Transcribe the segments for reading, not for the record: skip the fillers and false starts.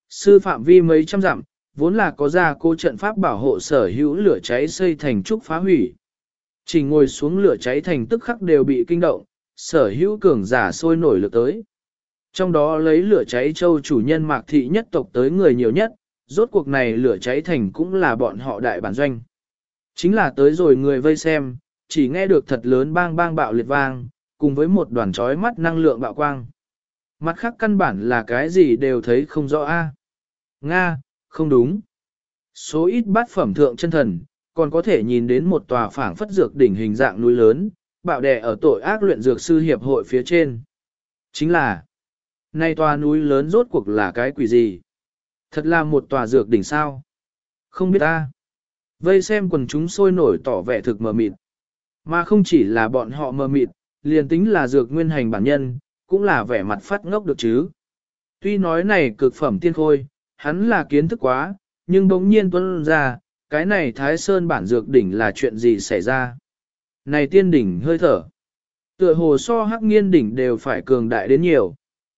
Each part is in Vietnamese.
Sư phạm vi mấy trăm dặm, vốn là có gia cố trận pháp bảo hộ sở hữu lửa cháy xây thành trúc phá hủy. Chỉ ngồi xuống lửa cháy thành tức khắc đều bị kinh động, sở hữu cường giả sôi nổi lực tới. Trong đó lấy lửa cháy châu chủ nhân Mạc Thị nhất tộc tới người nhiều nhất, rốt cuộc này lửa cháy thành cũng là bọn họ đại bản doanh. Chính là tới rồi người vây xem, chỉ nghe được thật lớn bang bang bạo liệt vang, cùng với một đoàn chói mắt năng lượng bạo quang. Mặt khác căn bản là cái gì đều thấy không rõ a. Nga, không đúng. Số ít bát phẩm thượng chân thần, còn có thể nhìn đến một tòa phảng phất dược đỉnh hình dạng núi lớn, bạo đè ở tội ác luyện dược sư hiệp hội phía trên. Chính là, nay tòa núi lớn rốt cuộc là cái quỷ gì? Thật là một tòa dược đỉnh sao? Không biết ta. Vây xem quần chúng sôi nổi tỏ vẻ thực mờ mịt. Mà không chỉ là bọn họ mờ mịt, liền tính là dược nguyên hành bản nhân, cũng là vẻ mặt phát ngốc được chứ. Tuy nói này cực phẩm tiên khôi, hắn là kiến thức quá, nhưng bỗng nhiên tuân ra, cái này Thái Sơn bản dược đỉnh là chuyện gì xảy ra. Này tiên đỉnh hơi thở. Tựa hồ so hắc nghiên đỉnh đều phải cường đại đến nhiều.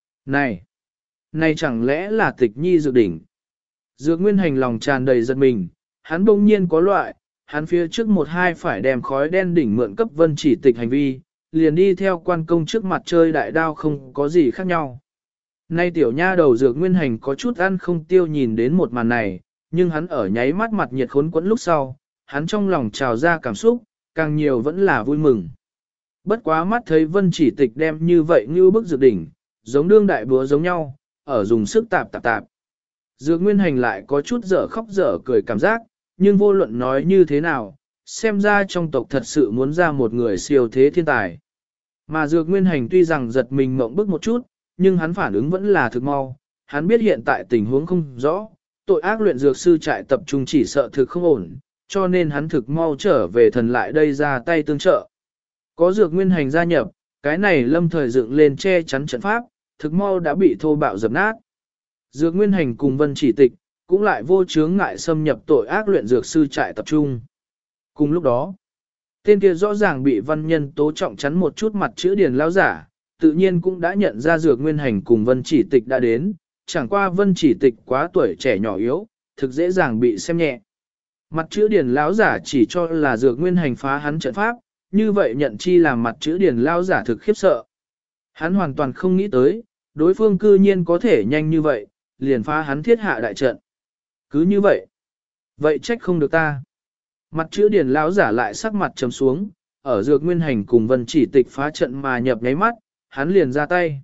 Này chẳng lẽ là tịch nhi dược đỉnh. Dược nguyên hành lòng tràn đầy giật mình, hắn bỗng nhiên có loại, hắn phía trước một hai phải đem khói đen đỉnh mượn cấp vân chỉ tịch hành vi, liền đi theo quan công trước mặt chơi đại đao không có gì khác nhau. Nay tiểu nha đầu dược nguyên hành có chút ăn không tiêu nhìn đến một màn này, nhưng hắn ở nháy mắt mặt nhiệt khốn quẫn lúc sau, hắn trong lòng trào ra cảm xúc, càng nhiều vẫn là vui mừng. Bất quá mắt thấy vân chỉ tịch đem như vậy như bức dược đỉnh, giống đương đại búa giống nhau, ở dùng sức tạp. Dược nguyên hành lại có chút dở khóc dở cười cảm giác, nhưng vô luận nói như thế nào, xem ra trong tộc thật sự muốn ra một người siêu thế thiên tài. Mà dược nguyên hành tuy rằng giật mình mộng bức một chút, nhưng hắn phản ứng vẫn là thực mau, hắn biết hiện tại tình huống không rõ, tội ác luyện dược sư trại tập trung chỉ sợ thực không ổn, cho nên hắn thực mau trở về thần lại đây ra tay tương trợ. Có dược nguyên hành gia nhập, cái này lâm thời dựng lên che chắn trận pháp, thực mau đã bị thô bạo dập nát. Dược nguyên hành cùng vân chỉ tịch, cũng lại vô chướng ngại xâm nhập tội ác luyện dược sư trại tập trung. Cùng lúc đó, tên kia rõ ràng bị văn nhân tố trọng chắn một chút mặt chữ điền lao giả, tự nhiên cũng đã nhận ra dược nguyên hành cùng vân chỉ tịch đã đến, chẳng qua vân chỉ tịch quá tuổi trẻ nhỏ yếu, thực dễ dàng bị xem nhẹ. Mặt chữ điền lão giả chỉ cho là dược nguyên hành phá hắn trận pháp, như vậy nhận chi làm mặt chữ điền lão giả thực khiếp sợ. Hắn hoàn toàn không nghĩ tới, đối phương cư nhiên có thể nhanh như vậy, liền phá hắn thiết hạ đại trận. Cứ như vậy trách không được ta. Mặt chữ điền lão giả lại sắc mặt trầm xuống, ở dược nguyên hành cùng vân chỉ tịch phá trận mà nhập nháy mắt, hắn liền ra tay.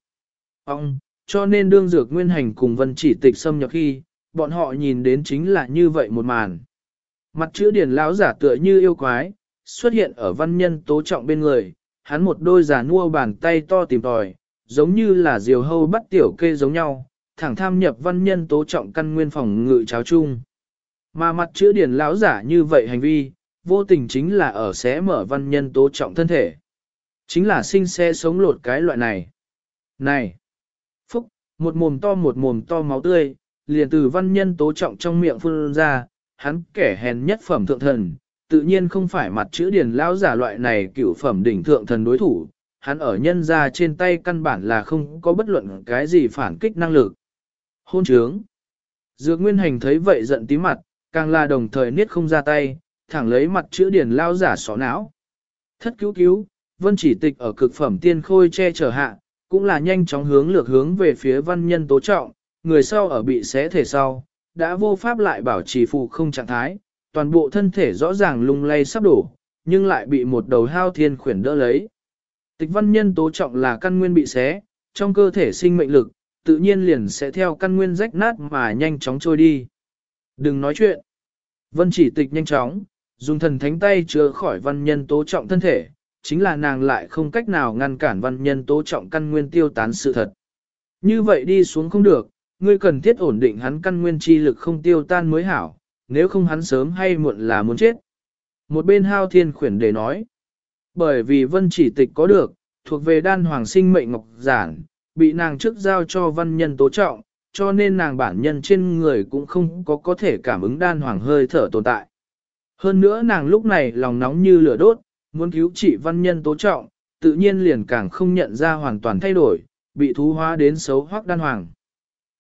Cho nên đương dược nguyên hành cùng vân chỉ tịch xâm nhập khi, bọn họ nhìn đến chính là như vậy một màn. Mặt chữ điền lão giả tựa như yêu quái, xuất hiện ở văn nhân tố trọng bên người, hắn một đôi giả nua bàn tay to tìm tòi, giống như là diều hâu bắt tiểu kê giống nhau, thẳng tham nhập văn nhân tố trọng căn nguyên phòng ngự cháo chung. Mà mặt chữ điền lão giả như vậy hành vi, vô tình chính là ở xé mở văn nhân tố trọng thân thể. Chính là sinh xe sống lột cái loại này. Này! Phúc! Một mồm to máu tươi, liền từ văn nhân tố trọng trong miệng phun ra, hắn kẻ hèn nhất phẩm thượng thần, tự nhiên không phải mặt chữ điền lão giả loại này cửu phẩm đỉnh thượng thần đối thủ, hắn ở nhân ra trên tay căn bản là không có bất luận cái gì phản kích năng lực. Hôn trướng! Dược nguyên hành thấy vậy giận tí mặt, càng là đồng thời niết không ra tay, thẳng lấy mặt chữ điền lao giả xỏ não. Thất cứu, vân chỉ tịch ở cực phẩm tiên khôi che chở hạ, cũng là nhanh chóng hướng về phía văn nhân tố trọng, người sau ở bị xé thể sau, đã vô pháp lại bảo trì phụ không trạng thái, toàn bộ thân thể rõ ràng lung lay sắp đổ, nhưng lại bị một đầu hao thiên khuyển đỡ lấy. Tịch văn nhân tố trọng là căn nguyên bị xé, trong cơ thể sinh mệnh lực, tự nhiên liền sẽ theo căn nguyên rách nát mà nhanh chóng trôi đi. Đừng nói chuyện. Vân chỉ tịch nhanh chóng, dùng thần thánh tay chữa khỏi văn nhân tố trọng thân thể, chính là nàng lại không cách nào ngăn cản văn nhân tố trọng căn nguyên tiêu tán sự thật. Như vậy đi xuống không được, ngươi cần thiết ổn định hắn căn nguyên chi lực không tiêu tan mới hảo, nếu không hắn sớm hay muộn là muốn chết. Một bên hao thiên khuyển để nói, bởi vì vân chỉ tịch có được, thuộc về đan hoàng sinh mệnh ngọc giản, bị nàng trước giao cho văn nhân tố trọng, cho nên nàng bản nhân trên người cũng không có thể cảm ứng đan hoàng hơi thở tồn tại. Hơn nữa nàng lúc này lòng nóng như lửa đốt, muốn cứu trị văn nhân tố trọng, tự nhiên liền càng không nhận ra hoàn toàn thay đổi, bị thú hóa đến xấu hoắc đan hoàng.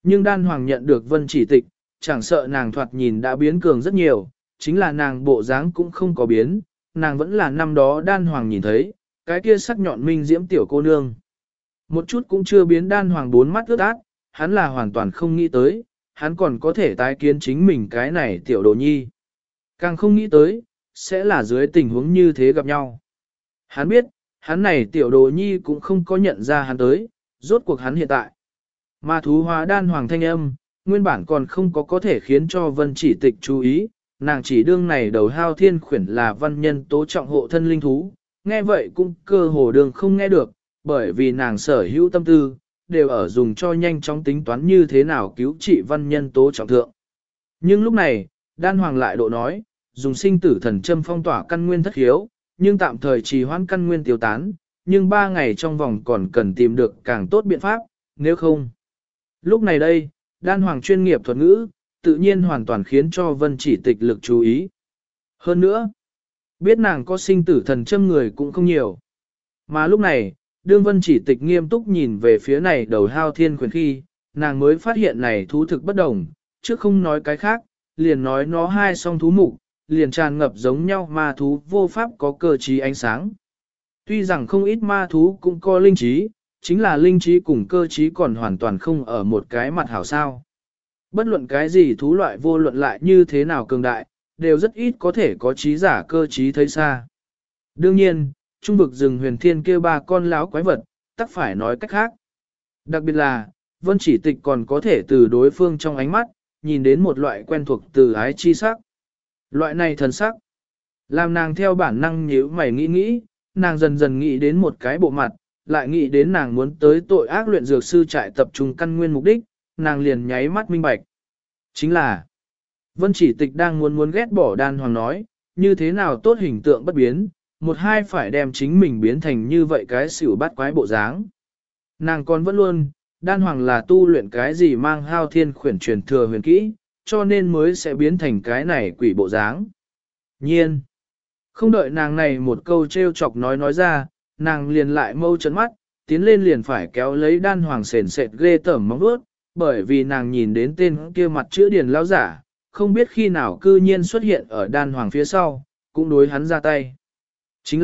Nhưng đan hoàng nhận được vân chỉ tịch, chẳng sợ nàng thoạt nhìn đã biến cường rất nhiều, chính là nàng bộ dáng cũng không có biến, nàng vẫn là năm đó đan hoàng nhìn thấy, cái kia sắc nhọn minh diễm tiểu cô nương. Một chút cũng chưa biến đan hoàng bốn mắt ướt át, hắn là hoàn toàn không nghĩ tới, hắn còn có thể tái kiến chính mình cái này tiểu đồ nhi. Càng không nghĩ tới, sẽ là dưới tình huống như thế gặp nhau. Hắn biết, hắn này tiểu đồ nhi cũng không có nhận ra hắn tới, rốt cuộc hắn hiện tại. Mà thú hóa đan hoàng thanh âm, nguyên bản còn không có thể khiến cho vân chỉ tịch chú ý, nàng chỉ đương này đầu hao thiên khuyển là văn nhân tố trọng hộ thân linh thú, nghe vậy cũng cơ hồ đường không nghe được, bởi vì nàng sở hữu tâm tư, đều ở dùng cho nhanh chóng tính toán như thế nào cứu trị văn nhân tố trọng thượng. Nhưng lúc này, đan hoàng lại độ nói, dùng sinh tử thần châm phong tỏa căn nguyên thất hiếu, nhưng tạm thời trì hoãn căn nguyên tiêu tán, nhưng 3 ngày trong vòng còn cần tìm được càng tốt biện pháp, nếu không. Lúc này đây, đan hoàng chuyên nghiệp thuật ngữ, tự nhiên hoàn toàn khiến cho vân chỉ tịch lực chú ý. Hơn nữa, biết nàng có sinh tử thần châm người cũng không nhiều. Mà lúc này, đương vân chỉ tịch nghiêm túc nhìn về phía này đầu hao thiên khuyển khi, nàng mới phát hiện này thú thực bất đồng, chứ không nói cái khác, liền nói nó hai song thú mục, liền tràn ngập giống nhau ma thú vô pháp có cơ trí ánh sáng. Tuy rằng không ít ma thú cũng có linh trí, chính là linh trí cùng cơ trí còn hoàn toàn không ở một cái mặt hảo sao. Bất luận cái gì thú loại vô luận lại như thế nào cường đại, đều rất ít có thể có trí giả cơ trí thấy xa. Đương nhiên, trung vực rừng huyền thiên kêu 3 con láo quái vật, tắc phải nói cách khác. Đặc biệt là, vân chỉ tịch còn có thể từ đối phương trong ánh mắt, nhìn đến một loại quen thuộc từ ái chi sắc. Loại này thần sắc, làm nàng theo bản năng nhíu mày nghĩ, nàng dần dần nghĩ đến một cái bộ mặt, lại nghĩ đến nàng muốn tới tội ác luyện dược sư trại tập trung căn nguyên mục đích, nàng liền nháy mắt minh bạch. Chính là, vân chỉ tịch đang muốn ghét bỏ đan hoàng nói, như thế nào tốt hình tượng bất biến, một hai phải đem chính mình biến thành như vậy cái xỉu bắt quái bộ dáng. Nàng còn vẫn luôn, đan hoàng là tu luyện cái gì mang hao thiên khuyển truyền thừa huyền kỹ, cho nên mới sẽ biến thành cái này quỷ bộ dáng. Nhiên, không đợi nàng này một câu trêu chọc nói ra, nàng liền lại mâu chấn mắt, tiến lên liền phải kéo lấy đan hoàng sền sệt ghê tởm móng vuốt, bởi vì nàng nhìn đến tên kia mặt chữ điền lão giả, không biết khi nào cư nhiên xuất hiện ở đan hoàng phía sau, cũng đối hắn ra tay. Chính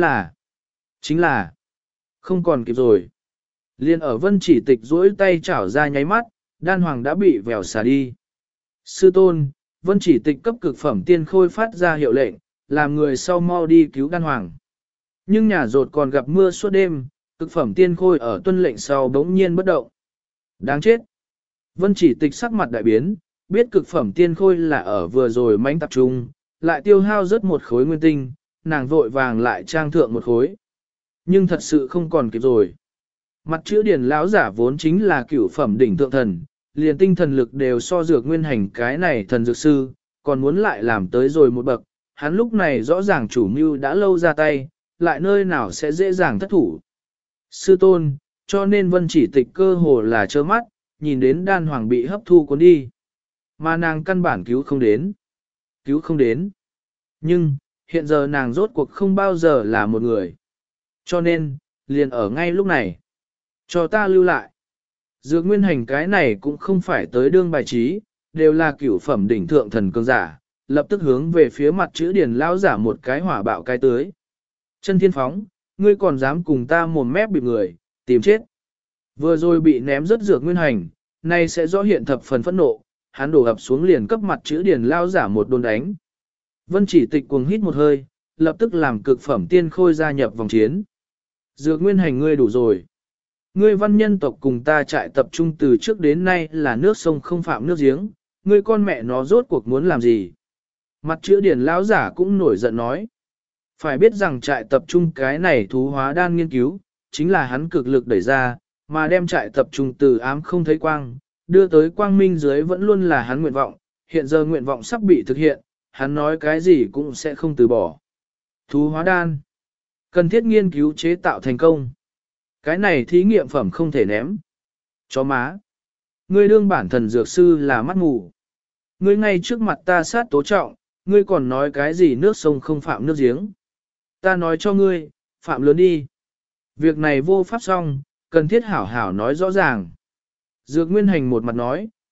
là, không còn kịp rồi. Liên ở vân chỉ tịch duỗi tay chảo ra nháy mắt, đan hoàng đã bị vèo xả đi. Sư tôn, vân chỉ tịch cấp cực phẩm tiên khôi phát ra hiệu lệnh, làm người sau mau đi cứu đan hoàng. Nhưng nhà rột còn gặp mưa suốt đêm, cực phẩm tiên khôi ở tuân lệnh sau bỗng nhiên bất động. Đáng chết. Vân chỉ tịch sắc mặt đại biến, biết cực phẩm tiên khôi là ở vừa rồi mãnh tập trung, lại tiêu hao rất một khối nguyên tinh, nàng vội vàng lại trang thượng một khối. Nhưng thật sự không còn kịp rồi. Mặt chữ điển lão giả vốn chính là cửu phẩm đỉnh thượng thần, liền tinh thần lực đều so dược nguyên hành cái này thần dược sư, còn muốn lại làm tới rồi một bậc, hắn lúc này rõ ràng chủ mưu đã lâu ra tay, lại nơi nào sẽ dễ dàng thất thủ. Sư tôn, cho nên vân chỉ tịch cơ hồ là trơ mắt, nhìn đến đan hoàng bị hấp thu cuốn đi. Mà nàng căn bản cứu không đến. Cứu không đến. Nhưng, hiện giờ nàng rốt cuộc không bao giờ là một người. Cho nên, liền ở ngay lúc này. Cho ta lưu lại. Dược nguyên hành cái này cũng không phải tới đương bài trí, đều là cửu phẩm đỉnh thượng thần cường giả, lập tức hướng về phía mặt chữ điển lão giả một cái hỏa bạo cái tưới. Chân thiên phóng, ngươi còn dám cùng ta mồm mép bịp người, tìm chết. Vừa rồi bị ném rất dược nguyên hành, nay sẽ rõ hiện thập phần phẫn nộ, hắn đổ ập xuống liền cấp mặt chữ điển lão giả một đồn đánh. Vân chỉ tịch cuồng hít một hơi, lập tức làm cực phẩm tiên khôi gia nhập vòng chiến. Dược nguyên hành ngươi đủ rồi. Ngươi văn nhân tộc cùng ta trại tập trung từ trước đến nay là nước sông không phạm nước giếng, ngươi con mẹ nó rốt cuộc muốn làm gì? Mặt chữ điển lão giả cũng nổi giận nói. Phải biết rằng trại tập trung cái này thú hóa đan nghiên cứu, chính là hắn cực lực đẩy ra, mà đem trại tập trung từ ám không thấy quang, đưa tới quang minh dưới vẫn luôn là hắn nguyện vọng, hiện giờ nguyện vọng sắp bị thực hiện, hắn nói cái gì cũng sẽ không từ bỏ. Thú hóa đan, cần thiết nghiên cứu chế tạo thành công. Cái này thí nghiệm phẩm không thể ném. Chó má. Ngươi đương bản thần dược sư là mắt mù. Ngươi ngay trước mặt ta sát tố trọng, ngươi còn nói cái gì nước sông không phạm nước giếng. Ta nói cho ngươi, phạm lớn đi. Việc này vô pháp xong, cần thiết hảo hảo nói rõ ràng. Dược nguyên hành một mặt nói,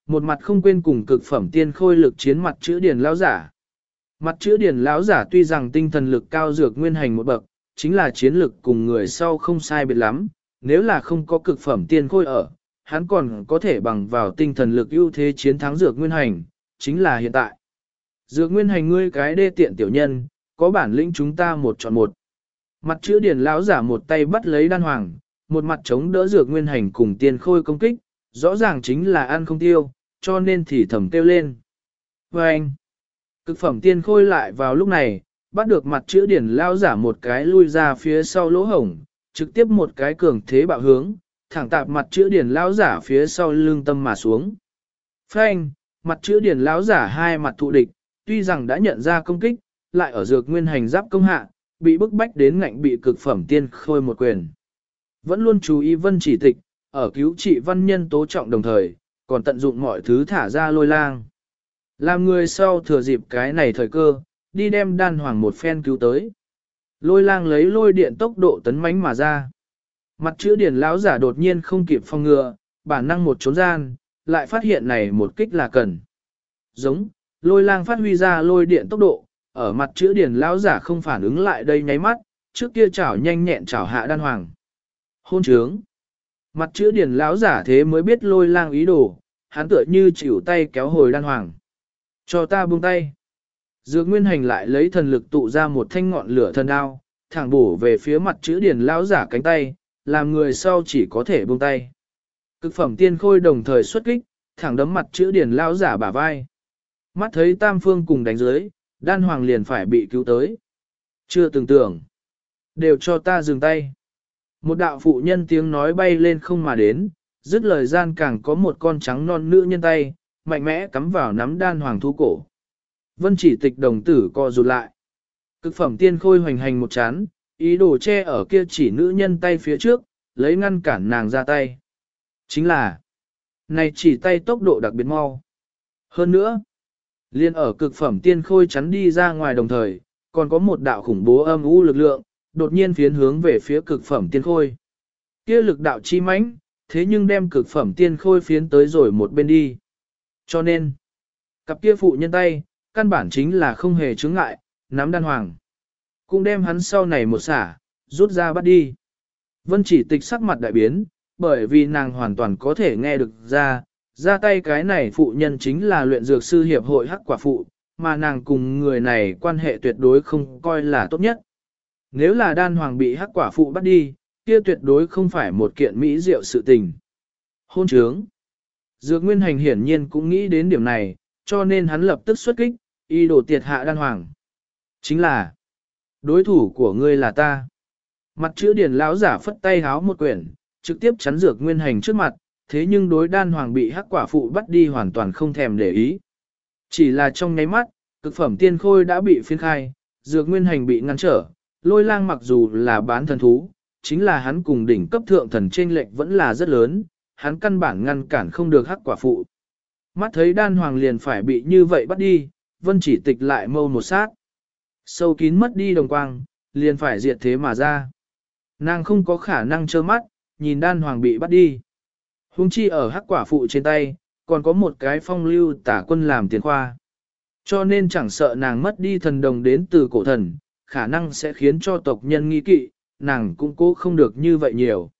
một mặt không quên cùng cực phẩm tiên khôi lực chiến mặt chữ điển lão giả. Mặt chữ điển lão giả tuy rằng tinh thần lực cao dược nguyên hành một bậc, chính là chiến lực cùng người sau không sai biệt lắm, nếu là không có cực phẩm tiên khôi ở, hắn còn có thể bằng vào tinh thần lực ưu thế chiến thắng dược nguyên hành, chính là hiện tại. Dược nguyên hành ngươi cái đê tiện tiểu nhân, có bản lĩnh chúng ta một chọn một. Mặt chữ điển lão giả một tay bắt lấy đan hoàng, một mặt chống đỡ dược nguyên hành cùng tiên khôi công kích, rõ ràng chính là ăn không tiêu, cho nên thì thầm kêu lên. Và anh, cực phẩm tiên khôi lại vào lúc này, bắt được mặt chữ điển lão giả một cái lui ra phía sau lỗ hổng, trực tiếp một cái cường thế bạo hướng, thẳng tạp mặt chữ điển lão giả phía sau lưng tâm mà xuống. Phanh, mặt chữ điển lão giả hai mặt thụ địch, tuy rằng đã nhận ra công kích, lại ở dược nguyên hành giáp công hạ, bị bức bách đến ngạnh bị cực phẩm tiên khôi một quyền. Vẫn luôn chú ý Vân Chỉ Tịch, ở cứu trị văn nhân tố trọng đồng thời, còn tận dụng mọi thứ thả ra Lôi Lang. Làm người sau thừa dịp cái này thời cơ, đi đem đan hoàng một phen cứu tới. Lôi Lang lấy lôi điện tốc độ tấn mãnh mà ra. Mặt chữ điển lão giả đột nhiên không kịp phòng ngừa, bản năng một trốn gian, lại phát hiện này một kích là cần. Giống, Lôi Lang phát huy ra lôi điện tốc độ, ở mặt chữ điển lão giả không phản ứng lại đây nháy mắt, trước kia chảo nhanh nhẹn chảo hạ đan hoàng. Hôn trướng. Mặt chữ điển lão giả thế mới biết Lôi Lang ý đồ, hắn tựa như chịu tay kéo hồi đan hoàng. Cho ta buông tay. Dược nguyên hành lại lấy thần lực tụ ra một thanh ngọn lửa thần đao, thẳng bổ về phía mặt chữ điển lão giả cánh tay, làm người sau chỉ có thể buông tay. Cực phẩm tiên khôi đồng thời xuất kích, thẳng đấm mặt chữ điển lão giả bả vai. Mắt thấy tam phương cùng đánh dưới, đan hoàng liền phải bị cứu tới. Chưa từng tưởng. Đều cho ta dừng tay. Một đạo phụ nhân tiếng nói bay lên không mà đến, dứt lời gian càng có một con trắng non nữ nhân tay, mạnh mẽ cắm vào nắm đan hoàng thu cổ. Vân Chỉ Tịch đồng tử co rụt lại. Cực phẩm tiên khôi hoành hành một chán, ý đồ che ở kia chỉ nữ nhân tay phía trước, lấy ngăn cản nàng ra tay. Chính là, này chỉ tay tốc độ đặc biệt mau. Hơn nữa, liên ở cực phẩm tiên khôi chắn đi ra ngoài đồng thời, còn có một đạo khủng bố âm u lực lượng, đột nhiên phiến hướng về phía cực phẩm tiên khôi. Kia lực đạo chi mãnh, thế nhưng đem cực phẩm tiên khôi phiến tới rồi một bên đi. Cho nên, cặp kia phụ nhân tay, căn bản chính là không hề chướng ngại, nắm đan hoàng. Cũng đem hắn sau này một xả, rút ra bắt đi. Vân Chỉ Tịch sắc mặt đại biến, bởi vì nàng hoàn toàn có thể nghe được ra tay cái này phụ nhân chính là luyện dược sư hiệp hội hắc quả phụ, mà nàng cùng người này quan hệ tuyệt đối không coi là tốt nhất. Nếu là đan hoàng bị hắc quả phụ bắt đi, kia tuyệt đối không phải một kiện mỹ diệu sự tình. Hôn trướng. Dược Nguyên Hành hiển nhiên cũng nghĩ đến điểm này, cho nên hắn lập tức xuất kích, y đổ tiệt hạ đan hoàng. Chính là, đối thủ của ngươi là ta. Mặt chữ điển lão giả phất tay háo một quyển, trực tiếp chắn Dược Nguyên Hành trước mặt, thế nhưng đối đan hoàng bị hắc quả phụ bắt đi hoàn toàn không thèm để ý. Chỉ là trong nháy mắt, cực phẩm tiên khôi đã bị phiến khai, Dược Nguyên Hành bị ngăn trở, Lôi Lang mặc dù là bán thần thú, chính là hắn cùng đỉnh cấp thượng thần chênh lệch vẫn là rất lớn, hắn căn bản ngăn cản không được hắc quả phụ. Mắt thấy đan hoàng liền phải bị như vậy bắt đi, Vân Chỉ Tịch lại mâu một sát. Sâu kín mất đi đồng quang, liền phải diệt thế mà ra. Nàng không có khả năng trơ mắt, nhìn đan hoàng bị bắt đi. Huống chi ở hắc quả phụ trên tay, còn có một cái phong lưu tả quân làm tiền khoa. Cho nên chẳng sợ nàng mất đi thần đồng đến từ cổ thần, khả năng sẽ khiến cho tộc nhân nghi kỵ, nàng cũng cố không được như vậy nhiều.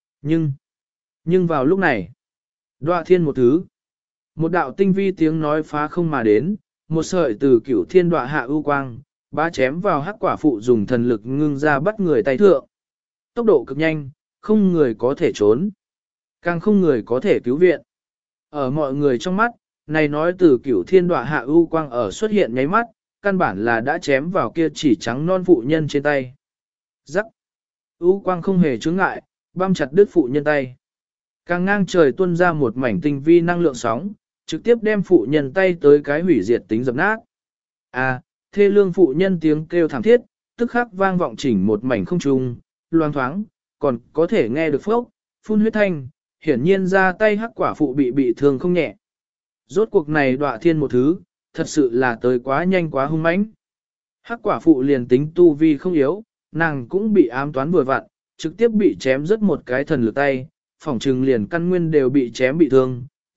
Nhưng vào lúc này, đoạ thiên một thứ, một đạo tinh vi tiếng nói phá không mà đến, một sợi từ cửu thiên đoạ hạ ưu quang, bá chém vào hắc quả phụ dùng thần lực ngưng ra bắt người tay thượng. Tốc độ cực nhanh, không người có thể trốn, càng không người có thể cứu viện. Ở mọi người trong mắt, này nói từ cửu thiên đoạ hạ ưu quang ở xuất hiện nháy mắt, căn bản là đã chém vào kia chỉ trắng non phụ nhân trên tay. Rắc. Ưu quang không hề chướng ngại, băm chặt đứt phụ nhân tay. Càng ngang trời tuôn ra một mảnh tinh vi năng lượng sóng, trực tiếp đem phụ nhân tay tới cái hủy diệt tính dập nát. Thê lương phụ nhân tiếng kêu thảm thiết, tức khắc vang vọng chỉnh một mảnh không trung, loang thoáng, còn có thể nghe được phốc, phun huyết thanh, hiển nhiên ra tay hắc quả phụ bị thương không nhẹ. Rốt cuộc này đoạ thiên một thứ, thật sự là tới quá nhanh quá hung mãnh. Hắc quả phụ liền tính tu vi không yếu, nàng cũng bị ám toán vừa vặn, trực tiếp bị chém rớt một cái thần lực tay, phỏng trừng liền căn nguyên đều bị chém bị thương,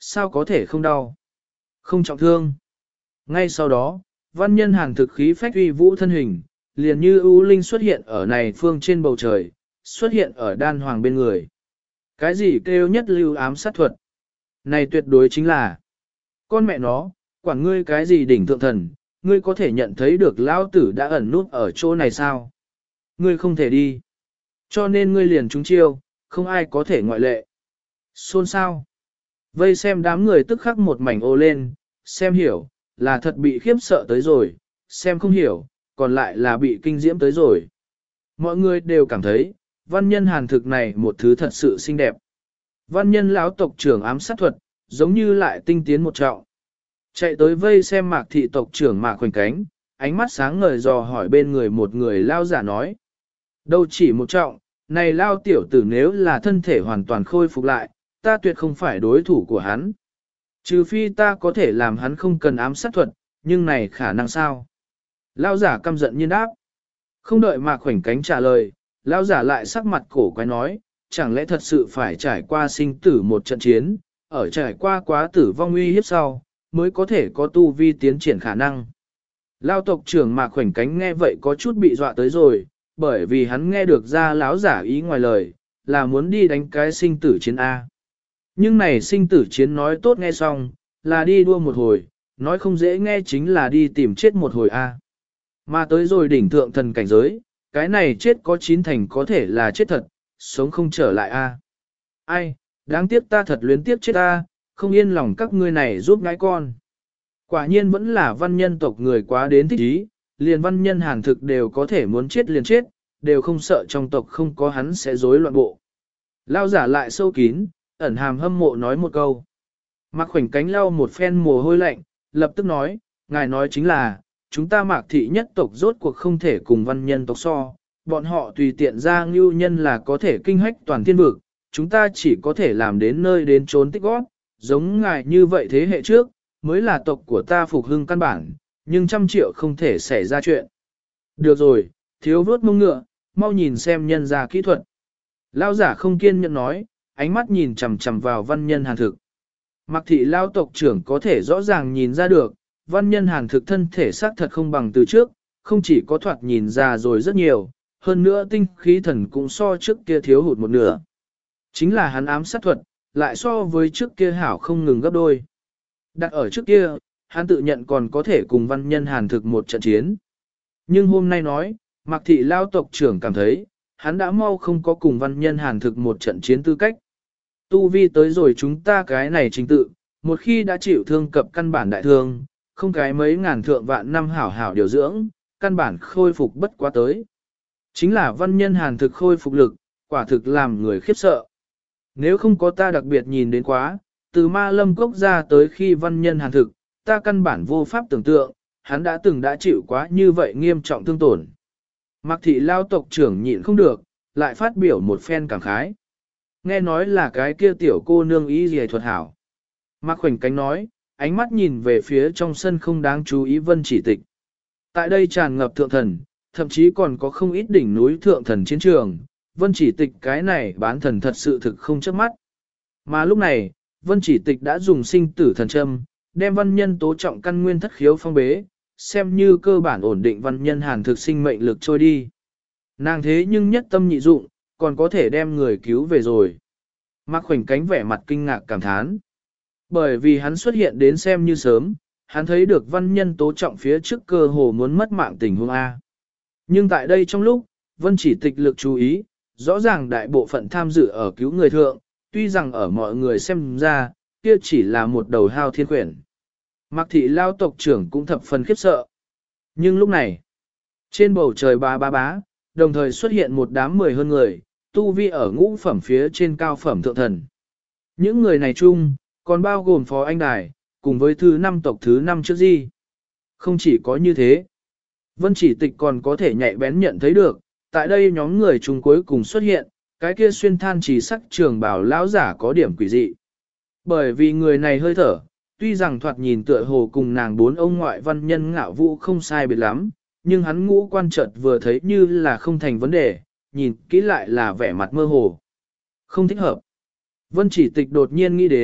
sao có thể không đau? Không trọng thương. Ngay sau đó, văn nhân hàn thực khí phách uy vũ thân hình, liền như ưu linh xuất hiện ở này phương trên bầu trời, xuất hiện ở đan hoàng bên người. Cái gì kêu nhất lưu ám sát thuật? Này tuyệt đối chính là con mẹ nó, quản ngươi cái gì đỉnh thượng thần, ngươi có thể nhận thấy được lão tử đã ẩn nút ở chỗ này sao? Ngươi không thể đi. Cho nên ngươi liền trúng chiêu, không ai có thể ngoại lệ. Xôn sao? Vây xem đám người tức khắc một mảnh ô lên, xem hiểu, là thật bị khiếp sợ tới rồi, xem không hiểu, còn lại là bị kinh diễm tới rồi. Mọi người đều cảm thấy, văn nhân hàn thực này một thứ thật sự xinh đẹp. Văn nhân lão tộc trưởng ám sát thuật, giống như lại tinh tiến một trọng. Chạy tới vây xem mạc thị tộc trưởng mạc khoảnh cánh, ánh mắt sáng ngời dò hỏi bên người một người lao giả nói. Đâu chỉ một trọng, này lao tiểu tử nếu là thân thể hoàn toàn khôi phục lại, ta tuyệt không phải đối thủ của hắn. Trừ phi ta có thể làm hắn không cần ám sát thuật, nhưng này khả năng sao? Lao giả căm giận nhiên đáp. Không đợi mạc khoảnh cánh trả lời, lao giả lại sắc mặt cổ quái nói, chẳng lẽ thật sự phải trải qua sinh tử một trận chiến, ở trải qua quá tử vong uy hiếp sau, mới có thể có tu vi tiến triển khả năng. Lao tộc trưởng mạc khoảnh cánh nghe vậy có chút bị dọa tới rồi, bởi vì hắn nghe được ra lão giả ý ngoài lời, là muốn đi đánh cái sinh tử chiến A. Nhưng này sinh tử chiến nói tốt nghe xong, là đi đua một hồi, nói không dễ nghe chính là đi tìm chết một hồi A. Mà tới rồi đỉnh thượng thần cảnh giới, cái này chết có 9 thành có thể là chết thật, sống không trở lại A. Ai, đáng tiếc ta thật luyến tiếc chết A, không yên lòng các ngươi này giúp ngãi con. Quả nhiên vẫn là văn nhân tộc người quá đến thích ý, liền văn nhân hàn thực đều có thể muốn chết liền chết, đều không sợ trong tộc không có hắn sẽ rối loạn bộ. Lao giả lại sâu kín, ẩn hàm hâm mộ nói một câu. Mạc khoảnh cánh lau một phen mồ hôi lạnh, lập tức nói, ngài nói chính là, chúng ta mạc thị nhất tộc rốt cuộc không thể cùng văn nhân tộc so, bọn họ tùy tiện ra ngưu nhân là có thể kinh hách toàn thiên vực, chúng ta chỉ có thể làm đến nơi đến trốn tích gót, giống ngài như vậy thế hệ trước, mới là tộc của ta phục hưng căn bản, nhưng 100 triệu không thể xảy ra chuyện. Được rồi, thiếu vớt mông ngựa, mau nhìn xem nhân ra kỹ thuật. Lao giả không kiên nhẫn nói, ánh mắt nhìn chằm chằm vào văn nhân hàn thực. Mặc thị lao tộc trưởng có thể rõ ràng nhìn ra được, văn nhân hàn thực thân thể xác thật không bằng từ trước, không chỉ có thoạt nhìn ra rồi rất nhiều, hơn nữa tinh khí thần cũng so trước kia thiếu hụt một nửa. Chính là hắn ám sát thuật, lại so với trước kia hảo không ngừng gấp đôi. Đặt ở trước kia, hắn tự nhận còn có thể cùng văn nhân hàn thực một trận chiến. Nhưng hôm nay nói, Mạc thị lao tộc trưởng cảm thấy, hắn đã mau không có cùng văn nhân hàn thực một trận chiến tư cách. Tu vi tới rồi chúng ta cái này trình tự, một khi đã chịu thương cập căn bản đại thương, không cái mấy ngàn thượng vạn năm hảo hảo điều dưỡng, căn bản khôi phục bất quá tới. Chính là văn nhân hàn thực khôi phục lực, quả thực làm người khiếp sợ. Nếu không có ta đặc biệt nhìn đến quá, từ ma lâm cốc ra tới khi văn nhân hàn thực, ta căn bản vô pháp tưởng tượng, hắn đã từng đã chịu quá như vậy nghiêm trọng thương tổn. Mạc thị lao tộc trưởng nhịn không được, lại phát biểu một phen cảm khái. Nghe nói là cái kia tiểu cô nương y dì thuật hảo. Mạc khoảnh cánh nói, ánh mắt nhìn về phía trong sân không đáng chú ý vân chỉ tịch. Tại đây tràn ngập thượng thần, thậm chí còn có không ít đỉnh núi thượng thần chiến trường, vân chỉ tịch cái này bán thần thật sự thực không chớp mắt. Mà lúc này, vân chỉ tịch đã dùng sinh tử thần châm, đem văn nhân tố trọng căn nguyên thất khiếu phong bế, xem như cơ bản ổn định văn nhân hàn thực sinh mệnh lực trôi đi. Nàng thế nhưng nhất tâm nhị dụng, còn có thể đem người cứu về rồi. Mạc khoảnh cánh vẻ mặt kinh ngạc cảm thán. Bởi vì hắn xuất hiện đến xem như sớm, hắn thấy được văn nhân tố trọng phía trước cơ hồ muốn mất mạng tình huống A. Nhưng tại đây trong lúc, vân chỉ tịch lực chú ý, rõ ràng đại bộ phận tham dự ở cứu người thượng, tuy rằng ở mọi người xem ra, kia chỉ là một đầu hao thiên quyển. Mạc thị lao tộc trưởng cũng thập phần khiếp sợ. Nhưng lúc này, trên bầu trời bá, đồng thời xuất hiện một đám 10 hơn người, tu vi ở ngũ phẩm phía trên cao phẩm thượng thần. Những người này chung, còn bao gồm Phó Anh Đài, cùng với thứ 5 tộc thứ 5 trước di. Không chỉ có như thế, vân chỉ tịch còn có thể nhạy bén nhận thấy được, tại đây nhóm người chung cuối cùng xuất hiện, cái kia xuyên than chỉ sắc trường bảo lão giả có điểm quỷ dị. Bởi vì người này hơi thở, tuy rằng thoạt nhìn tựa hồ cùng nàng 4 ông ngoại văn nhân ngạo vũ không sai biệt lắm, nhưng hắn ngũ quan chợt vừa thấy như là không thành vấn đề, nhìn kỹ lại là vẻ mặt mơ hồ. Không thích hợp. Vân chỉ tịch đột nhiên nghĩ đến,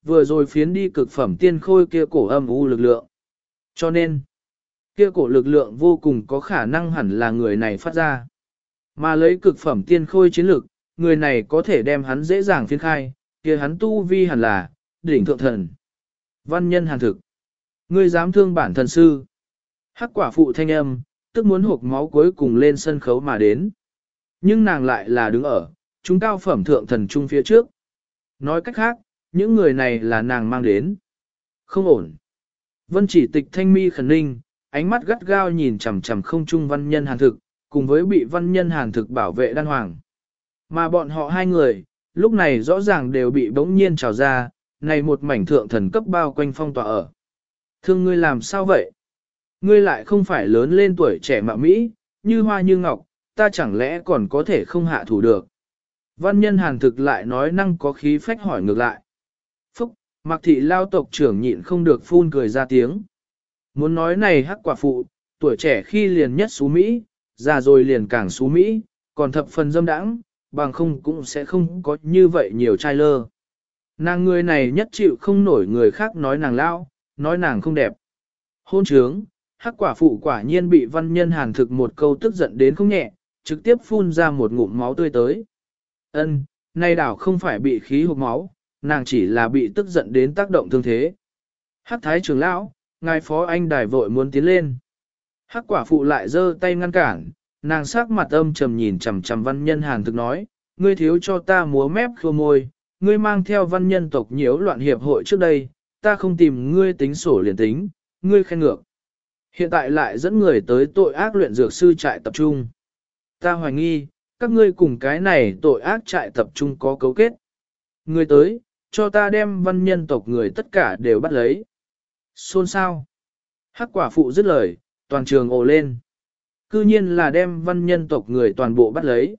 vừa rồi phiến đi cực phẩm tiên khôi kia cổ âm u lực lượng. Cho nên, kia cổ lực lượng vô cùng có khả năng hẳn là người này phát ra. Mà lấy cực phẩm tiên khôi chiến lực, người này có thể đem hắn dễ dàng phiến khai, kia hắn tu vi hẳn là đỉnh thượng thần. Văn nhân hàn thực. Ngươi dám thương bản thần sư. Hắc quả phụ thanh âm, tức muốn hộp máu cuối cùng lên sân khấu mà đến. Nhưng nàng lại là đứng ở, chúng cao phẩm thượng thần trung phía trước. Nói cách khác, những người này là nàng mang đến. Không ổn. Vân chỉ tịch thanh mi khẩn ninh, ánh mắt gắt gao nhìn chằm chằm không trung văn nhân hàn thực, cùng với bị văn nhân hàn thực bảo vệ đan hoàng. Mà bọn họ hai người, lúc này rõ ràng đều bị bỗng nhiên trào ra, này một mảnh thượng thần cấp bao quanh phong tỏa ở. Thương ngươi làm sao vậy? Ngươi lại không phải lớn lên tuổi trẻ mạo Mỹ, như hoa như ngọc, ta chẳng lẽ còn có thể không hạ thủ được? Văn nhân hàn thực lại nói năng có khí phách hỏi ngược lại. Phúc, Mạc thị lao tộc trưởng nhịn không được phun cười ra tiếng. Muốn nói này hắc quả phụ, tuổi trẻ khi liền nhất xú Mỹ, già rồi liền càng xú Mỹ, còn thập phần dâm đãng, bằng không cũng sẽ không có như vậy nhiều trai lơ. Nàng người này nhất chịu không nổi người khác nói nàng lao, nói nàng không đẹp. Hôn trướng, hắc quả phụ quả nhiên bị văn nhân hàn thực một câu tức giận đến không nhẹ, trực tiếp phun ra một ngụm máu tươi tới. Ân, nay đảo không phải bị khí hộp máu, nàng chỉ là bị tức giận đến tác động thương thế. Hắc thái trưởng lão, ngài phó anh đài vội muốn tiến lên. Hắc quả phụ lại giơ tay ngăn cản, nàng sắc mặt âm trầm nhìn chằm chằm văn nhân hàn thực nói, ngươi thiếu cho ta múa mép khua môi, ngươi mang theo văn nhân tộc nhiễu loạn hiệp hội trước đây, ta không tìm ngươi tính sổ liền tính, ngươi khen ngược. Hiện tại lại dẫn người tới tội ác luyện dược sư trại tập trung. Ta hoài nghi, các ngươi cùng cái này tội ác trại tập trung có cấu kết. Ngươi tới, cho ta đem văn nhân tộc người tất cả đều bắt lấy. Xôn sao? Hắc quả phụ dứt lời, toàn trường ồ lên. Cư nhiên là đem văn nhân tộc người toàn bộ bắt lấy.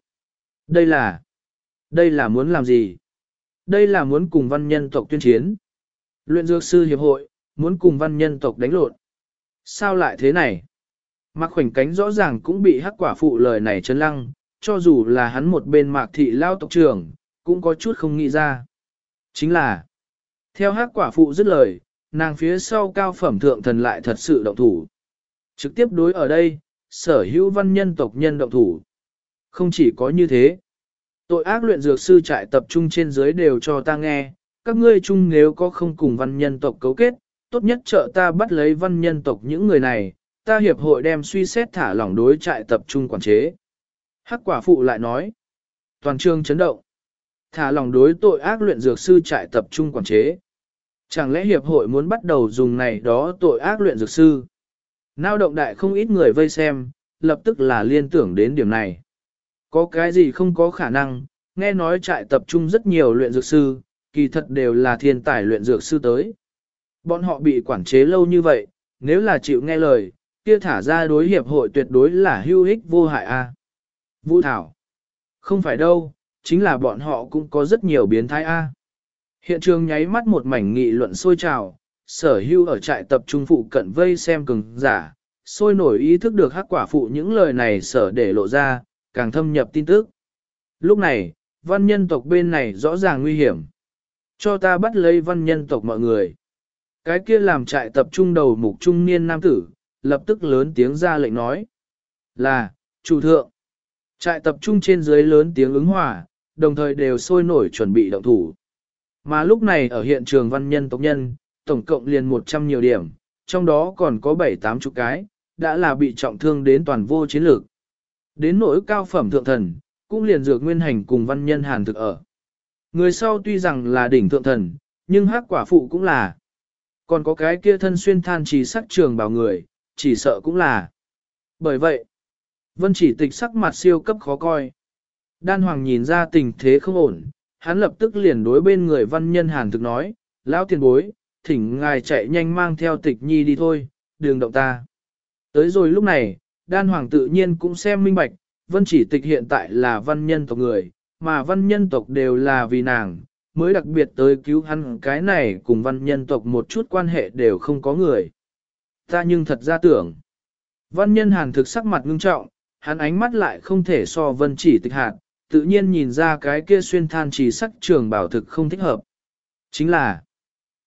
Đây là muốn làm gì? Đây là muốn cùng văn nhân tộc tuyên chiến. Luyện dược sư hiệp hội, muốn cùng văn nhân tộc đánh lộn. Sao lại thế này? Mạc Khoảnh Cánh rõ ràng cũng bị hắc quả phụ lời này chấn lăng, cho dù là hắn một bên Mạc thị lao tộc trưởng, cũng có chút không nghĩ ra. Chính là, theo hắc quả phụ dứt lời, nàng phía sau cao phẩm thượng thần lại thật sự động thủ. Trực tiếp đối ở đây, sở hữu văn nhân tộc nhân động thủ. Không chỉ có như thế, tội ác luyện dược sư trại tập trung trên dưới đều cho ta nghe, các ngươi chung nếu có không cùng văn nhân tộc cấu kết, tốt nhất trợ ta bắt lấy văn nhân tộc những người này, ta hiệp hội đem suy xét thả lỏng đối trại tập trung quản chế. Hắc quả phụ lại nói, toàn trường chấn động, thả lỏng đối tội ác luyện dược sư trại tập trung quản chế. Chẳng lẽ hiệp hội muốn bắt đầu dùng này đó tội ác luyện dược sư? Nao động đại không ít người vây xem, lập tức là liên tưởng đến điểm này. Có cái gì không có khả năng, nghe nói trại tập trung rất nhiều luyện dược sư, kỳ thật đều là thiên tài luyện dược sư tới. Bọn họ bị quản chế lâu như vậy, nếu là chịu nghe lời, kia thả ra đối hiệp hội tuyệt đối là hữu ích vô hại a. Vũ Thảo. Không phải đâu, chính là bọn họ cũng có rất nhiều biến thái a. Hiện trường nháy mắt một mảnh nghị luận sôi trào, sở hữu ở trại tập trung phụ cận vây xem cường giả, sôi nổi ý thức được hắc quả phụ những lời này sở để lộ ra, càng thâm nhập tin tức. Lúc này, văn nhân tộc bên này rõ ràng nguy hiểm. Cho ta bắt lấy văn nhân tộc mọi người. Cái kia làm trại tập trung đầu mục trung niên nam tử, lập tức lớn tiếng ra lệnh nói. Là, chủ thượng. Trại tập trung trên dưới lớn tiếng ứng hòa, đồng thời đều sôi nổi chuẩn bị động thủ. Mà lúc này ở hiện trường văn nhân tộc nhân, tổng cộng liền 100 nhiều điểm, trong đó còn có 7-8 chục cái, đã là bị trọng thương đến toàn vô chiến lược. Đến nỗi cao phẩm thượng thần, cũng liền dược nguyên hành cùng văn nhân hàn thực ở. Người sau tuy rằng là đỉnh thượng thần, nhưng hắc quả phụ cũng là. Còn có cái kia thân xuyên than trì sắc trường bảo người, chỉ sợ cũng là. Bởi vậy, Vân chỉ tịch sắc mặt siêu cấp khó coi. Đan Hoàng nhìn ra tình thế không ổn, hắn lập tức liền đối bên người văn nhân hàn thực nói, lão tiền bối, thỉnh ngài chạy nhanh mang theo tịch nhi đi thôi, đừng động ta. Tới rồi lúc này, Đan Hoàng tự nhiên cũng xem minh bạch, Vân chỉ tịch hiện tại là văn nhân tộc người, mà văn nhân tộc đều là vì nàng, mới đặc biệt tới cứu hắn, cái này cùng văn nhân tộc một chút quan hệ đều không có người. Ta nhưng thật ra tưởng, văn nhân hàn thực sắc mặt ngưng trọng, hắn ánh mắt lại không thể so Vân chỉ tịch hạt, tự nhiên nhìn ra cái kia xuyên than chỉ sắc trường bảo thực không thích hợp. Chính là,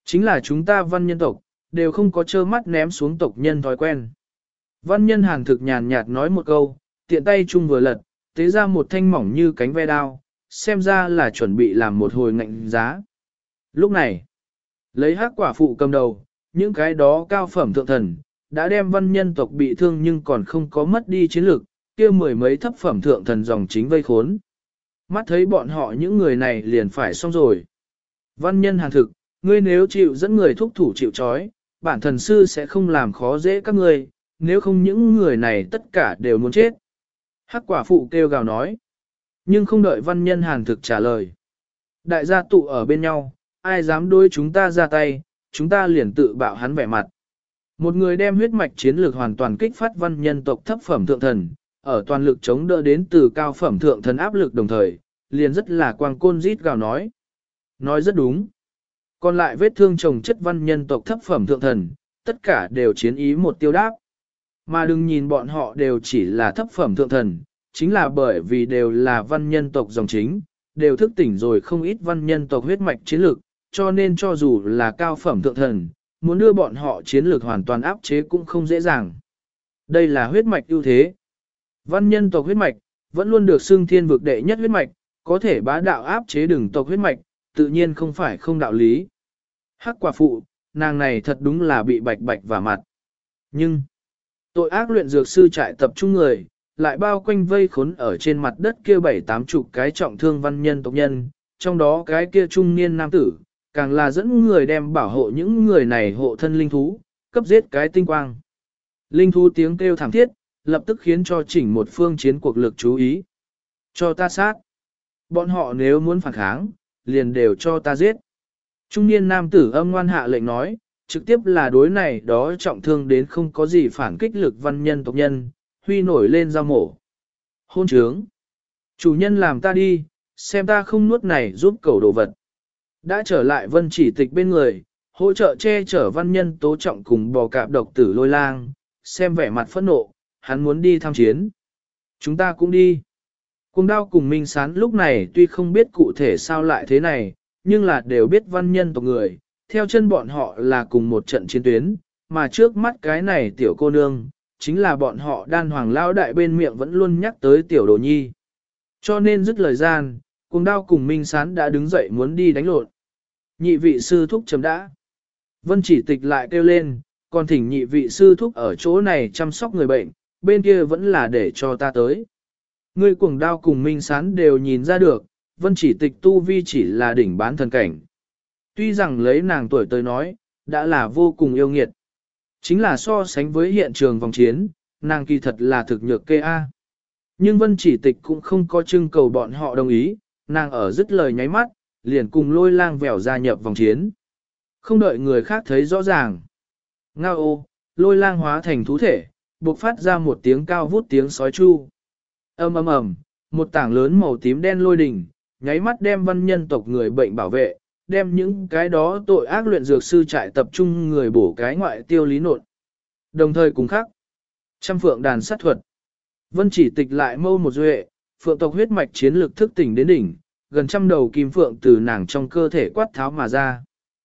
Chính là chúng ta văn nhân tộc, đều không có trơ mắt ném xuống tộc nhân thói quen. Văn nhân hàn thực nhàn nhạt nói một câu, tiện tay chung vừa lật, tế ra một thanh mỏng như cánh ve đao, xem ra là chuẩn bị làm một hồi ngạnh giá. Lúc này, lấy hắc quả phụ cầm đầu, những cái đó cao phẩm thượng thần, đã đem văn nhân tộc bị thương nhưng còn không có mất đi chiến lược, kia mười mấy thấp phẩm thượng thần dòng chính vây khốn. Mắt thấy bọn họ những người này liền phải xong rồi. Văn nhân hàn thực, ngươi nếu chịu dẫn người thúc thủ chịu trói, bản thần sư sẽ không làm khó dễ các ngươi, nếu không những người này tất cả đều muốn chết. Hắc quả phụ kêu gào nói, nhưng không đợi văn nhân hàn thực trả lời. Đại gia tụ ở bên nhau, ai dám đối chúng ta ra tay, chúng ta liền tự bạo hắn vẻ mặt. Một người đem huyết mạch chiến lược hoàn toàn kích phát văn nhân tộc thấp phẩm thượng thần, ở toàn lực chống đỡ đến từ cao phẩm thượng thần áp lực đồng thời, liền rất là quang côn rít gào nói. Nói rất đúng. Còn lại vết thương chồng chất văn nhân tộc thấp phẩm thượng thần, tất cả đều chiến ý một tiêu đáp. Mà đừng nhìn bọn họ đều chỉ là thấp phẩm thượng thần, chính là bởi vì đều là văn nhân tộc dòng chính, đều thức tỉnh rồi không ít văn nhân tộc huyết mạch chiến lược, cho nên cho dù là cao phẩm thượng thần, muốn đưa bọn họ chiến lược hoàn toàn áp chế cũng không dễ dàng. Đây là huyết mạch ưu thế. Văn nhân tộc huyết mạch, vẫn luôn được xưng thiên vực đệ nhất huyết mạch, có thể bá đạo áp chế đường tộc huyết mạch, tự nhiên không phải không đạo lý. Hắc quả phụ, nàng này thật đúng là bị bạch bạch vào mặt. Nhưng, tội ác luyện dược sư trại tập trung người, lại bao quanh vây khốn ở trên mặt đất kia bảy tám chục cái trọng thương văn nhân tộc nhân, trong đó cái kia trung niên nam tử, càng là dẫn người đem bảo hộ những người này hộ thân linh thú, cấp giết cái tinh quang. Linh thú tiếng kêu thảm thiết, lập tức khiến cho chỉnh một phương chiến cuộc lực chú ý. Cho ta sát. Bọn họ nếu muốn phản kháng, liền đều cho ta giết. Trung niên nam tử âm ngoan hạ lệnh nói, trực tiếp là đối này đó trọng thương đến không có gì phản kích lực văn nhân tộc nhân, huy nổi lên dao mổ. Hôn trướng. Chủ nhân làm ta đi, xem ta không nuốt này giúp cầu đồ vật. Đã trở lại vân chỉ tịch bên người, hỗ trợ che chở văn nhân tố trọng cùng bò cạp độc tử lôi lang, xem vẻ mặt phẫn nộ, hắn muốn đi tham chiến. Chúng ta cũng đi. Cuồng đao cùng Minh Sán lúc này tuy không biết cụ thể sao lại thế này, nhưng là đều biết văn nhân tộc người, theo chân bọn họ là cùng một trận chiến tuyến, mà trước mắt cái này tiểu cô nương, chính là bọn họ đan hoàng lao đại bên miệng vẫn luôn nhắc tới tiểu đồ nhi. Cho nên dứt lời gian, cuồng đao cùng Minh Sán đã đứng dậy muốn đi đánh lộn. Nhị vị sư thúc chấm đã. Vân chỉ tịch lại kêu lên, còn thỉnh nhị vị sư thúc ở chỗ này chăm sóc người bệnh, bên kia vẫn là để cho ta tới. Người cuồng đao cùng Minh Sán đều nhìn ra được, vân chỉ tịch tu vi chỉ là đỉnh bán thần cảnh. Tuy rằng lấy nàng tuổi tới nói, đã là vô cùng yêu nghiệt. Chính là so sánh với hiện trường vòng chiến, nàng kỳ thật là thực nhược kê A. Nhưng vân chỉ tịch cũng không có trưng cầu bọn họ đồng ý, nàng ở dứt lời nháy mắt, liền cùng lôi lang vèo gia nhập vòng chiến. Không đợi người khác thấy rõ ràng. Ngao ô, lôi lang hóa thành thú thể, bộc phát ra một tiếng cao vút tiếng sói chu. Ầm ầm ầm, một tảng lớn màu tím đen lôi đỉnh, nháy mắt đem văn nhân tộc người bệnh bảo vệ, đem những cái đó tội ác luyện dược sư trại tập trung người bổ cái ngoại tiêu lý nộn. Đồng thời cùng khác, trăm phượng đàn sát thuật. Vân chỉ tịch lại mâu một duệ, phượng tộc huyết mạch chiến lược thức tỉnh đến đỉnh, gần trăm đầu kim phượng từ nàng trong cơ thể quát tháo mà ra.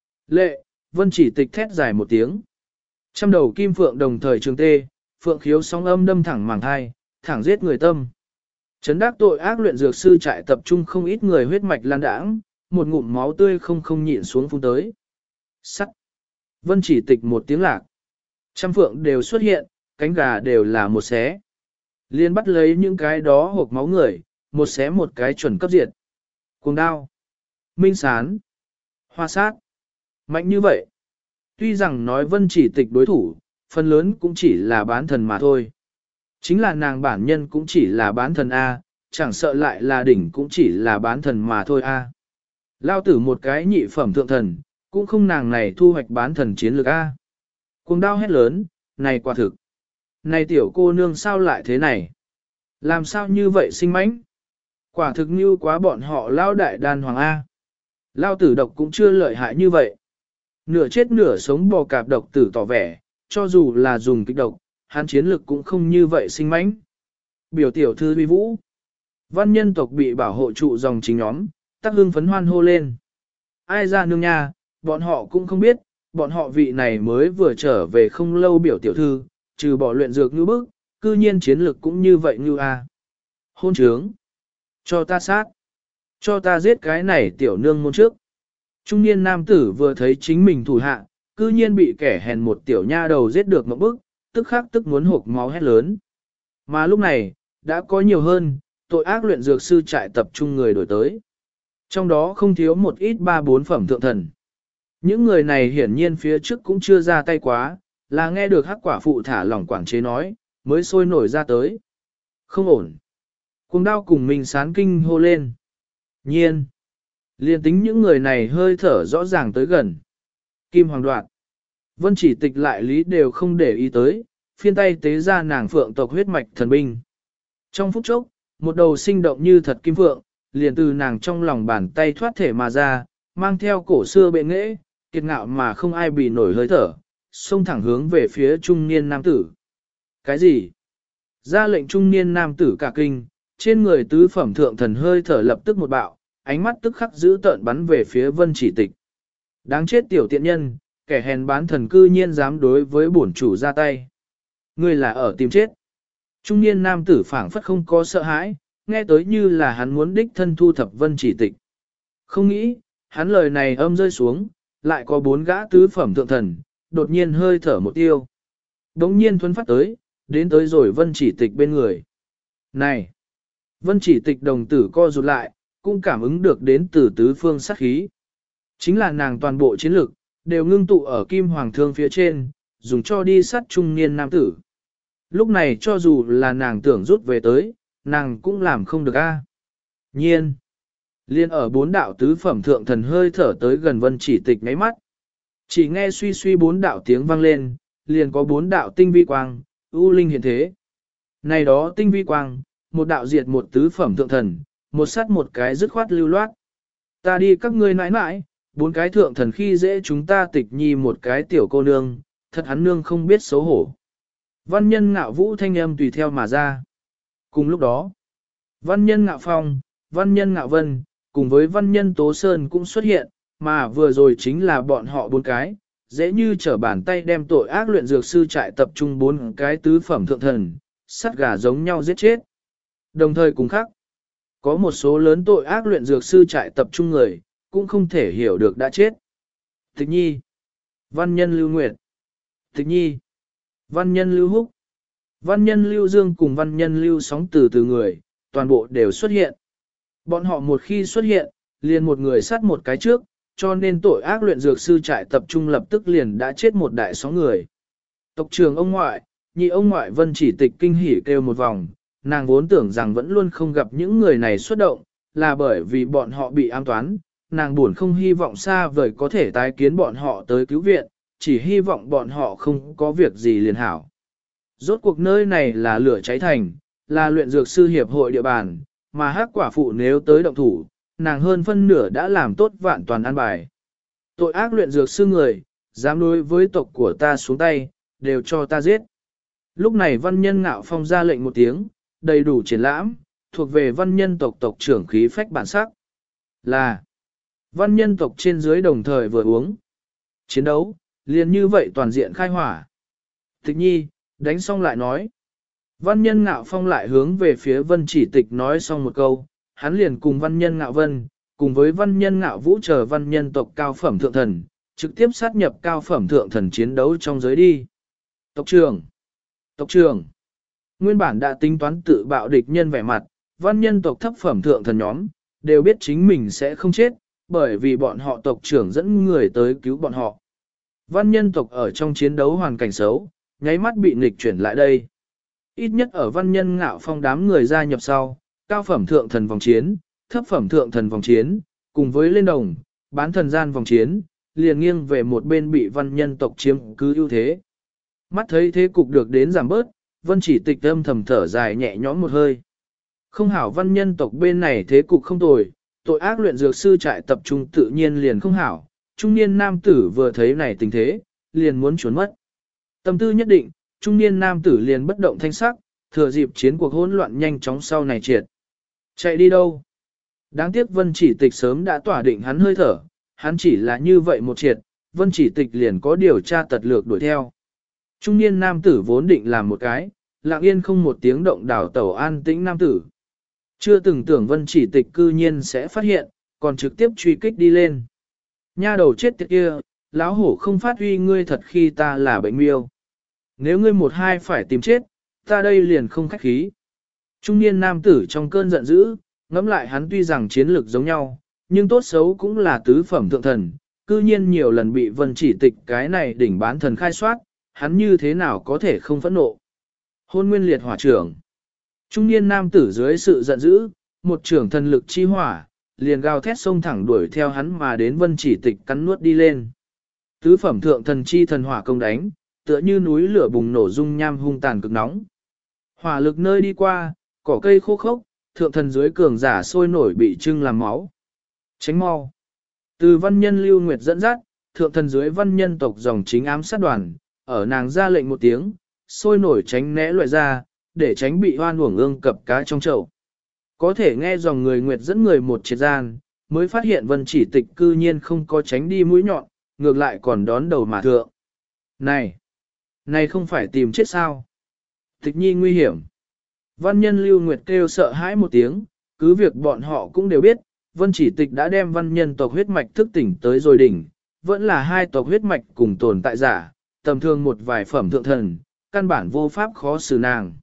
Lệ, vân chỉ tịch thét dài một tiếng. Trăm đầu kim phượng đồng thời trường tê, phượng khiếu sóng âm đâm thẳng màng thai, thẳng giết người tâm. Chấn đắc tội ác luyện dược sư trại tập trung không ít người huyết mạch lan đãng, một ngụm máu tươi không nhịn xuống phun tới. Sắt. Vân chỉ tịch một tiếng lạc. Trăm phượng đều xuất hiện, cánh gà đều là một xé. Liên bắt lấy những cái đó hộp máu người, một xé một cái chuẩn cấp diệt. Cuồng đao. Minh sán. Hoa sát. Mạnh như vậy. Tuy rằng nói vân chỉ tịch đối thủ, phần lớn cũng chỉ là bán thần mà thôi. Chính là nàng bản nhân cũng chỉ là bán thần A, chẳng sợ lại là đỉnh cũng chỉ là bán thần mà thôi A. Lao tử một cái nhị phẩm thượng thần, cũng không nàng này thu hoạch bán thần chiến lược A. Cuồng đao hét lớn, này quả thực. Này tiểu cô nương sao lại thế này? Làm sao như vậy sinh mãnh? Quả thực như quá bọn họ lao đại đan hoàng A. Lao tử độc cũng chưa lợi hại như vậy. Nửa chết nửa sống bò cạp độc tử tỏ vẻ, cho dù là dùng kích độc, hắn chiến lực cũng không như vậy sinh mãnh. Biểu tiểu thư uy vũ. Văn nhân tộc bị bảo hộ trụ dòng chính nhóm, tắc hương phấn hoan hô lên. Ai ra nương nha, bọn họ cũng không biết, bọn họ vị này mới vừa trở về không lâu biểu tiểu thư, trừ bỏ luyện dược như bức, cư nhiên chiến lực cũng như vậy như a. Hôn trướng! Cho ta sát! Cho ta giết cái này tiểu nương môn trước! Trung niên nam tử vừa thấy chính mình thủ hạ, cư nhiên bị kẻ hèn một tiểu nha đầu giết được một bức, tức khắc tức muốn hộc máu hét lớn. Mà lúc này, đã có nhiều hơn, tội ác luyện dược sư trại tập trung người đổi tới. Trong đó không thiếu một ít 3-4 phẩm thượng thần. Những người này hiển nhiên phía trước cũng chưa ra tay quá, là nghe được hắc quả phụ thả lỏng quản chế nói, mới sôi nổi ra tới. Không ổn. Cuồng đao cùng mình sán kinh hô lên. Nhiên. Liên tính những người này hơi thở rõ ràng tới gần. Kim Hoàng Đoạn. Vân Chỉ Tịch lại lý đều không để ý tới, phiên tay tế ra nàng phượng tộc huyết mạch thần binh. Trong phút chốc, một đầu sinh động như thật kim phượng, liền từ nàng trong lòng bàn tay thoát thể mà ra, mang theo cổ xưa bệ nghệ, kiệt ngạo mà không ai bị nổi hơi thở, xông thẳng hướng về phía trung niên nam tử. Cái gì? Ra lệnh trung niên nam tử cả kinh, trên người tứ phẩm thượng thần hơi thở lập tức một bạo, ánh mắt tức khắc giữ tợn bắn về phía Vân Chỉ Tịch. Đáng chết tiểu tiện nhân, kẻ hèn bán thần cư nhiên dám đối với bổn chủ ra tay. Ngươi là ở tìm chết. Trung niên nam tử phảng phất không có sợ hãi, nghe tới như là hắn muốn đích thân thu thập Vân Chỉ Tịch. Không nghĩ, hắn lời này âm rơi xuống, lại có 4 gã tứ phẩm thượng thần, đột nhiên hơi thở một tiêu. Đống nhiên thuấn phát tới, đến tới rồi Vân Chỉ Tịch bên người. Này! Vân Chỉ Tịch đồng tử co rụt lại, cũng cảm ứng được đến từ tứ phương sát khí. Chính là nàng toàn bộ chiến lực, đều ngưng tụ ở kim hoàng thương phía trên, dùng cho đi sát trung niên nam tử. Lúc này cho dù là nàng tưởng rút về tới, nàng cũng làm không được a. Nhiên! Liên ở 4 đạo tứ phẩm thượng thần hơi thở tới gần Vân Chỉ Tịch ngáy mắt. Chỉ nghe suy suy 4 đạo tiếng vang lên, liền có 4 đạo tinh vi quang, ưu linh hiện thế. Này đó tinh vi quang, một đạo diệt một tứ phẩm thượng thần, một sát một cái dứt khoát lưu loát. Ta đi các ngươi nãi nãi, 4 cái thượng thần khi dễ chúng ta Tịch Nhi một cái tiểu cô nương, thật hắn nương không biết xấu hổ. Văn nhân ngạo vũ thanh âm tùy theo mà ra. Cùng lúc đó, văn nhân ngạo phong, văn nhân ngạo vân, cùng với văn nhân tố sơn cũng xuất hiện, mà vừa rồi chính là bọn họ 4 cái, dễ như trở bàn tay đem tội ác luyện dược sư trại tập trung 4 cái tứ phẩm thượng thần, sắt gà giống nhau giết chết. Đồng thời cùng khác, có một số lớn tội ác luyện dược sư trại tập trung người, cũng không thể hiểu được đã chết. Tịch Nhi, văn nhân Lưu Nguyệt, Tịch Nhi, văn nhân Lưu Húc, văn nhân Lưu Dương cùng văn nhân Lưu Sóng từ người, toàn bộ đều xuất hiện. Bọn họ một khi xuất hiện, liền một người sát một cái trước, cho nên tội ác luyện dược sư trại tập trung lập tức liền đã chết một đại số người. Tộc trưởng ông ngoại, nhị ông ngoại Vân Chỉ Tịch kinh hỉ kêu một vòng, nàng vốn tưởng rằng vẫn luôn không gặp những người này xuất động, là bởi vì bọn họ bị ám toán, nàng buồn không hy vọng xa vời có thể tái kiến bọn họ tới cứu viện, chỉ hy vọng bọn họ không có việc gì liền hảo. Rốt cuộc nơi này là lửa cháy thành, là luyện dược sư hiệp hội địa bàn, mà hắc quả phụ nếu tới động thủ, nàng hơn phân nửa đã làm tốt vạn toàn an bài. Tội ác luyện dược sư người, dám đối với tộc của ta xuống tay, đều cho ta giết. Lúc này văn nhân ngạo phong ra lệnh một tiếng, đầy đủ triển lãm, thuộc về văn nhân tộc tộc trưởng khí phách bản sắc. Là văn nhân tộc trên dưới đồng thời vừa uống. Chiến đấu, liền như vậy toàn diện khai hỏa. Tịch Nhi, đánh xong lại nói. Văn nhân ngạo phong lại hướng về phía Vân Chỉ Tịch nói xong một câu, hắn liền cùng văn nhân ngạo vân, cùng với văn nhân ngạo vũ chờ văn nhân tộc cao phẩm thượng thần, trực tiếp sát nhập cao phẩm thượng thần chiến đấu trong giới đi. Tộc trưởng, nguyên bản đã tính toán tự bạo địch nhân vẻ mặt, văn nhân tộc thấp phẩm thượng thần nhóm, đều biết chính mình sẽ không chết, bởi vì bọn họ tộc trưởng dẫn người tới cứu bọn họ. Văn nhân tộc ở trong chiến đấu hoàn cảnh xấu, nháy mắt bị nghịch chuyển lại đây. Ít nhất ở văn nhân ngạo phong đám người gia nhập sau, cao phẩm thượng thần vòng chiến, thấp phẩm thượng thần vòng chiến, cùng với lên đồng, bán thần gian vòng chiến, liền nghiêng về một bên bị văn nhân tộc chiếm cứ ưu thế. Mắt thấy thế cục được đến giảm bớt, Vân Chỉ Tịch âm thầm thở dài nhẹ nhõm một hơi. Không hảo văn nhân tộc bên này thế cục không tồi, tội ác luyện dược sư trại tập trung tự nhiên liền không hảo, trung niên nam tử vừa thấy này tình thế, liền muốn trốn mất. Tâm tư nhất định, trung niên nam tử liền bất động thanh sắc, thừa dịp chiến cuộc hỗn loạn nhanh chóng sau này triệt. Chạy đi đâu? Đáng tiếc Vân Chỉ Tịch sớm đã tỏa định hắn hơi thở, hắn chỉ là như vậy một triệt, Vân Chỉ Tịch liền có điều tra tật lược đuổi theo. Trung niên nam tử vốn định làm một cái, lặng yên không một tiếng động đảo tẩu an tĩnh nam tử. Chưa từng tưởng Vân Chỉ Tịch cư nhiên sẽ phát hiện, còn trực tiếp truy kích đi lên. Nha đầu chết tiệt kia, lão hổ không phát huy ngươi thật khi ta là bệnh miêu. Nếu ngươi một hai phải tìm chết, ta đây liền không khách khí. Trung niên nam tử trong cơn giận dữ, ngẫm lại hắn tuy rằng chiến lược giống nhau, nhưng tốt xấu cũng là tứ phẩm thượng thần, cư nhiên nhiều lần bị Vân Chỉ Tịch cái này đỉnh bán thần khai soát, hắn như thế nào có thể không phẫn nộ. Hôn nguyên liệt hỏa trưởng. Trung niên nam tử dưới sự giận dữ, một trưởng thần lực chi hỏa, liền gào thét xông thẳng đuổi theo hắn mà đến Vân Chỉ Tịch cắn nuốt đi lên. Tứ phẩm thượng thần chi thần hỏa công đánh, tựa như núi lửa bùng nổ dung nham hung tàn cực nóng. Hỏa lực nơi đi qua, cỏ cây khô khốc, thượng thần dưới cường giả sôi nổi bị trưng làm máu. Tránh mau. Từ văn nhân Lưu Nguyệt dẫn dắt, thượng thần dưới văn nhân tộc dòng chính ám sát đoàn, ở nàng ra lệnh một tiếng, sôi nổi tránh né loại ra, để tránh bị hoan uổng ương cập cá trong chậu. Có thể nghe dòng người Nguyệt dẫn người một triệt gian, mới phát hiện Vân Chỉ Tịch cư nhiên không có tránh đi mũi nhọn, ngược lại còn đón đầu mà thượng. Này không phải tìm chết sao? Tịch nhi nguy hiểm. Văn nhân Lưu Nguyệt kêu sợ hãi một tiếng, cứ việc bọn họ cũng đều biết, Vân Chỉ Tịch đã đem văn nhân tộc huyết mạch thức tỉnh tới rồi đỉnh, vẫn là hai tộc huyết mạch cùng tồn tại giả, tầm thường một vài phẩm thượng thần, căn bản vô pháp khó xử nàng.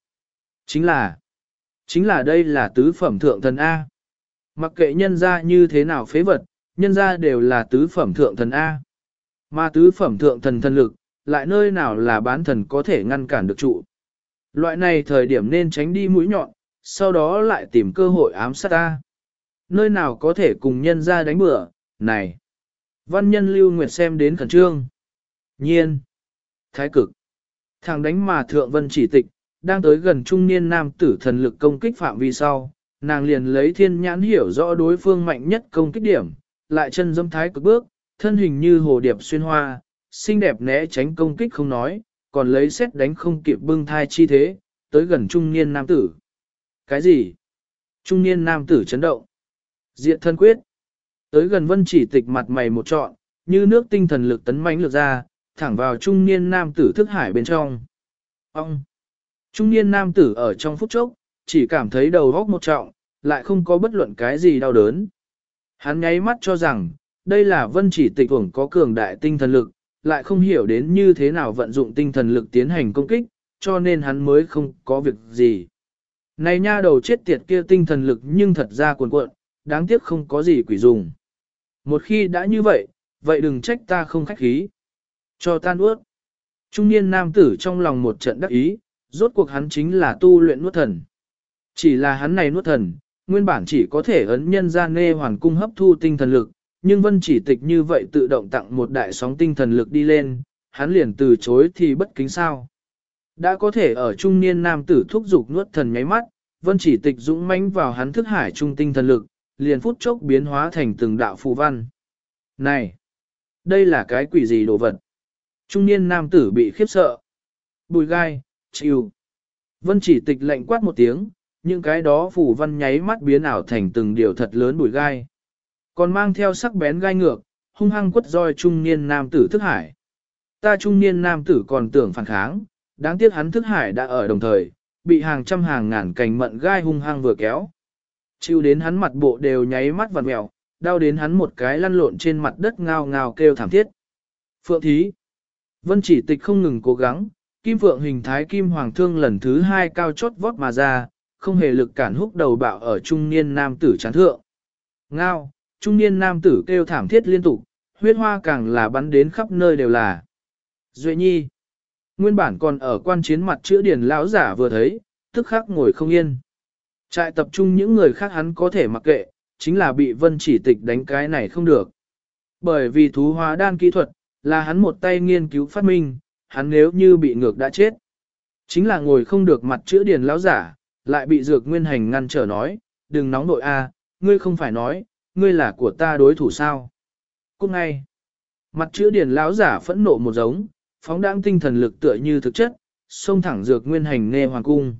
Chính là đây là tứ phẩm thượng thần A. Mặc kệ nhân ra như thế nào phế vật, nhân ra đều là tứ phẩm thượng thần A. Mà tứ phẩm thượng thần thần lực, lại nơi nào là bán thần có thể ngăn cản được trụ. Loại này thời điểm nên tránh đi mũi nhọn, sau đó lại tìm cơ hội ám sát ta. Nơi nào có thể cùng nhân ra đánh bữa, này. Văn nhân Lưu Nguyệt xem đến khẩn trương. Nhiên. Thái cực. Thằng đánh mà thượng Vân Chỉ Tịch, đang tới gần trung niên nam tử thần lực công kích phạm vi sau, nàng liền lấy thiên nhãn hiểu rõ đối phương mạnh nhất công kích điểm, lại chân dâm thái cực bước, thân hình như hồ điệp xuyên hoa, xinh đẹp né tránh công kích không nói, còn lấy xét đánh không kịp bưng thai chi thế, tới gần trung niên nam tử. Cái gì? Trung niên nam tử chấn động. Diện thân quyết. Tới gần Vân Chỉ Tịch mặt mày một trọn, như nước tinh thần lực tấn mãnh lược ra, thẳng vào trung niên nam tử thức hải bên trong. Ông! Trung niên nam tử ở trong phút chốc, chỉ cảm thấy đầu góc một trọng, lại không có bất luận cái gì đau đớn. Hắn nháy mắt cho rằng, đây là Vân Chỉ Tịch ủng có cường đại tinh thần lực, lại không hiểu đến như thế nào vận dụng tinh thần lực tiến hành công kích, cho nên hắn mới không có việc gì. Này nha đầu chết tiệt kia tinh thần lực nhưng thật ra cuồn cuộn, đáng tiếc không có gì quỷ dùng. Một khi đã như vậy, vậy đừng trách ta không khách khí. Cho tan ướt. Trung niên nam tử trong lòng một trận đắc ý, rốt cuộc hắn chính là tu luyện nuốt thần. Chỉ là hắn này nuốt thần, nguyên bản chỉ có thể ấn nhân ra nê hoàn cung hấp thu tinh thần lực, nhưng Vân Chỉ Tịch như vậy tự động tặng một đại sóng tinh thần lực đi lên, hắn liền từ chối thì bất kính sao. Đã có thể ở trung niên nam tử thúc dục nuốt thần nháy mắt, Vân Chỉ Tịch dũng mãnh vào hắn thức hải trung tinh thần lực, liền phút chốc biến hóa thành từng đạo phù văn. Này! Đây là cái quỷ gì đồ vật? Trung niên nam tử bị khiếp sợ. Bùi gai, chịu. Vân Chỉ Tịch lạnh quát một tiếng, những cái đó phù văn nháy mắt biến ảo thành từng điều thật lớn bùi gai. Còn mang theo sắc bén gai ngược, hung hăng quất roi trung niên nam tử thức hải. Ta trung niên nam tử còn tưởng phản kháng, đáng tiếc hắn thức hải đã ở đồng thời, bị hàng trăm hàng ngàn cành mận gai hung hăng vừa kéo. Chịu đến hắn mặt bộ đều nháy mắt vặn mèo, đau đến hắn một cái lăn lộn trên mặt đất ngao ngao kêu thảm thiết. Phượng thí. Vân Chỉ Tịch không ngừng cố gắng, kim phượng hình thái kim hoàng thương lần thứ hai cao chót vót mà ra, không hề lực cản húc đầu bạo ở trung niên nam tử chán thượng. Ngao, trung niên nam tử kêu thảm thiết liên tục, huyết hoa càng là bắn đến khắp nơi đều là. Duệ nhi. Nguyên bản còn ở quan chiến mặt chữa điển lão giả vừa thấy, tức khắc ngồi không yên. Trại tập trung những người khác hắn có thể mặc kệ, chính là bị Vân Chỉ Tịch đánh cái này không được. Bởi vì thú hóa đan kỹ thuật, là hắn một tay nghiên cứu phát minh, hắn nếu như bị ngược đã chết. Chính là ngồi không được mặt chữa điển lão giả, lại bị Dược Nguyên Hành ngăn trở nói, đừng nóng nội a, ngươi không phải nói, ngươi là của ta đối thủ sao. Cút ngay. Mặt chữa điển lão giả phẫn nộ một giống, phóng đãng tinh thần lực tựa như thực chất, xông thẳng Dược Nguyên Hành nghe hoàng cung.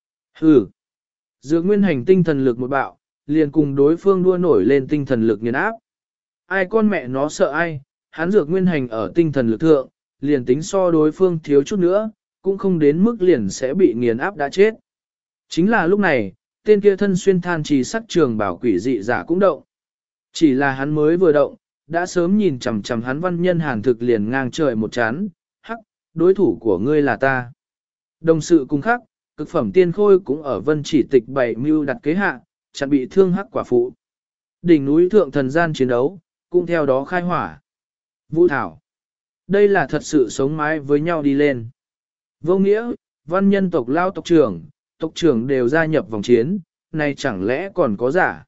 Hừ. Dược Nguyên Hành tinh thần lực một bạo, liền cùng đối phương đua nổi lên tinh thần lực nghiền áp. Ai con mẹ nó sợ ai, hắn dược nguyên hành ở tinh thần lực thượng, liền tính so đối phương thiếu chút nữa, cũng không đến mức liền sẽ bị nghiền áp đã chết. Chính là lúc này, tên kia thân xuyên than trì sắc trường bảo quỷ dị giả cũng động. Chỉ là hắn mới vừa động, đã sớm nhìn chằm chằm hắn văn nhân hàn thực liền ngang trời một chán, hắc, đối thủ của ngươi là ta. Đồng sự cùng khác, cực phẩm tiên khôi cũng ở vân chỉ tịch bày mưu đặt kế hạ, chặn bị thương hắc quả phụ. Đỉnh núi thượng thần gian chiến đấu, cũng theo đó khai hỏa. Vũ Thảo. Đây là thật sự sống mái với nhau đi lên. Vô nghĩa, văn nhân tộc lao tộc trưởng đều gia nhập vòng chiến, này chẳng lẽ còn có giả.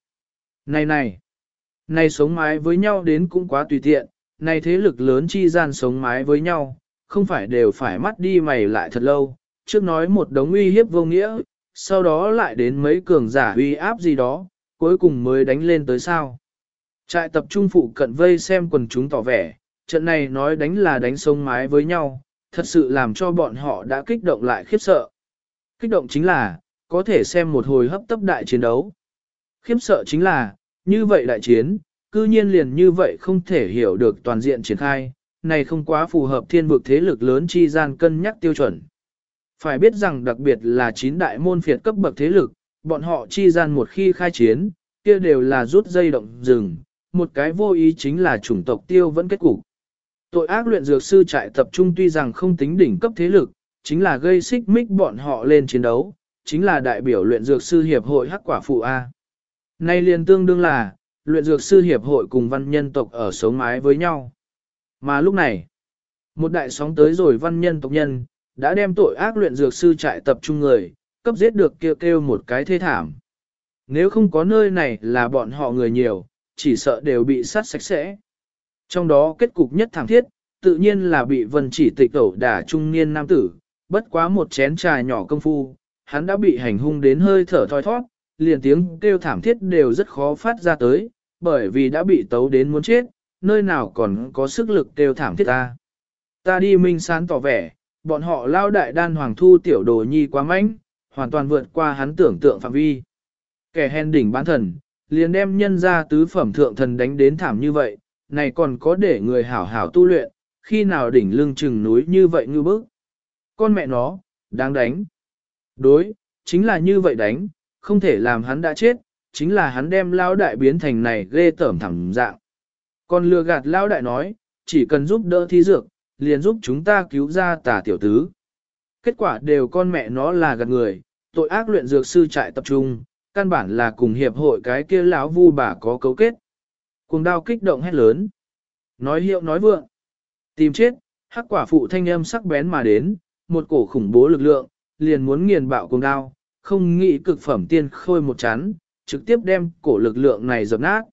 Này sống mái với nhau đến cũng quá tùy tiện, này thế lực lớn chi gian sống mái với nhau, không phải đều phải mắt đi mày lại thật lâu, trước nói một đống uy hiếp vô nghĩa, sau đó lại đến mấy cường giả uy áp gì đó, cuối cùng mới đánh lên tới sao. Trại tập trung phụ cận vây xem quần chúng tỏ vẻ, trận này nói đánh là đánh sống mái với nhau, thật sự làm cho bọn họ đã kích động lại khiếp sợ. Kích động chính là, có thể xem một hồi hấp tấp đại chiến đấu. Khiếp sợ chính là, như vậy đại chiến, cư nhiên liền như vậy không thể hiểu được toàn diện triển khai, này không quá phù hợp thiên vực thế lực lớn chi gian cân nhắc tiêu chuẩn. Phải biết rằng đặc biệt là 9 đại môn phiệt cấp bậc thế lực, bọn họ chi gian một khi khai chiến, kia đều là rút dây động rừng, một cái vô ý chính là chủng tộc tiêu vẫn kết cục. Tội ác luyện dược sư trại tập trung tuy rằng không tính đỉnh cấp thế lực, chính là gây xích mích bọn họ lên chiến đấu, chính là đại biểu luyện dược sư hiệp hội hắc quả phụ A. Nay liền tương đương là, luyện dược sư hiệp hội cùng văn nhân tộc ở sống mái với nhau. Mà lúc này, một đại sóng tới rồi văn nhân tộc nhân, đã đem tội ác luyện dược sư trại tập trung người, cấp giết được kêu một cái thê thảm. Nếu không có nơi này là bọn họ người nhiều, chỉ sợ đều bị sát sạch sẽ. Trong đó kết cục nhất thảm thiết, tự nhiên là bị vân chỉ tịch ẩu đả trung niên nam tử, bất quá một chén trà nhỏ công phu, hắn đã bị hành hung đến hơi thở thoi thoát, liền tiếng kêu thảm thiết đều rất khó phát ra tới, bởi vì đã bị tấu đến muốn chết, nơi nào còn có sức lực kêu thảm thiết ta. Ta đi minh sán tỏ vẻ, bọn họ lao đại đan hoàng thu tiểu đồ nhi quá mạnh, hoàn toàn vượt qua hắn tưởng tượng phạm vi. Kẻ hèn đỉnh bán thần, liền đem nhân ra tứ phẩm thượng thần đánh đến thảm như vậy, này còn có để người hảo hảo tu luyện, khi nào đỉnh lưng chừng núi như vậy ngư bức. Con mẹ nó, đáng đánh. Đối, chính là như vậy đánh, không thể làm hắn đã chết, chính là hắn đem lao đại biến thành này ghê tởm thẳng dạng. Còn lừa gạt lao đại nói, chỉ cần giúp đỡ thí dược, liền giúp chúng ta cứu ra tà tiểu tứ. Kết quả đều con mẹ nó là gạt người, tội ác luyện dược sư trại tập trung, căn bản là cùng hiệp hội cái kia lão vu bà có cấu kết. Cuồng đao kích động hét lớn. Nói hiệu nói vượng. Tìm chết, hắc quả phụ thanh âm sắc bén mà đến, một cổ khủng bố lực lượng, liền muốn nghiền bạo cuồng đao, không nghĩ cực phẩm tiên khôi một chán, trực tiếp đem cổ lực lượng này dập nát.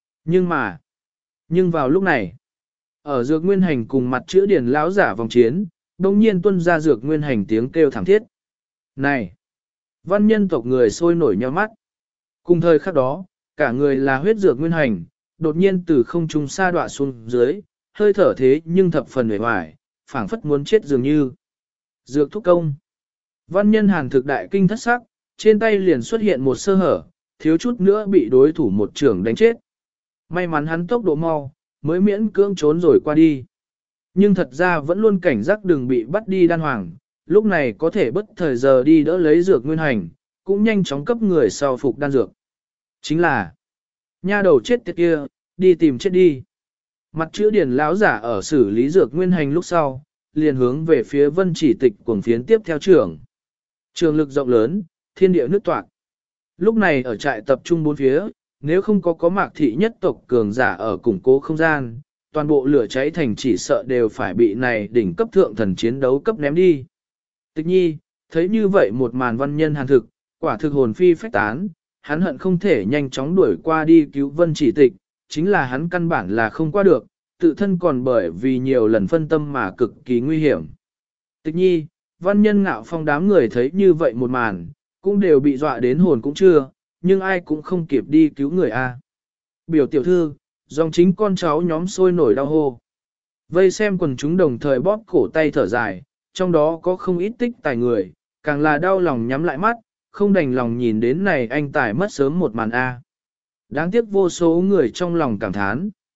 Nhưng vào lúc này, ở dược nguyên hành cùng mặt chữ điển lão giả vòng chiến, đồng nhiên tuân ra dược nguyên hành tiếng kêu thảm thiết. Này! Văn nhân tộc người sôi nổi nheo mắt. Cùng thời khắc đó, cả người là huyết dược nguyên hành, đột nhiên từ không trung sa đọa xuống dưới, hơi thở thế nhưng thập phần uể oải, phảng phất muốn chết dường như. Dược thúc công. Văn nhân hàn thực đại kinh thất sắc, trên tay liền xuất hiện một sơ hở, thiếu chút nữa bị đối thủ một trưởng đánh chết. May mắn hắn tốc độ mau, mới miễn cưỡng trốn rồi qua đi. Nhưng thật ra vẫn luôn cảnh giác đừng bị bắt đi đan hoàng, lúc này có thể bất thời giờ đi đỡ lấy dược nguyên hành, cũng nhanh chóng cấp người sau phục đan dược. Chính là, nha đầu chết tiệt kia, đi tìm chết đi. Mặt chữ điển lão giả ở xử lý dược nguyên hành lúc sau, liền hướng về phía vân chỉ tịch cuồng phiến tiếp theo trưởng. Trường lực rộng lớn, thiên địa nước toạc. Lúc này ở trại tập trung bốn phía, nếu không có mạc thị nhất tộc cường giả ở củng cố không gian, toàn bộ lửa cháy thành chỉ sợ đều phải bị này đỉnh cấp thượng thần chiến đấu cấp ném đi. Tịch nhi, thấy như vậy một màn văn nhân hàn thực, quả thực hồn phi phách tán, hắn hận không thể nhanh chóng đuổi qua đi cứu vân chỉ tịch, chính là hắn căn bản là không qua được, tự thân còn bởi vì nhiều lần phân tâm mà cực kỳ nguy hiểm. Tịch nhi, văn nhân ngạo phong đám người thấy như vậy một màn, cũng đều bị dọa đến hồn cũng chưa, nhưng ai cũng không kịp đi cứu người a. Biểu tiểu thư, dòng chính con cháu nhóm sôi nổi đau hô. Vây xem quần chúng đồng thời bóp cổ tay thở dài, trong đó có không ít tích tài người, càng là đau lòng nhắm lại mắt, không đành lòng nhìn đến này anh tài mất sớm một màn a. Đáng tiếc vô số người trong lòng cảm thán.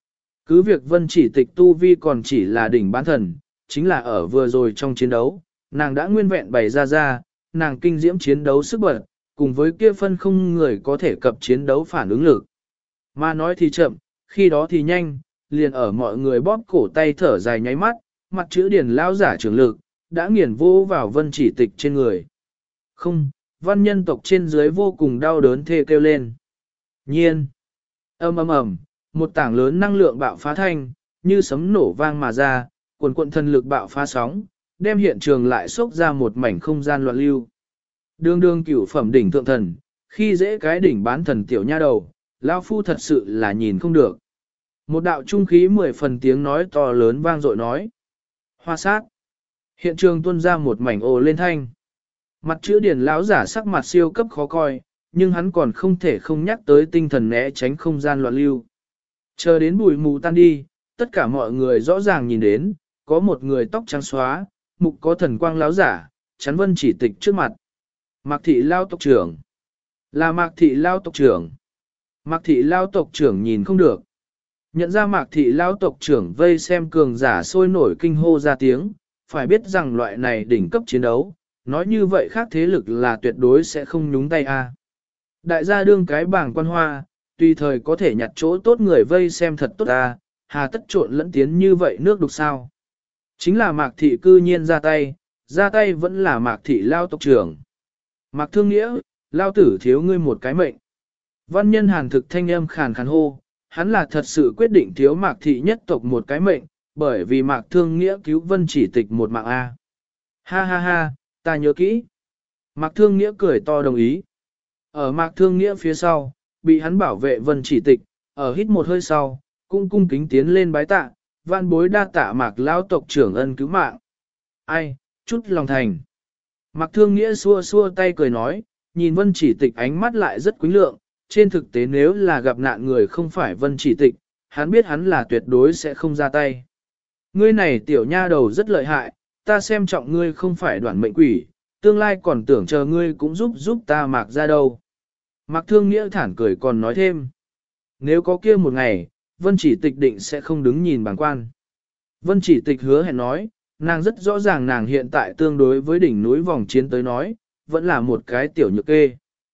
Cứ việc vân chỉ tịch tu vi còn chỉ là đỉnh bán thần, chính là ở vừa rồi trong chiến đấu, nàng đã nguyên vẹn bày ra, nàng kinh diễm chiến đấu sức bật, cùng với kia phân không người có thể cập chiến đấu phản ứng lực. Mà nói thì chậm, khi đó thì nhanh, liền ở mọi người bóp cổ tay thở dài nháy mắt, mặt chữ điển lao giả trưởng lực, đã nghiền vô vào vân chỉ tịch trên người. Không, văn nhân tộc trên dưới vô cùng đau đớn thê kêu lên. Nhiên, ầm, một tảng lớn năng lượng bạo phá thanh, như sấm nổ vang mà ra, cuồn cuộn thần lực bạo phá sóng, đem hiện trường lại xốc ra một mảnh không gian loạn lưu. Đường cửu phẩm đỉnh thượng thần, khi dễ cái đỉnh bán thần tiểu nha đầu, lão phu thật sự là nhìn không được. Một đạo trung khí 10 phần tiếng nói to lớn vang dội nói. Hoa sát. Hiện trường tuôn ra một mảnh ồ lên thanh. Mặt chữ điển lão giả sắc mặt siêu cấp khó coi, nhưng hắn còn không thể không nhắc tới tinh thần né tránh không gian loạn lưu. Chờ đến bụi mù tan đi, tất cả mọi người rõ ràng nhìn đến, có một người tóc trắng xóa, mục có thần quang lão giả, chắn vân chỉ tịch trước mặt. Mạc thị lao tộc trưởng. Là Mạc thị lao tộc trưởng. Mạc thị lao tộc trưởng nhìn không được. Nhận ra Mạc thị lao tộc trưởng vây xem cường giả sôi nổi kinh hô ra tiếng, phải biết rằng loại này đỉnh cấp chiến đấu, nói như vậy khác thế lực là tuyệt đối sẽ không nhúng tay a. Đại gia đương cái bảng quan hoa, tùy thời có thể nhặt chỗ tốt người vây xem thật tốt a, hà tất trộn lẫn tiến như vậy nước đục sao. Chính là Mạc thị cư nhiên ra tay vẫn là Mạc thị lao tộc trưởng. Mạc Thương Nghĩa, lao tử thiếu ngươi một cái mệnh. Văn nhân hàn thực thanh âm khàn khàn hô, hắn là thật sự quyết định thiếu Mạc thị nhất tộc một cái mệnh, bởi vì Mạc Thương Nghĩa cứu vân chỉ tịch một mạng A. Ha, ta nhớ kỹ. Mạc Thương Nghĩa cười to đồng ý. Ở Mạc Thương Nghĩa phía sau, bị hắn bảo vệ vân chỉ tịch, ở hít một hơi sau, cũng cung kính tiến lên bái tạ, vạn bối đa tạ Mạc lao tộc trưởng ân cứu mạng. Ai, chút lòng thành. Mạc Thương Nghĩa xua tay cười nói, nhìn vân chỉ tịch ánh mắt lại rất quý lượng, trên thực tế nếu là gặp nạn người không phải vân chỉ tịch, hắn biết hắn là tuyệt đối sẽ không ra tay. Ngươi này tiểu nha đầu rất lợi hại, ta xem trọng ngươi không phải đoạn mệnh quỷ, tương lai còn tưởng chờ ngươi cũng giúp ta Mạc ra đâu. Mạc Thương Nghĩa thản cười còn nói thêm, nếu có kia một ngày, vân chỉ tịch định sẽ không đứng nhìn bàng quan. Vân chỉ tịch hứa hẹn nói, nàng rất rõ ràng nàng hiện tại tương đối với đỉnh núi vòng chiến tới nói, vẫn là một cái tiểu nhược kê.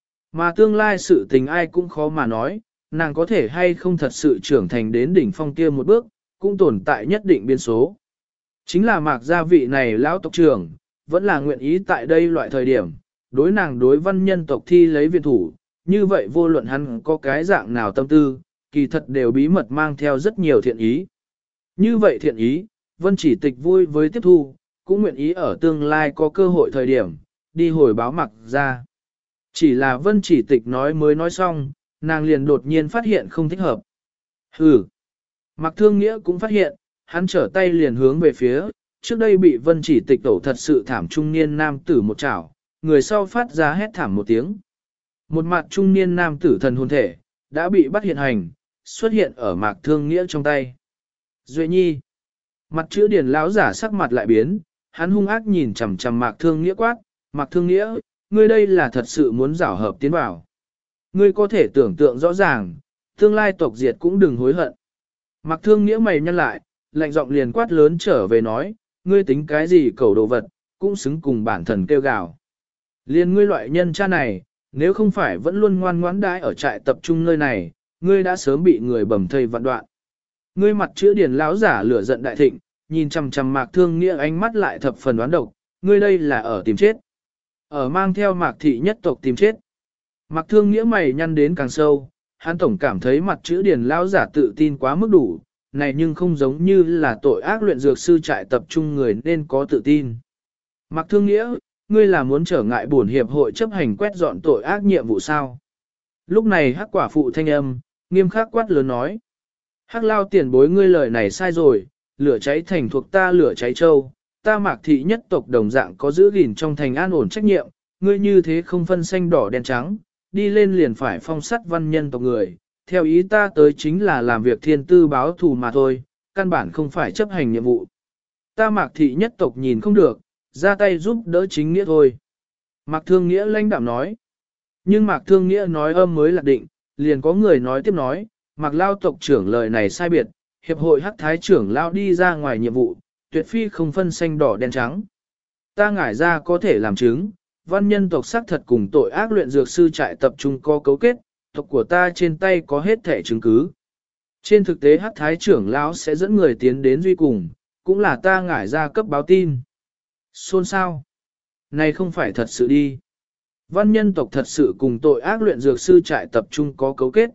Mà tương lai sự tình ai cũng khó mà nói, nàng có thể hay không thật sự trưởng thành đến đỉnh phong kia một bước, cũng tồn tại nhất định biên số. Chính là Mạc gia vị này lão tộc trưởng, vẫn là nguyện ý tại đây loại thời điểm, đối nàng đối văn nhân tộc thi lấy viện thủ, như vậy vô luận hắn có cái dạng nào tâm tư, kỳ thật đều bí mật mang theo rất nhiều thiện ý. Như vậy thiện ý, vân chỉ tịch vui với tiếp thu, cũng nguyện ý ở tương lai có cơ hội thời điểm, đi hồi báo Mạc gia. Chỉ là vân chỉ tịch nói mới nói xong, nàng liền đột nhiên phát hiện không thích hợp. Hừ. Mạc Thương Nghĩa cũng phát hiện, hắn trở tay liền hướng về phía, trước đây bị vân chỉ tịch đổ thật sự thảm trung niên nam tử một chảo, người sau phát ra hét thảm một tiếng. Một mặt trung niên nam tử thần hồn thể, đã bị bắt hiện hành, xuất hiện ở Mạc Thương Nghĩa trong tay. Duệ nhi. Mặt chữ điển lão giả sắc mặt lại biến, hắn hung ác nhìn chằm chằm Mạc Thương Nghĩa quát, Mạc Thương Nghĩa, ngươi đây là thật sự muốn giảo hợp tiến vào. Ngươi có thể tưởng tượng rõ ràng, tương lai tộc diệt cũng đừng hối hận. Mạc Thương Nghĩa mày nhăn lại, lạnh giọng liền quát lớn trở về nói, ngươi tính cái gì cầu đồ vật, cũng xứng cùng bản thần kêu gào. Liên ngươi loại nhân cha này, nếu không phải vẫn luôn ngoan ngoãn đãi ở trại tập trung nơi này, ngươi đã sớm bị người bầm thây vạn đoạn. Ngươi mặt chữ điển lão giả lửa giận đại thịnh, nhìn chằm chằm Mạc Thương Nghĩa ánh mắt lại thập phần đoán độc, ngươi đây là ở tìm chết. Ở mang theo Mạc thị nhất tộc tìm chết. Mạc Thương Nghĩa mày nhăn đến càng sâu, hắn tổng cảm thấy mặt chữ điển lão giả tự tin quá mức đủ, này nhưng không giống như là tội ác luyện dược sư trại tập trung người nên có tự tin. Mạc Thương Nghĩa, ngươi là muốn trở ngại bổn hiệp hội chấp hành quét dọn tội ác nhiệm vụ sao? Lúc này Hắc quả phụ thanh âm, nghiêm khắc quát lớn nói. Hắc lao tiền bối ngươi lời này sai rồi, lửa cháy thành thuộc ta lửa cháy châu, ta Mạc thị nhất tộc đồng dạng có giữ gìn trong thành an ổn trách nhiệm, ngươi như thế không phân xanh đỏ đen trắng, đi lên liền phải phong sắt văn nhân tộc người, theo ý ta tới chính là làm việc thiên tư báo thù mà thôi, căn bản không phải chấp hành nhiệm vụ. Ta Mạc thị nhất tộc nhìn không được, ra tay giúp đỡ chính nghĩa thôi. Mạc Thương Nghĩa lãnh đạm nói. Nhưng Mạc Thương Nghĩa nói âm mới lạc định, liền có người nói tiếp nói, Mạc lao tộc trưởng lời này sai biệt, hiệp hội hắc thái trưởng lao đi ra ngoài nhiệm vụ, tuyệt phi không phân xanh đỏ đen trắng. Ta ngải ra có thể làm chứng, văn nhân tộc xác thật cùng tội ác luyện dược sư trại tập trung có cấu kết, tộc của ta trên tay có hết thẻ chứng cứ. Trên thực tế hắc thái trưởng lão sẽ dẫn người tiến đến duy cùng, cũng là ta ngải ra cấp báo tin. Xôn sao? Này không phải thật sự đi. Văn nhân tộc thật sự cùng tội ác luyện dược sư trại tập trung có cấu kết.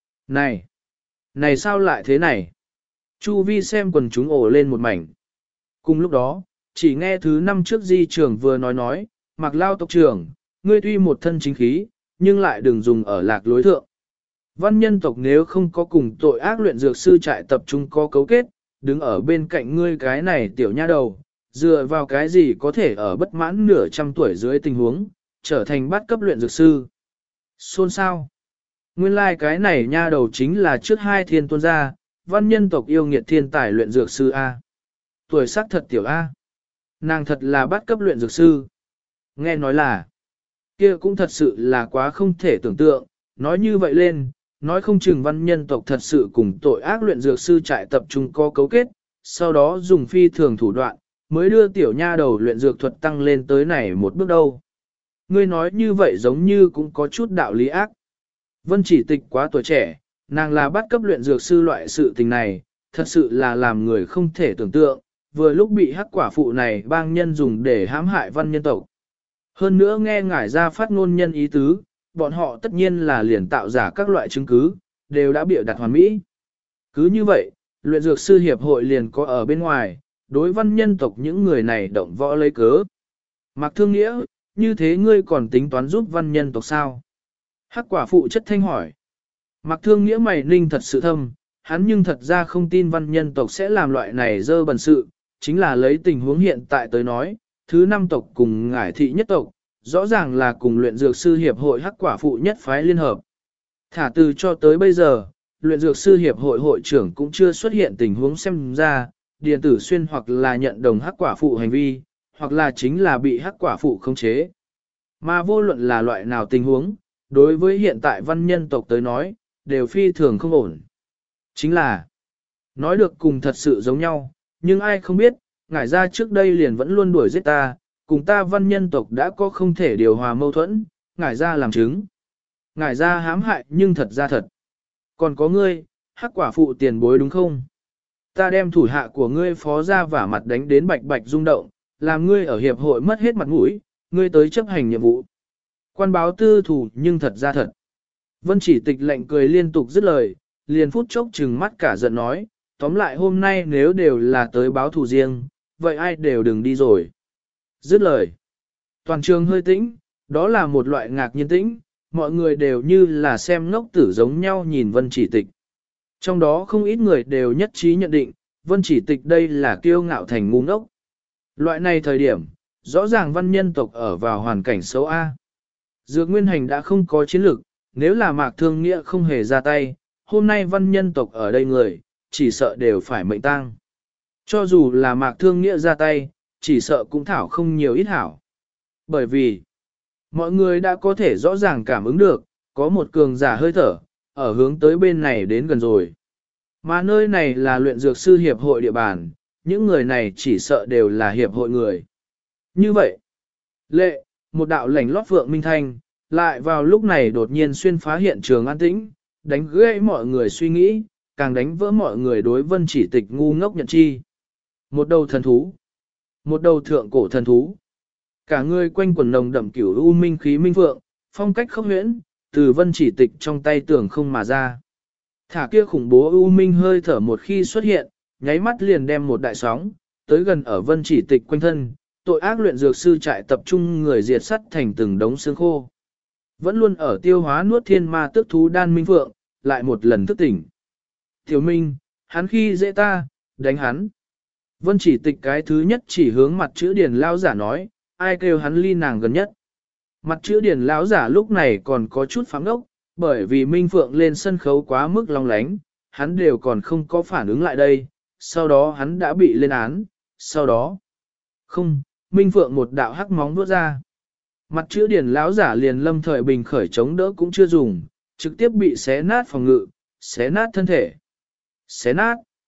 Này sao lại thế này? Chu vi xem quần chúng ổ lên một mảnh. Cùng lúc đó, chỉ nghe thứ năm trước di trưởng vừa nói, Mạc Lao tộc trưởng, ngươi tuy một thân chính khí, nhưng lại đừng dùng ở lạc lối thượng. Văn nhân tộc nếu không có cùng tội ác luyện dược sư trại tập trung có cấu kết, đứng ở bên cạnh ngươi cái này tiểu nha đầu, dựa vào cái gì có thể ở bất mãn nửa trăm tuổi dưới tình huống, trở thành bát cấp luyện dược sư. Xôn sao? Nguyên lai like cái này nha đầu chính là trước hai thiên tôn gia, văn nhân tộc yêu nghiệt thiên tài luyện dược sư A. Tuổi sắc thật tiểu A. Nàng thật là bát cấp luyện dược sư. Nghe nói là, kia cũng thật sự là quá không thể tưởng tượng, nói như vậy lên, nói không chừng văn nhân tộc thật sự cùng tội ác luyện dược sư trại tập trung có cấu kết, sau đó dùng phi thường thủ đoạn, mới đưa tiểu nha đầu luyện dược thuật tăng lên tới này một bước đâu. Ngươi nói như vậy giống như cũng có chút đạo lý ác. Vân Chỉ Tịch quá tuổi trẻ, nàng là bắt cấp luyện dược sư loại sự tình này, thật sự là làm người không thể tưởng tượng, vừa lúc bị hắc quả phụ này bang nhân dùng để hãm hại văn nhân tộc. Hơn nữa nghe ngải ra phát ngôn nhân ý tứ, bọn họ tất nhiên là liền tạo giả các loại chứng cứ, đều đã bịa đặt hoàn mỹ. Cứ như vậy, luyện dược sư hiệp hội liền có ở bên ngoài, đối văn nhân tộc những người này động võ lấy cớ. Mạc Thương Nghĩa, như thế ngươi còn tính toán giúp văn nhân tộc sao? Hắc quả phụ chất thanh hỏi. Mạc Thương Nghĩa mày ninh thật sự thâm, hắn nhưng thật ra không tin văn nhân tộc sẽ làm loại này dơ bẩn sự, chính là lấy tình huống hiện tại tới nói, thứ năm tộc cùng ngải thị nhất tộc, rõ ràng là cùng luyện dược sư hiệp hội hắc quả phụ nhất phái liên hợp. Thả từ cho tới bây giờ, luyện dược sư hiệp hội hội trưởng cũng chưa xuất hiện tình huống xem ra, điện tử xuyên hoặc là nhận đồng hắc quả phụ hành vi, hoặc là chính là bị hắc quả phụ khống chế. Mà vô luận là loại nào tình huống, đối với hiện tại văn nhân tộc tới nói, đều phi thường không ổn. Chính là, nói được cùng thật sự giống nhau, nhưng ai không biết, ngải ra trước đây liền vẫn luôn đuổi giết ta, cùng ta văn nhân tộc đã có không thể điều hòa mâu thuẫn, ngải ra làm chứng. Ngải ra hãm hại nhưng thật ra thật. Còn có ngươi, hắc quả phụ tiền bối đúng không? Ta đem thủ hạ của ngươi phó ra vả mặt đánh đến bạch bạch rung động, làm ngươi ở hiệp hội mất hết mặt mũi, ngươi tới chấp hành nhiệm vụ. Quan báo tư thủ nhưng thật ra thật. Vân Chỉ Tịch lệnh cười liên tục dứt lời, liền phút chốc trừng mắt cả giận nói, tóm lại hôm nay nếu đều là tới báo thù riêng, vậy ai đều đừng đi rồi. Dứt lời. Toàn trường hơi tĩnh, đó là một loại ngạc nhiên tĩnh, mọi người đều như là xem ngốc tử giống nhau nhìn Vân Chỉ Tịch. Trong đó không ít người đều nhất trí nhận định, Vân Chỉ Tịch đây là kiêu ngạo thành ngu ngốc. Loại này thời điểm, rõ ràng văn nhân tộc ở vào hoàn cảnh xấu A. Dược Nguyên Hành đã không có chiến lược, nếu là Mạc Thương Nghĩa không hề ra tay, hôm nay văn nhân tộc ở đây người, chỉ sợ đều phải mệnh tang. Cho dù là Mạc Thương Nghĩa ra tay, chỉ sợ cũng thảo không nhiều ít hảo. Bởi vì, mọi người đã có thể rõ ràng cảm ứng được, có một cường giả hơi thở, ở hướng tới bên này đến gần rồi. Mà nơi này là luyện dược sư hiệp hội địa bàn, những người này chỉ sợ đều là hiệp hội người. Như vậy, lệ, một đạo lảnh lót vượng minh thanh, lại vào lúc này đột nhiên xuyên phá hiện trường an tĩnh, đánh gãy mọi người suy nghĩ, càng đánh vỡ mọi người đối Vân Chỉ Tịch ngu ngốc nhận chi. Một đầu thần thú, một đầu thượng cổ thần thú. Cả người quanh quần nồng đậm cửu u minh khí minh vượng, phong cách không huyễn, từ Vân Chỉ Tịch trong tay tưởng không mà ra. Thả kia khủng bố u minh hơi thở một khi xuất hiện, nháy mắt liền đem một đại sóng, tới gần ở Vân Chỉ Tịch quanh thân, tội ác luyện dược sư trại tập trung người diệt sắt thành từng đống xương khô. Vẫn luôn ở tiêu hóa nuốt thiên ma tước thú đan minh vượng, lại một lần thức tỉnh. Tiểu Minh, hắn khi dễ ta, đánh hắn. Vân Chỉ Tịch cái thứ nhất chỉ hướng mặt chữ điền lao giả nói, ai kêu hắn ly nàng gần nhất. Mặt chữ điền lão giả lúc này còn có chút phám ốc, bởi vì Minh Phượng lên sân khấu quá mức long lánh, hắn đều còn không có phản ứng lại đây, sau đó hắn đã bị lên án, sau đó. Không, Minh Phượng một đạo hắc móng vuốt ra. Mặt chữ điền lão giả liền lâm thời bình khởi chống đỡ cũng chưa dùng, trực tiếp bị xé nát phòng ngự, xé nát thân thể. Xé nát.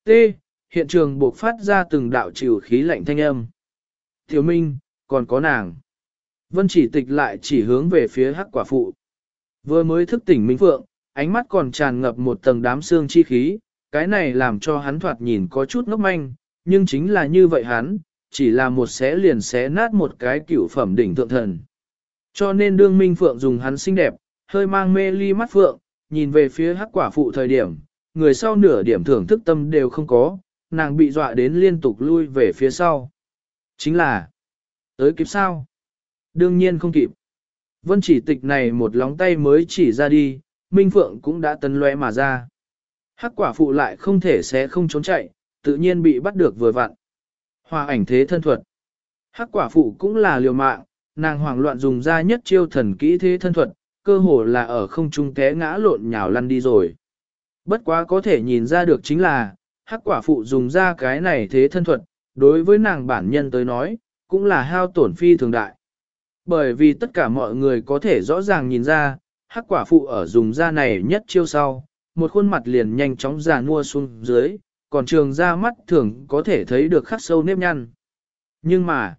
T. Hiện trường buộc phát ra từng đạo chịu khí lạnh thanh âm. Tiểu Minh, còn có nàng. Vân Chỉ Tịch lại chỉ hướng về phía hắc quả phụ. Vừa mới thức tỉnh Minh Phượng, ánh mắt còn tràn ngập một tầng đám xương chi khí, cái này làm cho hắn thoạt nhìn có chút ngốc manh, nhưng chính là như vậy hắn, chỉ là một xé liền xé nát một cái cửu phẩm đỉnh thượng thần. Cho nên đương Minh Phượng dùng hắn xinh đẹp, hơi mang mê ly mắt Phượng, nhìn về phía hắc quả phụ thời điểm, người sau nửa điểm thưởng thức tâm đều không có, nàng bị dọa đến liên tục lui về phía sau. Chính là, tới kịp sao? Đương nhiên không kịp. Vân Chỉ Tịch này một lóng tay mới chỉ ra đi, Minh Phượng cũng đã tấn lóe mà ra. Hắc quả phụ lại không thể sẽ không trốn chạy, tự nhiên bị bắt được vừa vặn. Hòa ảnh thế thân thuật. Hắc quả phụ cũng là liều mạng, nàng hoảng loạn dùng ra nhất chiêu thần kỹ thế thân thuật, cơ hồ là ở không trung té ngã lộn nhào lăn đi rồi. Bất quá có thể nhìn ra được chính là, hắc quả phụ dùng ra cái này thế thân thuật, đối với nàng bản nhân tới nói, cũng là hao tổn phi thường đại. Bởi vì tất cả mọi người có thể rõ ràng nhìn ra, hắc quả phụ ở dùng ra này nhất chiêu sau, một khuôn mặt liền nhanh chóng già nua xuống dưới, còn trường ra mắt thường có thể thấy được khắc sâu nếp nhăn. Nhưng mà,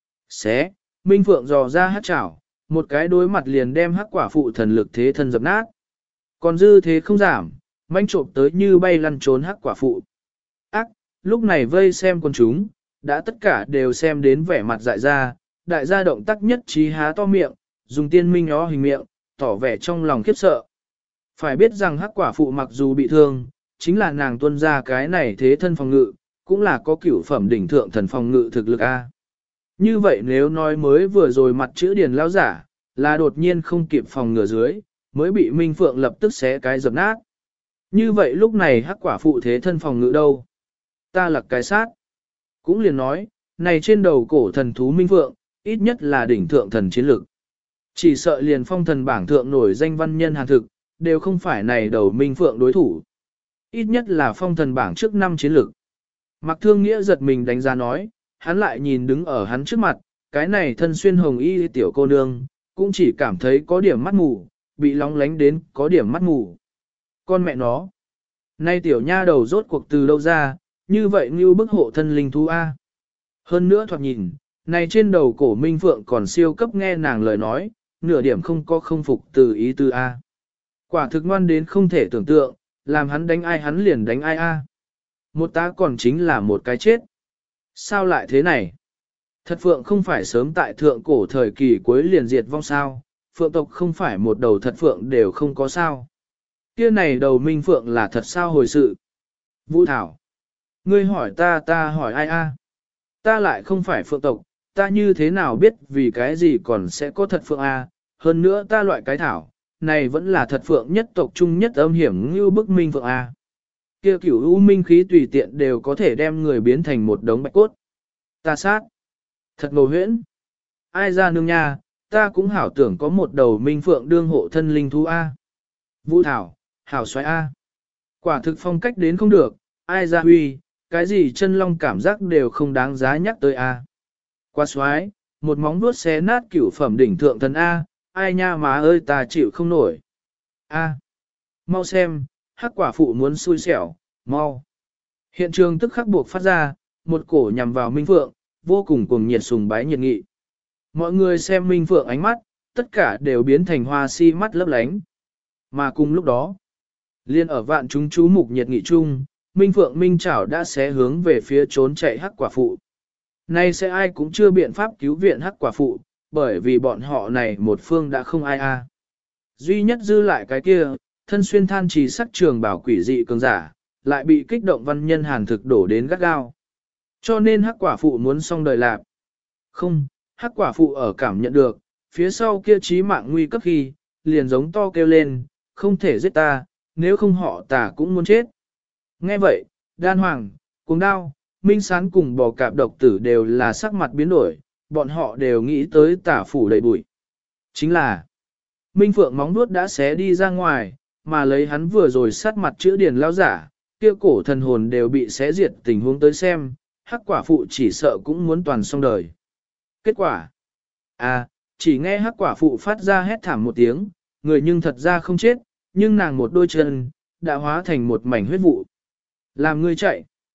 Minh Phượng dò ra hắc chảo, một cái đối mặt liền đem hắc quả phụ thần lực thế thân dập nát. Còn dư thế không giảm, manh trộm tới như bay lăn trốn hắc quả phụ. Lúc này vây xem con chúng, đã tất cả đều xem đến vẻ mặt dại ra, đại gia động tác nhất trí há to miệng, dùng tiên minh ó hình miệng, tỏ vẻ trong lòng khiếp sợ. Phải biết rằng hắc quả phụ mặc dù bị thương, chính là nàng tuân ra cái này thế thân phòng ngự, cũng là có cửu phẩm đỉnh thượng thần phòng ngự thực lực A. Như vậy nếu nói mới vừa rồi mặt chữ điền lao giả, là đột nhiên không kịp phòng ngừa dưới, mới bị Minh Phượng lập tức xé cái dập nát. Như vậy lúc này hắc quả phụ thế thân phòng ngự đâu? Ta là cái sát. Cũng liền nói, này trên đầu cổ thần thú Minh Phượng, ít nhất là đỉnh thượng thần chiến lực. Chỉ sợ liền phong thần bảng thượng nổi danh văn nhân hàn thực, đều không phải này đầu Minh Phượng đối thủ. Ít nhất là phong thần bảng trước 5 chiến lực. Mạc Thương Nghĩa giật mình đánh giá nói, hắn lại nhìn đứng ở hắn trước mặt, cái này thân xuyên hồng y tiểu cô nương, cũng chỉ cảm thấy có điểm mắt mù, bị lóng lánh đến có điểm mắt mù. Con mẹ nó, nay tiểu nha đầu rốt cuộc từ đâu ra, như vậy như bức hộ thân linh thú A. Hơn nữa thoạt nhìn, này trên đầu cổ Minh Phượng còn siêu cấp nghe nàng lời nói, nửa điểm không có không phục từ ý tư A. Quả thực ngoan đến không thể tưởng tượng, làm hắn đánh ai hắn liền đánh ai A. Một tá còn chính là một cái chết. Sao lại thế này? Thật Phượng không phải sớm tại thượng cổ thời kỳ cuối liền diệt vong sao, Phượng tộc không phải một đầu thật Phượng đều không có sao. Kia này đầu Minh Phượng là thật sao hồi sự? Vũ Thảo. Ngươi hỏi ta hỏi ai a? Ta lại không phải Phượng tộc, ta như thế nào biết vì cái gì còn sẽ có thật Phượng a? Hơn nữa ta loại cái thảo, này vẫn là thật Phượng nhất tộc trung nhất âm hiểm như bức Minh Phượng a. Kia cửu u minh khí tùy tiện đều có thể đem người biến thành một đống bạch cốt. Ta sát. Thật ngầu huyễn. Ai ra nương nha, ta cũng hảo tưởng có một đầu Minh Phượng đương hộ thân linh thú a. Vũ Thảo, hảo xoáy a. Quả thực phong cách đến không được, ai ra huy, cái gì chân long cảm giác đều không đáng giá nhắc tới a. Quá xoáy, một móng vuốt xé nát cửu phẩm đỉnh thượng thần a, ai nha má ơi ta chịu không nổi. A. Mau xem, hắc quả phụ muốn xui xẻo, mau. Hiện trường tức khắc buộc phát ra, một cổ nhằm vào Minh Phượng, vô cùng cuồng nhiệt sùng bái nhiệt nghị. Mọi người xem Minh Phượng ánh mắt, tất cả đều biến thành hoa si mắt lấp lánh. Mà cùng lúc đó, liên ở vạn chúng chú mục nhiệt nghị chung, Minh Phượng Minh Chảo đã xé hướng về phía trốn chạy hắc quả phụ. Nay sẽ ai cũng chưa biện pháp cứu viện hắc quả phụ, bởi vì bọn họ này một phương đã không ai a. Duy nhất dư lại cái kia, thân xuyên than trì sắc trường bảo quỷ dị cường giả, lại bị kích động văn nhân hàn thực đổ đến gắt gao. Cho nên hắc quả phụ muốn xong đời lạp. Không, hắc quả phụ ở cảm nhận được, phía sau kia chí mạng nguy cấp khi, liền giống to kêu lên, không thể giết ta, nếu không họ tà cũng muốn chết. Nghe vậy, Đan Hoàng, Cuồng Đao, Minh Sán cùng bò cạp độc tử đều là sắc mặt biến đổi, bọn họ đều nghĩ tới tả phủ đầy bụi. Chính là, Minh Phượng móng vuốt đã xé đi ra ngoài, mà lấy hắn vừa rồi sát mặt chữa điền lao giả, kia cổ thần hồn đều bị xé diệt tình huống tới xem, hắc quả phụ chỉ sợ cũng muốn toàn xong đời. Kết quả, chỉ nghe hắc quả phụ phát ra hét thảm một tiếng, người nhưng thật ra không chết, nhưng nàng một đôi chân, đã hóa thành một mảnh huyết vụ. Làm ngươi chạy,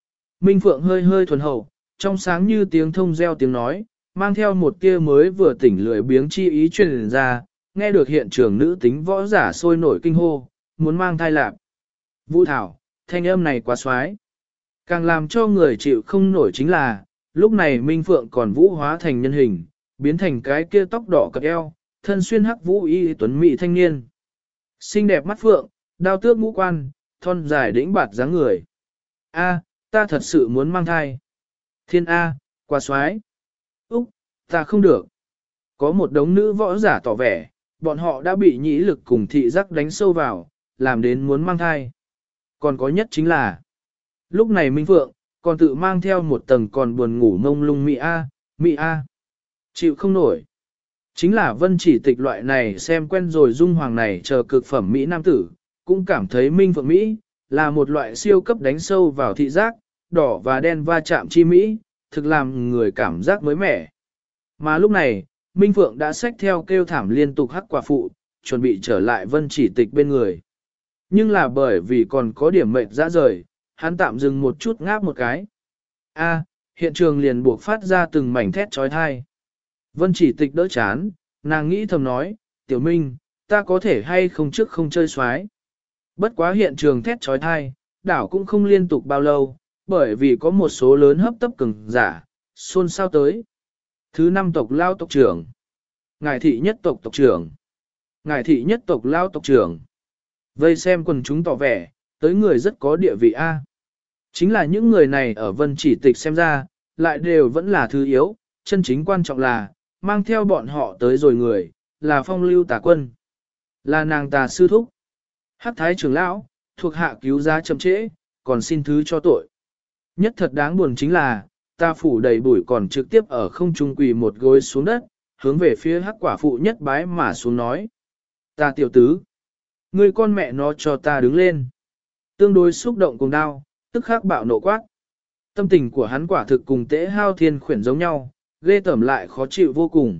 Minh Phượng hơi hơi thuần hậu, trong sáng như tiếng thông reo tiếng nói, mang theo một tia mới vừa tỉnh lười biếng chi ý truyền ra, nghe được hiện trường nữ tính võ giả sôi nổi kinh hô, muốn mang thai lạc. Vũ Thảo, thanh âm này quá xoái. Càng làm cho người chịu không nổi chính là, lúc này Minh Phượng còn vũ hóa thành nhân hình, biến thành cái kia tóc đỏ cật eo, thân xuyên hắc vũ y tuấn mỹ thanh niên. Xinh đẹp mắt phượng, đao tước ngũ quan, thon dài đĩnh bạt dáng người. A, ta thật sự muốn mang thai. Thiên A, quá xoái. Úc, ta không được. Có một đống nữ võ giả tỏ vẻ, bọn họ đã bị nhĩ lực cùng thị giác đánh sâu vào, làm đến muốn mang thai. Còn có nhất chính là, lúc này Minh Phượng, còn tự mang theo một tầng còn buồn ngủ mông lung Mỹ A. Chịu không nổi. Chính là Vân Chỉ Tịch loại này xem quen rồi dung hoàng này chờ cực phẩm Mỹ nam tử, cũng cảm thấy Minh Phượng Mỹ, là một loại siêu cấp đánh sâu vào thị giác, đỏ và đen va chạm chi Mỹ, thực làm người cảm giác mới mẻ. Mà lúc này, Minh Phượng đã xách theo kêu thảm liên tục hắc quả phụ, chuẩn bị trở lại Vân Chỉ Tịch bên người. Nhưng là bởi vì còn có điểm mệt ra rời, hắn tạm dừng một chút ngáp một cái. A, hiện trường liền buộc phát ra từng mảnh thét trói thai. Vân Chỉ Tịch đỡ chán, nàng nghĩ thầm nói, Tiểu Minh, ta có thể hay không trước không chơi xoái. Bất quá hiện trường thét trói thai, đảo cũng không liên tục bao lâu, bởi vì có một số lớn hấp tấp cường giả, xôn xao tới. Thứ 5 tộc lao tộc trưởng, ngài thị nhất tộc tộc trưởng, ngài thị nhất tộc lao tộc trưởng. Vây xem quần chúng tỏ vẻ, tới người rất có địa vị A. Chính là những người này ở Vân Chỉ Tịch xem ra, lại đều vẫn là thứ yếu, chân chính quan trọng là, mang theo bọn họ tới rồi người, là Phong Lưu Tà Quân, là nàng Tà Sư Thúc. Hắc Thái trưởng lão, thuộc hạ cứu giá chậm trễ, còn xin thứ cho tội. Nhất thật đáng buồn chính là, ta phủ đầy bụi còn trực tiếp ở không trung quỳ một gối xuống đất, hướng về phía Hắc quả phụ nhất bái mà xuống nói. Ta tiểu tứ, ngươi con mẹ nó cho ta đứng lên. Tương đối xúc động cùng đau, tức khắc bạo nộ quát. Tâm tình của hắn quả thực cùng Tế Hao Thiên khuyển giống nhau, ghê tởm lại khó chịu vô cùng.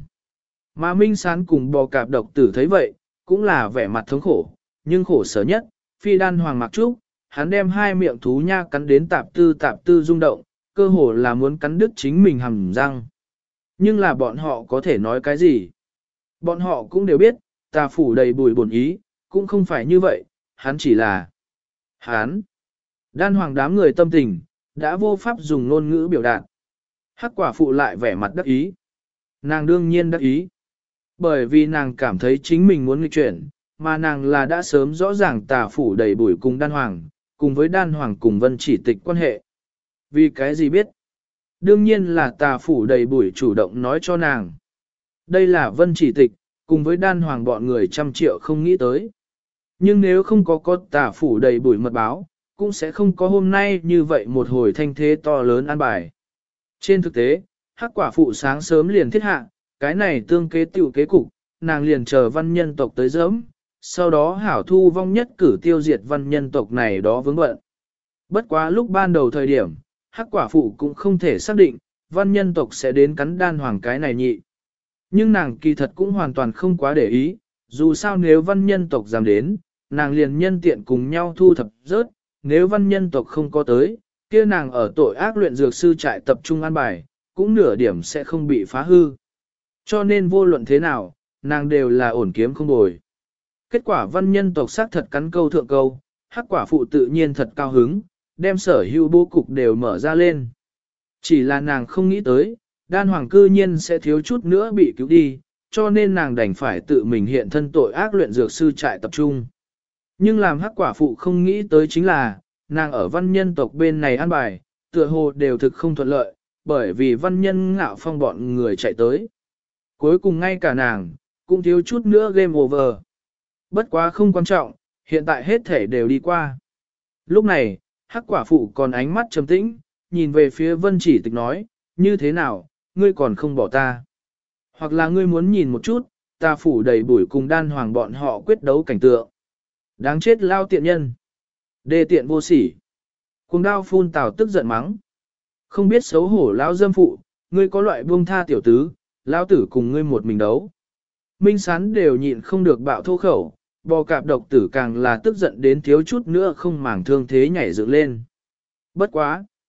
Mà Minh Sán cùng bò cạp độc tử thấy vậy, cũng là vẻ mặt thống khổ, nhưng khổ sở nhất, phi đan hoàng mặc trúc, hắn đem hai miệng thú nha cắn đến tạp tư rung động, cơ hồ là muốn cắn đứt chính mình hàm răng. Nhưng là bọn họ có thể nói cái gì? Bọn họ cũng đều biết, tà phủ đầy bùi bổn ý, cũng không phải như vậy, hắn chỉ là hắn. Đan hoàng đám người tâm tình, đã vô pháp dùng ngôn ngữ biểu đạt. Hắc quả phụ lại vẻ mặt đắc ý. Nàng đương nhiên đắc ý. Bởi vì nàng cảm thấy chính mình muốn nghịch chuyển, mà nàng là đã sớm rõ ràng tà phủ đầy bùi cùng đan hoàng, cùng với đan hoàng cùng Vân Chỉ Tịch quan hệ. Vì cái gì biết? Đương nhiên là tà phủ đầy bùi chủ động nói cho nàng. Đây là Vân Chỉ Tịch, cùng với đan hoàng bọn người trăm triệu không nghĩ tới. Nhưng nếu không có tà phủ đầy bùi mật báo, cũng sẽ không có hôm nay như vậy một hồi thanh thế to lớn an bài. Trên thực tế, Hắc quả phụ sáng sớm liền thiết hạ, cái này tương kế tiểu kế cục, nàng liền chờ văn nhân tộc tới giẫm, sau đó hảo thu vong nhất cử tiêu diệt văn nhân tộc này đó vướng bận. Bất quá lúc ban đầu thời điểm, Hắc quả phụ cũng không thể xác định, văn nhân tộc sẽ đến cắn đan hoàng cái này nhị. Nhưng nàng kỳ thật cũng hoàn toàn không quá để ý, dù sao nếu văn nhân tộc dám đến, nàng liền nhân tiện cùng nhau thu thập rớt, nếu văn nhân tộc không có tới, kia nàng ở tội ác luyện dược sư trại tập trung an bài, cũng nửa điểm sẽ không bị phá hư. Cho nên vô luận thế nào, nàng đều là ổn kiếm không bồi. Kết quả văn nhân tộc xác thật cắn câu thượng câu, Hắc quả phụ tự nhiên thật cao hứng, đem sở hữu bố cục đều mở ra lên. Chỉ là nàng không nghĩ tới, đan hoàng cư nhiên sẽ thiếu chút nữa bị cứu đi, cho nên nàng đành phải tự mình hiện thân tội ác luyện dược sư trại tập trung. Nhưng làm Hắc quả phụ không nghĩ tới chính là, nàng ở văn nhân tộc bên này an bài, tựa hồ đều thực không thuận lợi, bởi vì văn nhân ngạo phong bọn người chạy tới. Cuối cùng ngay cả nàng, cũng thiếu chút nữa game over. Bất quá không quan trọng, hiện tại hết thể đều đi qua. Lúc này, Hắc quả phụ còn ánh mắt trầm tĩnh, nhìn về phía Vân Chỉ Tịch nói, như thế nào, ngươi còn không bỏ ta. Hoặc là ngươi muốn nhìn một chút, ta phủ đầy bụi cùng đan hoàng bọn họ quyết đấu cảnh tượng. Đáng chết lao tiện nhân. Đê tiện vô sỉ. Cuồng đao phun tào tức giận mắng. Không biết xấu hổ lão dâm phụ, ngươi có loại buông tha tiểu tứ, lão tử cùng ngươi một mình đấu. Minh Sán đều nhịn không được bạo thô khẩu, bò cạp độc tử càng là tức giận đến thiếu chút nữa không màng thương thế nhảy dựng lên. Bất quá.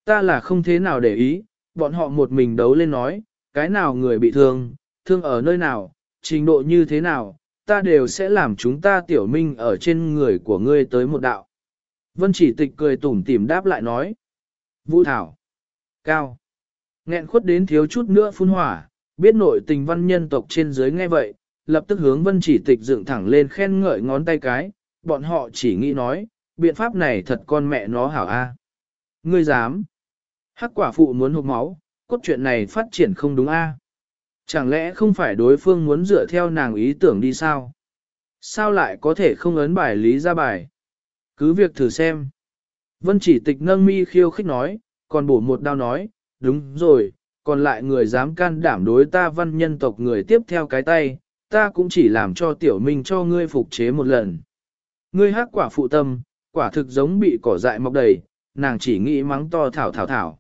Ta là không thế nào để ý, bọn họ một mình đấu lên nói, cái nào người bị thương, thương ở nơi nào, trình độ như thế nào, ta đều sẽ làm chúng ta tiểu minh ở trên người của ngươi tới một đạo. Vân Chỉ Tịch cười tủm tỉm đáp lại nói. Vũ Thảo. Cao. Nghẹn khuất đến thiếu chút nữa phun hỏa, biết nội tình văn nhân tộc trên dưới nghe vậy, lập tức hướng Vân Chỉ Tịch dựng thẳng lên khen ngợi ngón tay cái, bọn họ chỉ nghĩ nói, biện pháp này thật con mẹ nó hảo a. Ngươi dám. Hắc quả phụ muốn hụt máu, cốt truyện này phát triển không đúng a. Chẳng lẽ không phải đối phương muốn dựa theo nàng ý tưởng đi sao? Sao lại có thể không ấn bài lý ra bài? Cứ việc thử xem. Vân Chỉ Tịch nâng mi khiêu khích nói, còn bổ một đao nói, đúng rồi, còn lại người dám can đảm đối ta văn nhân tộc người tiếp theo cái tay, ta cũng chỉ làm cho tiểu minh cho ngươi phục chế một lần. Ngươi hắc quả phụ tâm, quả thực giống bị cỏ dại mọc đầy, nàng chỉ nghĩ mắng to thảo.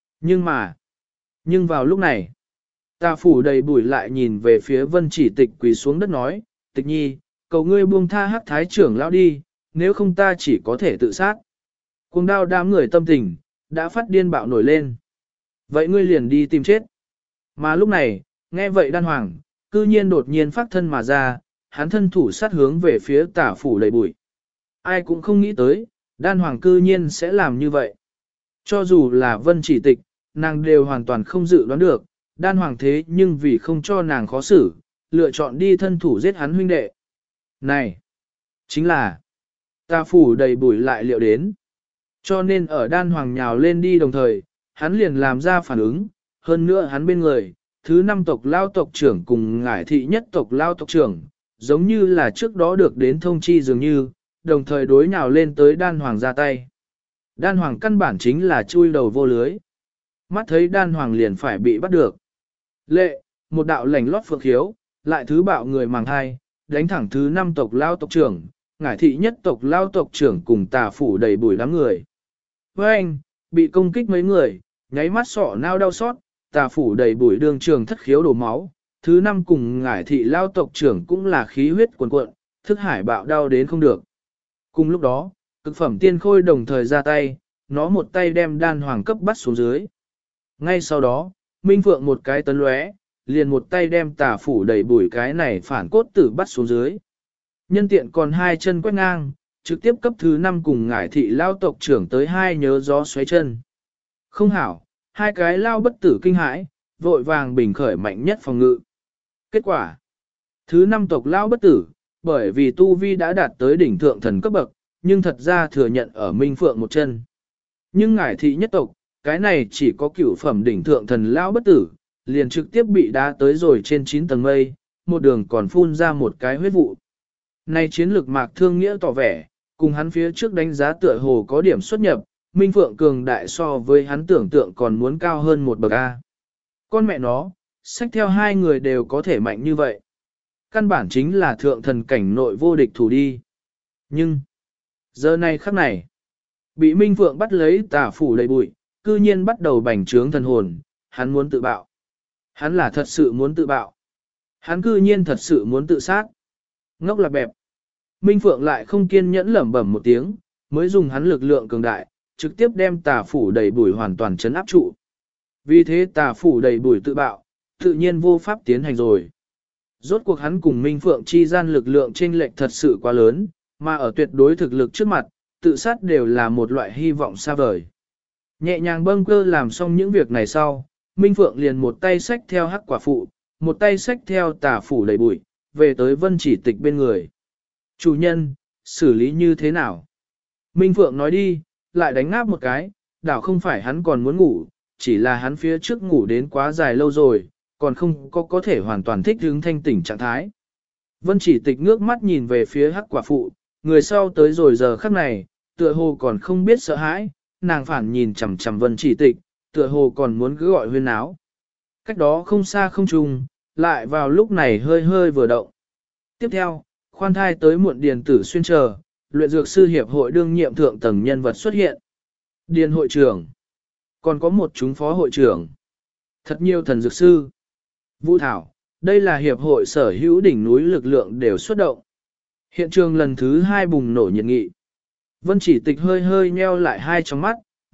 Nhưng vào lúc này, ta phủ đầy bụi lại nhìn về phía Vân Chỉ Tịch quỳ xuống đất nói, Tịch nhi, cầu ngươi buông tha hắc thái trưởng lão đi, nếu không ta chỉ có thể tự sát. Cuồng đao đám người tâm tình, đã phát điên bạo nổi lên. Vậy ngươi liền đi tìm chết. Mà lúc này, nghe vậy đan hoàng, cư nhiên đột nhiên phát thân mà ra, hắn thân thủ sát hướng về phía tả phủ đầy bụi. Ai cũng không nghĩ tới, đan hoàng cư nhiên sẽ làm như vậy. Cho dù là Vân Chỉ Tịch, nàng đều hoàn toàn không dự đoán được, đan hoàng thế nhưng vì không cho nàng khó xử, lựa chọn đi thân thủ giết hắn huynh đệ. Này, chính là, tà phủ đầy bụi lại liệu đến. Cho nên ở đan hoàng nhào lên đi đồng thời, hắn liền làm ra phản ứng, hơn nữa hắn bên người, thứ 5 tộc lao tộc trưởng cùng ngải thị nhất tộc lao tộc trưởng, giống như là trước đó được đến thông chi dường như, đồng thời đối nhào lên tới đan hoàng ra tay. Đan hoàng căn bản chính là chui đầu vô lưới. Mắt thấy đan hoàng liền phải bị bắt được. Lệ, một đạo lảnh lót phượng khiếu, lại thứ bạo người màng thai, đánh thẳng thứ 5 tộc lao tộc trưởng, ngải thị nhất tộc lao tộc trưởng cùng tà phủ đầy bùi đám người. Với anh, bị công kích mấy người, nháy mắt sọ nao đau xót, tà phủ đầy bùi đường trường thất khiếu đổ máu, thứ 5 cùng ngải thị lao tộc trưởng cũng là khí huyết cuồn cuộn, thức hải bạo đau đến không được. Cùng lúc đó, cực phẩm tiên khôi đồng thời ra tay, nó một tay đem đan hoàng cấp bắt xuống dưới. Ngay sau đó, Minh Phượng một cái tấn lóe, liền một tay đem tà phủ đầy bùi cái này phản cốt tử bắt xuống dưới. Nhân tiện còn hai chân quét ngang, trực tiếp cấp thứ 5 cùng ngải thị lao tộc trưởng tới hai nhớ gió xoáy chân. Không hảo, hai cái lao bất tử kinh hãi, vội vàng bình khởi mạnh nhất phòng ngự. Kết quả, thứ 5 tộc lao bất tử, bởi vì tu vi đã đạt tới đỉnh thượng thần cấp bậc, nhưng thật ra thừa nhận ở Minh Phượng một chân. Nhưng ngải thị nhất tộc, cái này chỉ có cửu phẩm đỉnh thượng thần lao bất tử, liền trực tiếp bị đá tới rồi trên 9 tầng mây, một đường còn phun ra một cái huyết vụ. Này chiến lược Mạc Thương Nghĩa tỏ vẻ, cùng hắn phía trước đánh giá tựa hồ có điểm xuất nhập, Minh Phượng cường đại so với hắn tưởng tượng còn muốn cao hơn một bậc A. Con mẹ nó, xách theo hai người đều có thể mạnh như vậy. Căn bản chính là thượng thần cảnh nội vô địch thủ đi. Nhưng, giờ này khắc này, bị Minh Phượng bắt lấy tà phủ đầy bụi, cư nhiên bắt đầu bành trướng thần hồn, hắn muốn tự bạo. Hắn là thật sự muốn tự bạo. Hắn cư nhiên thật sự muốn tự sát. Ngốc là bẹp. Minh Phượng lại không kiên nhẫn lẩm bẩm một tiếng, mới dùng hắn lực lượng cường đại, trực tiếp đem tà phủ đầy bụi hoàn toàn chấn áp trụ. Vì thế tà phủ đầy bụi tự bạo, tự nhiên vô pháp tiến hành rồi. Rốt cuộc hắn cùng Minh Phượng chi gian lực lượng chênh lệch thật sự quá lớn, mà ở tuyệt đối thực lực trước mặt, tự sát đều là một loại hy vọng xa vời. Nhẹ nhàng bâng cơ làm xong những việc này sau, Minh Phượng liền một tay xách theo hắc quả phụ, một tay xách theo tà phủ đầy bụi, về tới Vân Chỉ Tịch bên người. Chủ nhân, xử lý như thế nào? Minh Phượng nói đi, lại đánh ngáp một cái, đảo không phải hắn còn muốn ngủ, chỉ là hắn phía trước ngủ đến quá dài lâu rồi, còn không có thể hoàn toàn thích ứng thanh tỉnh trạng thái. Vân Chỉ Tịch ngước mắt nhìn về phía hắc quả phụ, người sau tới rồi giờ khắc này, tựa hồ còn không biết sợ hãi, nàng phản nhìn chằm chằm Vân Chỉ Tịch, tựa hồ còn muốn cứ gọi huyên áo. Cách đó không xa không trùng, lại vào lúc này hơi hơi vừa động. Tiếp theo, khoan thai tới muộn điền tử xuyên chờ, luyện dược sư hiệp hội đương nhiệm thượng tầng nhân vật xuất hiện. Điền hội trưởng, còn có một chúng phó hội trưởng, thật nhiều thần dược sư. Vũ Thảo, đây là hiệp hội sở hữu đỉnh núi lực lượng đều xuất động. Hiện trường lần thứ 2 bùng nổ nhiệt nghị. Vân Chỉ Tịch hơi hơi nheo lại hai trong mắt,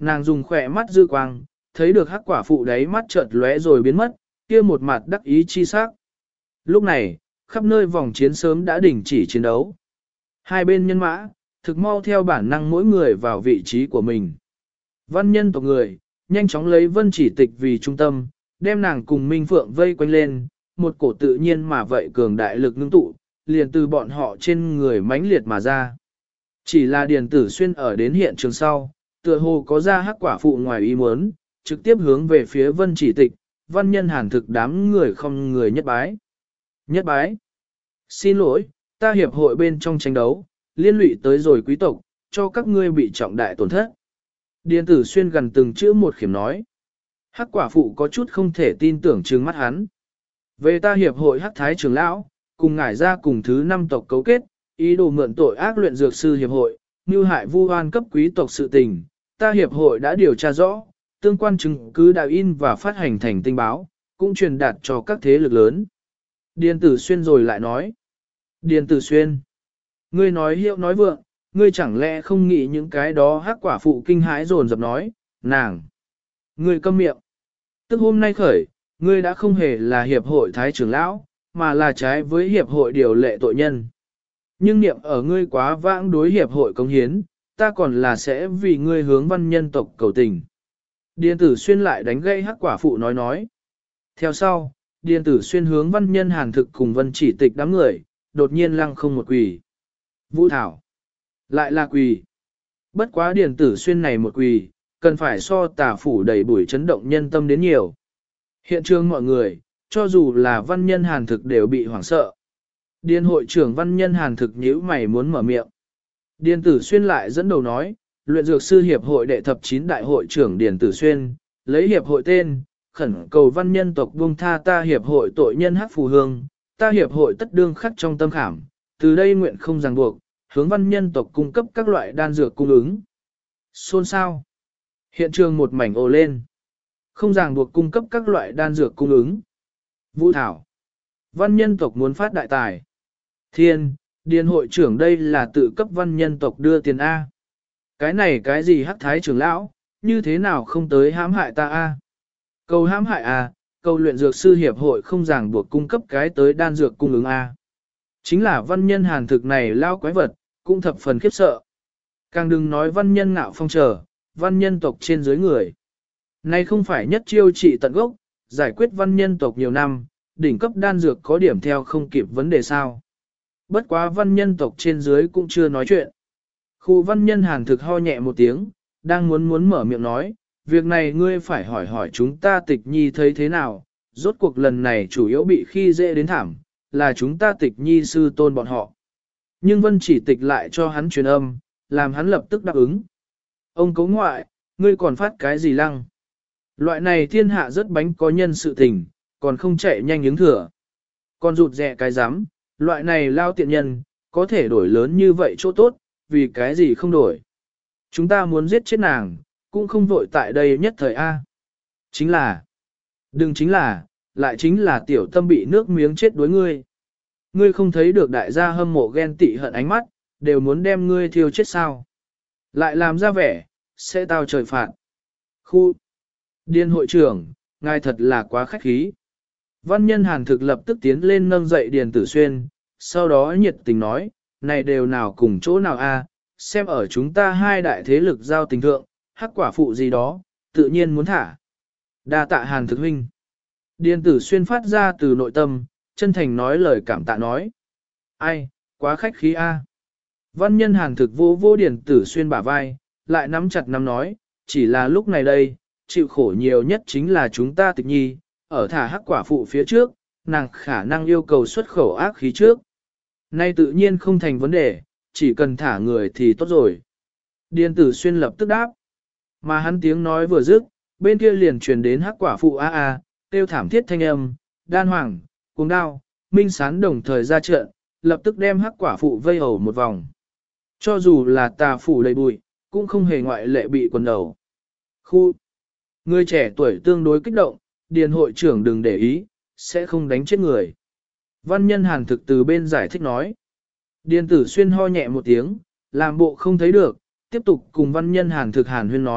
nàng dùng khỏe mắt dư quang, thấy được hắc quả phụ đáy mắt chợt lóe rồi biến mất, kia một mặt đắc ý chi sắc. Lúc này, khắp nơi vòng chiến sớm đã đình chỉ chiến đấu. Hai bên nhân mã, thực mau theo bản năng mỗi người vào vị trí của mình. Văn nhân tộc người, nhanh chóng lấy Vân Chỉ Tịch vì trung tâm, đem nàng cùng Minh Phượng vây quanh lên, một cổ tự nhiên mà vậy cường đại lực ngưng tụ, liền từ bọn họ trên người mãnh liệt mà ra. Chỉ là Điền Tử Xuyên ở đến hiện trường sau, tựa hồ có ra hắc quả phụ ngoài ý muốn, trực tiếp hướng về phía Vân Chỉ Tịch, văn nhân hàn thực đám người không người nhất bái. Nhất bái. Xin lỗi, ta hiệp hội bên trong tranh đấu, liên lụy tới rồi quý tộc, cho các ngươi bị trọng đại tổn thất. Điền Tử Xuyên gần từng chữ một khiểm nói. Hắc quả phụ có chút không thể tin tưởng trừng mắt hắn. Về ta hiệp hội Hắc Thái trưởng lão, cùng ngải ra cùng thứ 5 tộc cấu kết, ý đồ mượn tội ác luyện dược sư hiệp hội, mưu hại vu oan cấp quý tộc sự tình, ta hiệp hội đã điều tra rõ, tương quan chứng cứ đã in và phát hành thành tinh báo, cũng truyền đạt cho các thế lực lớn. Điền Tử Xuyên rồi lại nói. Điền Tử Xuyên, ngươi nói hiệu nói vượng, ngươi chẳng lẽ không nghĩ những cái đó hắc quả phụ kinh hãi dồn dập nói, nàng. Ngươi câm miệng. Tức hôm nay khởi, ngươi đã không hề là hiệp hội thái trưởng lão, mà là trái với hiệp hội điều lệ tội nhân. Nhưng niệm ở ngươi quá vãng đối hiệp hội công hiến, ta còn là sẽ vì ngươi hướng văn nhân tộc cầu tình. Điền Tử Xuyên lại đánh gây hắc quả phụ nói. Theo sau, Điền Tử Xuyên hướng văn nhân hàn thực cùng Vân Chỉ Tịch đám người, đột nhiên lăng không một quỳ. Vũ Thảo. Lại là quỳ. Bất quá Điền Tử Xuyên này một quỳ, cần phải so tà phủ đầy bụi chấn động nhân tâm đến nhiều. Hiện trường mọi người, cho dù là văn nhân hàn thực đều bị hoảng sợ. Điền hội trưởng văn nhân hàn thực nhíu mày muốn mở miệng. Điền Tử Xuyên lại dẫn đầu nói, luyện dược sư hiệp hội đệ thập 9 đại hội trưởng Điền Tử Xuyên, lấy hiệp hội tên, khẩn cầu văn nhân tộc buông tha ta hiệp hội tội nhân hắc phù hương, ta hiệp hội tất đương khắc trong tâm khảm, từ đây nguyện không ràng buộc, hướng văn nhân tộc cung cấp các loại đan dược cung ứng. Xôn xao. Hiện trường một mảnh ồ lên. Không ràng buộc cung cấp các loại đan dược cung ứng. Vũ Thảo. Văn nhân tộc muốn phát đại tài. Thiên, Điền hội trưởng đây là tự cấp văn nhân tộc đưa tiền A. Cái này cái gì hắc thái trưởng lão, như thế nào không tới hãm hại ta A. Cầu hãm hại A, cầu luyện dược sư hiệp hội không ràng buộc cung cấp cái tới đan dược cung ứng A. Chính là văn nhân hàn thực này lao quái vật, cũng thập phần khiếp sợ. Càng đừng nói văn nhân ngạo phong trở, văn nhân tộc trên dưới người. Này không phải nhất chiêu trị tận gốc, giải quyết văn nhân tộc nhiều năm, đỉnh cấp đan dược có điểm theo không kịp vấn đề sao. Bất quá văn nhân tộc trên dưới cũng chưa nói chuyện. Khu văn nhân hàn thực ho nhẹ một tiếng, đang muốn mở miệng nói, việc này ngươi phải hỏi hỏi chúng ta Tịch Nhi thấy thế nào, rốt cuộc lần này chủ yếu bị khi dễ đến thảm, là chúng ta Tịch Nhi sư tôn bọn họ. Nhưng Vân Chỉ Tịch lại cho hắn truyền âm, làm hắn lập tức đáp ứng. Ông cấu ngoại, ngươi còn phát cái gì lăng? Loại này thiên hạ rất bánh có nhân sự tình, còn không chạy nhanh ứng thừa. Còn rụt rẹ cái rắm loại này lao tiện nhân, có thể đổi lớn như vậy chỗ tốt, vì cái gì không đổi. Chúng ta muốn giết chết nàng, cũng không vội tại đây nhất thời A. Chính là, đừng chính là, lại chính là tiểu tâm bị nước miếng chết đối ngươi. Ngươi không thấy được đại gia hâm mộ ghen tị hận ánh mắt, đều muốn đem ngươi thiêu chết sao. Lại làm ra vẻ, sẽ tao trời phạt. Khu, Điền hội trưởng, ngài thật là quá khách khí. Văn nhân hàn thực lập tức tiến lên nâng dậy Điền Tử Xuyên, sau đó nhiệt tình nói, này đều nào cùng chỗ nào a, xem ở chúng ta hai đại thế lực giao tình thượng, hắc quả phụ gì đó, tự nhiên muốn thả. Đa tạ hàn thực huynh. Điền Tử Xuyên phát ra từ nội tâm, chân thành nói lời cảm tạ nói. Ai, quá khách khí a. Văn nhân hàn thực vô vô Điền Tử Xuyên bả vai, lại nắm chặt nắm nói, chỉ là lúc này đây, chịu khổ nhiều nhất chính là chúng ta Tịch Nhi, ở thả hắc quả phụ phía trước, nàng khả năng yêu cầu xuất khẩu ác khí trước. Nay tự nhiên không thành vấn đề, chỉ cần thả người thì tốt rồi. Điền Tử Xuyên lập tức đáp. Mà hắn tiếng nói vừa dứt, bên kia liền truyền đến hắc quả phụ kêu thảm thiết thanh âm, đan hoàng, cuồng đao, minh sán đồng thời ra trận, lập tức đem hắc quả phụ vây hầu một vòng. Cho dù là tà phủ đầy bụi, cũng không hề ngoại lệ bị quần đầu. Khu, người trẻ tuổi tương đối kích động, Điền hội trưởng đừng để ý, sẽ không đánh chết người. Văn nhân hàn thực từ bên giải thích nói. Điền Tử Xuyên ho nhẹ một tiếng, làm bộ không thấy được, tiếp tục cùng văn nhân hàn thực hàn huyên nói,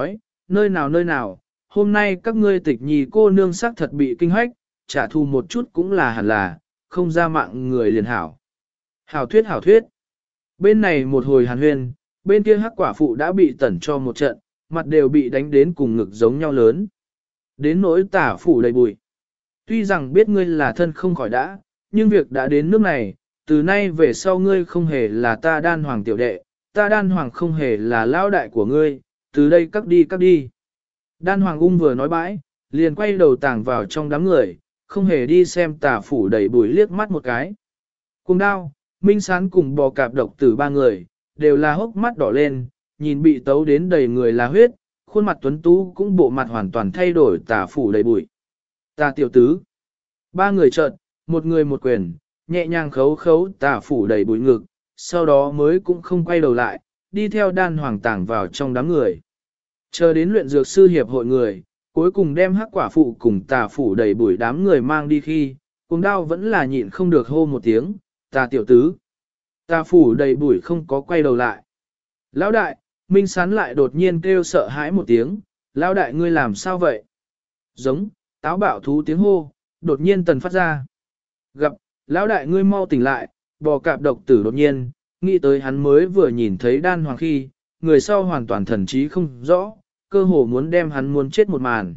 nơi nào, hôm nay các ngươi tịch nhì cô nương sắc thật bị kinh hách, trả thù một chút cũng là hẳn là, không ra mạng người liền hảo. Hảo thuyết. Bên này một hồi hàn huyên, bên kia hắc quả phụ đã bị tẩn cho một trận, mặt đều bị đánh đến cùng ngực giống nhau lớn. Đến nỗi tả phủ đầy bụi. Tuy rằng biết ngươi là thân không khỏi đã, nhưng việc đã đến nước này, từ nay về sau ngươi không hề là ta đan hoàng tiểu đệ, ta đan hoàng không hề là lão đại của ngươi, từ đây cắt đi. Đan hoàng ung vừa nói bãi, liền quay đầu tàng vào trong đám người, không hề đi xem tả phủ đầy bụi liếc mắt một cái. Cùng đao, Minh Sán cùng bò cạp độc tử ba người, đều là hốc mắt đỏ lên, nhìn bị tấu đến đầy người là huyết, khuôn mặt tuấn tú cũng bộ mặt hoàn toàn thay đổi tả phủ đầy bụi. Tà tiểu tứ. Ba người chợt, một người một quyền, nhẹ nhàng khấu tả phủ đầy bụi ngực, sau đó mới cũng không quay đầu lại, đi theo đan hoàng tàng vào trong đám người. Chờ đến luyện dược sư hiệp hội người, cuối cùng đem hắc quả phụ cùng tà phủ đầy bụi đám người mang đi khi, cùng đao vẫn là nhịn không được hô một tiếng, tà tiểu tứ. Tà phủ đầy bụi không có quay đầu lại. Lão đại, Minh Sán lại đột nhiên kêu sợ hãi một tiếng, lão đại ngươi làm sao vậy? Giống, táo bạo thú tiếng hô, đột nhiên tần phát ra. Gặp, lão đại ngươi mau tỉnh lại, bò cạp độc tử đột nhiên, nghĩ tới hắn mới vừa nhìn thấy đan hoàng khi, người sau hoàn toàn thần trí không rõ, cơ hồ muốn đem hắn muốn chết một màn.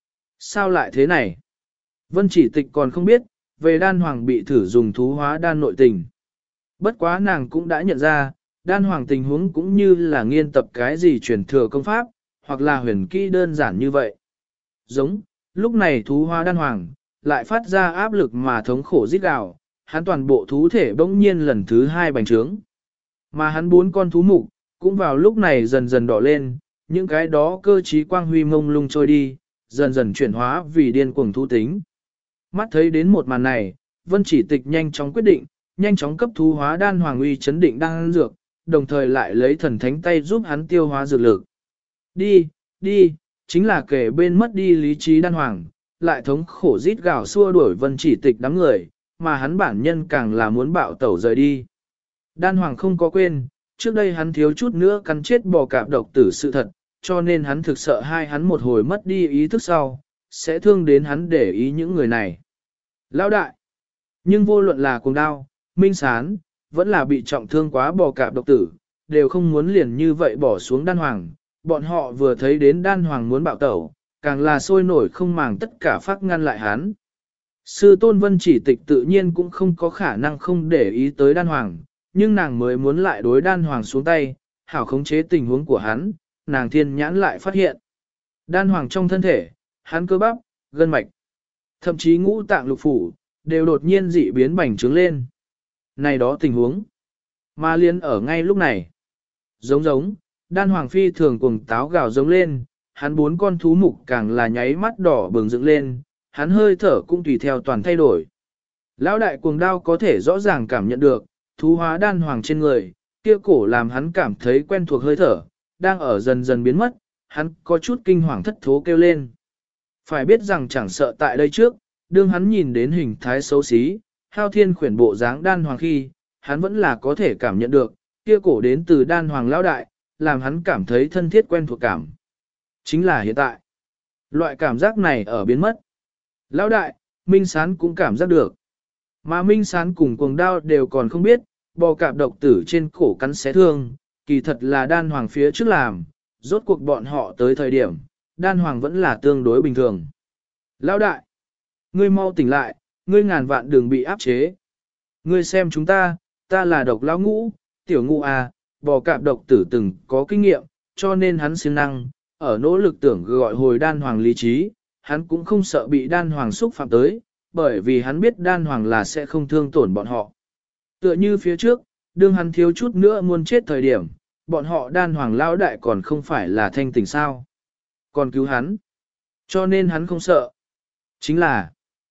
Sao lại thế này? Vân Chỉ Tịch còn không biết, về đan hoàng bị thử dùng thú hóa đan nội tình. Bất quá nàng cũng đã nhận ra, đan hoàng tình huống cũng như là nghiên tập cái gì truyền thừa công pháp, hoặc là huyền kỹ đơn giản như vậy. Giống, lúc này thú hóa đan hoàng, lại phát ra áp lực mà thống khổ rít gào, hắn toàn bộ thú thể bỗng nhiên lần thứ hai bành trướng. Mà hắn 4 con thú mục, cũng vào lúc này dần dần đỏ lên, những cái đó cơ trí quang huy mông lung trôi đi, dần dần chuyển hóa vì điên cuồng thú tính. Mắt thấy đến một màn này, Vân Chỉ Tịch nhanh chóng quyết định, nhanh chóng cấp thú hóa đan hoàng uy chấn định đan dược, đồng thời lại lấy thần thánh tay giúp hắn tiêu hóa dược lực. Đi, chính là kể bên mất đi lý trí đan hoàng, lại thống khổ rít gào xua đuổi Vân Chỉ Tịch đám người, mà hắn bản nhân càng là muốn bạo tẩu rời đi. Đan hoàng không có quên, trước đây hắn thiếu chút nữa cắn chết bò cạp độc tử sự thật, cho nên hắn thực sợ hai hắn một hồi mất đi ý thức sau, sẽ thương đến hắn để ý những người này. Lão đại, nhưng vô luận là cuồng đao, Minh Sán, vẫn là bị trọng thương quá bò cạp độc tử, đều không muốn liền như vậy bỏ xuống đan hoàng, bọn họ vừa thấy đến đan hoàng muốn bạo tẩu, càng là sôi nổi không màng tất cả phát ngăn lại hắn. Sư tôn Vân Chỉ Tịch tự nhiên cũng không có khả năng không để ý tới đan hoàng, nhưng nàng mới muốn lại đối đan hoàng xuống tay, hảo khống chế tình huống của hắn, nàng thiên nhãn lại phát hiện. Đan hoàng trong thân thể, hắn cơ bắp, gân mạch, thậm chí ngũ tạng lục phủ, đều đột nhiên dị biến bành trướng lên. Này đó tình huống, mà liên ở ngay lúc này. Giống, đan hoàng phi thường cuồng táo gào giống lên, hắn 4 con thú mục càng là nháy mắt đỏ bừng dựng lên, hắn hơi thở cũng tùy theo toàn thay đổi. Lão đại cuồng đao có thể rõ ràng cảm nhận được, thú hóa đan hoàng trên người, kia cổ làm hắn cảm thấy quen thuộc hơi thở, đang ở dần dần biến mất, hắn có chút kinh hoàng thất thố kêu lên. Phải biết rằng chẳng sợ tại đây trước, đương hắn nhìn đến hình thái xấu xí, hao thiên khuyển bộ dáng đan hoàng khi, hắn vẫn là có thể cảm nhận được, kia cổ đến từ đan hoàng lão đại, làm hắn cảm thấy thân thiết quen thuộc cảm. Chính là hiện tại. Loại cảm giác này ở biến mất. Lão đại, Minh Sán cũng cảm giác được. Mà Minh Sán cùng cuồng đao đều còn không biết, bò cạp độc tử trên cổ cắn xé thương, kỳ thật là đan hoàng phía trước làm, rốt cuộc bọn họ tới thời điểm, đan hoàng vẫn là tương đối bình thường. Lão đại, ngươi mau tỉnh lại, ngươi ngàn vạn đừng bị áp chế. Ngươi xem chúng ta là độc lão ngũ, tiểu ngũ à, bò cạp độc tử từng có kinh nghiệm, cho nên hắn siêng năng, ở nỗ lực tưởng gọi hồi đan hoàng lý trí, hắn cũng không sợ bị đan hoàng xúc phạm tới, bởi vì hắn biết đan hoàng là sẽ không thương tổn bọn họ. Tựa như phía trước, đương hắn thiếu chút nữa muốn chết thời điểm, bọn họ đan hoàng lão đại còn không phải là thanh tỉnh sao. Còn cứu hắn. Cho nên hắn không sợ. Chính là,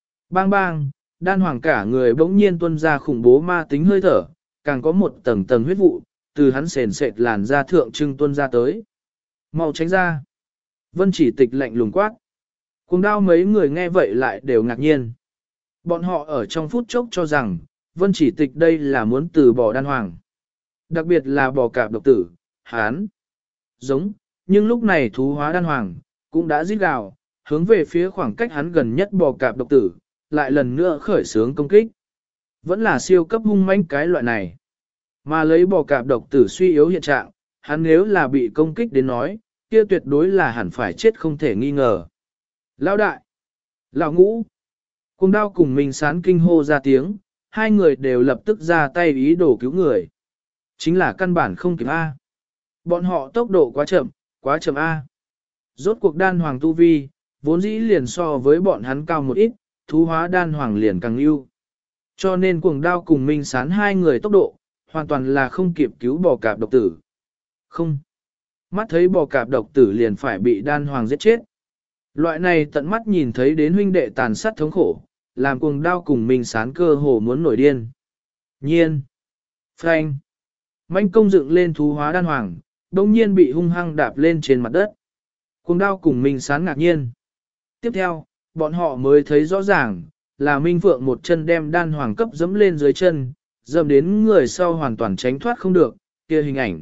bang, đan hoàng cả người bỗng nhiên tuôn ra khủng bố ma tính hơi thở, càng có một tầng tầng huyết vụ, từ hắn sền sệt làn da thượng trưng tuôn ra tới. Mau tránh ra. Vân Chỉ Tịch lạnh lùng quát. Cuồng đao mấy người nghe vậy lại đều ngạc nhiên. Bọn họ ở trong phút chốc cho rằng, Vân Chỉ Tịch đây là muốn từ bỏ đan hoàng. Đặc biệt là bỏ cạp độc tử, hán. Giống, nhưng lúc này thú hóa đan hoàng, cũng đã giết gào, hướng về phía khoảng cách hắn gần nhất bò cạp độc tử, lại lần nữa khởi xướng công kích. Vẫn là siêu cấp hung mãnh cái loại này. Mà lấy bò cạp độc tử suy yếu hiện trạng, hắn nếu là bị công kích đến nói, kia tuyệt đối là hẳn phải chết không thể nghi ngờ. Lão đại! Lão ngũ! Cùng đao cùng mình sán kinh hô ra tiếng, hai người đều lập tức ra tay ý đồ cứu người. Chính là căn bản không kịp A. Bọn họ tốc độ quá chậm A. Rốt cuộc đan hoàng tu vi, vốn dĩ liền so với bọn hắn cao một ít, thú hóa đan hoàng liền càng ưu. Cho nên cuồng đao cùng minh sán hai người tốc độ, hoàn toàn là không kịp cứu bò cạp độc tử. Không. Mắt thấy bò cạp độc tử liền phải bị đan hoàng giết chết. Loại này tận mắt nhìn thấy đến huynh đệ tàn sát thống khổ, làm cuồng đao cùng minh sán cơ hồ muốn nổi điên. Nhiên. Phanh. Manh công dựng lên thú hóa đan hoàng, đồng nhiên bị hung hăng đạp lên trên mặt đất. Cuồng đao cùng minh sán ngạc nhiên. Tiếp theo, bọn họ mới thấy rõ ràng, là Minh Phượng một chân đem đan hoàng cấp dẫm lên dưới chân, dẫm đến người sau hoàn toàn tránh thoát không được, kia hình ảnh.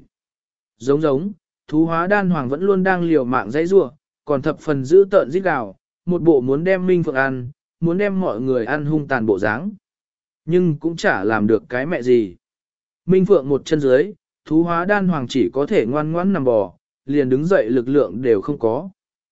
Giống, thú hóa đan hoàng vẫn luôn đang liều mạng dãy rủa, còn thập phần giữ tợn rít gào, một bộ muốn đem Minh Phượng ăn, muốn đem mọi người ăn hung tàn bộ dáng. Nhưng cũng chả làm được cái mẹ gì. Minh Phượng một chân dưới, thú hóa đan hoàng chỉ có thể ngoan ngoãn nằm bò, liền đứng dậy lực lượng đều không có.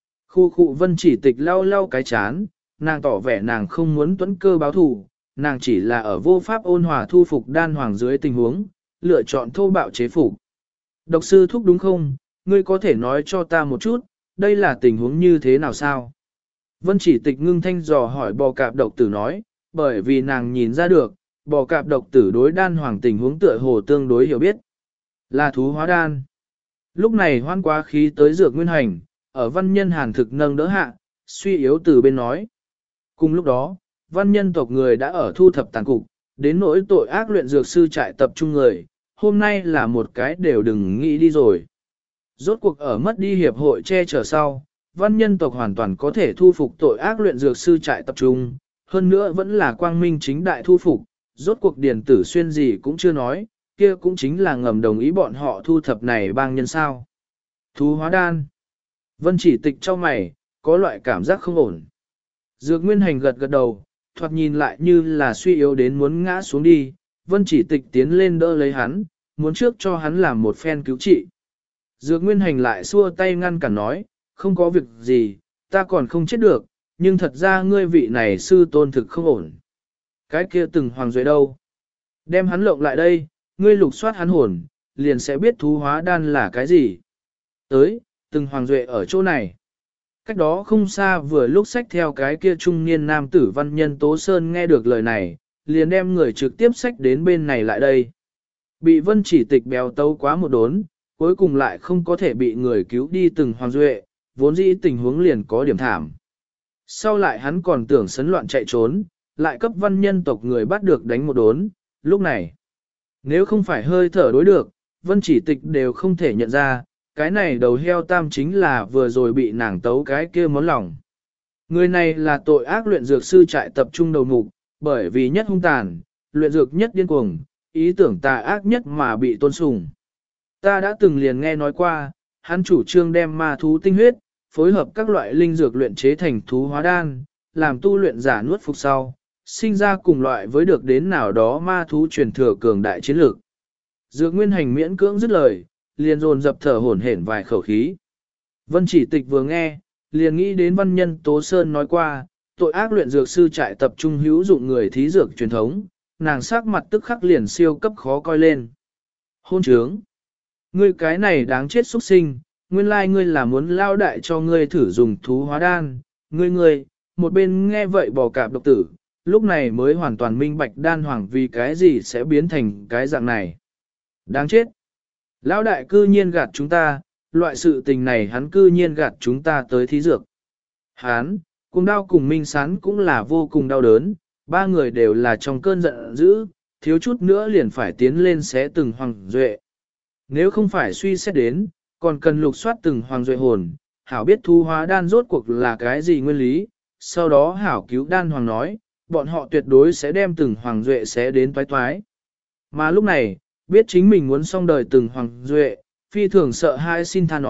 Khu Vân Chỉ Tịch lau cái chán, nàng tỏ vẻ nàng không muốn tuấn cơ báo thù, nàng chỉ là ở vô pháp ôn hòa thu phục đan hoàng dưới tình huống, lựa chọn thô bạo chế phục. Độc sư thúc đúng không, ngươi có thể nói cho ta một chút, đây là tình huống như thế nào sao? Vân Chỉ Tịch ngưng thanh dò hỏi bò cạp độc tử nói, bởi vì nàng nhìn ra được, bò cạp độc tử đối đan hoàng tình huống tựa hồ tương đối hiểu biết. Là thú hóa đan. Lúc này hoan quá khí tới dược nguyên hành, ở văn nhân hàn thực nâng đỡ hạ, suy yếu từ bên nói. Cùng lúc đó, văn nhân tộc người đã ở thu thập tàn cục, đến nỗi tội ác luyện dược sư trại tập trung người, hôm nay là một cái đều đừng nghĩ đi rồi. Rốt cuộc ở mất đi hiệp hội che chở sau, văn nhân tộc hoàn toàn có thể thu phục tội ác luyện dược sư trại tập trung, hơn nữa vẫn là quang minh chính đại thu phục, rốt cuộc điển tử xuyên gì cũng chưa nói, kia cũng chính là ngầm đồng ý bọn họ thu thập này bang nhân sao. Thú hóa đan. Vân Chỉ Tịch cho mày, có loại cảm giác không ổn. Dược Nguyên Hành gật đầu, thoạt nhìn lại như là suy yếu đến muốn ngã xuống đi, Vân Chỉ Tịch tiến lên đỡ lấy hắn, muốn trước cho hắn làm một phen cứu trị. Dược Nguyên Hành lại xua tay ngăn cản nói, không có việc gì, ta còn không chết được, nhưng thật ra ngươi vị này sư tôn thực không ổn. Cái kia từng hoàng duệ đâu? Đem hắn lộng lại đây, ngươi lục soát hắn hồn, liền sẽ biết thú hóa đan là cái gì. Tới, từng hoàng duệ ở chỗ này. Cách đó không xa vừa lúc xách theo cái kia trung niên nam tử văn nhân Tố Sơn nghe được lời này, liền đem người trực tiếp xách đến bên này lại đây. Bị Vân Chỉ Tịch béo tấu quá một đốn, cuối cùng lại không có thể bị người cứu đi từng hoàng duệ, vốn dĩ tình huống liền có điểm thảm. Sau lại hắn còn tưởng sấn loạn chạy trốn, lại cấp văn nhân tộc người bắt được đánh một đốn, lúc này. Nếu không phải hơi thở đối được, Vân Chỉ Tịch đều không thể nhận ra, cái này đầu heo tam chính là vừa rồi bị nàng tấu cái kia món lòng. Người này là tội ác luyện dược sư trại tập trung đầu mục, bởi vì nhất hung tàn, luyện dược nhất điên cuồng, ý tưởng tà ác nhất mà bị tôn sùng. Ta đã từng liền nghe nói qua, hắn chủ trương đem ma thú tinh huyết, phối hợp các loại linh dược luyện chế thành thú hóa đan, làm tu luyện giả nuốt phục sau, sinh ra cùng loại với được đến nào đó ma thú truyền thừa cường đại chiến lược. Dược Nguyên Hành miễn cưỡng dứt lời, liền dồn dập thở hổn hển vài khẩu khí. Vân Chỉ Tịch vừa nghe, liền nghĩ đến văn nhân Tố Sơn nói qua, tội ác luyện dược sư trại tập trung hữu dụng người thí dược truyền thống, nàng sắc mặt tức khắc liền siêu cấp khó coi lên. Hôn trướng! Ngươi cái này đáng chết xuất sinh, nguyên lai ngươi là muốn lao đại cho ngươi thử dùng thú hóa đan, ngươi, một bên nghe vậy bỏ cạp độc tử, lúc này mới hoàn toàn minh bạch đan hoàng vì cái gì sẽ biến thành cái dạng này. Đáng chết! Lão đại cư nhiên gạt chúng ta, loại sự tình này hắn cư nhiên gạt chúng ta tới thí dược. Hắn, cùng đau cùng Minh Sán cũng là vô cùng đau đớn, ba người đều là trong cơn giận dữ, thiếu chút nữa liền phải tiến lên xé từng hoàng duệ. Nếu không phải suy xét đến, còn cần lục soát từng hoàng duệ hồn, hảo biết thu hóa đan rốt cuộc là cái gì nguyên lý, sau đó hảo cứu đan hoàng nói, bọn họ tuyệt đối sẽ đem từng hoàng duệ xé đến toái toái. Mà lúc này, biết chính mình muốn xong đời từng hoàng duệ, phi thường sợ hai xin tha nói,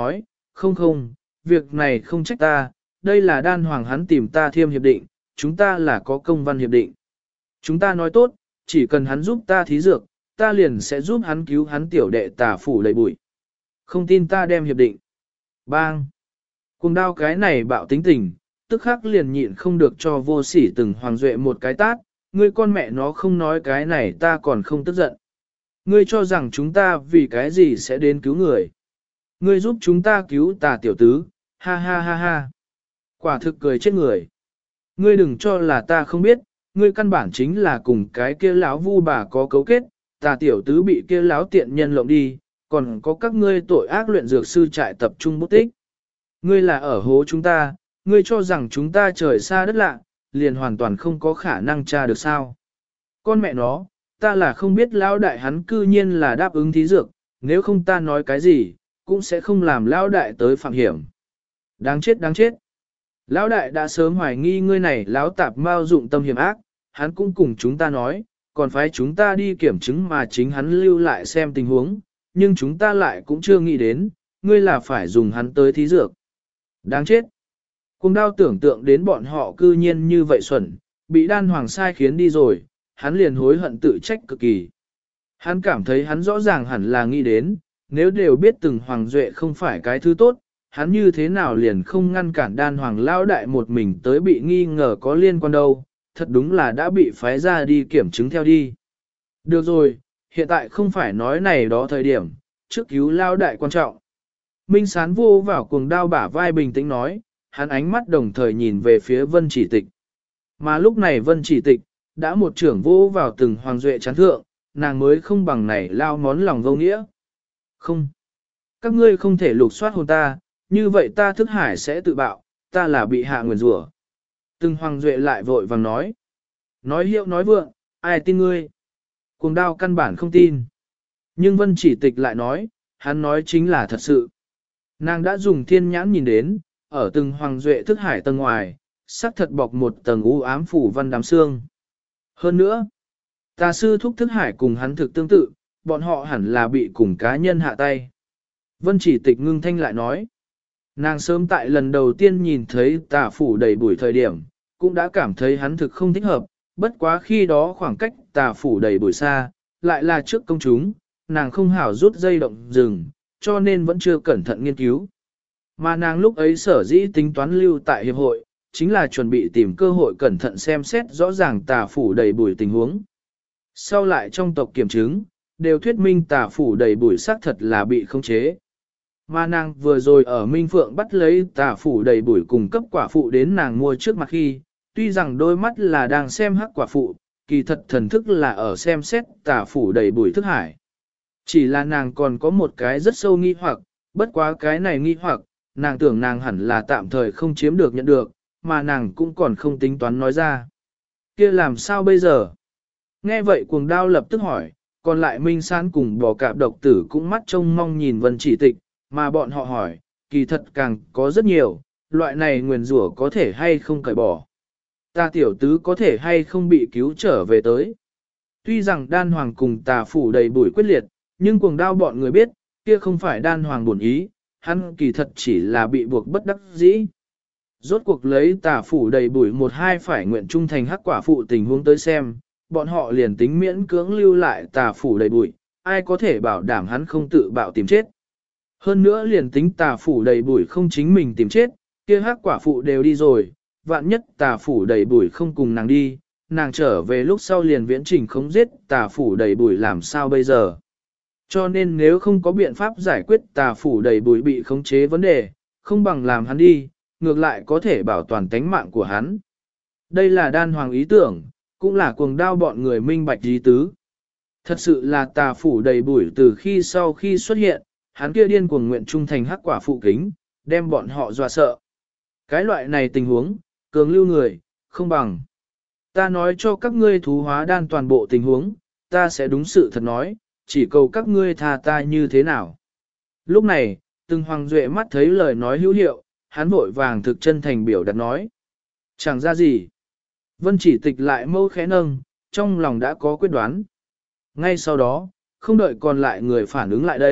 không không, việc này không trách ta, đây là đan hoàng hắn tìm ta thiêm hiệp định, chúng ta là có công văn hiệp định. Chúng ta nói tốt, chỉ cần hắn giúp ta thí dược, ta liền sẽ giúp hắn cứu hắn tiểu đệ Tà Phủ đầy bụi. Không tin ta đem hiệp định. Bang! Cùng đao cái này bạo tính tình, tức khắc liền nhịn không được cho vô sỉ từng Hoàng Duệ một cái tát, ngươi con mẹ nó không nói cái này ta còn không tức giận. Ngươi cho rằng chúng ta vì cái gì sẽ đến cứu người. Ngươi giúp chúng ta cứu Tà tiểu tứ, ha ha ha ha. Quả thực cười chết người. Ngươi đừng cho là ta không biết, ngươi căn bản chính là cùng cái kia lão vu bà có cấu kết, Tà tiểu tứ bị kia lão tiện nhân lộng đi, còn có các ngươi tội ác luyện dược sư trại tập trung bút tích. Ngươi là ở hố chúng ta, ngươi cho rằng chúng ta trời xa đất lạ, liền hoàn toàn không có khả năng tra được sao. Con mẹ nó, ta là không biết lão đại hắn cư nhiên là đáp ứng thí dược, nếu không ta nói cái gì, cũng sẽ không làm lão đại tới phạm hiểm. Đáng chết đáng chết. Lão đại đã sớm hoài nghi ngươi này lão tạp mao dụng tâm hiểm ác, hắn cũng cùng chúng ta nói, còn phải chúng ta đi kiểm chứng mà chính hắn lưu lại xem tình huống, nhưng chúng ta lại cũng chưa nghĩ đến, ngươi là phải dùng hắn tới thí dược. Đáng chết. Cùng đao tưởng tượng đến bọn họ cư nhiên như vậy xuẩn, bị đan hoàng sai khiến đi rồi, hắn liền hối hận tự trách cực kỳ. Hắn cảm thấy hắn rõ ràng hẳn là nghĩ đến, nếu đều biết từng hoàng duệ không phải cái thứ tốt, hắn như thế nào liền không ngăn cản đan hoàng lao đại một mình tới bị nghi ngờ có liên quan đâu, thật đúng là đã bị phái ra đi kiểm chứng theo đi. Được rồi, hiện tại không phải nói này đó thời điểm, trước cứu lao đại quan trọng. Minh Sán vô vào cuồng đao bả vai bình tĩnh nói, hắn ánh mắt đồng thời nhìn về phía Vân Chỉ Tịch. Mà lúc này Vân Chỉ Tịch, đã một trưởng vô vào từng hoàng duệ chán thượng, nàng mới không bằng này lao món lòng vô nghĩa. Không. Các ngươi không thể lục soát hồn ta, như vậy ta thức hải sẽ tự bạo, ta là bị hạ nguyền rủa. Từng hoàng duệ lại vội vàng nói. Nói hiệu nói vượng, ai tin ngươi? Cuồng đao căn bản không tin. Nhưng Vân Chỉ Tịch lại nói, hắn nói chính là thật sự. Nàng đã dùng thiên nhãn nhìn đến, ở từng hoàng duệ thức hải tầng ngoài, sắc thật bọc một tầng u ám phủ văn đám xương. Hơn nữa, tà sư thúc thức hải cùng hắn thực tương tự, bọn họ hẳn là bị cùng cá nhân hạ tay. Vân Chỉ Tịch ngưng thanh lại nói, nàng sớm tại lần đầu tiên nhìn thấy tà phủ đầy bụi thời điểm, cũng đã cảm thấy hắn thực không thích hợp, bất quá khi đó khoảng cách tà phủ đầy bụi xa, lại là trước công chúng, nàng không hảo rút dây động rừng, cho nên vẫn chưa cẩn thận nghiên cứu. Mà nàng lúc ấy sở dĩ tính toán lưu tại hiệp hội, chính là chuẩn bị tìm cơ hội cẩn thận xem xét rõ ràng tà phủ đầy bụi tình huống. Sau lại trong tộc kiểm chứng, đều thuyết minh tà phủ đầy bụi xác thật là bị khống chế. Mà nàng vừa rồi ở Minh Phượng bắt lấy tà phủ đầy bụi cùng cấp quả phụ đến nàng mua trước mặt khi, tuy rằng đôi mắt là đang xem hắc quả phụ, kỳ thật thần thức là ở xem xét tà phủ đầy bụi thức hải. Chỉ là nàng còn có một cái rất sâu nghi hoặc, bất quá cái này nghi hoặc, nàng tưởng nàng hẳn là tạm thời không chiếm được nhận được, mà nàng cũng còn không tính toán nói ra. Kia làm sao bây giờ? Nghe vậy cuồng đao lập tức hỏi, còn lại Minh San cùng bò cạp độc tử cũng mắt trông mong nhìn Vân Chỉ Tịch, mà bọn họ hỏi, kỳ thật càng có rất nhiều, loại này nguyền rủa có thể hay không cởi bỏ. Ta tiểu tứ có thể hay không bị cứu trở về tới. Tuy rằng đan hoàng cùng tà phủ đầy bụi quyết liệt, nhưng cuồng đao bọn người biết, kia không phải đan hoàng bổn ý, hắn kỳ thật chỉ là bị buộc bất đắc dĩ. Rốt cuộc lấy tà phủ đầy bụi một hai phải nguyện trung thành hắc quả phụ tình huống tới xem, bọn họ liền tính miễn cưỡng lưu lại tà phủ đầy bụi, ai có thể bảo đảm hắn không tự bạo tìm chết. Hơn nữa liền tính tà phủ đầy bụi không chính mình tìm chết, kia hắc quả phụ đều đi rồi, vạn nhất tà phủ đầy bụi không cùng nàng đi, nàng trở về lúc sau liền viễn trình không giết tà phủ đầy bụi làm sao bây giờ. Cho nên nếu không có biện pháp giải quyết tà phủ đầy bụi bị khống chế vấn đề, không bằng làm hắn đi, ngược lại có thể bảo toàn tánh mạng của hắn. Đây là đan hoàng ý tưởng, cũng là cuồng đao bọn người minh bạch ý tứ. Thật sự là tà phủ đầy bụi từ khi sau khi xuất hiện, hắn kia điên cuồng nguyện trung thành hắc quả phụ kính, đem bọn họ dọa sợ. Cái loại này tình huống, cường lưu người, không bằng. Ta nói cho các ngươi thú hóa đan toàn bộ tình huống, ta sẽ đúng sự thật nói, chỉ cầu các ngươi tha ta như thế nào. Lúc này, từng hoàng duệ mắt thấy lời nói hữu hiệu, hắn vội vàng thực chân thành biểu đặt nói. Chẳng ra gì. Vân Chỉ Tịch lại mâu khẽ nâng, trong lòng đã có quyết đoán. Ngay sau đó, không đợi còn lại người phản ứng lại đây,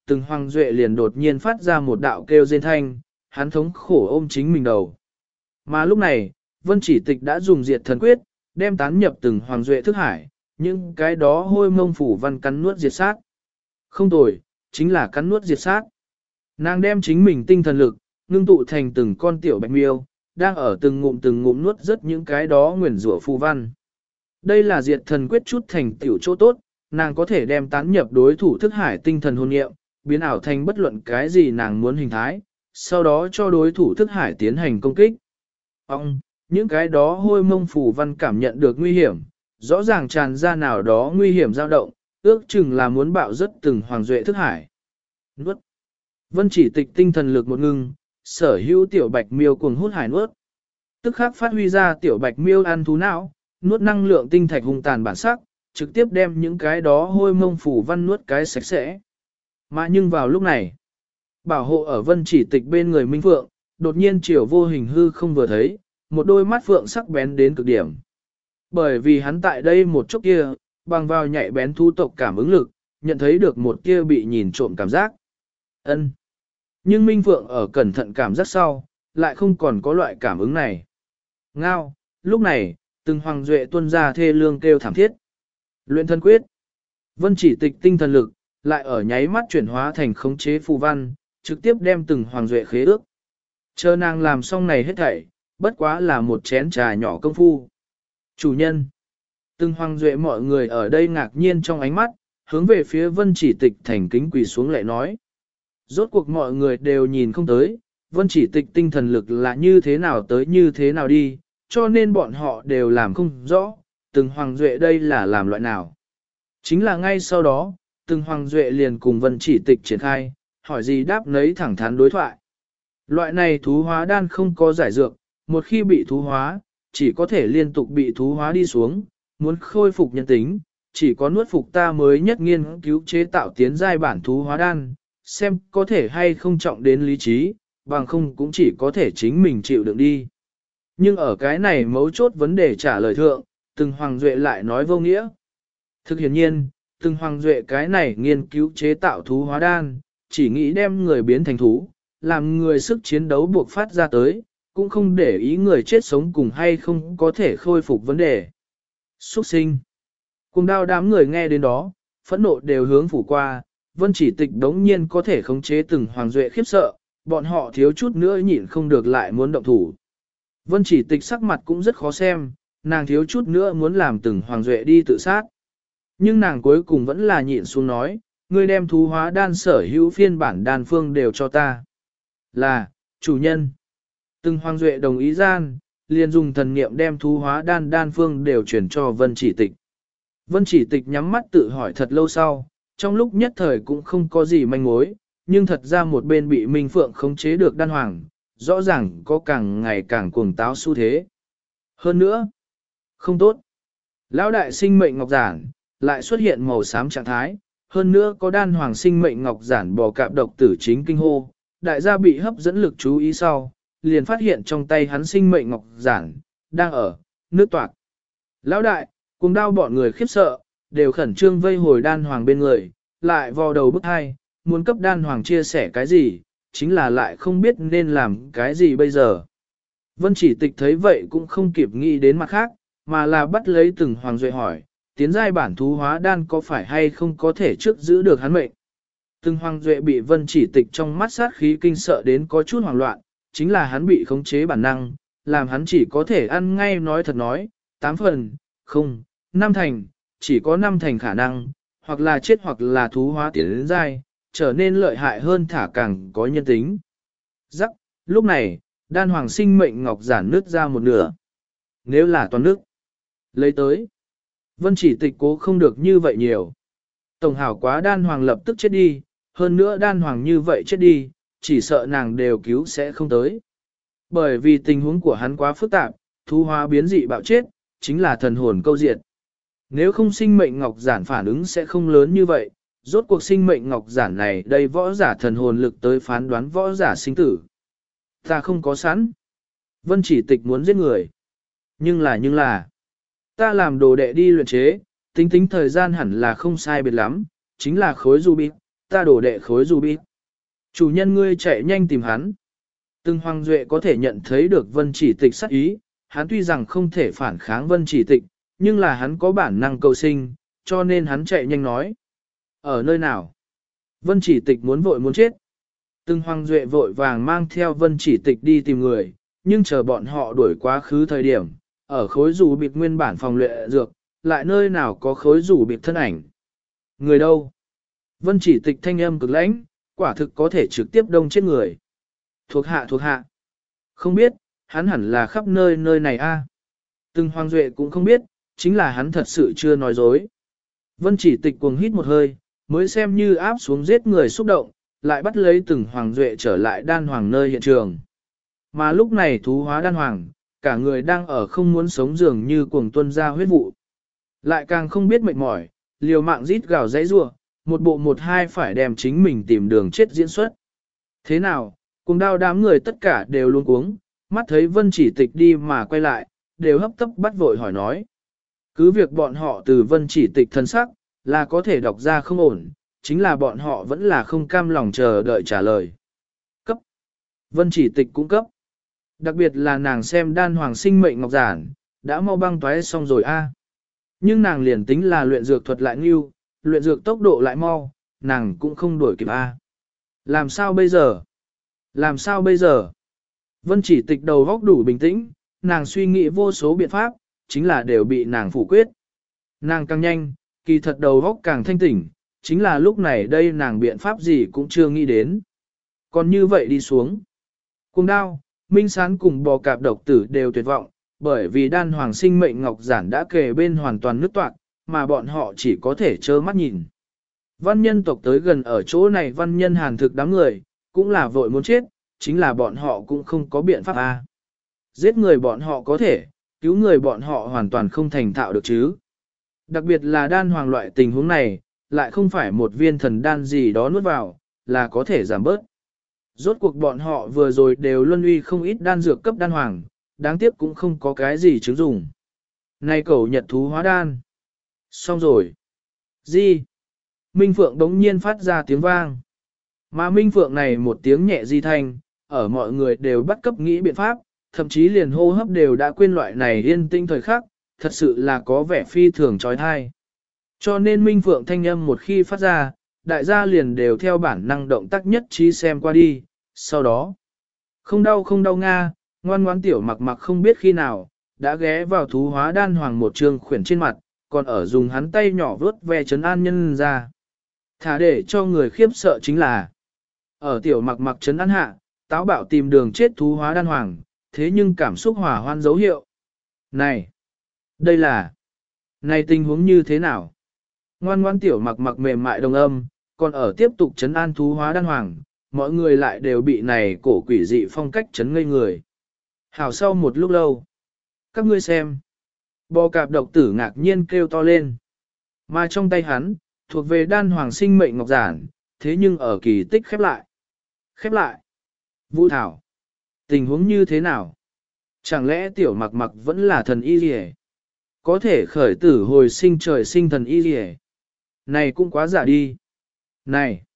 từng Hoàng Duệ liền đột nhiên phát ra một đạo kêu rên thanh, hắn thống khổ ôm chính mình đầu. Mà lúc này, Vân Chỉ Tịch đã dùng diệt thần quyết, đem tán nhập từng Hoàng Duệ thức hải, những cái đó hôi mông phủ văn cắn nuốt diệt sát. Không tồi, chính là cắn nuốt diệt sát. Nàng đem chính mình tinh thần lực, ngưng tụ thành từng con tiểu bạch miêu, đang ở từng ngụm nuốt rất những cái đó nguyền rủa phù văn. Đây là diệt thần quyết chút thành tiểu chỗ tốt, nàng có thể đem tán nhập đối thủ thức hải tinh thần hồn niệm, biến ảo thành bất luận cái gì nàng muốn hình thái, sau đó cho đối thủ thức hải tiến hành công kích. Những cái đó hôi mông phù văn cảm nhận được nguy hiểm, rõ ràng tràn ra nào đó nguy hiểm dao động, ước chừng là muốn bạo rất từng Hoàng Duệ thức hải. Nuốt. Vân Chỉ Tịch tinh thần lực một ngưng, sở hữu tiểu bạch miêu cuồng hút hải nuốt. Tức khắc phát huy ra tiểu bạch miêu ăn thú não, nuốt năng lượng tinh thạch hung tàn bản sắc, trực tiếp đem những cái đó hôi mông phủ văn nuốt cái sạch sẽ. Mà nhưng vào lúc này, bảo hộ ở Vân Chỉ Tịch bên người Minh Phượng, đột nhiên chiều vô hình hư không vừa thấy, một đôi mắt phượng sắc bén đến cực điểm. Bởi vì hắn tại đây một chốc kia, bằng vào nhạy bén thu tộc cảm ứng lực, nhận thấy được một kia bị nhìn trộm cảm giác. Ân. Nhưng Minh Phượng ở cẩn thận cảm giác sau, lại không còn có loại cảm ứng này. Ngao, lúc này, từng Hoàng Duệ tuôn ra thê lương kêu thảm thiết. Luyện thân quyết. Vân Chỉ Tịch tinh thần lực, lại ở nháy mắt chuyển hóa thành khống chế phù văn, trực tiếp đem từng Hoàng Duệ khế ước. Chờ nàng làm xong này hết thảy, bất quá là một chén trà nhỏ công phu. Chủ nhân. Từng Hoàng Duệ mọi người ở đây ngạc nhiên trong ánh mắt, hướng về phía Vân Chỉ Tịch thành kính quỳ xuống lại nói. Rốt cuộc mọi người đều nhìn không tới, Vân Chỉ Tịch tinh thần lực là như thế nào tới như thế nào đi, cho nên bọn họ đều làm không rõ, từng Hoàng Duệ đây là làm loại nào. Chính là ngay sau đó, từng Hoàng Duệ liền cùng Vân Chỉ Tịch triển khai, hỏi gì đáp nấy thẳng thắn đối thoại. Loại này thú hóa đan không có giải dược, một khi bị thú hóa, chỉ có thể liên tục bị thú hóa đi xuống, muốn khôi phục nhân tính, chỉ có nuốt phục ta mới nhất nghiên cứu chế tạo tiến giai bản thú hóa đan, xem có thể hay không trọng đến lý trí, bằng không cũng chỉ có thể chính mình chịu đựng đi. Nhưng ở cái này mấu chốt vấn đề trả lời thượng, từng Hoàng Duệ lại nói vô nghĩa. Thực hiện nhiên, từng Hoàng Duệ cái này nghiên cứu chế tạo thú hóa đan, chỉ nghĩ đem người biến thành thú, làm người sức chiến đấu buộc phát ra tới, cũng không để ý người chết sống cùng hay không có thể khôi phục vấn đề. Xuất sinh. Cùng đao đám người nghe đến đó, phẫn nộ đều hướng phủ qua, Vân Chỉ Tịch đống nhiên có thể khống chế từng Hoàng Duệ khiếp sợ, bọn họ thiếu chút nữa nhịn không được lại muốn động thủ. Vân Chỉ Tịch sắc mặt cũng rất khó xem, nàng thiếu chút nữa muốn làm từng Hoàng Duệ đi tự sát. Nhưng nàng cuối cùng vẫn là nhịn xuống nói, ngươi đem thú hóa đan sở hữu phiên bản đan phương đều cho ta. Là, chủ nhân. Từng Hoàng Duệ đồng ý gian, liền dùng thần niệm đem thú hóa đan phương đều chuyển cho Vân Chỉ Tịch. Vân Chỉ Tịch nhắm mắt tự hỏi thật lâu sau, trong lúc nhất thời cũng không có gì manh mối, nhưng thật ra một bên bị Minh Phượng khống chế được đan hoàng, rõ ràng có càng ngày càng cuồng táo xu thế. Hơn nữa, không tốt. Lão đại sinh mệnh ngọc giản, lại xuất hiện màu xám trạng thái, hơn nữa có đan hoàng sinh mệnh ngọc giản bò cạp độc tử chính kinh hô, đại gia bị hấp dẫn lực chú ý sau, liền phát hiện trong tay hắn sinh mệnh ngọc giản, đang ở, nước toạc. Lão đại, cùng đao bọn người khiếp sợ, đều khẩn trương vây hồi đan hoàng bên người, lại vò đầu bức hai, muốn cấp đan hoàng chia sẻ cái gì, chính là lại không biết nên làm cái gì bây giờ. Vân Chỉ Tịch thấy vậy cũng không kịp nghĩ đến mặt khác, mà là bắt lấy từng Hoàng Duệ hỏi, tiến giai bản thú hóa đan có phải hay không có thể trước giữ được hắn mệnh. Từng Hoàng Duệ bị Vân Chỉ Tịch trong mắt sát khí kinh sợ đến có chút hoảng loạn, chính là hắn bị khống chế bản năng, làm hắn chỉ có thể ăn ngay nói thật nói, 8 phần, không, 5 thành, chỉ có 5 thành khả năng, hoặc là chết hoặc là thú hóa tiến đến giai, trở nên lợi hại hơn thả càng có nhân tính. Rắc, lúc này, đan hoàng sinh mệnh ngọc giản nứt ra một nửa. Nếu là toàn nước, lấy tới. Vân Chỉ Tịch cố không được như vậy nhiều. Tổng hảo quá đan hoàng lập tức chết đi, hơn nữa đan hoàng như vậy chết đi, chỉ sợ nàng đều cứu sẽ không tới. Bởi vì tình huống của hắn quá phức tạp, thú hóa biến dị bạo chết, chính là thần hồn câu diệt. Nếu không sinh mệnh ngọc giản phản ứng sẽ không lớn như vậy, rốt cuộc sinh mệnh ngọc giản này đây võ giả thần hồn lực tới phán đoán võ giả sinh tử. Ta không có sẵn. Vân Chỉ Tịch muốn giết người. Nhưng là, ta làm đồ đệ đi luyện chế, tính thời gian hẳn là không sai biệt lắm, chính là khối ruby, ta đổ đệ khối dù bít. Chủ nhân ngươi chạy nhanh tìm hắn. Từng Hoàng Duệ có thể nhận thấy được Vân Chỉ Tịch sát ý, hắn tuy rằng không thể phản kháng Vân Chỉ Tịch, nhưng là hắn có bản năng cầu sinh, cho nên hắn chạy nhanh nói. Ở nơi nào? Vân Chỉ Tịch muốn vội muốn chết. Từng Hoàng Duệ vội vàng mang theo Vân Chỉ Tịch đi tìm người, nhưng chờ bọn họ đuổi quá khứ thời điểm, ở khối rủ bịt nguyên bản phòng luyện dược, lại nơi nào có khối rủ bịt thân ảnh. Người đâu? Vân Chỉ Tịch thanh âm cực lãnh, quả thực có thể trực tiếp đông chết người. Thuộc hạ. Không biết, hắn hẳn là khắp nơi nơi này a. Từng Hoàng Duệ cũng không biết, chính là hắn thật sự chưa nói dối. Vân Chỉ Tịch cuồng hít một hơi, mới xem như áp xuống giết người xúc động, lại bắt lấy từng Hoàng Duệ trở lại đan hoàng nơi hiện trường. Mà lúc này thú hóa đan hoàng, cả người đang ở không muốn sống dường như cuồng tuân ra huyết vụ. Lại càng không biết mệt mỏi, liều mạng rít gào dãy rủa, một bộ một hai phải đem chính mình tìm đường chết diễn xuất. Thế nào, cùng đao đám người tất cả đều luôn cuống, mắt thấy Vân Chỉ Tịch đi mà quay lại, đều hấp tấp bắt vội hỏi nói. Cứ việc bọn họ từ Vân Chỉ Tịch thân sắc, là có thể đọc ra không ổn, chính là bọn họ vẫn là không cam lòng chờ đợi trả lời. Cấp. Vân Chỉ Tịch cũng cấp. Đặc biệt là nàng xem đan hoàng sinh mệnh ngọc giản, đã mau băng toái xong rồi a. Nhưng nàng liền tính là luyện dược thuật lại nghiêu, luyện dược tốc độ lại mau, nàng cũng không đuổi kịp a. Làm sao bây giờ? Làm sao bây giờ? Vân Chỉ Tịch đầu góc đủ bình tĩnh, nàng suy nghĩ vô số biện pháp, chính là đều bị nàng phủ quyết. Nàng càng nhanh, kỳ thật đầu góc càng thanh tỉnh, chính là lúc này đây nàng biện pháp gì cũng chưa nghĩ đến. Còn như vậy đi xuống. Cùng đao, Minh Sán cùng bò cạp độc tử đều tuyệt vọng, bởi vì đan hoàng sinh mệnh ngọc giản đã kề bên hoàn toàn nứt toạc, mà bọn họ chỉ có thể trơ mắt nhìn. Văn nhân tộc tới gần ở chỗ này văn nhân hàn thực đám người, cũng là vội muốn chết, chính là bọn họ cũng không có biện pháp a. Giết người bọn họ có thể, cứu người bọn họ hoàn toàn không thành thạo được chứ. Đặc biệt là đan hoàng loại tình huống này, lại không phải một viên thần đan gì đó nuốt vào, là có thể giảm bớt. Rốt cuộc bọn họ vừa rồi đều luân uy không ít đan dược cấp đan hoàng, đáng tiếc cũng không có cái gì chứng dùng. Này cầu nhật thú hóa đan. Xong rồi. Gì? Minh Phượng đống nhiên phát ra tiếng vang. Mà Minh Phượng này một tiếng nhẹ di thanh, ở mọi người đều bắt cấp nghĩ biện pháp, thậm chí liền hô hấp đều đã quên loại này yên tĩnh thời khắc, thật sự là có vẻ phi thường trói thai. Cho nên Minh Phượng thanh âm một khi phát ra, đại gia liền đều theo bản năng động tác nhất trí xem qua đi, sau đó. Không đau Nga, ngoan ngoan tiểu mặc mặc không biết khi nào, đã ghé vào thú hóa đan hoàng một trường khuyển trên mặt, còn ở dùng hắn tay nhỏ vớt ve trấn an nhân ra. Thả để cho người khiếp sợ chính là, ở tiểu mặc mặc trấn an hạ, táo bạo tìm đường chết thú hóa đan hoàng, thế nhưng cảm xúc hỏa hoan dấu hiệu. Này, đây là, này tình huống như thế nào? Ngoan ngoan tiểu mặc mặc mềm mại đồng âm, còn ở tiếp tục trấn an thú hóa đan hoàng, mọi người lại đều bị này cổ quỷ dị phong cách trấn ngây người. Hảo sau một lúc lâu, các ngươi xem, bò cạp độc tử ngạc nhiên kêu to lên. Mà trong tay hắn, thuộc về đan hoàng sinh mệnh ngọc giản, thế nhưng ở kỳ tích khép lại. Khép lại. Vũ Thảo. Tình huống như thế nào? Chẳng lẽ tiểu mặc mặc vẫn là thần y rìa? Có thể khởi tử hồi sinh trời sinh thần y rìa? Này cũng quá giả đi. Này.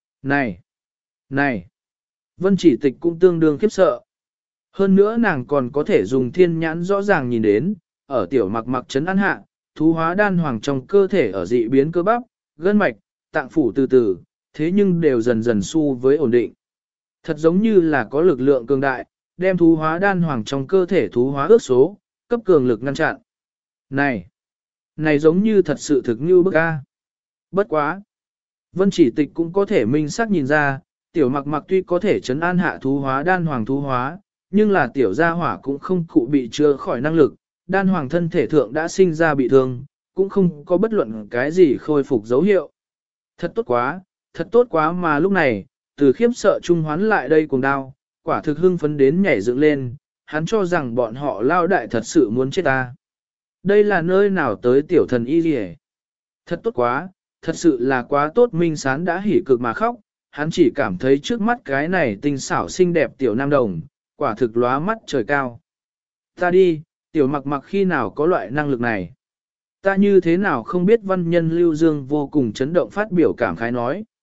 Vân Chỉ Tịch cũng tương đương khiếp sợ. Hơn nữa nàng còn có thể dùng thiên nhãn rõ ràng nhìn đến, ở tiểu mặc mặc trấn an hạ, thú hóa đan hoàng trong cơ thể ở dị biến cơ bắp, gân mạch, tạng phủ từ từ, thế nhưng đều dần dần xu với ổn định. Thật giống như là có lực lượng cường đại, đem thú hóa đan hoàng trong cơ thể thú hóa ước số, cấp cường lực ngăn chặn. Này giống như thật sự thực như bức a. Bất quá. Vân Chỉ Tịch cũng có thể minh xác nhìn ra, tiểu mặc mặc tuy có thể trấn an hạ thú hóa đan hoàng thú hóa, nhưng là tiểu gia hỏa cũng không cụ bị chữa khỏi năng lực, đan hoàng thân thể thượng đã sinh ra bị thương, cũng không có bất luận cái gì khôi phục dấu hiệu. Thật tốt quá mà lúc này, từ khiếp sợ trung hoán lại đây cùng đao, quả thực hưng phấn đến nhảy dựng lên, hắn cho rằng bọn họ lao đại thật sự muốn chết ta. Đây là nơi nào tới tiểu thần y gì? Thật tốt quá, thật sự là quá tốt. Minh Sán đã hỉ cực mà khóc, hắn chỉ cảm thấy trước mắt cái này tinh xảo xinh đẹp tiểu nam đồng, quả thực lóa mắt trời cao. Ta đi, tiểu mặc mặc khi nào có loại năng lực này? Ta như thế nào không biết văn nhân Lưu Dương vô cùng chấn động phát biểu cảm khái nói.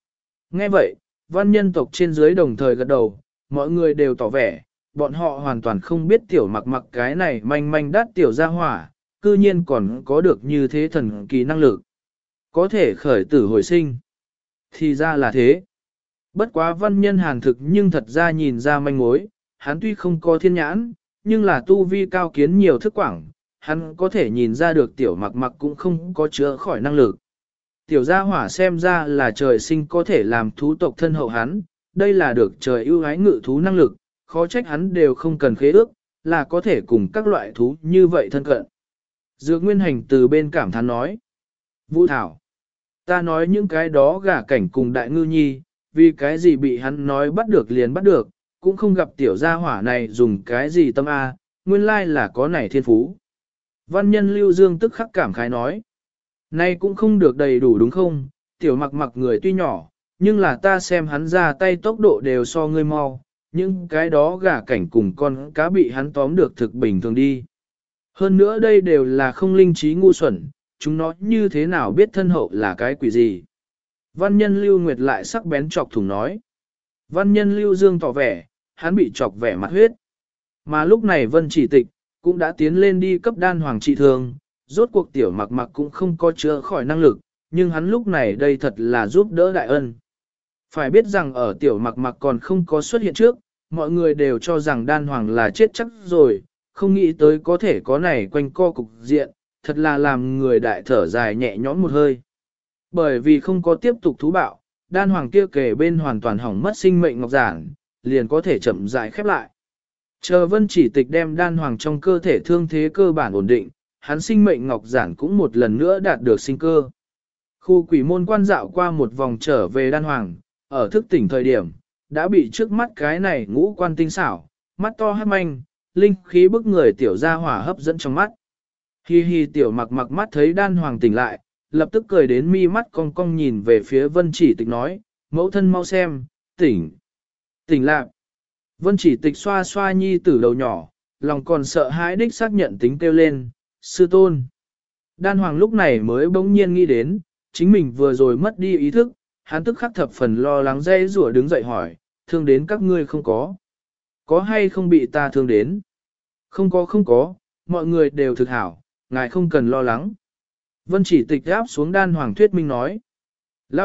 Nghe vậy, văn nhân tộc trên dưới đồng thời gật đầu, mọi người đều tỏ vẻ, bọn họ hoàn toàn không biết tiểu mặc mặc cái này manh manh đắt tiểu gia hỏa, cư nhiên còn có được như thế thần kỳ năng lực. Có thể khởi tử hồi sinh. Thì ra là thế. Bất quá văn nhân hàn thực nhưng thật ra nhìn ra manh mối, hắn tuy không có thiên nhãn, nhưng là tu vi cao kiến nhiều thức quảng, hắn có thể nhìn ra được tiểu mặc mặc cũng không có chữa khỏi năng lực. Tiểu gia hỏa xem ra là trời sinh có thể làm thú tộc thân hậu hắn, đây là được trời ưu ái ngự thú năng lực, khó trách hắn đều không cần khế ước, là có thể cùng các loại thú như vậy thân cận. Dược Nguyên Hành từ bên cảm thán nói, Vũ Thảo, ta nói những cái đó gả cảnh cùng đại ngư nhi, vì cái gì bị hắn nói bắt được liền bắt được, cũng không gặp tiểu gia hỏa này dùng cái gì tâm A, nguyên lai là có nảy thiên phú. Văn nhân Lưu Dương tức khắc cảm khái nói, nay cũng không được đầy đủ đúng không, tiểu mặc mặc người tuy nhỏ, nhưng là ta xem hắn ra tay tốc độ đều so ngươi mau, những cái đó gả cảnh cùng con cá bị hắn tóm được thực bình thường đi. Hơn nữa đây đều là không linh trí ngu xuẩn, chúng nó như thế nào biết thân hậu là cái quỷ gì. Văn nhân Lưu Nguyệt lại sắc bén chọc thủng nói. Văn nhân Lưu Dương tỏ vẻ, hắn bị chọc vẻ mặt huyết. Mà lúc này Vân Chỉ Tịch, cũng đã tiến lên đi cấp đan hoàng trị thương, rốt cuộc tiểu mặc mặc cũng không có chữa khỏi năng lực, nhưng hắn lúc này đây thật là giúp đỡ đại ân. Phải biết rằng ở tiểu mặc mặc còn không có xuất hiện trước, mọi người đều cho rằng đan hoàng là chết chắc rồi, không nghĩ tới có thể có này quanh co cục diện, thật là làm người đại thở dài nhẹ nhõm một hơi. Bởi vì không có tiếp tục thú bạo, đan hoàng kia kề bên hoàn toàn hỏng mất sinh mệnh ngọc giản, liền có thể chậm rãi khép lại. Chờ Vân Chỉ Tịch đem đan hoàng trong cơ thể thương thế cơ bản ổn định, hắn sinh mệnh ngọc giản cũng một lần nữa đạt được sinh cơ. Khu quỷ môn quan dạo qua một vòng trở về đan hoàng, ở thức tỉnh thời điểm, đã bị trước mắt cái này ngũ quan tinh xảo, mắt to hát manh, linh khí bức người tiểu gia hỏa hấp dẫn trong mắt. Hi hi tiểu mặc mặc mắt thấy đan hoàng tỉnh lại, lập tức cười đến mi mắt cong cong nhìn về phía Vân Chỉ Tịch nói, mẫu thân mau xem, tỉnh, tỉnh lạc. Vân Chỉ Tịch xoa xoa nhi tử đầu nhỏ, lòng còn sợ hãi đích xác nhận tính kêu lên, sư tôn. Đan hoàng lúc này mới bỗng nhiên nghĩ đến, chính mình vừa rồi mất đi ý thức, hắn tức khắc thập phần lo lắng dây rủa đứng dậy hỏi, thương đến các ngươi không có? Có hay không bị ta thương đến? Không có, mọi người đều thực hảo, ngài không cần lo lắng. Vân Chỉ Tịch áp xuống đan hoàng thuyết minh nói. Lão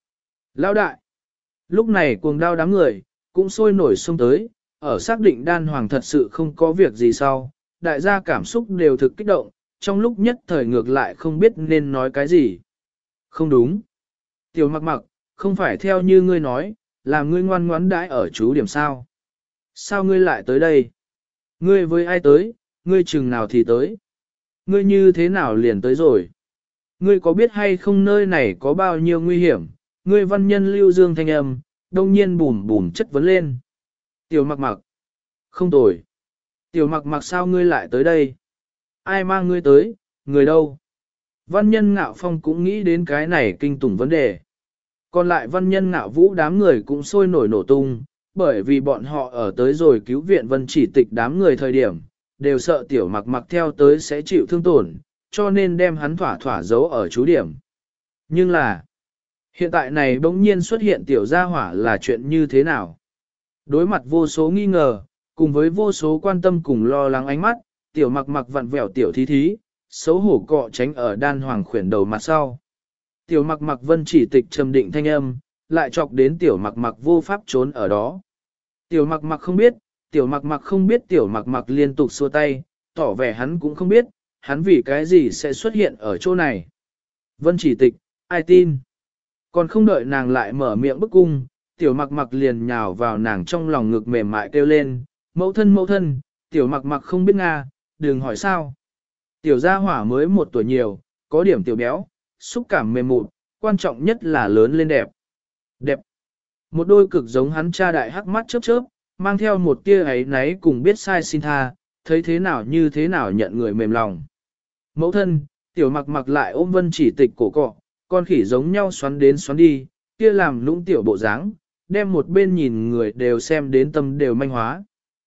đại! Lúc này cuồng đao đám người, cũng sôi nổi xông tới, ở xác định đan hoàng thật sự không có việc gì sau, đại gia cảm xúc đều thực kích động, trong lúc nhất thời ngược lại không biết nên nói cái gì. Không đúng. Tiểu mặc mặc, không phải theo như ngươi nói, là ngươi ngoan ngoãn đãi ở chú điểm sao. Sao ngươi lại tới đây? Ngươi với ai tới, ngươi chừng nào thì tới? Ngươi như thế nào liền tới rồi? Ngươi có biết hay không nơi này có bao nhiêu nguy hiểm? Ngươi văn nhân Lưu Dương thanh âm, đông nhiên bùm bùm chất vấn lên. Tiểu mặc mặc. Không tồi. Tiểu mặc mặc sao ngươi lại tới đây? Ai mang ngươi tới, người đâu? Văn nhân Ngạo Phong cũng nghĩ đến cái này kinh tủng vấn đề. Còn lại văn nhân Ngạo Vũ đám người cũng sôi nổi nổ tung, bởi vì bọn họ ở tới rồi cứu viện Vân Chỉ Tịch đám người thời điểm, đều sợ tiểu mặc mặc theo tới sẽ chịu thương tổn, cho nên đem hắn thỏa thỏa giấu ở chú điểm. Nhưng là, hiện tại này bỗng nhiên xuất hiện tiểu gia hỏa là chuyện như thế nào? Đối mặt vô số nghi ngờ, cùng với vô số quan tâm cùng lo lắng ánh mắt, tiểu mặc mặc vặn vẹo tiểu thí thí, xấu hổ cọ tránh ở đan hoàng khuyển đầu mặt sau. Tiểu mặc mặc Vân Chỉ Tịch trầm định thanh âm, lại chọc đến tiểu mặc mặc vô pháp trốn ở đó. Tiểu mặc mặc không biết, tiểu mặc mặc không biết tiểu mặc mặc liên tục xua tay, tỏ vẻ hắn cũng không biết, hắn vì cái gì sẽ xuất hiện ở chỗ này. Vân Chỉ Tịch, ai tin? Còn không đợi nàng lại mở miệng bức cung, tiểu mặc mặc liền nhào vào nàng trong lòng ngực mềm mại kêu lên, mẫu thân, tiểu mặc mặc không biết Nga, đừng hỏi sao. Tiểu gia hỏa mới 1 tuổi nhiều, có điểm tiểu béo, xúc cảm mềm mụn, quan trọng nhất là lớn lên đẹp. Đẹp. Một đôi cực giống hắn cha đại hắc mắt chớp chớp, mang theo một tia ấy náy cùng biết sai xin tha, thấy thế nào như thế nào nhận người mềm lòng. Mẫu thân, tiểu mặc mặc lại ôm Vân Chỉ Tịch cổ cọ, con khỉ giống nhau xoắn đến xoắn đi, kia làm lũng tiểu bộ dáng, đem một bên nhìn người đều xem đến tâm đều manh hóa.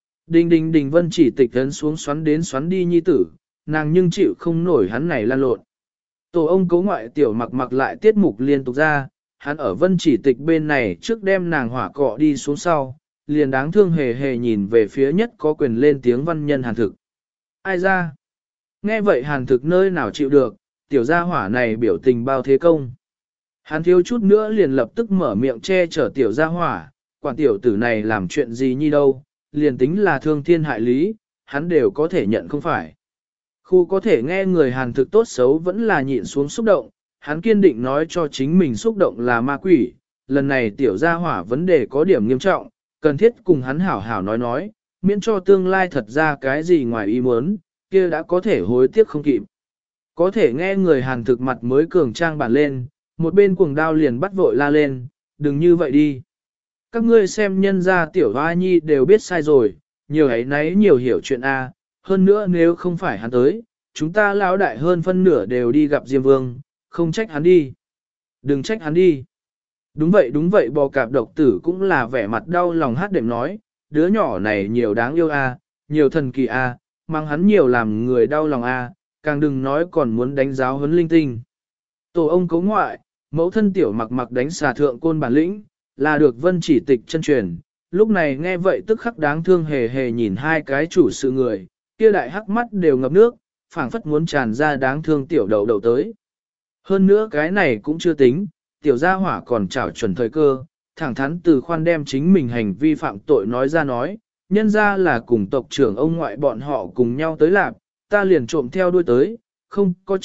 Đình Vân Chỉ Tịch ấn xuống xoắn đến xoắn đi nhi tử, nàng nhưng chịu không nổi hắn này lan lộn. Tổ ông cố ngoại tiểu mặc mặc lại tiết mục liên tục ra, hắn ở Vân Chỉ Tịch bên này trước đem nàng hỏa cọ đi xuống sau, liền đáng thương hề hề nhìn về phía nhất có quyền lên tiếng văn nhân Hàn Thực. Ai ra? Nghe vậy Hàn Thực nơi nào chịu được, tiểu gia hỏa này biểu tình bao thế công. Hắn thiếu chút nữa liền lập tức mở miệng che chở tiểu gia hỏa, quản tiểu tử này làm chuyện gì nhi đâu, liền tính là thương thiên hại lý, hắn đều có thể nhận không phải. Khu có thể nghe người Hàn Thực tốt xấu vẫn là nhịn xuống xúc động, hắn kiên định nói cho chính mình xúc động là ma quỷ, lần này tiểu gia hỏa vấn đề có điểm nghiêm trọng, cần thiết cùng hắn hảo hảo nói, miễn cho tương lai thật ra cái gì ngoài ý muốn, kia đã có thể hối tiếc không kịp. Có thể nghe người Hàn Thực mặt mới cường trang bản lên, một bên cuồng đao liền bắt vội la lên, đừng như vậy đi. Các ngươi xem nhân gia tiểu hoa nhi đều biết sai rồi, nhiều ấy nấy nhiều hiểu chuyện A, hơn nữa nếu không phải hắn tới, chúng ta lão đại hơn phân nửa đều đi gặp Diêm Vương, không trách hắn đi. Đừng trách hắn đi. Đúng vậy bò cạp độc tử cũng là vẻ mặt đau lòng hát đệm nói, đứa nhỏ này nhiều đáng yêu A, nhiều thần kỳ A, mang hắn nhiều làm người đau lòng A, càng đừng nói còn muốn đánh giáo huấn linh tinh. Tổ ông cấu ngoại, mẫu thân tiểu mặc đánh xà thượng côn bản lĩnh, là được Vân Chỉ Tịch chân truyền. Lúc này nghe vậy tức khắc đáng thương hề hề nhìn hai cái chủ sự người, kia đại hắc mắt đều ngập nước, phảng phất muốn tràn ra đáng thương tiểu đầu tới. Hơn nữa cái này cũng chưa tính, tiểu gia hỏa còn trảo chuẩn thời cơ, thẳng thắn từ khoan đem chính mình hành vi phạm tội nói ra nói, nhân ra là cùng tộc trưởng ông ngoại bọn họ cùng nhau tới làm, ta liền trộm theo đuôi tới, không có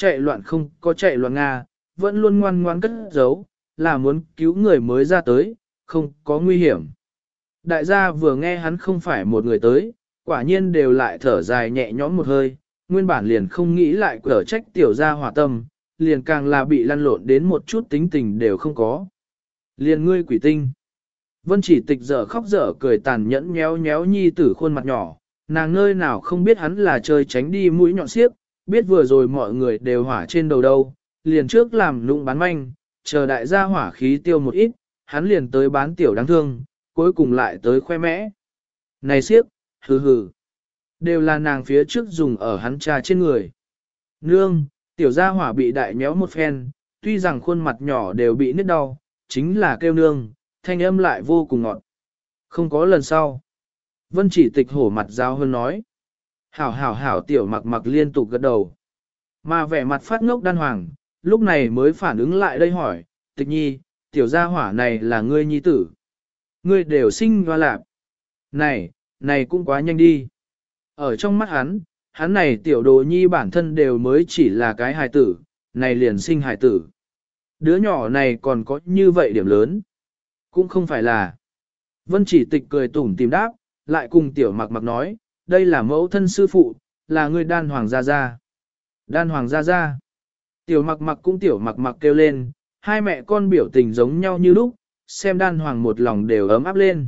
chạy loạn Nga, vẫn luôn ngoan ngoan cất giấu, là muốn cứu người mới ra tới, không có nguy hiểm. Đại gia vừa nghe hắn không phải một người tới, quả nhiên đều lại thở dài nhẹ nhõm một hơi, nguyên bản liền không nghĩ lại cở trách tiểu gia hỏa tâm, liền càng là bị lăn lộn đến một chút tính tình đều không có. Liền ngươi quỷ tinh. Vân Chỉ Tịch dở khóc dở cười tàn nhẫn nhéo nhéo nhi tử khuôn mặt nhỏ, nàng nơi nào không biết hắn là chơi tránh đi mũi nhọn xiếc, biết vừa rồi mọi người đều hỏa trên đầu đâu, liền trước làm lụng bán manh, chờ đại gia hỏa khí tiêu một ít, hắn liền tới bán tiểu đáng thương, cuối cùng lại tới khoe mẽ. Này xiếc, hừ hừ, đều là nàng phía trước dùng ở hắn trà trên người. Nương, tiểu gia hỏa bị đại méo một phen, tuy rằng khuôn mặt nhỏ đều bị nứt đau, chính là kêu nương, thanh âm lại vô cùng ngọt. Không có lần sau. Vân Chỉ Tịch hổ mặt giáo hơn nói. Hảo tiểu mặc liên tục gật đầu. Mà vẻ mặt phát ngốc Đan Hoàng, lúc này mới phản ứng lại đây hỏi, Tịch nhi, tiểu gia hỏa này là ngươi nhi tử. Ngươi đều sinh hoa lạp. Này cũng quá nhanh đi. Ở trong mắt hắn này tiểu đồ nhi bản thân đều mới chỉ là cái hài tử, này liền sinh hài tử. Đứa nhỏ này còn có như vậy điểm lớn. Cũng không phải là. Vân Chỉ Tịch cười tủm tìm đáp, lại cùng tiểu mặc nói, đây là mẫu thân sư phụ, là người Đan Hoàng gia gia. Đan Hoàng gia gia. Tiểu mặc cũng tiểu mặc kêu lên, hai mẹ con biểu tình giống nhau như lúc, xem Đan Hoàng một lòng đều ấm áp lên.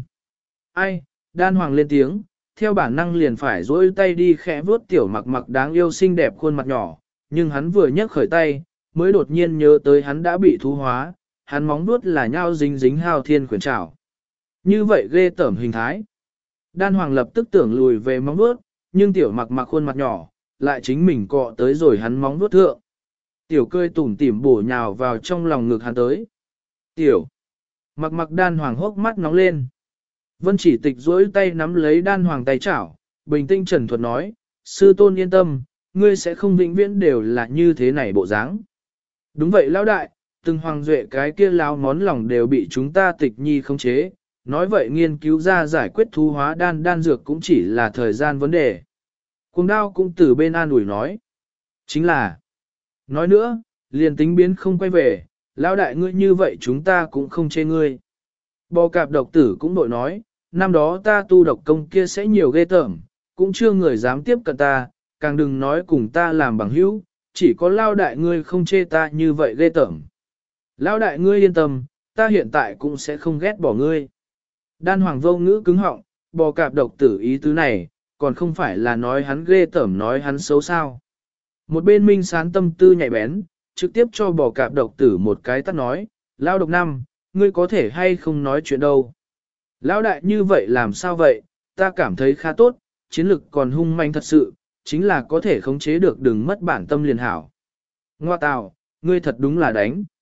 Ai, Đan Hoàng lên tiếng, theo bản năng liền phải dỗi tay đi khẽ vuốt tiểu mặc đáng yêu xinh đẹp khuôn mặt nhỏ, nhưng hắn vừa nhấc khởi tay, mới đột nhiên nhớ tới hắn đã bị thú hóa, hắn móng vuốt là nhau dính hao thiên quyển trảo. Như vậy ghê tởm hình thái. Đan Hoàng lập tức tưởng lùi về móng vuốt, nhưng tiểu mặc khuôn mặt nhỏ, lại chính mình cọ tới rồi hắn móng vuốt thượng. Tiểu cười tủm tỉm bổ nhào vào trong lòng ngực hắn tới. Tiểu mặc Đan Hoàng hốc mắt nóng lên. Vân Chỉ Tịch duỗi tay nắm lấy Đan Hoàng tay chảo, bình tĩnh trần thuật nói, sư tôn yên tâm, ngươi sẽ không vĩnh viễn đều là như thế này bộ dáng. Đúng vậy lão đại, từng hoàng duệ cái kia lao món lòng đều bị chúng ta Tịch nhi khống chế, nói vậy nghiên cứu ra giải quyết thu hóa đan dược cũng chỉ là thời gian vấn đề. Cuồng đao cũng từ bên an ủi nói. Chính là, nói nữa, liền tính biến không quay về, lão đại ngươi như vậy chúng ta cũng không chê ngươi. Bò cạp độc tử cũng đội nói, năm đó ta tu độc công kia sẽ nhiều ghê tởm, cũng chưa người dám tiếp cận ta, càng đừng nói cùng ta làm bằng hữu, chỉ có lao đại ngươi không chê ta như vậy ghê tởm. Lao đại ngươi yên tâm, ta hiện tại cũng sẽ không ghét bỏ ngươi. Đan Hoàng vô ngữ cứng họng, bò cạp độc tử ý tứ này, còn không phải là nói hắn ghê tởm nói hắn xấu sao. Một bên Minh Sán tâm tư nhạy bén, trực tiếp cho bò cạp độc tử một cái tắt nói, lao độc năm, ngươi có thể hay không nói chuyện đâu. Lão đại như vậy làm sao vậy, ta cảm thấy khá tốt, chiến lực còn hung manh thật sự, chính là có thể khống chế được đừng mất bản tâm liền hảo. Ngoa tào, ngươi thật đúng là đánh.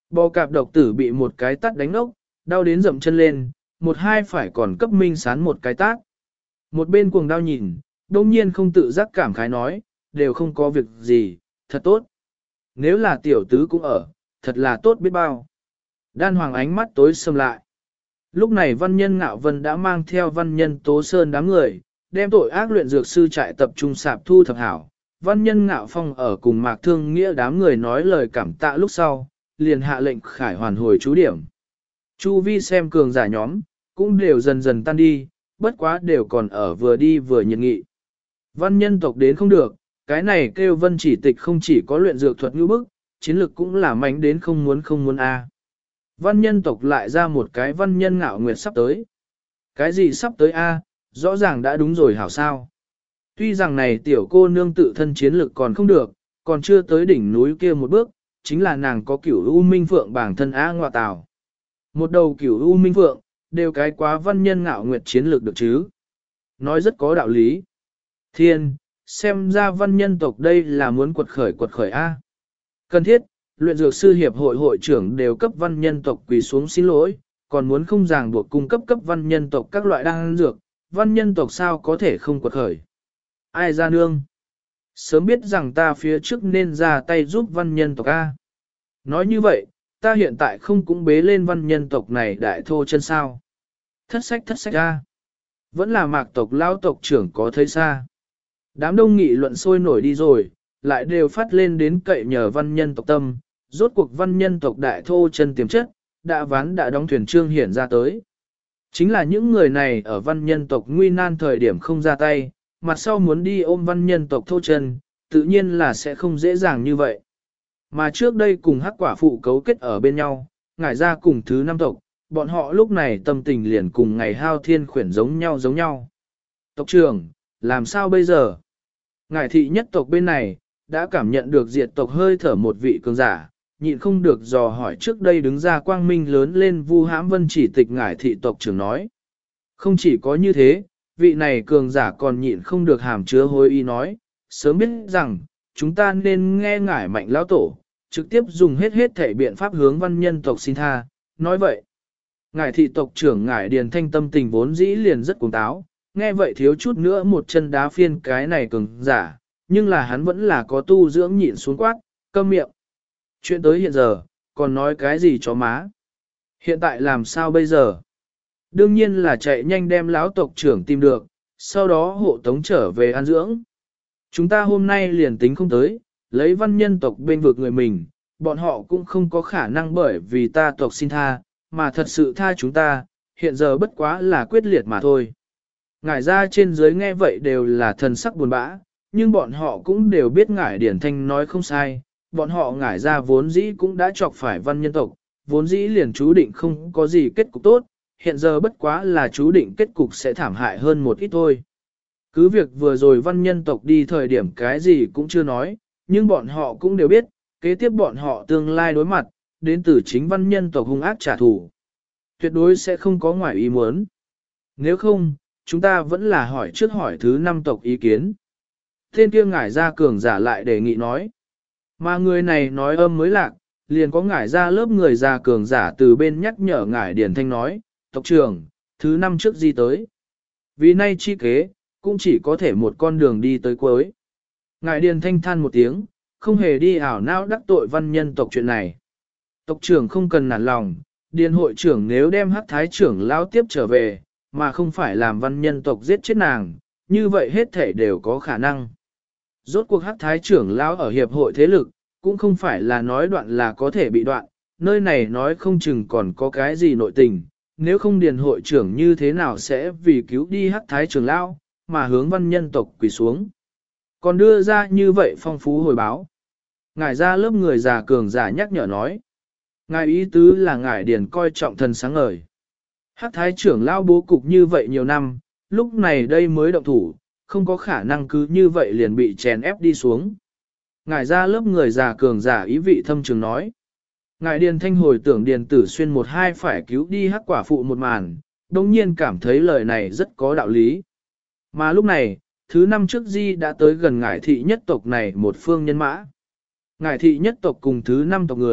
Bò cạp độc tử bị một cái tát đánh ốc, đau đến dậm chân lên, một hai phải còn cấp Minh Sán một cái tát. Một bên cuồng đau nhìn, đông nhiên không tự giác cảm khái nói, đều không có việc gì, thật tốt. Nếu là tiểu tứ cũng ở, thật là tốt biết bao. Đan Hoàng ánh mắt tối sầm lại. Lúc này văn nhân Ngạo Vân đã mang theo văn nhân Tố Sơn đám người, đem tội ác luyện dược sư trại tập trung sạp thu thập hảo. Văn nhân Ngạo Phong ở cùng Mạc Thương Nghĩa đám người nói lời cảm tạ lúc sau, liền hạ lệnh khải hoàn hồi trú điểm. Chu vi xem cường giả nhóm, cũng đều dần dần tan đi, bất quá đều còn ở vừa đi vừa nhiệt nghị. Văn nhân tộc đến không được, cái này kêu Vân Chỉ Tịch không chỉ có luyện dược thuật ngữ bức, chiến lược cũng là mạnh đến không muốn a. Văn nhân tộc lại ra một cái văn nhân Ngạo Nguyệt sắp tới. Cái gì sắp tới a? Rõ ràng đã đúng rồi hảo sao. Tuy rằng này tiểu cô nương tự thân chiến lược còn không được, còn chưa tới đỉnh núi kia một bước, chính là nàng có cửu U Minh Phượng bảng thân á ngoại tào. Một đầu cửu U Minh Phượng, đều cái quá văn nhân Ngạo Nguyệt chiến lược được chứ. Nói rất có đạo lý. Thiên, xem ra văn nhân tộc đây là muốn quật khởi a. Cần thiết, luyện dược sư hiệp hội hội trưởng đều cấp văn nhân tộc quỳ xuống xin lỗi, còn muốn không ràng buộc cung cấp văn nhân tộc các loại đan dược, văn nhân tộc sao có thể không quật khởi. Ai ra nương? Sớm biết rằng ta phía trước nên ra tay giúp văn nhân tộc A. Nói như vậy, ta hiện tại không cũng bế lên văn nhân tộc này đại thô chân sao. Thất sách A. Vẫn là Mạc tộc lao tộc trưởng có thấy xa. Đám đông nghị luận sôi nổi đi rồi, lại đều phát lên đến cậy nhờ văn nhân tộc tâm, rốt cuộc văn nhân tộc đại thô chân tiềm chất, đã đóng thuyền trương hiển ra tới. Chính là những người này ở văn nhân tộc nguy nan thời điểm không ra tay, mặt sau muốn đi ôm văn nhân tộc thô chân, tự nhiên là sẽ không dễ dàng như vậy. Mà trước đây cùng hắc quả phụ cấu kết ở bên nhau, ngải ra cùng thứ năm tộc, bọn họ lúc này tâm tình liền cùng ngày hao thiên khuyển giống nhau. Tộc trưởng, làm sao bây giờ? Ngải thị nhất tộc bên này, đã cảm nhận được diệt tộc hơi thở một vị cường giả, nhịn không được dò hỏi trước đây đứng ra quang minh lớn lên vu hãm Vân Chỉ Tịch ngải thị tộc trưởng nói. Không chỉ có như thế, vị này cường giả còn nhịn không được hàm chứa hối ý nói, sớm biết rằng, chúng ta nên nghe ngải mạnh lão tổ, trực tiếp dùng hết thể biện pháp hướng văn nhân tộc xin tha, nói vậy. Ngải thị tộc trưởng ngải điền thanh tâm tình vốn dĩ liền rất cuồng táo, nghe vậy thiếu chút nữa một chân đá phiên cái này cường giả, nhưng là hắn vẫn là có tu dưỡng nhịn xuống quát, câm miệng. Chuyện tới hiện giờ, còn nói cái gì chó má? Hiện tại làm sao bây giờ? Đương nhiên là chạy nhanh đem lão tộc trưởng tìm được, sau đó hộ tống trở về an dưỡng. Chúng ta hôm nay liền tính không tới, lấy văn nhân tộc bên vực người mình, bọn họ cũng không có khả năng bởi vì ta tộc xin tha, mà thật sự tha chúng ta, hiện giờ bất quá là quyết liệt mà thôi. Ngải ra trên dưới nghe vậy đều là thần sắc buồn bã, nhưng bọn họ cũng đều biết ngải điển thanh nói không sai, bọn họ ngải ra vốn dĩ cũng đã chọc phải văn nhân tộc, vốn dĩ liền chú định không có gì kết cục tốt, hiện giờ bất quá là chú định kết cục sẽ thảm hại hơn một ít thôi. Cứ việc vừa rồi văn nhân tộc đi thời điểm cái gì cũng chưa nói, nhưng bọn họ cũng đều biết, kế tiếp bọn họ tương lai đối mặt, đến từ chính văn nhân tộc hung ác trả thù. Tuyệt đối sẽ không có ngoài ý muốn. Nếu không, chúng ta vẫn là hỏi trước hỏi thứ 5 tộc ý kiến. Tên kia ngải ra cường giả lại đề nghị nói. Mà người này nói âm mới lạc, liền có ngải ra lớp người già cường giả từ bên nhắc nhở ngải điển thanh nói, tộc trưởng, thứ 5 trước di tới. Vì nay chi kế, cũng chỉ có thể một con đường đi tới cuối. Ngải điển thanh than một tiếng, không hề đi ảo não đắc tội văn nhân tộc chuyện này. Tộc trưởng không cần nản lòng, điền hội trưởng nếu đem hắc thái trưởng lão tiếp trở về, mà không phải làm văn nhân tộc giết chết nàng, như vậy hết thể đều có khả năng. Rốt cuộc hắc thái trưởng lão ở hiệp hội thế lực, cũng không phải là nói đoạn là có thể bị đoạn, nơi này nói không chừng còn có cái gì nội tình, nếu không điền hội trưởng như thế nào sẽ vì cứu đi hắc thái trưởng lão, mà hướng văn nhân tộc quỳ xuống. Còn đưa ra như vậy phong phú hồi báo. Ngài ra lớp người già cường giả nhắc nhở nói. Ngài ý tứ là ngài điền coi trọng thần sáng ngời. Hắc thái trưởng lão bố cục như vậy nhiều năm, lúc này đây mới động thủ, không có khả năng cứ như vậy liền bị chèn ép đi xuống. Ngài ra lớp người già cường giả ý vị thâm trường nói. Ngài điền thanh hồi tưởng điền tử xuyên một hai phải cứu đi hắc quả phụ một màn, đồng nhiên cảm thấy lời này rất có đạo lý. Mà lúc này, thứ 5 trước di đã tới gần ngải thị nhất tộc này một phương nhân mã. Ngải thị nhất tộc cùng thứ 5 tộc người,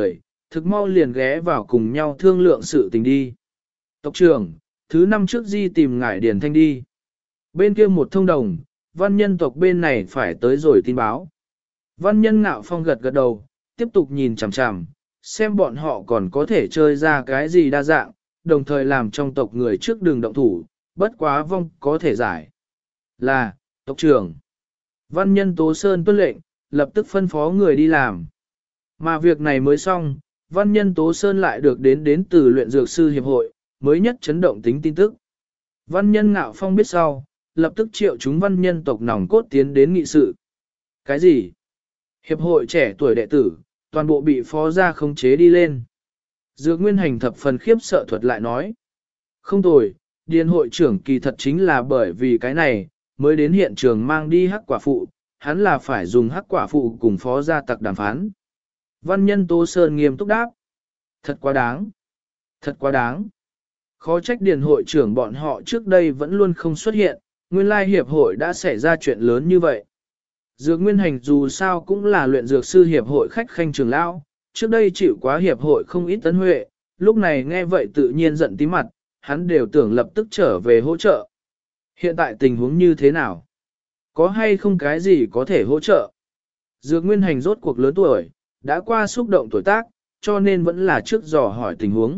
thực mau liền ghé vào cùng nhau thương lượng sự tình đi. Tộc trưởng, thứ năm trước di tìm ngải Điền Thanh đi. Bên kia một thông đồng, văn nhân tộc bên này phải tới rồi tin báo. Văn nhân Ngạo Phong gật gật đầu, tiếp tục nhìn chằm chằm, xem bọn họ còn có thể chơi ra cái gì đa dạng, đồng thời làm trong tộc người trước đường động thủ, bất quá vong có thể giải. Là, tộc trưởng. Văn nhân Tố Sơn tuân lệnh, lập tức phân phó người đi làm. Mà việc này mới xong, văn nhân Tố Sơn lại được đến từ luyện dược sư hiệp hội, mới nhất chấn động tính tin tức. Văn nhân Ngạo Phong biết sau, lập tức triệu chúng văn nhân tộc nòng cốt tiến đến nghị sự. Cái gì? Hiệp hội trẻ tuổi đệ tử, toàn bộ bị phó gia khống chế đi lên. Dược Nguyên Hành thập phần khiếp sợ thuật lại nói. Không tồi, điền hội trưởng kỳ thật chính là bởi vì cái này, mới đến hiện trường mang đi hắc quả phụ, hắn là phải dùng hắc quả phụ cùng phó gia tặc đàm phán. Văn nhân Tố Sơn nghiêm túc đáp. Thật quá đáng. Thật quá đáng. Khó trách điền hội trưởng bọn họ trước đây vẫn luôn không xuất hiện, nguyên lai hiệp hội đã xảy ra chuyện lớn như vậy. Dược Nguyên Hành dù sao cũng là luyện dược sư hiệp hội khách khanh trưởng lão, trước đây chịu quá hiệp hội không ít tấn huệ, lúc này nghe vậy tự nhiên giận tí mặt, hắn đều tưởng lập tức trở về hỗ trợ. Hiện tại tình huống như thế nào? Có hay không cái gì có thể hỗ trợ? Dược Nguyên Hành rốt cuộc lớn tuổi, đã qua xúc động tuổi tác, cho nên vẫn là trước dò hỏi tình huống.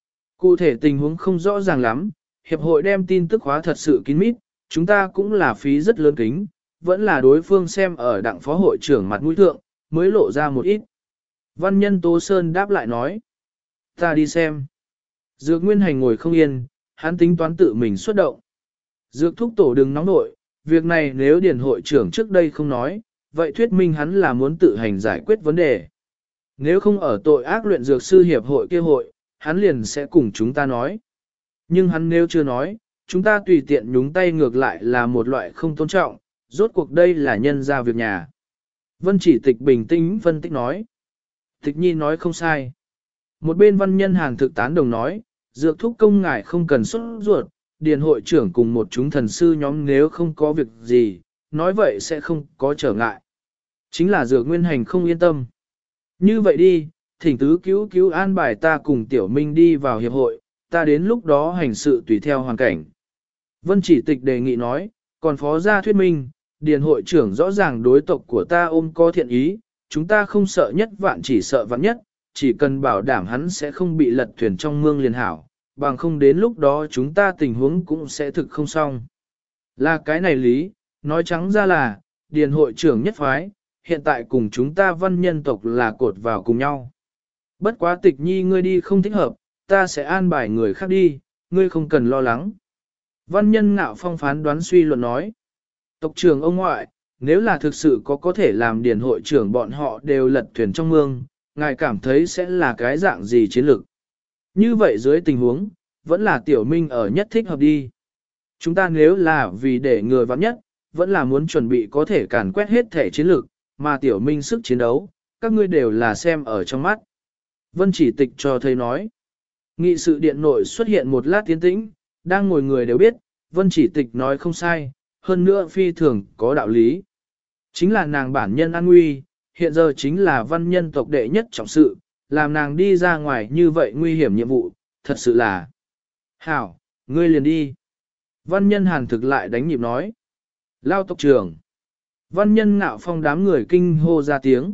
Cụ thể tình huống không rõ ràng lắm, hiệp hội đem tin tức hóa thật sự kín mít, chúng ta cũng là phí rất lớn kính, vẫn là đối phương xem ở đặng phó hội trưởng mặt mũi thượng, mới lộ ra một ít. Văn nhân Tố Sơn đáp lại nói, ta đi xem. Dược Nguyên Hành ngồi không yên, hắn tính toán tự mình xuất động. Dược thúc tổ đừng nóng nội, việc này nếu điển hội trưởng trước đây không nói, vậy thuyết minh hắn là muốn tự hành giải quyết vấn đề. Nếu không ở tội ác luyện dược sư hiệp hội kia hội, hắn liền sẽ cùng chúng ta nói. Nhưng hắn nếu chưa nói, chúng ta tùy tiện nhúng tay ngược lại là một loại không tôn trọng, rốt cuộc đây là nhân ra việc nhà. Vân Chỉ Tịch bình tĩnh phân tích nói. Tịch Nhi nói không sai. Một bên văn nhân hàng thực tán đồng nói, dược thúc công ngài không cần xuất ruột, điền hội trưởng cùng một chúng thần sư nhóm nếu không có việc gì, nói vậy sẽ không có trở ngại. Chính là dược Nguyên Hành không yên tâm. Như vậy đi, thỉnh tứ cứu an bài ta cùng Tiểu Minh đi vào hiệp hội, ta đến lúc đó hành sự tùy theo hoàn cảnh. Vân Chỉ Tịch đề nghị nói, còn phó gia thuyết minh, điền hội trưởng rõ ràng đối tộc của ta ôm có thiện ý, chúng ta không sợ nhất vạn chỉ sợ vạn nhất, chỉ cần bảo đảm hắn sẽ không bị lật thuyền trong mương liền hảo, bằng không đến lúc đó chúng ta tình huống cũng sẽ thực không xong. Là cái này lý, nói trắng ra là, điền hội trưởng nhất phái, hiện tại cùng chúng ta văn nhân tộc là cột vào cùng nhau. Bất quá Tịch Nhi ngươi đi không thích hợp, ta sẽ an bài người khác đi, ngươi không cần lo lắng. Văn nhân Ngạo Phong phán đoán suy luận nói. Tộc trưởng ông ngoại, nếu là thực sự có thể làm điền hội trưởng bọn họ đều lật thuyền trong mương, ngài cảm thấy sẽ là cái dạng gì chiến lược. Như vậy dưới tình huống, vẫn là Tiểu Minh ở nhất thích hợp đi. Chúng ta nếu là vì để ngừa vắng nhất, vẫn là muốn chuẩn bị có thể càn quét hết thể chiến lược, mà Tiểu Minh sức chiến đấu, các ngươi đều là xem ở trong mắt. Vân Chỉ Tịch cho thấy nói. Nghị sự điện nội xuất hiện một lát tiến tĩnh, đang ngồi người đều biết, Vân Chỉ Tịch nói không sai, hơn nữa phi thường có đạo lý. Chính là nàng bản nhân an nguy, hiện giờ chính là văn nhân tộc đệ nhất trọng sự, làm nàng đi ra ngoài như vậy nguy hiểm nhiệm vụ, thật sự là. Hảo, ngươi liền đi. Văn nhân Hàn thực lại đánh nhịp nói. Lao tộc trưởng. Văn nhân Ngạo Phong đám người kinh hô ra tiếng.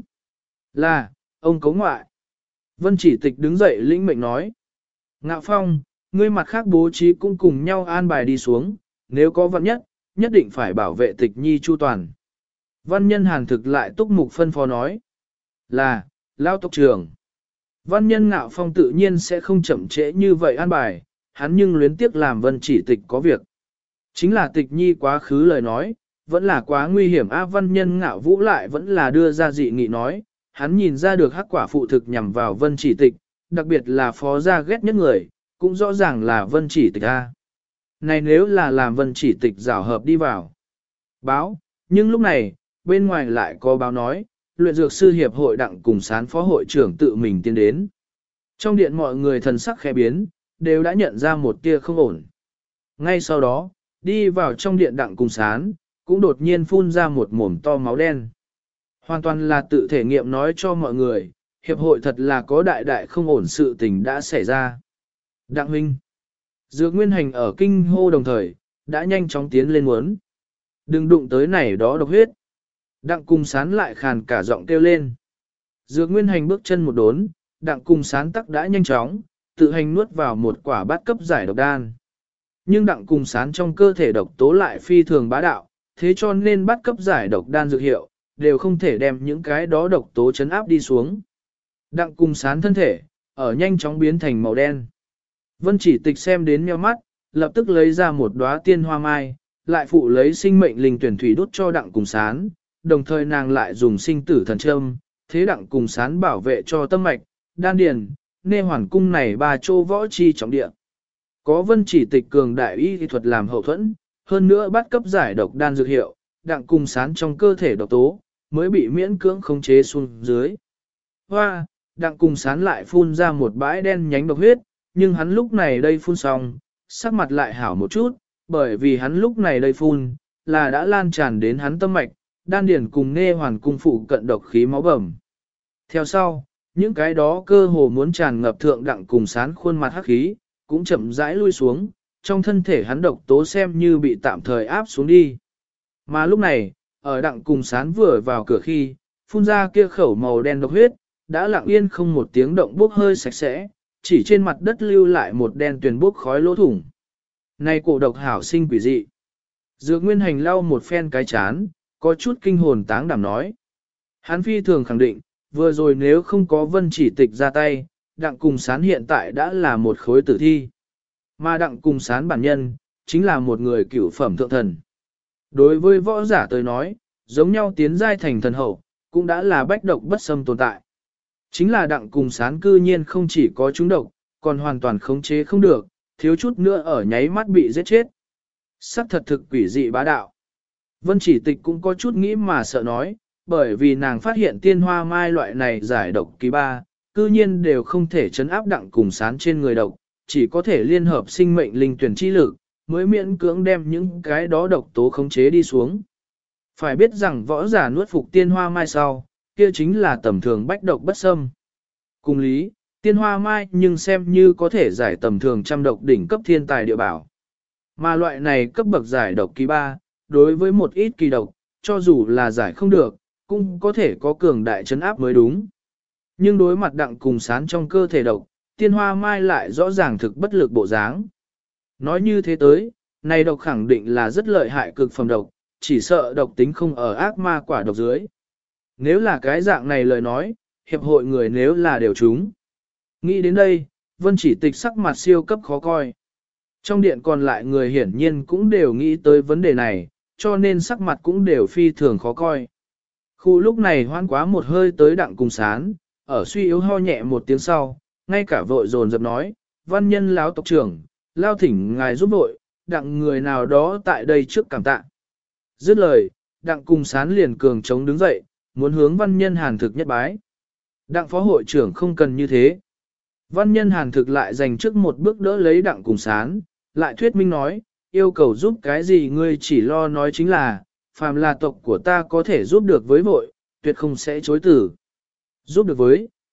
Là, ông cấu ngoại. Vân Chỉ Tịch đứng dậy lĩnh mệnh nói. Ngạo Phong, ngươi mặt khác bố trí cũng cùng nhau an bài đi xuống, nếu có vạn nhất, nhất định phải bảo vệ Tịch Nhi chu toàn. Văn nhân Hàn thực lại túc mục phân phó nói. Là, Lao tộc trưởng. Văn nhân Ngạo Phong tự nhiên sẽ không chậm trễ như vậy an bài, hắn nhưng luyến tiếc làm Vân Chỉ Tịch có việc. Chính là Tịch Nhi quá khứ lời nói, vẫn là quá nguy hiểm. Văn nhân Ngạo Vũ lại vẫn là đưa ra dị nghị nói, hắn nhìn ra được hắc quả phụ thực nhằm vào Vân Chỉ Tịch, đặc biệt là phó gia ghét nhất người, cũng rõ ràng là Vân Chỉ Tịch a. Này nếu là làm Vân Chỉ Tịch rảo hợp đi vào. Báo, nhưng lúc này, bên ngoài lại có báo nói, luyện dược sư hiệp hội đặng cùng sán phó hội trưởng tự mình tiến đến. Trong điện mọi người thần sắc khẽ biến, đều đã nhận ra một tia không ổn. Ngay sau đó, đi vào trong điện đặng cùng sán, cũng đột nhiên phun ra một mồm to máu đen. Hoàn toàn là tự thể nghiệm nói cho mọi người, hiệp hội thật là có đại đại không ổn sự tình đã xảy ra. Đặng huynh, Dược Nguyên Hành ở kinh hô đồng thời, đã nhanh chóng tiến lên muốn. Đừng đụng tới này đó độc huyết. Đặng Cùng Sán lại khàn cả giọng kêu lên. Dược Nguyên Hành bước chân một đốn, Đặng Cùng Sán tắc đã nhanh chóng, tự hành nuốt vào một quả bát cấp giải độc đan. Nhưng Đặng Cùng Sán trong cơ thể độc tố lại phi thường bá đạo, thế cho nên bát cấp giải độc đan dược hiệu, đều không thể đem những cái đó độc tố chấn áp đi xuống. Đặng Cùng Sán thân thể, ở nhanh chóng biến thành màu đen. Vân Chỉ Tịch xem đến nheo mắt, lập tức lấy ra một đóa tiên hoa mai, lại phụ lấy sinh mệnh linh tuyển thủy đút cho Đặng Cùng Sán, đồng thời nàng lại dùng sinh tử thần châm, thế Đặng Cùng Sán bảo vệ cho tâm mạch, đan điền, nê hoàn cung này ba chỗ võ chi trọng địa. Có Vân Chỉ Tịch cường đại y thuật làm hậu thuẫn, hơn nữa bắt cấp giải độc đan dược hiệu, Đặng Cùng Sán trong cơ thể độc tố, mới bị miễn cưỡng khống chế xuống dưới. Hoa, Đặng Cùng Sán lại phun ra một bãi đen nhánh độc huyết, nhưng hắn lúc này đây phun xong, sắc mặt lại hảo một chút, bởi vì hắn lúc này đây phun, là đã lan tràn đến hắn tâm mạch, đan điền cùng nê hoàn cung phụ cận độc khí máu bầm. Theo sau, những cái đó cơ hồ muốn tràn ngập thượng Đặng Cùng Sán khuôn mặt hắc khí, cũng chậm rãi lui xuống, trong thân thể hắn độc tố xem như bị tạm thời áp xuống đi. Mà lúc này, ở Đặng Cùng Sán vừa vào cửa khi, phun ra kia khẩu màu đen độc huyết, đã lặng yên không một tiếng động bốc hơi sạch sẽ, chỉ trên mặt đất lưu lại một đen tuyền bốc khói lỗ thủng. Này cổ độc hảo sinh quỷ dị. Dược Nguyên Hành lau một phen cái chán, có chút kinh hồn táng đảm nói. Hắn phi thường khẳng định, vừa rồi nếu không có Vân Chỉ Tịch ra tay, Đặng Cùng Sán hiện tại đã là một khối tử thi. Mà Đặng Cùng Sán bản nhân, chính là một người cửu phẩm thượng thần. Đối với võ giả tới nói, giống nhau tiến giai thành thần hậu, cũng đã là bách độc bất xâm tồn tại. Chính là Đặng Cùng Sán cư nhiên không chỉ có trúng độc, còn hoàn toàn khống chế không được, thiếu chút nữa ở nháy mắt bị giết chết. Sắc thật thực quỷ dị bá đạo. Vân Chỉ Tịch cũng có chút nghĩ mà sợ nói, bởi vì nàng phát hiện tiên hoa mai loại này giải độc kỳ ba, cư nhiên đều không thể chấn áp Đặng Cùng Sán trên người độc, chỉ có thể liên hợp sinh mệnh linh tuyển chi lực, mới miễn cưỡng đem những cái đó độc tố khống chế đi xuống. Phải biết rằng võ giả nuốt phục tiên hoa mai sau, kia chính là tầm thường bách độc bất xâm. Cùng lý, tiên hoa mai nhưng xem như có thể giải tầm thường trăm độc đỉnh cấp thiên tài địa bảo. Mà loại này cấp bậc giải độc kỳ ba, đối với một ít kỳ độc, cho dù là giải không được, cũng có thể có cường đại chấn áp mới đúng. Nhưng đối mặt Đặng Cùng Sán trong cơ thể độc, tiên hoa mai lại rõ ràng thực bất lực bộ dáng. Nói như thế tới, này độc khẳng định là rất lợi hại cực phẩm độc, chỉ sợ độc tính không ở ác ma quả độc dưới. Nếu là cái dạng này lời nói, hiệp hội người nếu là đều chúng. Nghĩ đến đây, Vân Chỉ Tịch sắc mặt siêu cấp khó coi. Trong điện còn lại người hiển nhiên cũng đều nghĩ tới vấn đề này, cho nên sắc mặt cũng đều phi thường khó coi. Khu lúc này hoan quá một hơi tới Đặng Cùng Sán, ở suy yếu ho nhẹ một tiếng sau, ngay cả vội dồn dập nói, văn nhân lão tộc trưởng, lao thỉnh ngài giúp vội, Đặng người nào đó tại đây trước cảm tạ. Dứt lời, Đặng Cùng Sán liền cường chống đứng dậy, muốn hướng văn nhân Hàn Thực nhất bái. Đặng phó hội trưởng không cần như thế. Văn nhân Hàn Thực lại dành trước một bước đỡ lấy Đặng Cùng Sán, lại thuyết minh nói, yêu cầu giúp cái gì ngươi chỉ lo nói chính là, phàm là tộc của ta có thể giúp được với vội, tuyệt không sẽ chối từ. Giúp được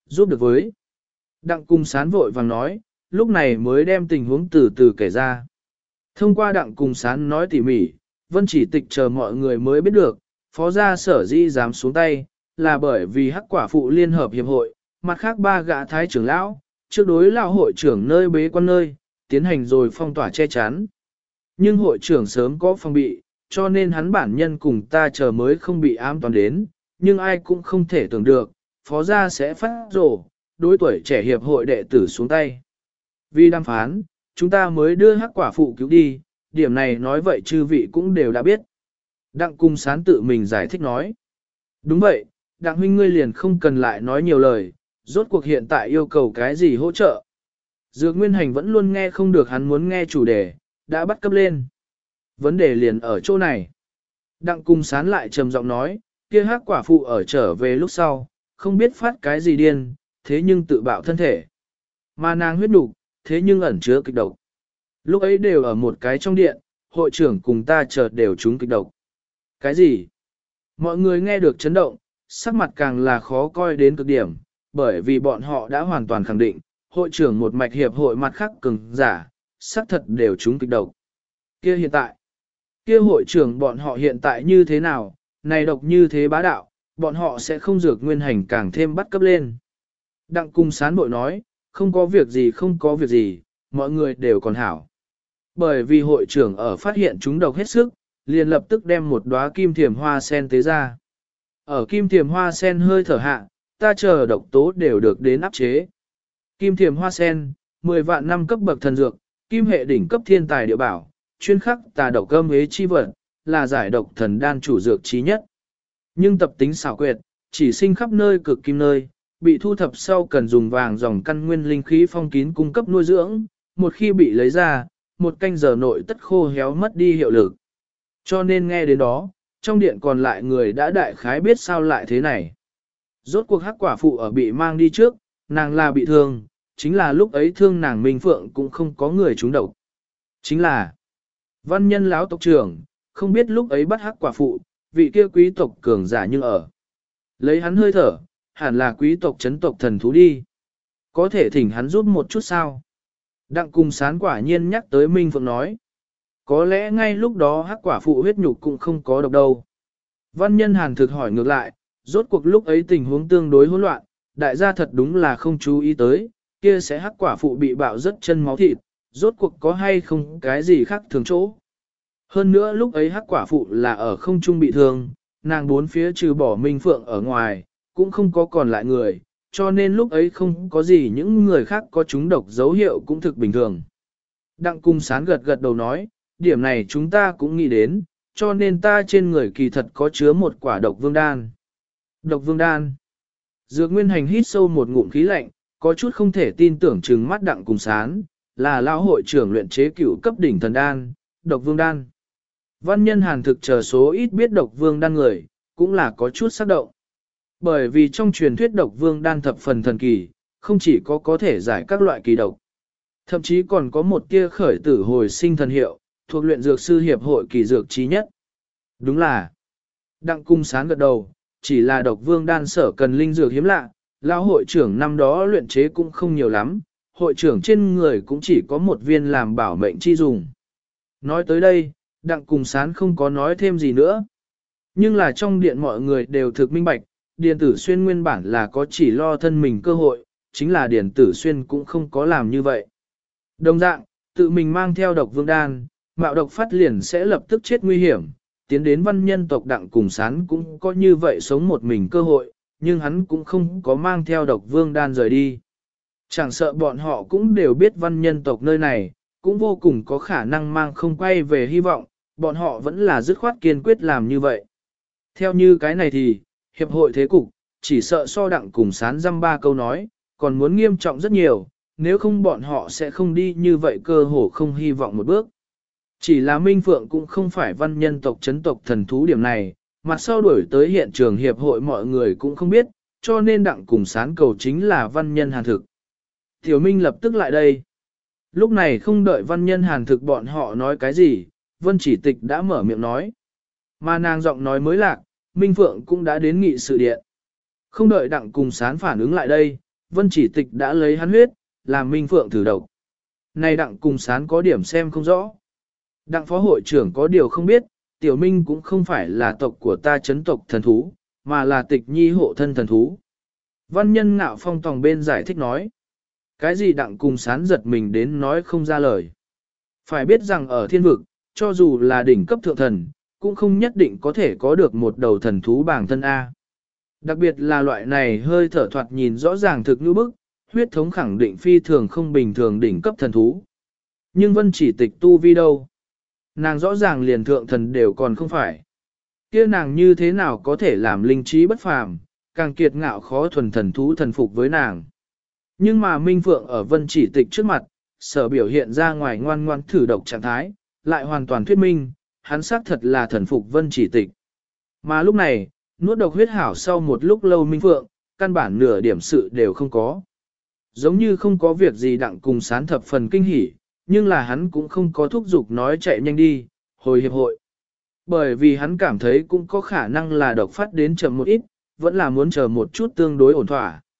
với. Đặng Cùng Sán vội vàng nói, lúc này mới đem tình huống từ từ kể ra. Thông qua Đặng Cùng Sán nói tỉ mỉ, Vân Chỉ Tịch chờ mọi người mới biết được, phó gia sở dĩ dám xuống tay, là bởi vì hắc quả phụ liên hợp hiệp hội, mặt khác ba gã thái trưởng lão, trước đối lão hội trưởng nơi bế quan nơi, tiến hành rồi phong tỏa che chắn. Nhưng hội trưởng sớm có phòng bị, cho nên hắn bản nhân cùng ta chờ mới không bị ám toán đến, nhưng ai cũng không thể tưởng được, phó gia sẽ phát rồ, đối tuổi trẻ hiệp hội đệ tử xuống tay. Vì đàm phán, chúng ta mới đưa hắc quả phụ cứu đi, điểm này nói vậy chư vị cũng đều đã biết. Đặng Cùng Sán tự mình giải thích nói. Đúng vậy, Đặng huynh ngươi liền không cần lại nói nhiều lời, rốt cuộc hiện tại yêu cầu cái gì hỗ trợ. Dược Nguyên Hành vẫn luôn nghe không được hắn muốn nghe chủ đề, đã bắt cấp lên. Vấn đề liền ở chỗ này. Đặng Cùng Sán lại trầm giọng nói, kia hắc quả phụ ở trở về lúc sau, không biết phát cái gì điên, thế nhưng tự bạo thân thể. Mà nàng huyết nục, thế nhưng ẩn chứa kịch độc. Lúc ấy đều ở một cái trong điện, hội trưởng cùng ta chợt đều trúng kịch độc. Cái gì? Mọi người nghe được chấn động, sắc mặt càng là khó coi đến cực điểm, bởi vì bọn họ đã hoàn toàn khẳng định, hội trưởng một mạch hiệp hội mặt khác cường giả, xác thật đều trúng kịch độc. Kia hội trưởng bọn họ hiện tại như thế nào, này độc như thế bá đạo, bọn họ sẽ không dược nguyên hành càng thêm bắt cấp lên. Đặng Cung Sán bội nói, không có việc gì không có việc gì, mọi người đều còn hảo. Bởi vì hội trưởng ở phát hiện chúng độc hết sức, liền lập tức đem một đóa kim thiềm hoa sen tế ra. Ở kim thiềm hoa sen hơi thở hạ, ta chờ độc tố đều được đến áp chế. Kim thiềm hoa sen, 10 vạn năm cấp bậc thần dược, kim hệ đỉnh cấp thiên tài địa bảo, chuyên khắc tà độc âm ế chi vật, là giải độc thần đan chủ dược chí nhất. Nhưng tập tính xảo quyệt, chỉ sinh khắp nơi cực kim nơi, bị thu thập sau cần dùng vàng dòng căn nguyên linh khí phong kín cung cấp nuôi dưỡng, một khi bị lấy ra, một canh giờ nội tất khô héo mất đi hiệu lực. Cho nên nghe đến đó, trong điện còn lại người đã đại khái biết sao lại thế này. Rốt cuộc hắc quả phụ ở bị mang đi trước, nàng là bị thương, chính là lúc ấy thương nàng Minh Phượng cũng không có người trúng độc. Chính là văn nhân lão tộc trưởng, không biết lúc ấy bắt hắc quả phụ, vị kia quý tộc cường giả nhưng ở. Lấy hắn hơi thở, hẳn là quý tộc chấn tộc thần thú đi. Có thể thỉnh hắn giúp một chút sao? Đặng Cung Sán quả nhiên nhắc tới Minh Phượng nói. Có lẽ ngay lúc đó hắc quả phụ huyết nhục cũng không có độc đâu. Văn nhân Hàn thực hỏi ngược lại, rốt cuộc lúc ấy tình huống tương đối hỗn loạn, đại gia thật đúng là không chú ý tới, kia sẽ hắc quả phụ bị bạo rất chân máu thịt, rốt cuộc có hay không cái gì khác thường chỗ. Hơn nữa lúc ấy hắc quả phụ là ở không trung bị thương, nàng bốn phía trừ bỏ Minh Phượng ở ngoài, cũng không có còn lại người, cho nên lúc ấy không có gì những người khác có chúng độc dấu hiệu cũng thực bình thường. Đặng Cung Sán gật gật đầu nói, điểm này chúng ta cũng nghĩ đến, cho nên ta trên người kỳ thật có chứa một quả độc vương đan. Độc vương đan. Dược Nguyên Hành hít sâu một ngụm khí lạnh, có chút không thể tin tưởng trừng mắt Đặng Cung Sán, là lão hội trưởng luyện chế cửu cấp đỉnh thần đan, độc vương đan. Văn nhân Hàn thực chờ số ít biết độc vương đan người, cũng là có chút sắc động. Bởi vì trong truyền thuyết độc vương đan thập phần thần kỳ, không chỉ có thể giải các loại kỳ độc, thậm chí còn có một tia khởi tử hồi sinh thần hiệu, thuộc luyện dược sư hiệp hội kỳ dược chí nhất. Đúng là, Đặng Cung Sán gật đầu, chỉ là độc vương đan sở cần linh dược hiếm lạ, lão hội trưởng năm đó luyện chế cũng không nhiều lắm, hội trưởng trên người cũng chỉ có một viên làm bảo mệnh chi dùng. Nói tới đây, Đặng Cung Sán không có nói thêm gì nữa. Nhưng là trong điện mọi người đều thực minh bạch, Điền Tử Xuyên nguyên bản là có chỉ lo thân mình cơ hội, chính là Điền Tử Xuyên cũng không có làm như vậy. Đồng dạng, tự mình mang theo độc vương đan, mạo độc phát liền sẽ lập tức chết nguy hiểm, tiến đến văn nhân tộc Đặng Cung Sán cũng có như vậy sống một mình cơ hội, nhưng hắn cũng không có mang theo độc vương đan rời đi. Chẳng sợ bọn họ cũng đều biết văn nhân tộc nơi này, cũng vô cùng có khả năng mang không quay về hy vọng, bọn họ vẫn là dứt khoát kiên quyết làm như vậy. Theo như cái này thì, hiệp hội thế cục, chỉ sợ so Đặng Cung Sán dăm ba câu nói, còn muốn nghiêm trọng rất nhiều, nếu không bọn họ sẽ không đi như vậy cơ hồ không hy vọng một bước. Chỉ là Minh Phượng cũng không phải văn nhân tộc chấn tộc thần thú điểm này, mặt sau đuổi tới hiện trường hiệp hội mọi người cũng không biết, cho nên Đặng Cung Sán cầu chính là văn nhân Hàn thực. Tiểu Minh lập tức lại đây. Lúc này không đợi văn nhân Hàn thực bọn họ nói cái gì, Vân Chỉ Tịch đã mở miệng nói. Mà nàng giọng nói mới lạc, Minh Phượng cũng đã đến nghị sự điện. Không đợi Đặng Cung Sán phản ứng lại đây, Vân Chỉ Tịch đã lấy hắn huyết, làm Minh Phượng thử độc. Này Đặng Cung Sán có điểm xem không rõ. Đặng phó hội trưởng có điều không biết, Tiểu Minh cũng không phải là tộc của ta chấn tộc thần thú, mà là Tịch Nhi hộ thân thần thú. Văn nhân Ngạo Phong tòng bên giải thích nói. Cái gì Đặng Cung Sán giật mình đến nói không ra lời. Phải biết rằng ở thiên vực, cho dù là đỉnh cấp thượng thần, cũng không nhất định có thể có được một đầu thần thú bảng thân A. Đặc biệt là loại này hơi thở thoạt nhìn rõ ràng thực như bức, huyết thống khẳng định phi thường không bình thường đỉnh cấp thần thú. Nhưng Vân Chỉ Tịch tu vi đâu? Nàng rõ ràng liền thượng thần đều còn không phải. Kia nàng như thế nào có thể làm linh trí bất phàm, càng kiệt ngạo khó thuần thần thú thần phục với nàng. Nhưng mà Minh Phượng ở Vân Chỉ Tịch trước mặt, sở biểu hiện ra ngoài ngoan ngoan thử độc trạng thái, lại hoàn toàn thuyết minh, hắn xác thật là thần phục Vân Chỉ Tịch. Mà lúc này, nuốt độc huyết hảo sau một lúc lâu Minh Phượng, căn bản nửa điểm sự đều không có. Giống như không có việc gì Đặng Cung Sán thập phần kinh hỉ, nhưng là hắn cũng không có thúc giục nói chạy nhanh đi, hồi hiệp hội. Bởi vì hắn cảm thấy cũng có khả năng là độc phát đến chậm một ít, vẫn là muốn chờ một chút tương đối ổn thỏa.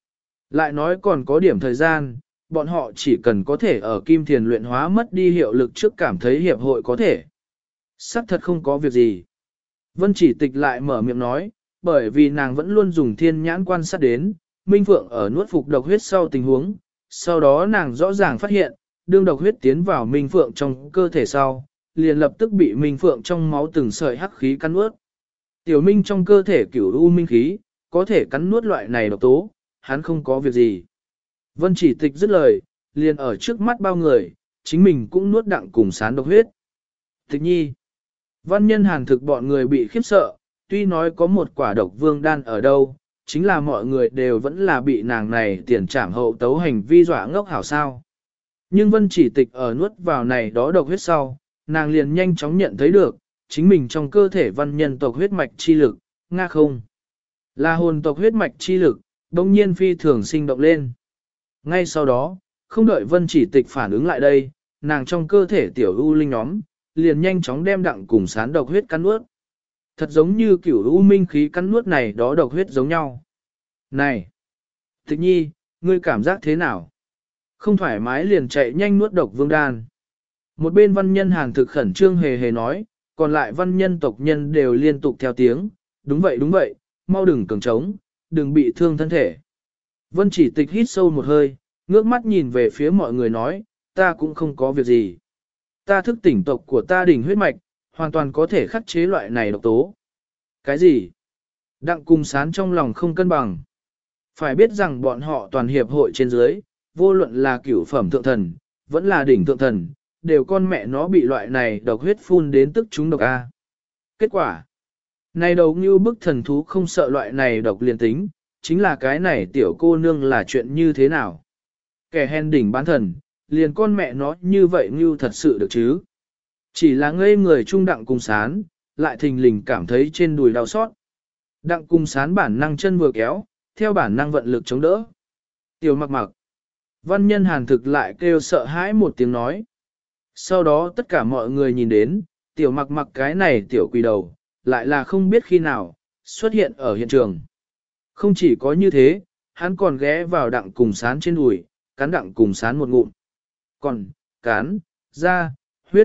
Lại nói còn có điểm thời gian, bọn họ chỉ cần có thể ở kim thiền luyện hóa mất đi hiệu lực trước cảm thấy hiệp hội có thể. Sắc thật không có việc gì. Vân chỉ tịch lại mở miệng nói, bởi vì nàng vẫn luôn dùng thiên nhãn quan sát đến, Minh Phượng ở nuốt phục độc huyết sau tình huống, sau đó nàng rõ ràng phát hiện, đương độc huyết tiến vào Minh Phượng trong cơ thể sau, liền lập tức bị Minh Phượng trong máu từng sợi hắc khí cắn nuốt. Tiểu Minh trong cơ thể cửu u minh khí, có thể cắn nuốt loại này độc tố, hắn không có việc gì. Vân chỉ tịch dứt lời, liền ở trước mắt bao người, chính mình cũng nuốt đặng cùng sán độc huyết. Tịch nhi, văn nhân hàn thực bọn người bị khiếp sợ, tuy nói có một quả độc vương đan ở đâu, chính là mọi người đều vẫn là bị nàng này tiền trảm hậu tấu hành vi dọa ngốc hảo sao. Nhưng vân chỉ tịch ở nuốt vào này đó độc huyết sau, nàng liền nhanh chóng nhận thấy được, chính mình trong cơ thể văn nhân tộc huyết mạch chi lực, nga không. Là hồn tộc huyết mạch chi lực, đông nhiên phi thường sinh động lên. Ngay sau đó, không đợi vân chỉ tịch phản ứng lại đây, nàng trong cơ thể tiểu u linh nhóm, liền nhanh chóng đem đặng cùng sán độc huyết cắn nuốt. Thật giống như kiểu u minh khí cắn nuốt này đó độc huyết giống nhau. Này! Tịch nhi, ngươi cảm giác thế nào? Không thoải mái liền chạy nhanh nuốt độc vương đan. Một bên văn nhân hàng thực khẩn trương hề hề nói, còn lại văn nhân tộc nhân đều liên tục theo tiếng, đúng vậy, mau đừng cường trống, đừng bị thương thân thể. Vân chỉ tịch hít sâu một hơi, ngước mắt nhìn về phía mọi người nói, ta cũng không có việc gì. Ta thức tỉnh tộc của ta đỉnh huyết mạch, hoàn toàn có thể khắc chế loại này độc tố. Cái gì? Đặng cùng sán trong lòng không cân bằng. Phải biết rằng bọn họ toàn hiệp hội trên dưới, vô luận là cửu phẩm thượng thần, vẫn là đỉnh thượng thần, đều con mẹ nó bị loại này độc huyết phun đến tức chúng độc A. Kết quả, này đầu như bức thần thú không sợ loại này độc liền tính, chính là cái này tiểu cô nương là chuyện như thế nào. Kẻ hèn đỉnh bán thần, liền con mẹ nó như vậy như thật sự được chứ. Chỉ là ngây người trung đặng cùng sán, lại thình lình cảm thấy trên đùi đau xót. Đặng cùng sán bản năng chân vừa kéo, theo bản năng vận lực chống đỡ. Tiểu mặc mặc. Văn nhân hàn thực lại kêu sợ hãi một tiếng nói. Sau đó tất cả mọi người nhìn đến, tiểu mặc mặc cái này tiểu quỷ đầu, lại là không biết khi nào, xuất hiện ở hiện trường. Không chỉ có như thế, hắn còn ghé vào đặng cùng sán trên đùi, cắn đặng cùng sán một ngụm. Còn, cán, da, huyết.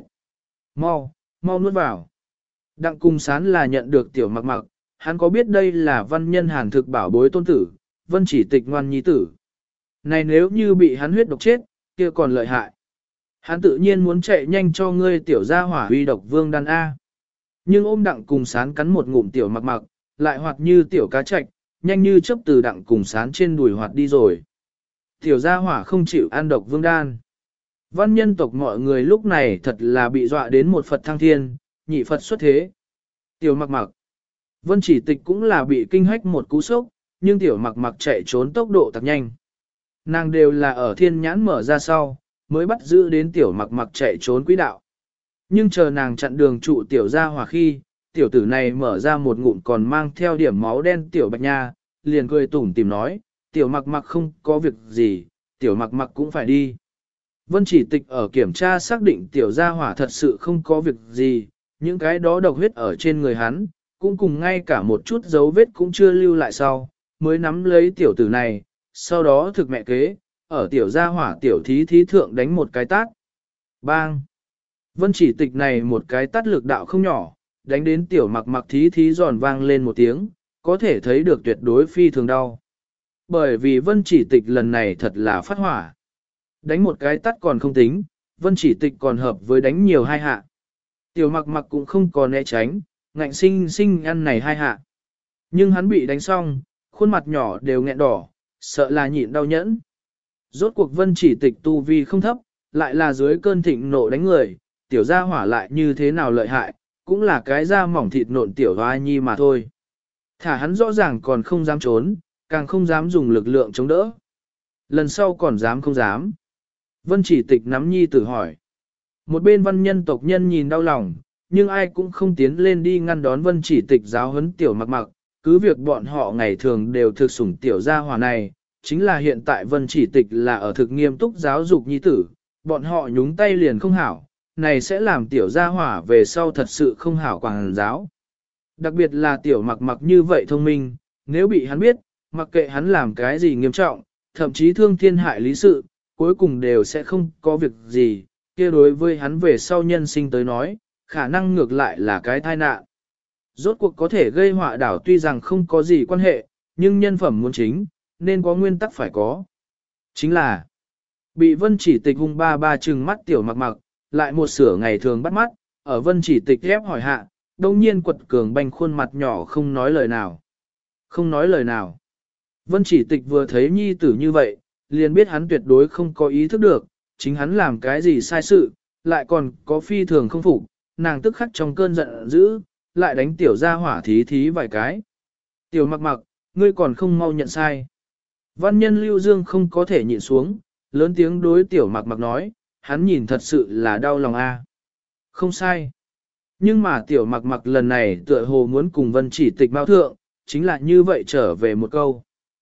Mau nuốt vào. Đặng cùng sán là nhận được tiểu mặc mặc, hắn có biết đây là văn nhân hàn thực bảo bối tôn tử, vân chỉ tịch ngoan nhi tử. Này nếu như bị hắn huyết độc chết, kia còn lợi hại. Hắn tự nhiên muốn chạy nhanh cho ngươi tiểu gia hỏa huy độc vương đan A. Nhưng ôm đặng cùng sán cắn một ngụm tiểu mặc mặc, lại hoạt như tiểu cá trạch, nhanh như chớp từ đặng cùng sán trên đùi hoạt đi rồi. Tiểu gia hỏa không chịu ăn độc vương đan. Văn nhân tộc mọi người lúc này thật là bị dọa đến một Phật thăng thiên, nhị Phật xuất thế. Tiểu mặc mặc. Vân chỉ tịch cũng là bị kinh hách một cú sốc, nhưng tiểu mặc mặc chạy trốn tốc độ thật nhanh. Nàng đều là ở thiên nhãn mở ra sau, mới bắt giữ đến tiểu mặc mặc chạy trốn quỹ đạo. Nhưng chờ nàng chặn đường trụ tiểu gia hỏa khi, tiểu tử này mở ra một ngụm còn mang theo điểm máu đen tiểu bạch nha, liền cười tủm tìm nói, tiểu mặc mặc không có việc gì, tiểu mặc mặc cũng phải đi. Vân chỉ tịch ở kiểm tra xác định tiểu gia hỏa thật sự không có việc gì, những cái đó độc huyết ở trên người hắn, cũng cùng ngay cả một chút dấu vết cũng chưa lưu lại sau, mới nắm lấy tiểu tử này, sau đó thực mẹ kế, ở tiểu gia hỏa tiểu thí thượng đánh một cái tát. Bang! Vân chỉ tịch này một cái tát lực đạo không nhỏ, đánh đến tiểu mặc mặc thí giòn vang lên một tiếng, có thể thấy được tuyệt đối phi thường đau. Bởi vì vân chỉ tịch lần này thật là phát hỏa. Đánh một cái tát còn không tính, vân chỉ tịch còn hợp với đánh nhiều hai hạ. Tiểu mặc mặc cũng không còn né tránh, ngạnh sinh ăn này hai hạ. Nhưng hắn bị đánh xong, khuôn mặt nhỏ đều nghẹn đỏ, sợ là nhịn đau nhẫn. Rốt cuộc vân chỉ tịch tu vi không thấp, lại là dưới cơn thịnh nộ đánh người, tiểu gia hỏa lại như thế nào lợi hại, cũng là cái da mỏng thịt nộn tiểu hoa nhi mà thôi. Thả hắn rõ ràng còn không dám trốn, càng không dám dùng lực lượng chống đỡ. Lần sau còn dám không dám. Vân chỉ tịch nắm nhi tử hỏi. Một bên văn nhân tộc nhân nhìn đau lòng, nhưng ai cũng không tiến lên đi ngăn đón vân chỉ tịch giáo huấn tiểu mặc mặc, cứ việc bọn họ ngày thường đều thực sủng tiểu gia hỏa này, chính là hiện tại vân chỉ tịch là ở thực nghiêm túc giáo dục nhi tử, bọn họ nhúng tay liền không hảo, này sẽ làm tiểu gia hỏa về sau thật sự không hảo quảng giáo. Đặc biệt là tiểu mặc mặc như vậy thông minh, nếu bị hắn biết, mặc kệ hắn làm cái gì nghiêm trọng, thậm chí thương thiên hại lý sự, cuối cùng đều sẽ không có việc gì, kia đối với hắn về sau nhân sinh tới nói, khả năng ngược lại là cái tai nạn. Rốt cuộc có thể gây họa đảo tuy rằng không có gì quan hệ, nhưng nhân phẩm muốn chính, nên có nguyên tắc phải có. Chính là, bị Vân Chỉ Tịch hung ba ba trừng mắt tiểu mặc mặc, lại một sửa ngày thường bắt mắt, ở Vân Chỉ Tịch ghép hỏi hạ, đông nhiên quật cường banh khuôn mặt nhỏ không nói lời nào. Không nói lời nào. Vân Chỉ Tịch vừa thấy nhi tử như vậy, liền biết hắn tuyệt đối không có ý thức được, chính hắn làm cái gì sai sự, lại còn có phi thường không phục, nàng tức khắc trong cơn giận dữ, lại đánh tiểu ra hỏa thí thí vài cái. Tiểu mặc mặc, ngươi còn không mau nhận sai. Văn nhân Lưu Dương không có thể nhịn xuống, lớn tiếng đối tiểu mặc mặc nói, hắn nhìn thật sự là đau lòng a. Không sai. Nhưng mà tiểu mặc mặc lần này tựa hồ muốn cùng Vân Chỉ Tịch mao thượng, chính là như vậy trở về một câu.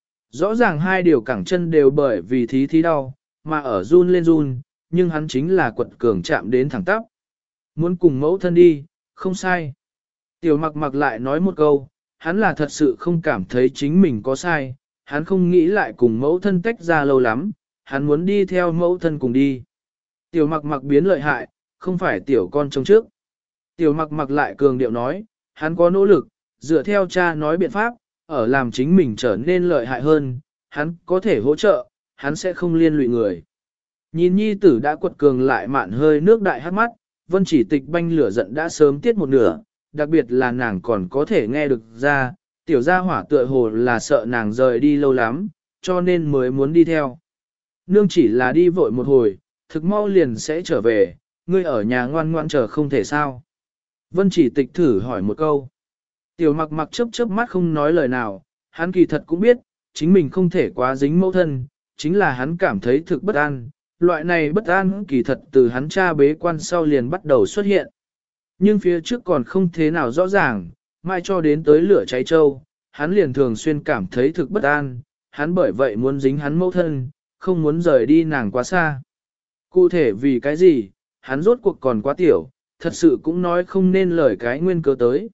Rõ ràng hai điều cẳng chân đều bởi vì thí thí đau, mà ở run lên run, nhưng hắn chính là quật cường chạm đến thẳng tắp. Muốn cùng mẫu thân đi, không sai. Tiểu mặc mặc lại nói một câu, hắn là thật sự không cảm thấy chính mình có sai, hắn không nghĩ lại cùng mẫu thân tách ra lâu lắm, hắn muốn đi theo mẫu thân cùng đi. Tiểu mặc mặc biến lợi hại, không phải tiểu con trông trước. Tiểu mặc mặc lại cường điệu nói, hắn có nỗ lực, dựa theo cha nói biện pháp, ở làm chính mình trở nên lợi hại hơn, hắn có thể hỗ trợ, hắn sẽ không liên lụy người. Nhìn nhi tử đã quật cường lại mạn hơi nước đại hát mắt, Vân Chỉ Tịch banh lửa giận đã sớm tiết một nửa, đặc biệt là nàng còn có thể nghe được ra, tiểu gia hỏa tựa hồ là sợ nàng rời đi lâu lắm, cho nên mới muốn đi theo. Nương chỉ là đi vội một hồi, thực mau liền sẽ trở về, ngươi ở nhà ngoan ngoan chờ không thể sao. Vân Chỉ Tịch thử hỏi một câu. Tiểu mặc mặc chớp chớp mắt không nói lời nào, hắn kỳ thật cũng biết, chính mình không thể quá dính mẫu thân, chính là hắn cảm thấy thực bất an, loại này bất an kỳ thật từ hắn cha bế quan sau liền bắt đầu xuất hiện. Nhưng phía trước còn không thế nào rõ ràng, mai cho đến tới lửa cháy châu, hắn liền thường xuyên cảm thấy thực bất an, hắn bởi vậy muốn dính hắn mẫu thân, không muốn rời đi nàng quá xa. Cụ thể vì cái gì, hắn rốt cuộc còn quá tiểu, thật sự cũng nói không nên lời cái nguyên cớ tới.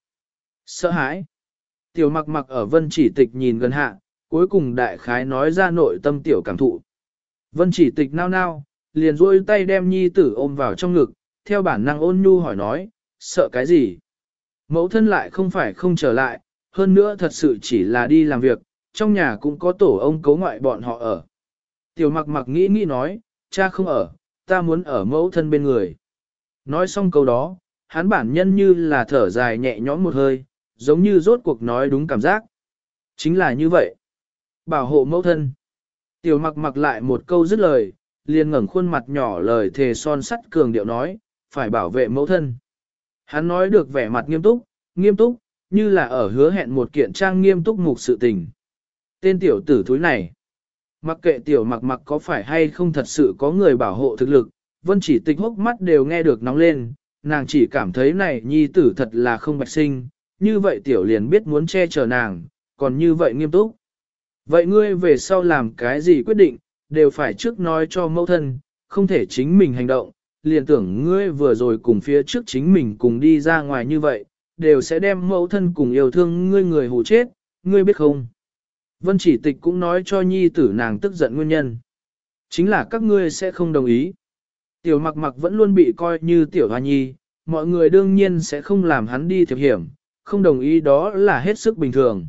Sợ hãi. Tiểu mặc mặc ở Vân Chỉ Tịch nhìn gần hạ, cuối cùng đại khái nói ra nội tâm tiểu cảm thụ. Vân Chỉ Tịch nao nao, liền duỗi tay đem nhi tử ôm vào trong ngực, theo bản năng ôn nhu hỏi nói, sợ cái gì? Mẫu thân lại không phải không trở lại, hơn nữa thật sự chỉ là đi làm việc, trong nhà cũng có tổ ông cấu ngoại bọn họ ở. Tiểu mặc mặc nghĩ nghĩ nói, cha không ở, ta muốn ở mẫu thân bên người. Nói xong câu đó, hắn bản nhân như là thở dài nhẹ nhõm một hơi, giống như rốt cuộc nói đúng cảm giác. Chính là như vậy. Bảo hộ mẫu thân. Tiểu mặc mặc lại một câu dứt lời, liền ngẩng khuôn mặt nhỏ lời thề son sắt cường điệu nói, phải bảo vệ mẫu thân. Hắn nói được vẻ mặt nghiêm túc, như là ở hứa hẹn một kiện trang nghiêm túc mục sự tình. Tên tiểu tử thúi này. Mặc kệ tiểu mặc mặc có phải hay không thật sự có người bảo hộ thực lực, Vân Chỉ Tịch hốc mắt đều nghe được nóng lên, nàng chỉ cảm thấy này nhi tử thật là không bạch sinh, như vậy tiểu liền biết muốn che chở nàng, còn như vậy nghiêm túc. Vậy ngươi về sau làm cái gì quyết định, đều phải trước nói cho mẫu thân, không thể chính mình hành động, liền tưởng ngươi vừa rồi cùng phía trước chính mình cùng đi ra ngoài như vậy, đều sẽ đem mẫu thân cùng yêu thương ngươi người hù chết, ngươi biết không? Vân Chỉ Tịch cũng nói cho nhi tử nàng tức giận nguyên nhân. Chính là các ngươi sẽ không đồng ý. Tiểu mặc mặc vẫn luôn bị coi như tiểu hoa nhi, mọi người đương nhiên sẽ không làm hắn đi thiệp hiểm, không đồng ý đó là hết sức bình thường.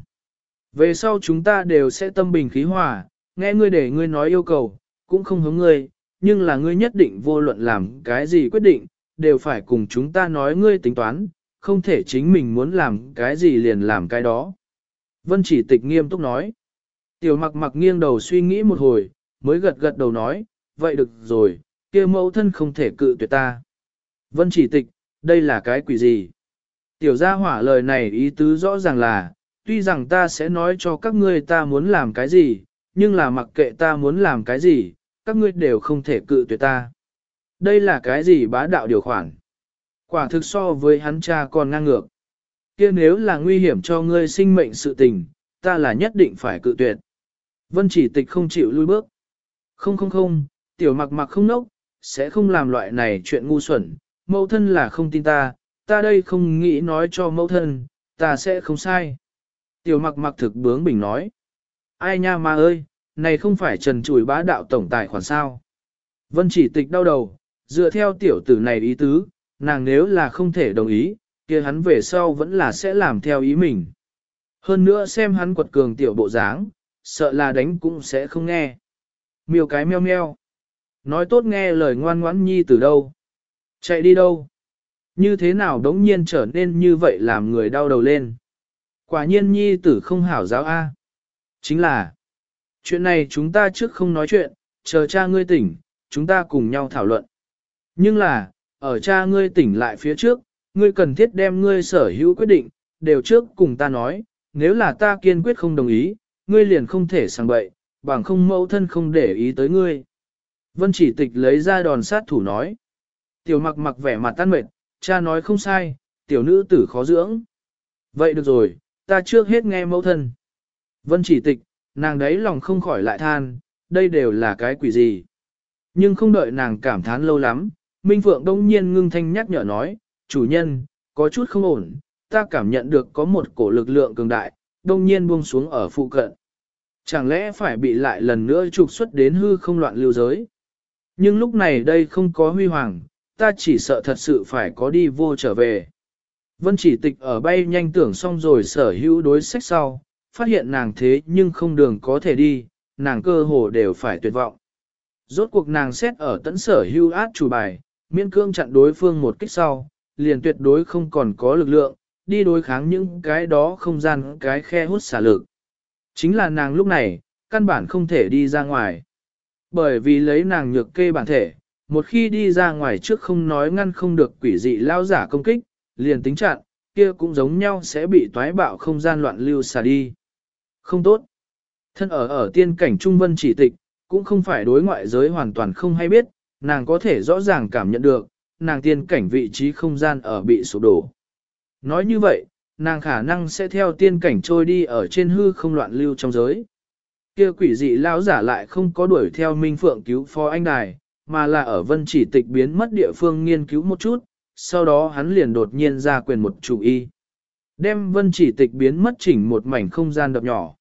Về sau chúng ta đều sẽ tâm bình khí hòa, nghe ngươi để ngươi nói yêu cầu, cũng không hướng ngươi, nhưng là ngươi nhất định vô luận làm cái gì quyết định, đều phải cùng chúng ta nói ngươi tính toán, không thể chính mình muốn làm cái gì liền làm cái đó. Vân Chỉ Tịch nghiêm túc nói. Tiểu mặc mặc nghiêng đầu suy nghĩ một hồi, mới gật gật đầu nói, vậy được rồi, kia mẫu thân không thể cự tuyệt ta. Vân Chỉ Tịch, đây là cái quỷ gì? Tiểu gia hỏa lời này ý tứ rõ ràng là, tuy rằng ta sẽ nói cho các ngươi ta muốn làm cái gì, nhưng là mặc kệ ta muốn làm cái gì, các ngươi đều không thể cự tuyệt ta. Đây là cái gì bá đạo điều khoản? Quả thực so với hắn cha còn ngang ngược. Kia nếu là nguy hiểm cho ngươi sinh mệnh sự tình, ta là nhất định phải cự tuyệt. Vân Chỉ Tịch không chịu lui bước. Không, tiểu mặc mặc không nốc, sẽ không làm loại này chuyện ngu xuẩn, mẫu thân là không tin ta đây không nghĩ nói cho mẫu thân, ta sẽ không sai. Tiểu mặc mặc thực bướng bỉnh nói. Ai nha ma ơi, Này không phải trần trùi bá đạo tổng tài khoản sao. Vân chỉ tịch đau đầu, dựa theo tiểu tử này ý tứ, nàng nếu là không thể đồng ý, kia hắn về sau vẫn là sẽ làm theo ý mình. Hơn nữa xem hắn quật cường tiểu bộ dáng, sợ là đánh cũng sẽ không nghe. Miêu cái meo meo. Nói tốt nghe lời ngoan ngoãn nhi từ đâu. Chạy đi đâu. Như thế nào đống nhiên trở nên như vậy làm người đau đầu lên. Quả nhiên nhi tử không hảo giáo A. Chính là, chuyện này chúng ta trước không nói chuyện, chờ cha ngươi tỉnh, chúng ta cùng nhau thảo luận. Nhưng là, ở cha ngươi tỉnh lại phía trước, ngươi cần thiết đem ngươi sở hữu quyết định, đều trước cùng ta nói, nếu là ta kiên quyết không đồng ý, ngươi liền không thể sang bậy, bằng không mẫu thân không để ý tới ngươi. Vân chỉ tịch lấy ra đòn sát thủ nói. Tiểu mặc mặc vẻ mặt tan mệt, cha nói không sai, tiểu nữ tử khó dưỡng. Vậy được rồi, ta trước hết nghe mẫu thân. Vân chỉ tịch, nàng đấy lòng không khỏi lại than, đây đều là cái quỷ gì. Nhưng không đợi nàng cảm thán lâu lắm, Minh Phượng đông nhiên ngưng thanh nhắc nhở nói, chủ nhân, có chút không ổn, ta cảm nhận được có một cổ lực lượng cường đại, đông nhiên buông xuống ở phụ cận. Chẳng lẽ phải bị lại lần nữa trục xuất đến hư không loạn lưu giới? Nhưng lúc này đây không có huy hoàng, ta chỉ sợ thật sự phải có đi vô trở về. Vân chỉ tịch ở bay nhanh tưởng xong rồi sở hữu đối sách sau, phát hiện nàng thế nhưng không đường có thể đi, nàng cơ hồ đều phải tuyệt vọng. Rốt cuộc nàng xét ở tẫn sở hữu át chủ bài, miễn cương chặn đối phương một kích sau, liền tuyệt đối không còn có lực lượng, đi đối kháng những cái đó không gian cái khe hút xả lực. Chính là nàng lúc này, căn bản không thể đi ra ngoài. Bởi vì lấy nàng nhược kê bản thể, một khi đi ra ngoài trước không nói ngăn không được quỷ dị lao giả công kích, liền tính chặn, kia cũng giống nhau sẽ bị toái bạo không gian loạn lưu xả đi. Không tốt. Thân ở tiên cảnh Trung Vân chỉ tịch, cũng không phải đối ngoại giới hoàn toàn không hay biết, nàng có thể rõ ràng cảm nhận được, nàng tiên cảnh vị trí không gian ở bị sụp đổ. Nói như vậy, nàng khả năng sẽ theo tiên cảnh trôi đi ở trên hư không loạn lưu trong giới. Kia quỷ dị lão giả lại không có đuổi theo Minh Phượng cứu Phó Anh Đài, mà là ở Vân chỉ tịch biến mất địa phương nghiên cứu một chút, sau đó hắn liền đột nhiên ra quyền một chủ y. Đem Vân chỉ tịch biến mất chỉnh một mảnh không gian đập nhỏ.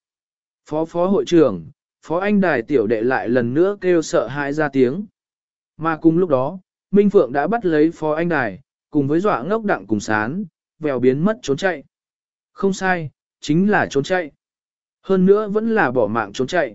Phó hội trưởng, Phó Anh Đài tiểu đệ lại lần nữa kêu sợ hãi ra tiếng. Mà cùng lúc đó, Minh Phượng đã bắt lấy Phó Anh Đài, cùng với dọa ngốc đặng cùng sán, vèo biến mất trốn chạy. Không sai, chính là trốn chạy. Hơn nữa vẫn là bỏ mạng trốn chạy.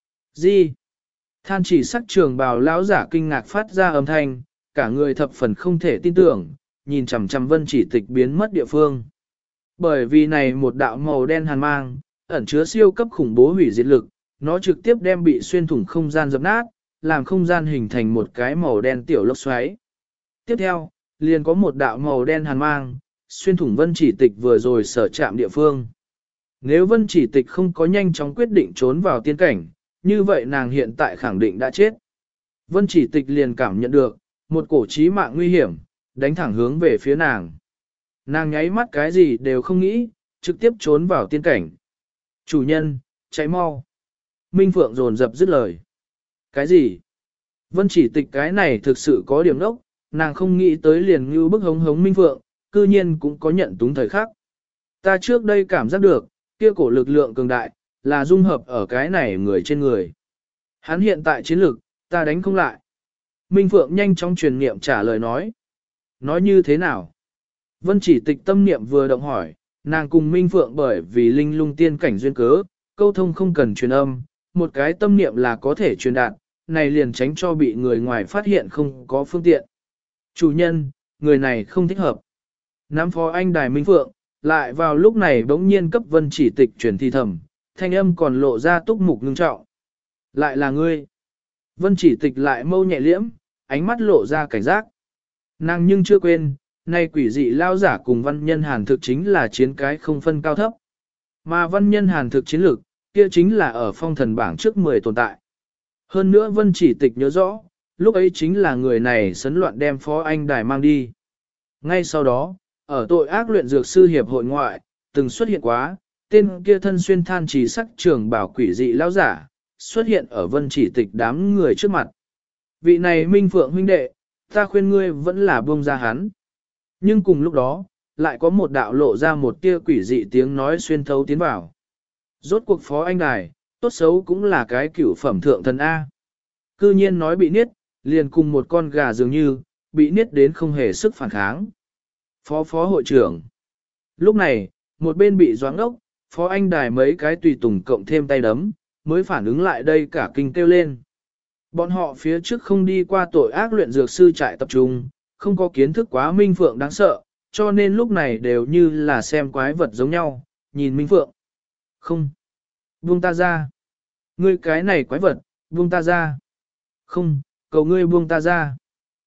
Gì? Than chỉ sắc trường bào lão giả kinh ngạc phát ra âm thanh, cả người thập phần không thể tin tưởng, nhìn chằm chằm Vân chỉ tịch biến mất địa phương. Bởi vì này một đạo màu đen hàn mang, ẩn chứa siêu cấp khủng bố hủy diệt lực, nó trực tiếp đem bị xuyên thủng không gian dập nát, làm không gian hình thành một cái màu đen tiểu lốc xoáy. Tiếp theo, liền có một đạo màu đen hàn mang, xuyên thủng Vân chỉ tịch vừa rồi sở chạm địa phương. Nếu Vân chỉ tịch không có nhanh chóng quyết định trốn vào tiên cảnh, như vậy nàng hiện tại khẳng định đã chết. Vân chỉ tịch liền cảm nhận được, một cổ chí mạng nguy hiểm, đánh thẳng hướng về phía nàng. Nàng nháy mắt cái gì đều không nghĩ, trực tiếp trốn vào tiên cảnh. Chủ nhân, chạy mau. Minh Phượng dồn dập dứt lời. Cái gì? Vân chỉ tịch cái này thực sự có điểm đốc, nàng không nghĩ tới liền như bức hống hống Minh Phượng, cư nhiên cũng có nhận túng thời khắc. Ta trước đây cảm giác được, kia cổ lực lượng cường đại, là dung hợp ở cái này người trên người. Hắn hiện tại chiến lực, ta đánh không lại. Minh Phượng nhanh chóng truyền niệm trả lời nói. Nói như thế nào? Vân chỉ tịch tâm niệm vừa động hỏi, nàng cùng Minh Phượng bởi vì linh lung tiên cảnh duyên cớ, câu thông không cần truyền âm, một cái tâm niệm là có thể truyền đạt, này liền tránh cho bị người ngoài phát hiện không có phương tiện. Chủ nhân, người này không thích hợp. Nắm Phó Anh Đài Minh Phượng, lại vào lúc này bỗng nhiên cấp Vân chỉ tịch truyền thi thầm, thanh âm còn lộ ra túc mục ngưng trọng. Lại là ngươi. Vân chỉ tịch lại mâu nhẹ liễm, ánh mắt lộ ra cảnh giác. Nàng nhưng chưa quên, nay quỷ dị lao giả cùng văn nhân hàn thực chính là chiến cái không phân cao thấp. Mà văn nhân hàn thực chiến lược, kia chính là ở phong thần bảng trước 10 tồn tại. Hơn nữa Vân chỉ tịch nhớ rõ, lúc ấy chính là người này sấn loạn đem Phó Anh Đài mang đi. Ngay sau đó, ở tội ác luyện dược sư hiệp hội ngoại, từng xuất hiện quá, tên kia thân xuyên than chỉ sắc trường bảo quỷ dị lao giả, xuất hiện ở Vân chỉ tịch đám người trước mặt. Vị này Minh Phượng huynh đệ, ta khuyên ngươi vẫn là buông ra hắn. Nhưng cùng lúc đó, lại có một đạo lộ ra một tia quỷ dị tiếng nói xuyên thấu tiến vào. Rốt cuộc Phó Anh Đài, tốt xấu cũng là cái cửu phẩm thượng thần A. Cư nhiên nói bị niết, liền cùng một con gà dường như, bị niết đến không hề sức phản kháng. Phó hội trưởng. Lúc này, một bên bị doãn ốc, Phó Anh Đài mấy cái tùy tùng cộng thêm tay đấm, mới phản ứng lại đây cả kinh kêu lên. Bọn họ phía trước không đi qua tội ác luyện dược sư trại tập trung, không có kiến thức quá Minh Phượng đáng sợ, cho nên lúc này đều như là xem quái vật giống nhau, nhìn Minh Phượng. Không. Buông ta ra. Ngươi cái này quái vật, buông ta ra. Không, cầu ngươi buông ta ra.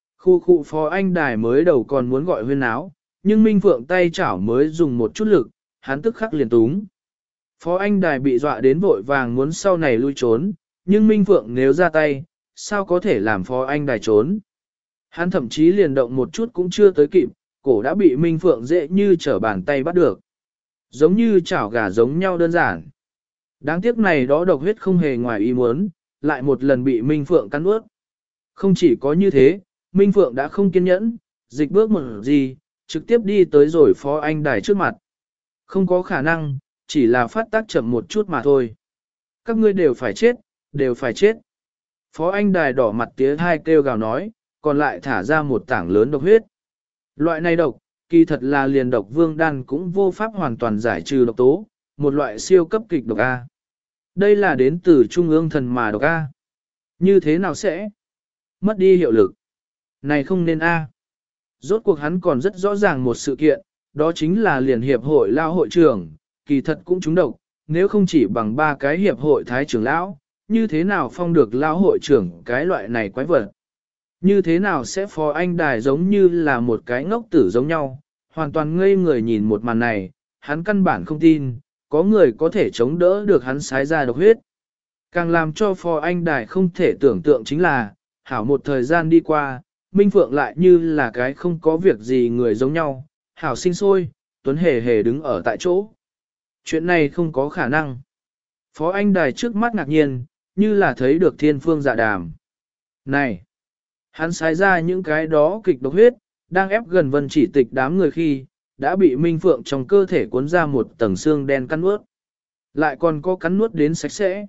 Khu Phó Anh Đài mới đầu còn muốn gọi huyên áo, nhưng Minh Phượng tay chảo mới dùng một chút lực, hắn tức khắc liền túng. Phó Anh Đài bị dọa đến vội vàng muốn sau này lui trốn, nhưng Minh Phượng nếu ra tay, sao có thể làm Phó Anh Đài trốn. Hắn thậm chí liền động một chút cũng chưa tới kịp, cổ đã bị Minh Phượng dễ như trở bàn tay bắt được. Giống như chảo gà giống nhau đơn giản. Đáng tiếc này đó độc huyết không hề ngoài ý muốn, lại một lần bị Minh Phượng cắn ướt. Không chỉ có như thế, Minh Phượng đã không kiên nhẫn, dịch bước một gì, trực tiếp đi tới rồi Phó Anh Đài trước mặt. Không có khả năng, chỉ là phát tác chậm một chút mà thôi. Các ngươi đều phải chết, đều phải chết. Phó Anh Đài đỏ mặt tía hai kêu gào nói, còn lại thả ra một tảng lớn độc huyết. Loại này độc, kỳ thật là liền độc vương đan cũng vô pháp hoàn toàn giải trừ độc tố, một loại siêu cấp kịch độc A. Đây là đến từ trung ương thần mà độc A. Như thế nào sẽ mất đi hiệu lực? Này không nên A. Rốt cuộc hắn còn rất rõ ràng một sự kiện, đó chính là liền hiệp hội lao hội trưởng, kỳ thật cũng trúng độc, nếu không chỉ bằng 3 cái hiệp hội thái trưởng lão, như thế nào phong được lao hội trưởng cái loại này quái vật? Như thế nào sẽ Phó Anh Đài giống như là một cái ngốc tử giống nhau, hoàn toàn ngây người nhìn một màn này, hắn căn bản không tin, có người có thể chống đỡ được hắn sái ra độc huyết. Càng làm cho Phó Anh Đài không thể tưởng tượng chính là, hảo một thời gian đi qua, Minh Phượng lại như là cái không có việc gì người giống nhau, hảo sinh sôi, Tuấn hề hề đứng ở tại chỗ. Chuyện này không có khả năng. Phó Anh Đài trước mắt ngạc nhiên, như là thấy được thiên phương dạ đàm. Này! Hắn sái ra những cái đó kịch độc huyết, đang ép gần Vân Chỉ Tịch đám người khi, đã bị Minh Phượng trong cơ thể cuốn ra một tầng xương đen cắn nuốt. Lại còn có cắn nuốt đến sạch sẽ.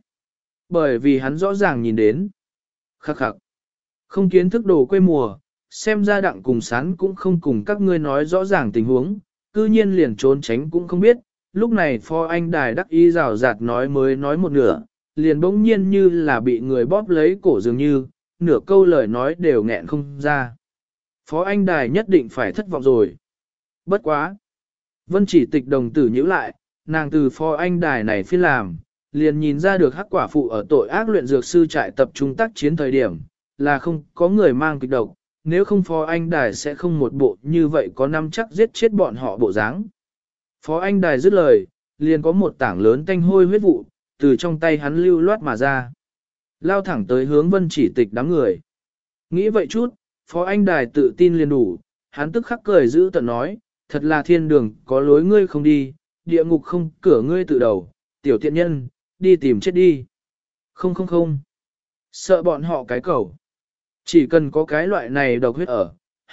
Bởi vì hắn rõ ràng nhìn đến. Khắc khắc. Không kiến thức đồ quê mùa, xem ra đặng cùng sán cũng không cùng các ngươi nói rõ ràng tình huống, cư nhiên liền trốn tránh cũng không biết. Lúc này Phó Anh Đài đắc ý rào rạt nói mới nói một nửa, liền bỗng nhiên như là bị người bóp lấy cổ dường như, nửa câu lời nói đều nghẹn không ra. Phó Anh Đài nhất định phải thất vọng rồi. Bất quá. Vân Chỉ Tịch đồng tử nhíu lại, nàng từ Phó Anh Đài này phiên làm, liền nhìn ra được hắc quả phụ ở tội ác luyện dược sư trại tập trung tác chiến thời điểm, là không có người mang kịch độc, nếu không Phó Anh Đài sẽ không một bộ như vậy có năm chắc giết chết bọn họ bộ dáng. Phó Anh Đài dứt lời, liền có một tảng lớn tanh hôi huyết vụ, từ trong tay hắn lưu loát mà ra. Lao thẳng tới hướng Vân Chỉ Tịch đám người. Nghĩ vậy chút, Phó Anh Đài tự tin liền đủ, hắn tức khắc cười giữ tận nói, thật là thiên đường có lối ngươi không đi, địa ngục không cửa ngươi tự đầu, tiểu tiện nhân, đi tìm chết đi. Không. Sợ bọn họ cái cầu. Chỉ cần có cái loại này độc huyết ở,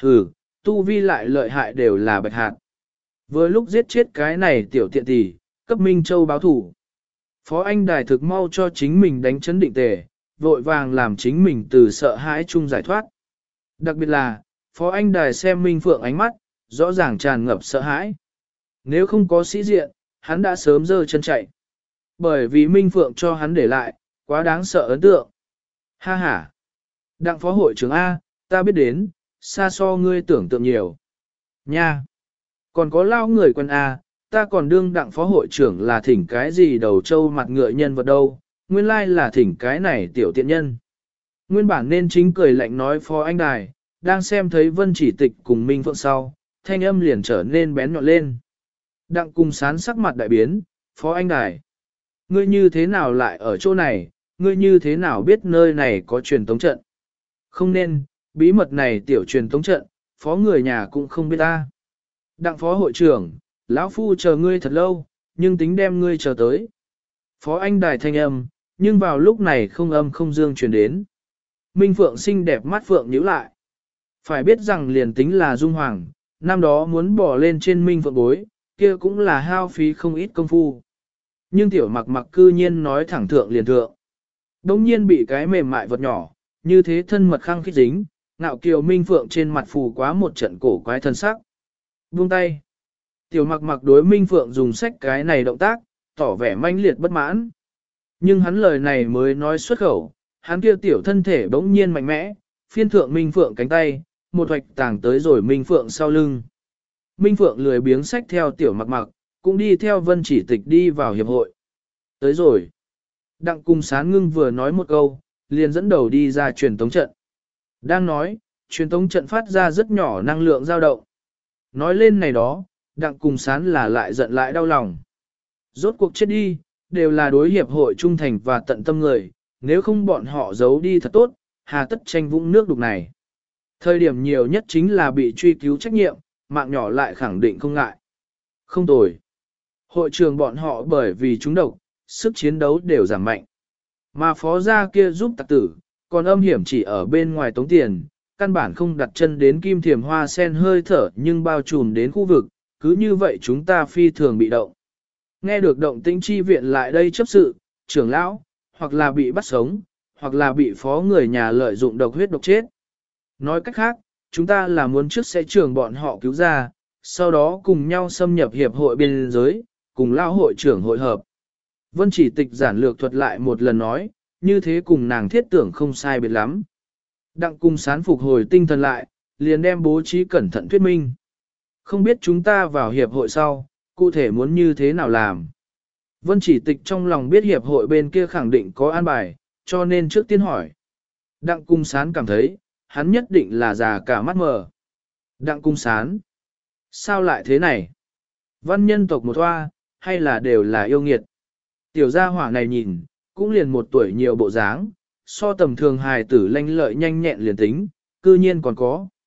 tu vi lại lợi hại đều là bạch hạt. Vừa lúc giết chết cái này tiểu tiện tỷ, cấp Minh Châu báo thủ. Phó Anh Đài thực mau cho chính mình đánh chấn định tề, vội vàng làm chính mình từ sợ hãi chung giải thoát. Đặc biệt là, Phó Anh Đài xem Minh Phượng ánh mắt, rõ ràng tràn ngập sợ hãi. Nếu không có sĩ diện, hắn đã sớm giơ chân chạy. Bởi vì Minh Phượng cho hắn để lại, quá đáng sợ ấn tượng. Ha ha! Đặng phó hội trưởng A, ta biết đến, xa so ngươi tưởng tượng nhiều. Nha! Còn có lao người quân A, ta còn đương đặng phó hội trưởng là thỉnh cái gì đầu trâu mặt ngựa nhân vật đâu, nguyên lai là thỉnh cái này tiểu tiện nhân. Nguyên bản nên chính cười lạnh nói Phó Anh Đài, đang xem thấy Vân Chỉ Tịch cùng Minh Phượng sau, thanh âm liền trở nên bén nhọn lên. Đặng cùng sán sắc mặt đại biến, Phó Anh Đài. Ngươi như thế nào lại ở chỗ này, ngươi như thế nào biết nơi này có truyền tống trận? Không nên, bí mật này tiểu truyền tống trận, phó người nhà cũng không biết ta. Đặng phó hội trưởng, lão phu chờ ngươi thật lâu, nhưng tính đem ngươi chờ tới. Phó Anh Đài thanh âm, nhưng vào lúc này không âm không dương truyền đến. Minh Phượng xinh đẹp mắt Phượng nhíu lại. Phải biết rằng liền tính là Dung Hoàng, năm đó muốn bỏ lên trên Minh Phượng bối, kia cũng là hao phí không ít công phu. Nhưng tiểu mặc mặc cư nhiên nói thẳng thượng liền thượng. Đông nhiên bị cái mềm mại vật nhỏ, như thế thân mật khăng khít dính, ngạo kiều minh phượng trên mặt phù quá một trận cổ quái thân sắc. Buông tay. Tiểu mặc mặc đối minh phượng dùng sách cái này động tác, tỏ vẻ manh liệt bất mãn. Nhưng hắn lời này mới nói xuất khẩu, hắn kia tiểu thân thể bỗng nhiên mạnh mẽ, phiên thượng minh phượng cánh tay, một hoạch tàng tới rồi minh phượng sau lưng. Minh phượng lười biếng sách theo tiểu mặc mặc, cũng đi theo Vân Chỉ Tịch đi vào hiệp hội. Tới rồi. Đặng Cung Sán ngưng vừa nói một câu, liền dẫn đầu đi ra truyền tống trận. Đang nói, truyền tống trận phát ra rất nhỏ năng lượng dao động. Nói lên này đó, Đặng Cung Sán là lại giận lại đau lòng. Rốt cuộc chết đi, đều là đối hiệp hội trung thành và tận tâm người, nếu không bọn họ giấu đi thật tốt, hà tất tranh vũng nước đục này. Thời điểm nhiều nhất chính là bị truy cứu trách nhiệm, mạng nhỏ lại khẳng định không ngại. Không tồi. Hội trường bọn họ bởi vì chúng độc, sức chiến đấu đều giảm mạnh. Mà phó gia kia giúp tặc tử, còn âm hiểm chỉ ở bên ngoài tống tiền, căn bản không đặt chân đến kim thiềm hoa sen hơi thở nhưng bao trùm đến khu vực, cứ như vậy chúng ta phi thường bị động. Nghe được động tĩnh chi viện lại đây chấp sự, trưởng lão, hoặc là bị bắt sống, hoặc là bị phó người nhà lợi dụng độc huyết độc chết. Nói cách khác, chúng ta là muốn trước sẽ trưởng bọn họ cứu ra, sau đó cùng nhau xâm nhập hiệp hội biên giới, cùng lao hội trưởng hội hợp. Vân Chỉ Tịch giản lược thuật lại một lần nói, như thế cùng nàng thiết tưởng không sai biệt lắm. Đặng Cung Sán phục hồi tinh thần lại, liền đem bố trí cẩn thận thuyết minh. Không biết chúng ta vào hiệp hội sau, cụ thể muốn như thế nào làm. Vân Chỉ Tịch trong lòng biết hiệp hội bên kia khẳng định có an bài, cho nên trước tiên hỏi. Đặng Cung Sán cảm thấy, hắn nhất định là già cả mắt mờ. Đặng Cung Sán. Sao lại thế này? Văn nhân tộc một hoa, hay là đều là yêu nghiệt? Tiểu gia hỏa này nhìn, cũng liền một tuổi nhiều bộ dáng, so tầm thường hài tử lanh lợi nhanh nhẹn liền tính, cư nhiên còn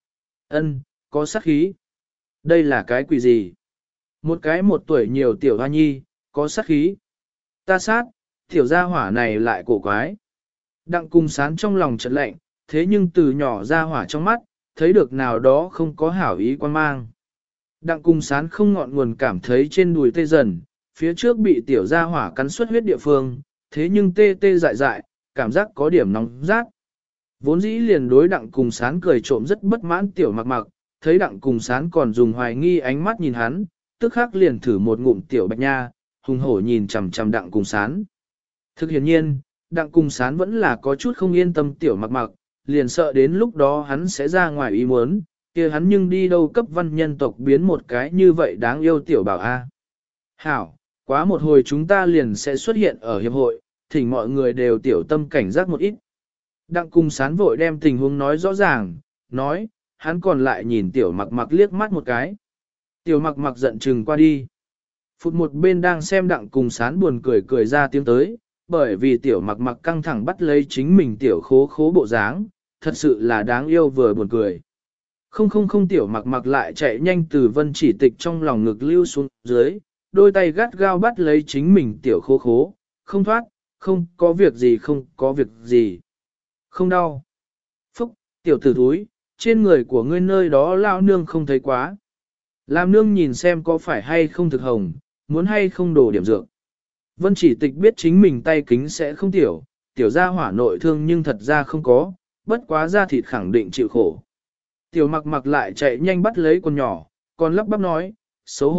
có sát khí. Đây là cái quỷ gì? Một cái một tuổi nhiều tiểu hoa nhi, có sát khí. Ta sát, tiểu gia hỏa này lại cổ quái. Đặng Cung Sán trong lòng chợt lạnh, thế nhưng từ nhỏ gia hỏa trong mắt, thấy được nào đó không có hảo ý quan mang. Đặng Cung Sán không ngọn nguồn cảm thấy trên đùi tê dần, phía trước bị tiểu gia hỏa cắn suốt huyết địa phương, thế nhưng tê tê dại dại, cảm giác có điểm nóng rát. Vốn dĩ liền đối Đặng Cung Sán cười trộm rất bất mãn tiểu mặc mặc, thấy Đặng Cung Sán còn dùng hoài nghi ánh mắt nhìn hắn, tức khắc liền thử một ngụm tiểu bạch nha, hùng hổ nhìn chằm chằm Đặng Cung Sán. Thực hiện nhiên, Đặng Cung Sán vẫn là có chút không yên tâm tiểu mặc mặc, liền sợ đến lúc đó hắn sẽ ra ngoài ý muốn, kia hắn nhưng đi đâu cấp văn nhân tộc biến một cái như vậy đáng yêu tiểu bảo a. Hảo, quá một hồi chúng ta liền sẽ xuất hiện ở hiệp hội, thỉnh mọi người đều tiểu tâm cảnh giác một ít. Đặng Cung Sán vội đem tình huống nói rõ ràng, nói, hắn còn lại nhìn tiểu mặc mặc liếc mắt một cái. Tiểu mặc mặc giận chừng qua đi. Phụt một bên đang xem Đặng Cung Sán buồn cười cười ra tiếng tới, bởi vì tiểu mặc mặc căng thẳng bắt lấy chính mình tiểu khố khố bộ dáng, thật sự là đáng yêu vừa buồn cười. Không tiểu mặc mặc lại chạy nhanh từ Vân Chỉ Tịch trong lòng ngực lưu xuống dưới, đôi tay gắt gao bắt lấy chính mình tiểu khố khố, không thoát, không có việc gì. Không đau. Phúc, tiểu tử thúi, trên người của ngươi nơi đó lao nương không thấy quá. Làm nương nhìn xem có phải hay không thực hồng, muốn hay không đổ điểm dược. Vân Chỉ Tịch biết chính mình tay kính sẽ không tiểu ra hỏa nội thương nhưng thật ra không có, bất quá da thịt khẳng định chịu khổ. Tiểu mặc mặc lại chạy nhanh bắt lấy con nhỏ, còn lắp bắp nói, xấu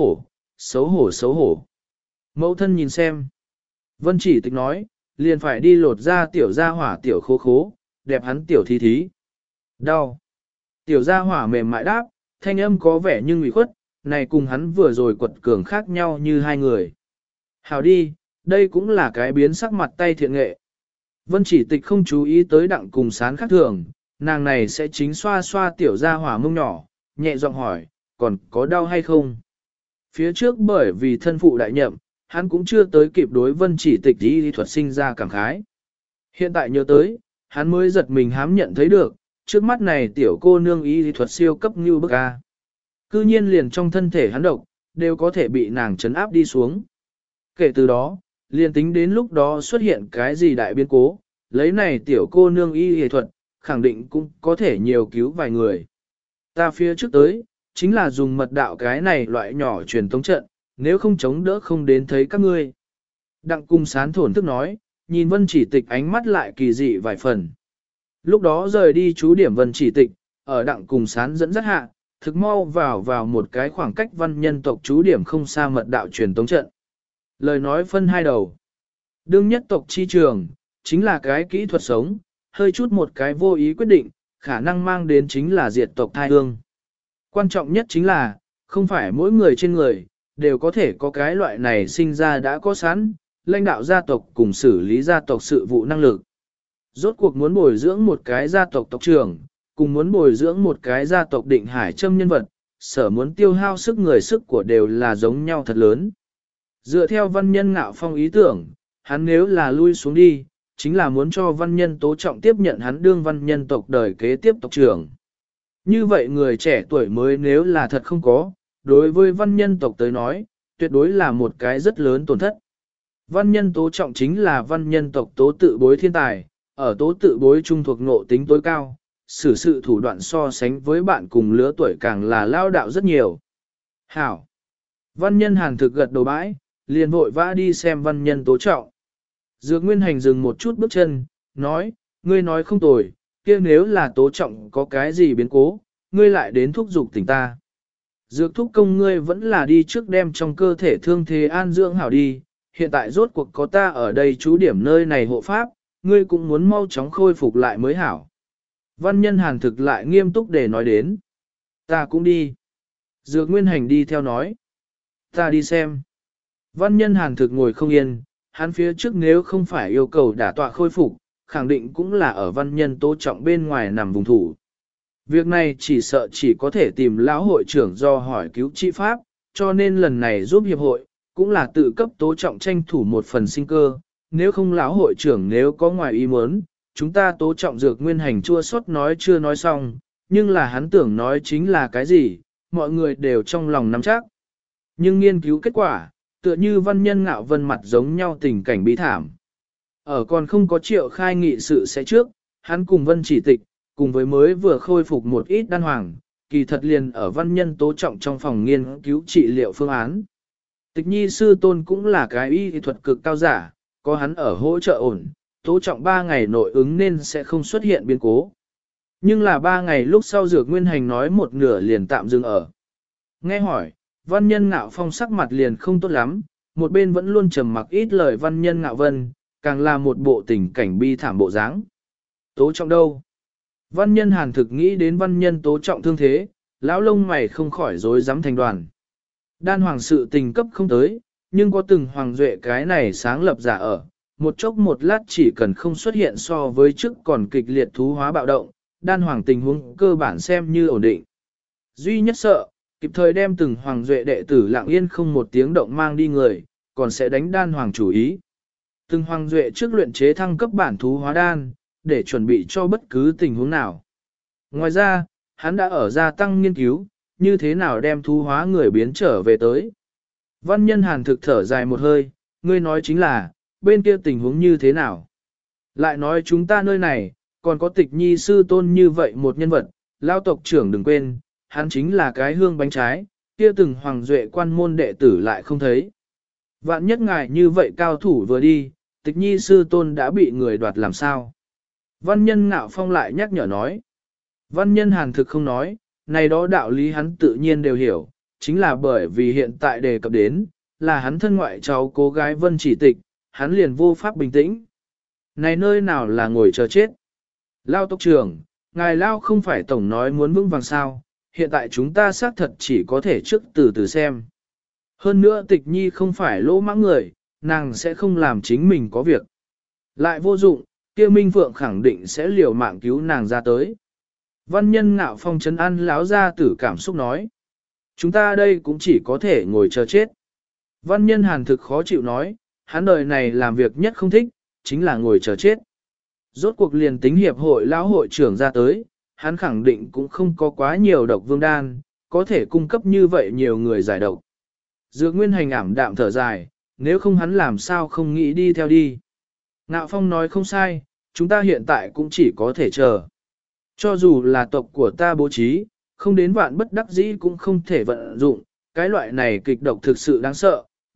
hổ. Mẫu thân nhìn xem. Vân Chỉ Tịch nói, liền phải đi lột ra tiểu gia hỏa tiểu khố khố, đẹp hắn tiểu thí thí. Đau. Tiểu gia hỏa mềm mại đáp, thanh âm có vẻ nhưng ủy khuất, này cùng hắn vừa rồi quật cường khác nhau như hai người. Hảo đi, đây cũng là cái biến sắc mặt tay thiện nghệ. Vân Chỉ Tịch không chú ý tới Đặng Cung Sán khác thường, nàng này sẽ chính xoa xoa tiểu gia hỏa mông nhỏ, nhẹ giọng hỏi, còn có đau hay không? Phía trước bởi vì thân phụ đại nhậm, hắn cũng chưa tới kịp đối Vân Chỉ Tịch y thuật sinh ra cảm khái. Hiện tại nhớ tới, hắn mới giật mình hám nhận thấy được, trước mắt này tiểu cô nương y thuật siêu cấp như bức a. Cư nhiên liền trong thân thể hắn độc, đều có thể bị nàng trấn áp đi xuống. Kể từ đó, liền tính đến lúc đó xuất hiện cái gì đại biến cố, lấy này tiểu cô nương y thuật, khẳng định cũng có thể nhiều cứu vài người. Ta phía trước tới, chính là dùng mật đạo cái này loại nhỏ truyền tống trận, nếu không chống đỡ không đến thấy các ngươi. Đặng Cung Sán thổn thức nói, nhìn Vân Chỉ Tịch ánh mắt lại kỳ dị vài phần. Lúc đó rời đi chú điểm Vân Chỉ Tịch, ở Đặng Cung Sán dẫn dắt hạ, thực mau vào một cái khoảng cách văn nhân tộc chú điểm không xa mật đạo truyền tống trận. Lời nói phân hai đầu. Đương nhất tộc chi trường, chính là cái kỹ thuật sống, hơi chút một cái vô ý quyết định, khả năng mang đến chính là diệt tộc thai hương. Quan trọng nhất chính là, không phải mỗi người trên người, đều có thể có cái loại này sinh ra đã có sẵn, lãnh đạo gia tộc cùng xử lý gia tộc sự vụ năng lực. Rốt cuộc muốn bồi dưỡng một cái gia tộc tộc trưởng, cùng muốn bồi dưỡng một cái gia tộc định hải châm nhân vật, sở muốn tiêu hao sức người sức của đều là giống nhau thật lớn. Dựa theo văn nhân ngạo phong ý tưởng, hắn nếu là lui xuống đi, chính là muốn cho văn nhân tố trọng tiếp nhận hắn đương văn nhân tộc đời kế tiếp tộc trưởng. Như vậy người trẻ tuổi mới nếu là thật không có, đối với văn nhân tộc tới nói, tuyệt đối là một cái rất lớn tổn thất. Văn nhân tố trọng chính là văn nhân tộc tố tự bối thiên tài, ở tố tự bối trung thuộc ngộ tính tối cao, xử sự thủ đoạn so sánh với bạn cùng lứa tuổi càng là lao đạo rất nhiều. Hảo! Văn nhân hàn thực gật đầu bãi, liền vội vã đi xem văn nhân tố trọng. Dược Nguyên Hành dừng một chút bước chân, nói, ngươi nói không tồi, kia nếu là tố trọng có cái gì biến cố, ngươi lại đến thúc giục tỉnh ta. Dược thúc công ngươi vẫn là đi trước đem trong cơ thể thương thế an dưỡng hảo đi, hiện tại rốt cuộc có ta ở đây trú điểm nơi này hộ pháp, ngươi cũng muốn mau chóng khôi phục lại mới hảo. Văn nhân hàn thực lại nghiêm túc để nói đến. Ta cũng đi. Dược Nguyên Hành đi theo nói. Ta đi xem. Văn nhân hàn thực ngồi không yên, hắn phía trước nếu không phải yêu cầu đả tọa khôi phục, khẳng định cũng là ở văn nhân tố trọng bên ngoài nằm vùng thủ. Việc này chỉ sợ chỉ có thể tìm lão hội trưởng do hỏi cứu trị pháp, cho nên lần này giúp hiệp hội, cũng là tự cấp tố trọng tranh thủ một phần sinh cơ, nếu không lão hội trưởng nếu có ngoài ý muốn, chúng ta tố trọng Dược Nguyên Hành chua xót nói chưa nói xong, nhưng là hắn tưởng nói chính là cái gì, mọi người đều trong lòng nắm chắc. Nhưng nghiên cứu kết quả, tựa như văn nhân ngạo vân mặt giống nhau tình cảnh bi thảm. Ở còn không có triệu khai nghị sự sẽ trước, hắn cùng Vân Chỉ Tịch, cùng với mới vừa khôi phục một ít đan hoàng, kỳ thật liền ở văn nhân tố trọng trong phòng nghiên cứu trị liệu phương án. Tịch nhi sư tôn cũng là cái y thuật cực cao giả, có hắn ở hỗ trợ ổn, tố trọng 3 ngày nội ứng nên sẽ không xuất hiện biến cố. Nhưng là 3 ngày lúc sau Dược Nguyên Hành nói một nửa liền tạm dừng ở. Nghe hỏi, văn nhân ngạo phong sắc mặt liền không tốt lắm, một bên vẫn luôn trầm mặc ít lời văn nhân ngạo vân, càng là một bộ tình cảnh bi thảm bộ dáng. Tố trọng đâu? Văn nhân hàn thực nghĩ đến văn nhân tố trọng thương thế, lão lông mày không khỏi rối rắm thành đoàn. Đan hoàng sự tình cấp không tới, nhưng có từng hoàng duệ cái này sáng lập giả ở, một chốc một lát chỉ cần không xuất hiện so với trước còn kịch liệt thú hóa bạo động, đan hoàng tình huống cơ bản xem như ổn định. Duy nhất sợ, kịp thời đem từng hoàng duệ đệ tử lặng yên không một tiếng động mang đi người, còn sẽ đánh đan hoàng chủ ý. Từng hoàng duệ trước luyện chế thăng cấp bản thú hóa đan, để chuẩn bị cho bất cứ tình huống nào. Ngoài ra, hắn đã ở gia tăng nghiên cứu, như thế nào đem thú hóa người biến trở về tới. Văn nhân hàn thực thở dài một hơi, ngươi nói chính là, bên kia tình huống như thế nào. Lại nói chúng ta nơi này, còn có tịch nhi sư tôn như vậy một nhân vật, lao tộc trưởng đừng quên, hắn chính là cái hương bánh trái, kia từng hoàng duệ quan môn đệ tử lại không thấy. Vạn nhất ngài như vậy cao thủ vừa đi, tịch nhi sư tôn đã bị người đoạt làm sao. Văn nhân ngạo phong lại nhắc nhở nói. Văn nhân hàn thực không nói, này đó đạo lý hắn tự nhiên đều hiểu, chính là bởi vì hiện tại đề cập đến, là hắn thân ngoại cháu cô gái Vân Chỉ Tịch, hắn liền vô pháp bình tĩnh. Này nơi nào là ngồi chờ chết. Lao tộc trưởng, ngài Lao không phải tổng nói muốn vững vàng sao, hiện tại chúng ta xác thật chỉ có thể trước từ từ xem. Hơn nữa tịch nhi không phải lỗ mãng người, nàng sẽ không làm chính mình có việc. Lại vô dụng, kia Minh Phượng khẳng định sẽ liều mạng cứu nàng ra tới. Văn nhân ngạo phong trấn an láo ra tử cảm xúc nói. Chúng ta đây cũng chỉ có thể ngồi chờ chết. Văn nhân hàn thực khó chịu nói, hắn đời này làm việc nhất không thích, chính là ngồi chờ chết. Rốt cuộc liền tính hiệp hội lão hội trưởng ra tới, hắn khẳng định cũng không có quá nhiều độc vương đan, có thể cung cấp như vậy nhiều người giải độc. Dược Nguyên Hành ảm đạm thở dài, nếu không hắn làm sao không nghĩ đi theo đi. Ngạo Phong nói không sai, chúng ta hiện tại cũng chỉ có thể chờ. Cho dù là tộc của ta bố trí, không đến vạn bất đắc dĩ cũng không thể vận dụng, cái loại này kịch độc thực sự đáng sợ,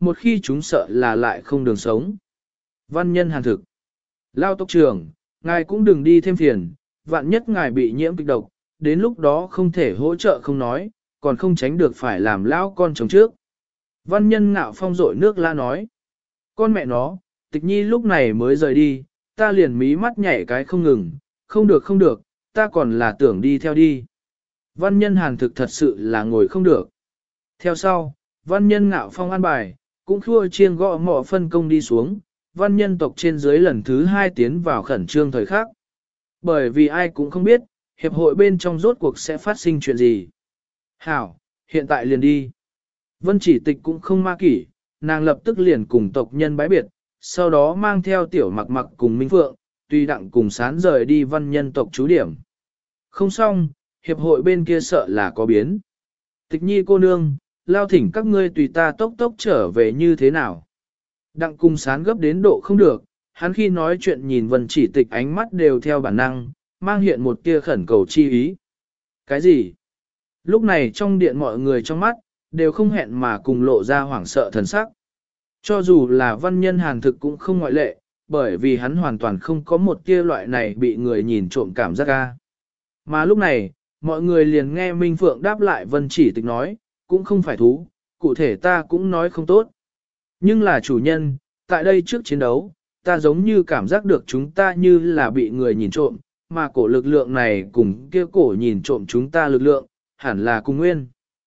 một khi chúng sợ là lại không đường sống. Văn nhân hàn thực. Lao tộc trưởng, ngài cũng đừng đi thêm phiền, vạn nhất ngài bị nhiễm kịch độc, đến lúc đó không thể hỗ trợ không nói, còn không tránh được phải làm lão con chồng trước. Văn nhân ngạo phong rội nước la nói. Con mẹ nó, tịch nhi lúc này mới rời đi, ta liền mí mắt nhảy cái không ngừng, không được không được, ta còn là tưởng đi theo đi. Văn nhân hàn thực thật sự là ngồi không được. Theo sau, văn nhân ngạo phong an bài, cũng khua chiêng gõ mọ phân công đi xuống, văn nhân tộc trên dưới lần thứ 2 tiến vào khẩn trương thời khắc. Bởi vì ai cũng không biết, hiệp hội bên trong rốt cuộc sẽ phát sinh chuyện gì. Hảo, hiện tại liền đi. Vân chỉ tịch cũng không ma kỷ, nàng lập tức liền cùng tộc nhân bái biệt, sau đó mang theo tiểu mặc mặc cùng Minh Phượng, tùy đặng cùng sán rời đi văn nhân tộc trú điểm. Không xong, hiệp hội bên kia sợ là có biến. Tịch nhi cô nương, lao thỉnh các ngươi tùy ta tốc tốc trở về như thế nào. Đặng cùng sán gấp đến độ không được, hắn khi nói chuyện nhìn vân chỉ tịch ánh mắt đều theo bản năng, mang hiện một tia khẩn cầu chi ý. Cái gì? Lúc này trong điện mọi người trong mắt, đều không hẹn mà cùng lộ ra hoảng sợ thần sắc. Cho dù là văn nhân hàn thực cũng không ngoại lệ, bởi vì hắn hoàn toàn không có một tia loại này bị người nhìn trộm cảm giác ca. Mà lúc này, mọi người liền nghe Minh Phượng đáp lại vân chỉ tịch nói, cũng không phải thú, cụ thể ta cũng nói không tốt. Nhưng là chủ nhân, tại đây trước chiến đấu, ta giống như cảm giác được chúng ta như là bị người nhìn trộm, mà cổ lực lượng này cùng kia cổ nhìn trộm chúng ta lực lượng, hẳn là cùng nguyên.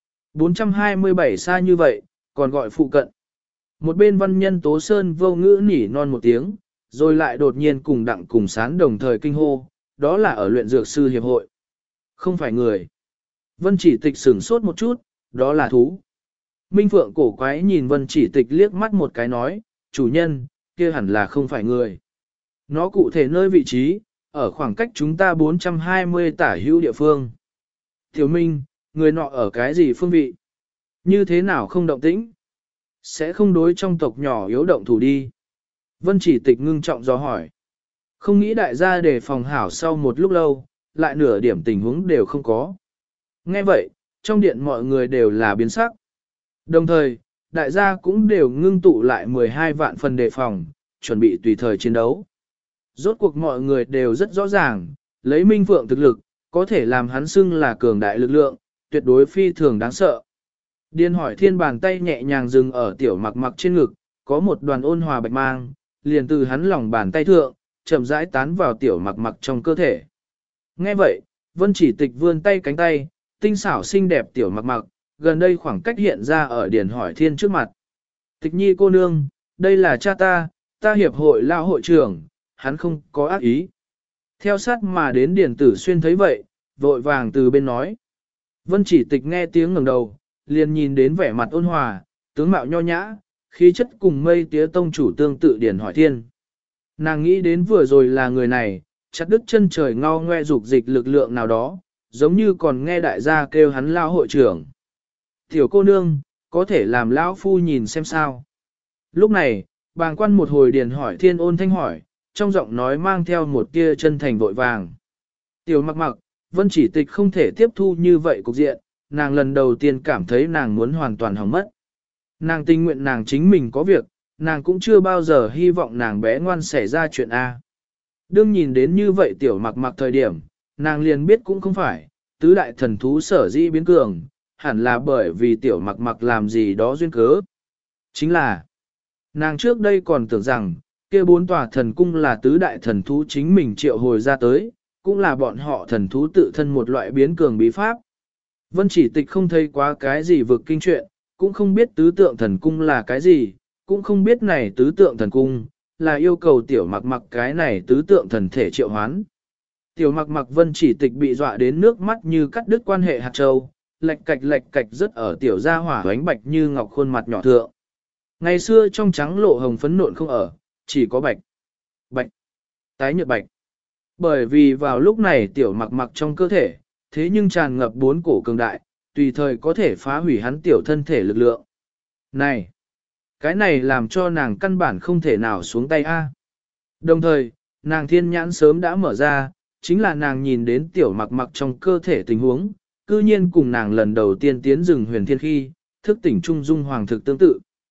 427 xa như vậy, còn gọi phụ cận. Một bên văn nhân Tố Sơn vô ngữ nỉ non một tiếng, rồi lại đột nhiên cùng đặng cùng sán đồng thời kinh hô, đó là ở luyện dược sư hiệp hội. Không phải người. Vân chỉ tịch sửng sốt một chút, đó là thú. Minh Phượng cổ quái nhìn vân chỉ tịch liếc mắt một cái nói, chủ nhân, kia hẳn là không phải người. Nó cụ thể nơi vị trí, ở khoảng cách chúng ta 420 tả hữu địa phương. Tiểu Minh, người nọ ở cái gì phương vị? Như thế nào không động tĩnh? Sẽ không đối trong tộc nhỏ yếu động thủ đi. Vân chỉ tịch ngưng trọng do hỏi. Không nghĩ đại gia để phòng hảo sau một lúc lâu, lại nửa điểm tình huống đều không có. Nghe vậy, trong điện mọi người đều là biến sắc. Đồng thời, đại gia cũng đều ngưng tụ lại 12 vạn phần đề phòng, chuẩn bị tùy thời chiến đấu. Rốt cuộc mọi người đều rất rõ ràng, lấy Minh Phượng thực lực, có thể làm hắn xưng là cường đại lực lượng, tuyệt đối phi thường đáng sợ. Điên hỏi thiên bàn tay nhẹ nhàng dừng ở tiểu mặc mặc trên ngực, có một đoàn ôn hòa bạch mang, liền từ hắn lòng bàn tay thượng, chậm rãi tán vào tiểu mặc mặc trong cơ thể. Nghe vậy, Vân chỉ tịch vươn tay cánh tay, tinh xảo xinh đẹp tiểu mặc mặc, gần đây khoảng cách hiện ra ở điền hỏi thiên trước mặt. Tịch nhi cô nương, đây là cha ta hiệp hội lao hội trưởng, hắn không có ác ý. Theo sát mà đến điền tử xuyên thấy vậy, vội vàng từ bên nói. Vân chỉ tịch nghe tiếng ngẩng đầu, liền nhìn đến vẻ mặt ôn hòa, tướng mạo nho nhã, khí chất cùng mây tía tông chủ tương tự điền hỏi thiên. Nàng nghĩ đến vừa rồi là người này, chặt đứt chân trời ngao ngoe dục dịch lực lượng nào đó, giống như còn nghe đại gia kêu hắn lao hội trưởng. Tiểu cô nương, có thể làm lão phu nhìn xem sao. Lúc này, bàng quan một hồi điền hỏi thiên ôn thanh hỏi, trong giọng nói mang theo một tia chân thành vội vàng. Tiểu mặc mặc, Vân chỉ tịch không thể tiếp thu như vậy cục diện, nàng lần đầu tiên cảm thấy nàng muốn hoàn toàn hỏng mất. Nàng tình nguyện nàng chính mình có việc, nàng cũng chưa bao giờ hy vọng nàng bé ngoan xảy ra chuyện A. Đương nhìn đến như vậy tiểu mặc mặc thời điểm, nàng liền biết cũng không phải, tứ đại thần thú sở dĩ biến cường, hẳn là bởi vì tiểu mặc mặc làm gì đó duyên cớ. Chính là, nàng trước đây còn tưởng rằng, kia 4 tòa thần cung là tứ đại thần thú chính mình triệu hồi ra tới, cũng là bọn họ thần thú tự thân một loại biến cường bí pháp. Vân chỉ tịch không thấy quá cái gì vực kinh chuyện, cũng không biết tứ tượng thần cung là cái gì, cũng không biết này tứ tượng thần cung, là yêu cầu tiểu mặc mặc cái này tứ tượng thần thể triệu hoán. Tiểu mặc mặc Vân chỉ tịch bị dọa đến nước mắt như cắt đứt quan hệ hạt châu, lệch cạch rất ở tiểu gia hỏa ánh bạch như ngọc khuôn mặt nhỏ thượng. Ngày xưa trong trắng lộ hồng phấn nộn không ở, chỉ có bạch, tái nhợt bạch. Bởi vì vào lúc này tiểu mặc mặc trong cơ thể, thế nhưng tràn ngập 4 cổ cường đại, tùy thời có thể phá hủy hắn tiểu thân thể lực lượng. Này, cái này làm cho nàng căn bản không thể nào xuống tay a. Đồng thời, nàng thiên nhãn sớm đã mở ra, chính là nàng nhìn đến tiểu mặc mặc trong cơ thể tình huống, cư nhiên cùng nàng lần đầu tiên tiến rừng huyền thiên khi, thức tỉnh trung dung hoàng thực tương tự.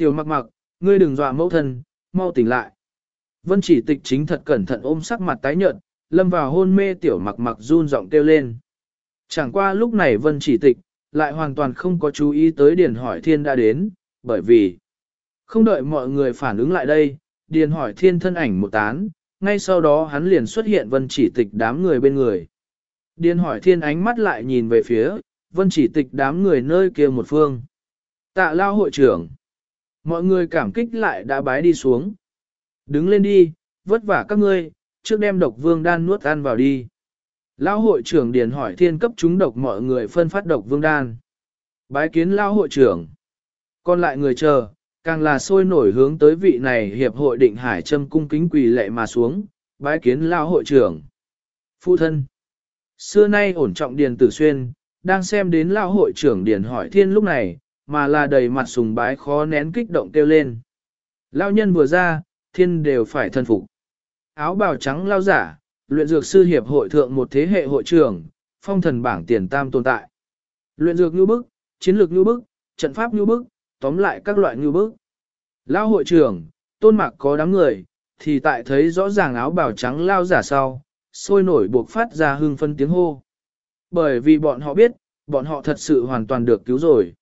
Tiểu mặc mặc, ngươi đừng dọa mẫu thân, mau tỉnh lại. Vân chỉ tịch chính thật cẩn thận ôm sắc mặt tái nhợt, lâm vào hôn mê tiểu mặc mặc run giọng kêu lên. Chẳng qua lúc này vân chỉ tịch, lại hoàn toàn không có chú ý tới Điền Hỏi Thiên đã đến, bởi vì không đợi mọi người phản ứng lại đây, Điền Hỏi Thiên thân ảnh một tán, ngay sau đó hắn liền xuất hiện vân chỉ tịch đám người bên người. Điền Hỏi Thiên ánh mắt lại nhìn về phía, vân chỉ tịch đám người nơi kia một phương. Tạ Lao hội trưởng. Mọi người cảm kích lại đã bái đi xuống. Đứng lên đi, vất vả các ngươi, trước đem độc vương đan nuốt ăn vào đi. Lão hội trưởng Điền Hỏi Thiên cấp chúng độc mọi người phân phát độc vương đan. Bái kiến lão hội trưởng. Còn lại người chờ, càng là sôi nổi hướng tới vị này hiệp hội định hải châm cung kính quỳ lệ mà xuống, bái kiến lão hội trưởng. Phụ thân. Xưa nay ổn trọng Điền Tử Xuyên, đang xem đến lão hội trưởng Điền Hỏi Thiên lúc này, mà là đầy mặt sùng bái khó nén kích động kêu lên. Lão nhân vừa ra, thiên đều phải thân phục. Áo bào trắng lao giả, luyện dược sư hiệp hội thượng một thế hệ hội trưởng, phong thần bảng tiền tam tồn tại. Luyện dược như bức, chiến lược như bức, trận pháp như bức, tóm lại các loại như bức. Lao hội trưởng, Tôn Mạc có đám người, thì tại thấy rõ ràng áo bào trắng lao giả sau, sôi nổi buộc phát ra hưng phân tiếng hô. Bởi vì bọn họ biết, bọn họ thật sự hoàn toàn được cứu rồi.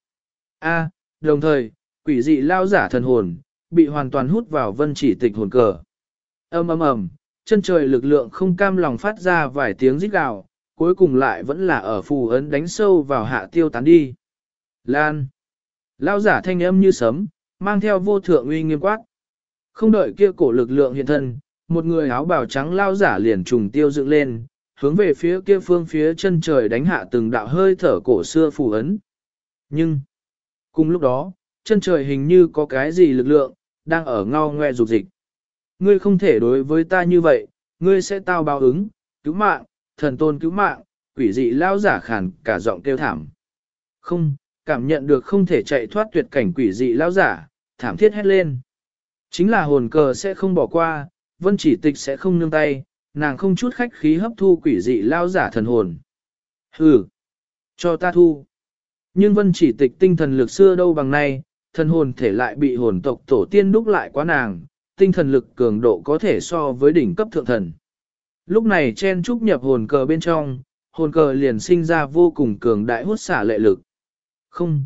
Đồng thời, quỷ dị lao giả thần hồn, bị hoàn toàn hút vào vân chỉ tịch hồn cờ. Ầm ầm ầm, chân trời lực lượng không cam lòng phát ra vài tiếng rít gào, cuối cùng lại vẫn là ở phù ấn đánh sâu vào hạ tiêu tán đi. Lan. Lao giả thanh âm như sấm, mang theo vô thượng uy nghiêm quát. Không đợi kia cổ lực lượng hiện thân, một người áo bào trắng lao giả liền trùng tiêu dựng lên, hướng về phía kia phương phía chân trời đánh hạ từng đạo hơi thở cổ xưa phù ấn. Nhưng, cùng lúc đó, chân trời hình như có cái gì lực lượng, đang ở ngao ngoe dục dịch. Ngươi không thể đối với ta như vậy, ngươi sẽ tao báo ứng, cứu mạng, thần tôn cứu mạng, quỷ dị lao giả khàn cả giọng kêu thảm. Không, cảm nhận được không thể chạy thoát tuyệt cảnh quỷ dị lao giả, thảm thiết hét lên. Chính là hồn cờ sẽ không bỏ qua, vân chỉ tịch sẽ không nương tay, nàng không chút khách khí hấp thu quỷ dị lao giả thần hồn. Hừ, cho ta thu. Nhưng vân chỉ tịch tinh thần lực xưa đâu bằng nay, thần hồn thể lại bị hồn tộc tổ tiên đúc lại quá nàng, tinh thần lực cường độ có thể so với đỉnh cấp thượng thần. Lúc này chen trúc nhập hồn cờ bên trong, hồn cờ liền sinh ra vô cùng cường đại hút xả lệ lực. Không,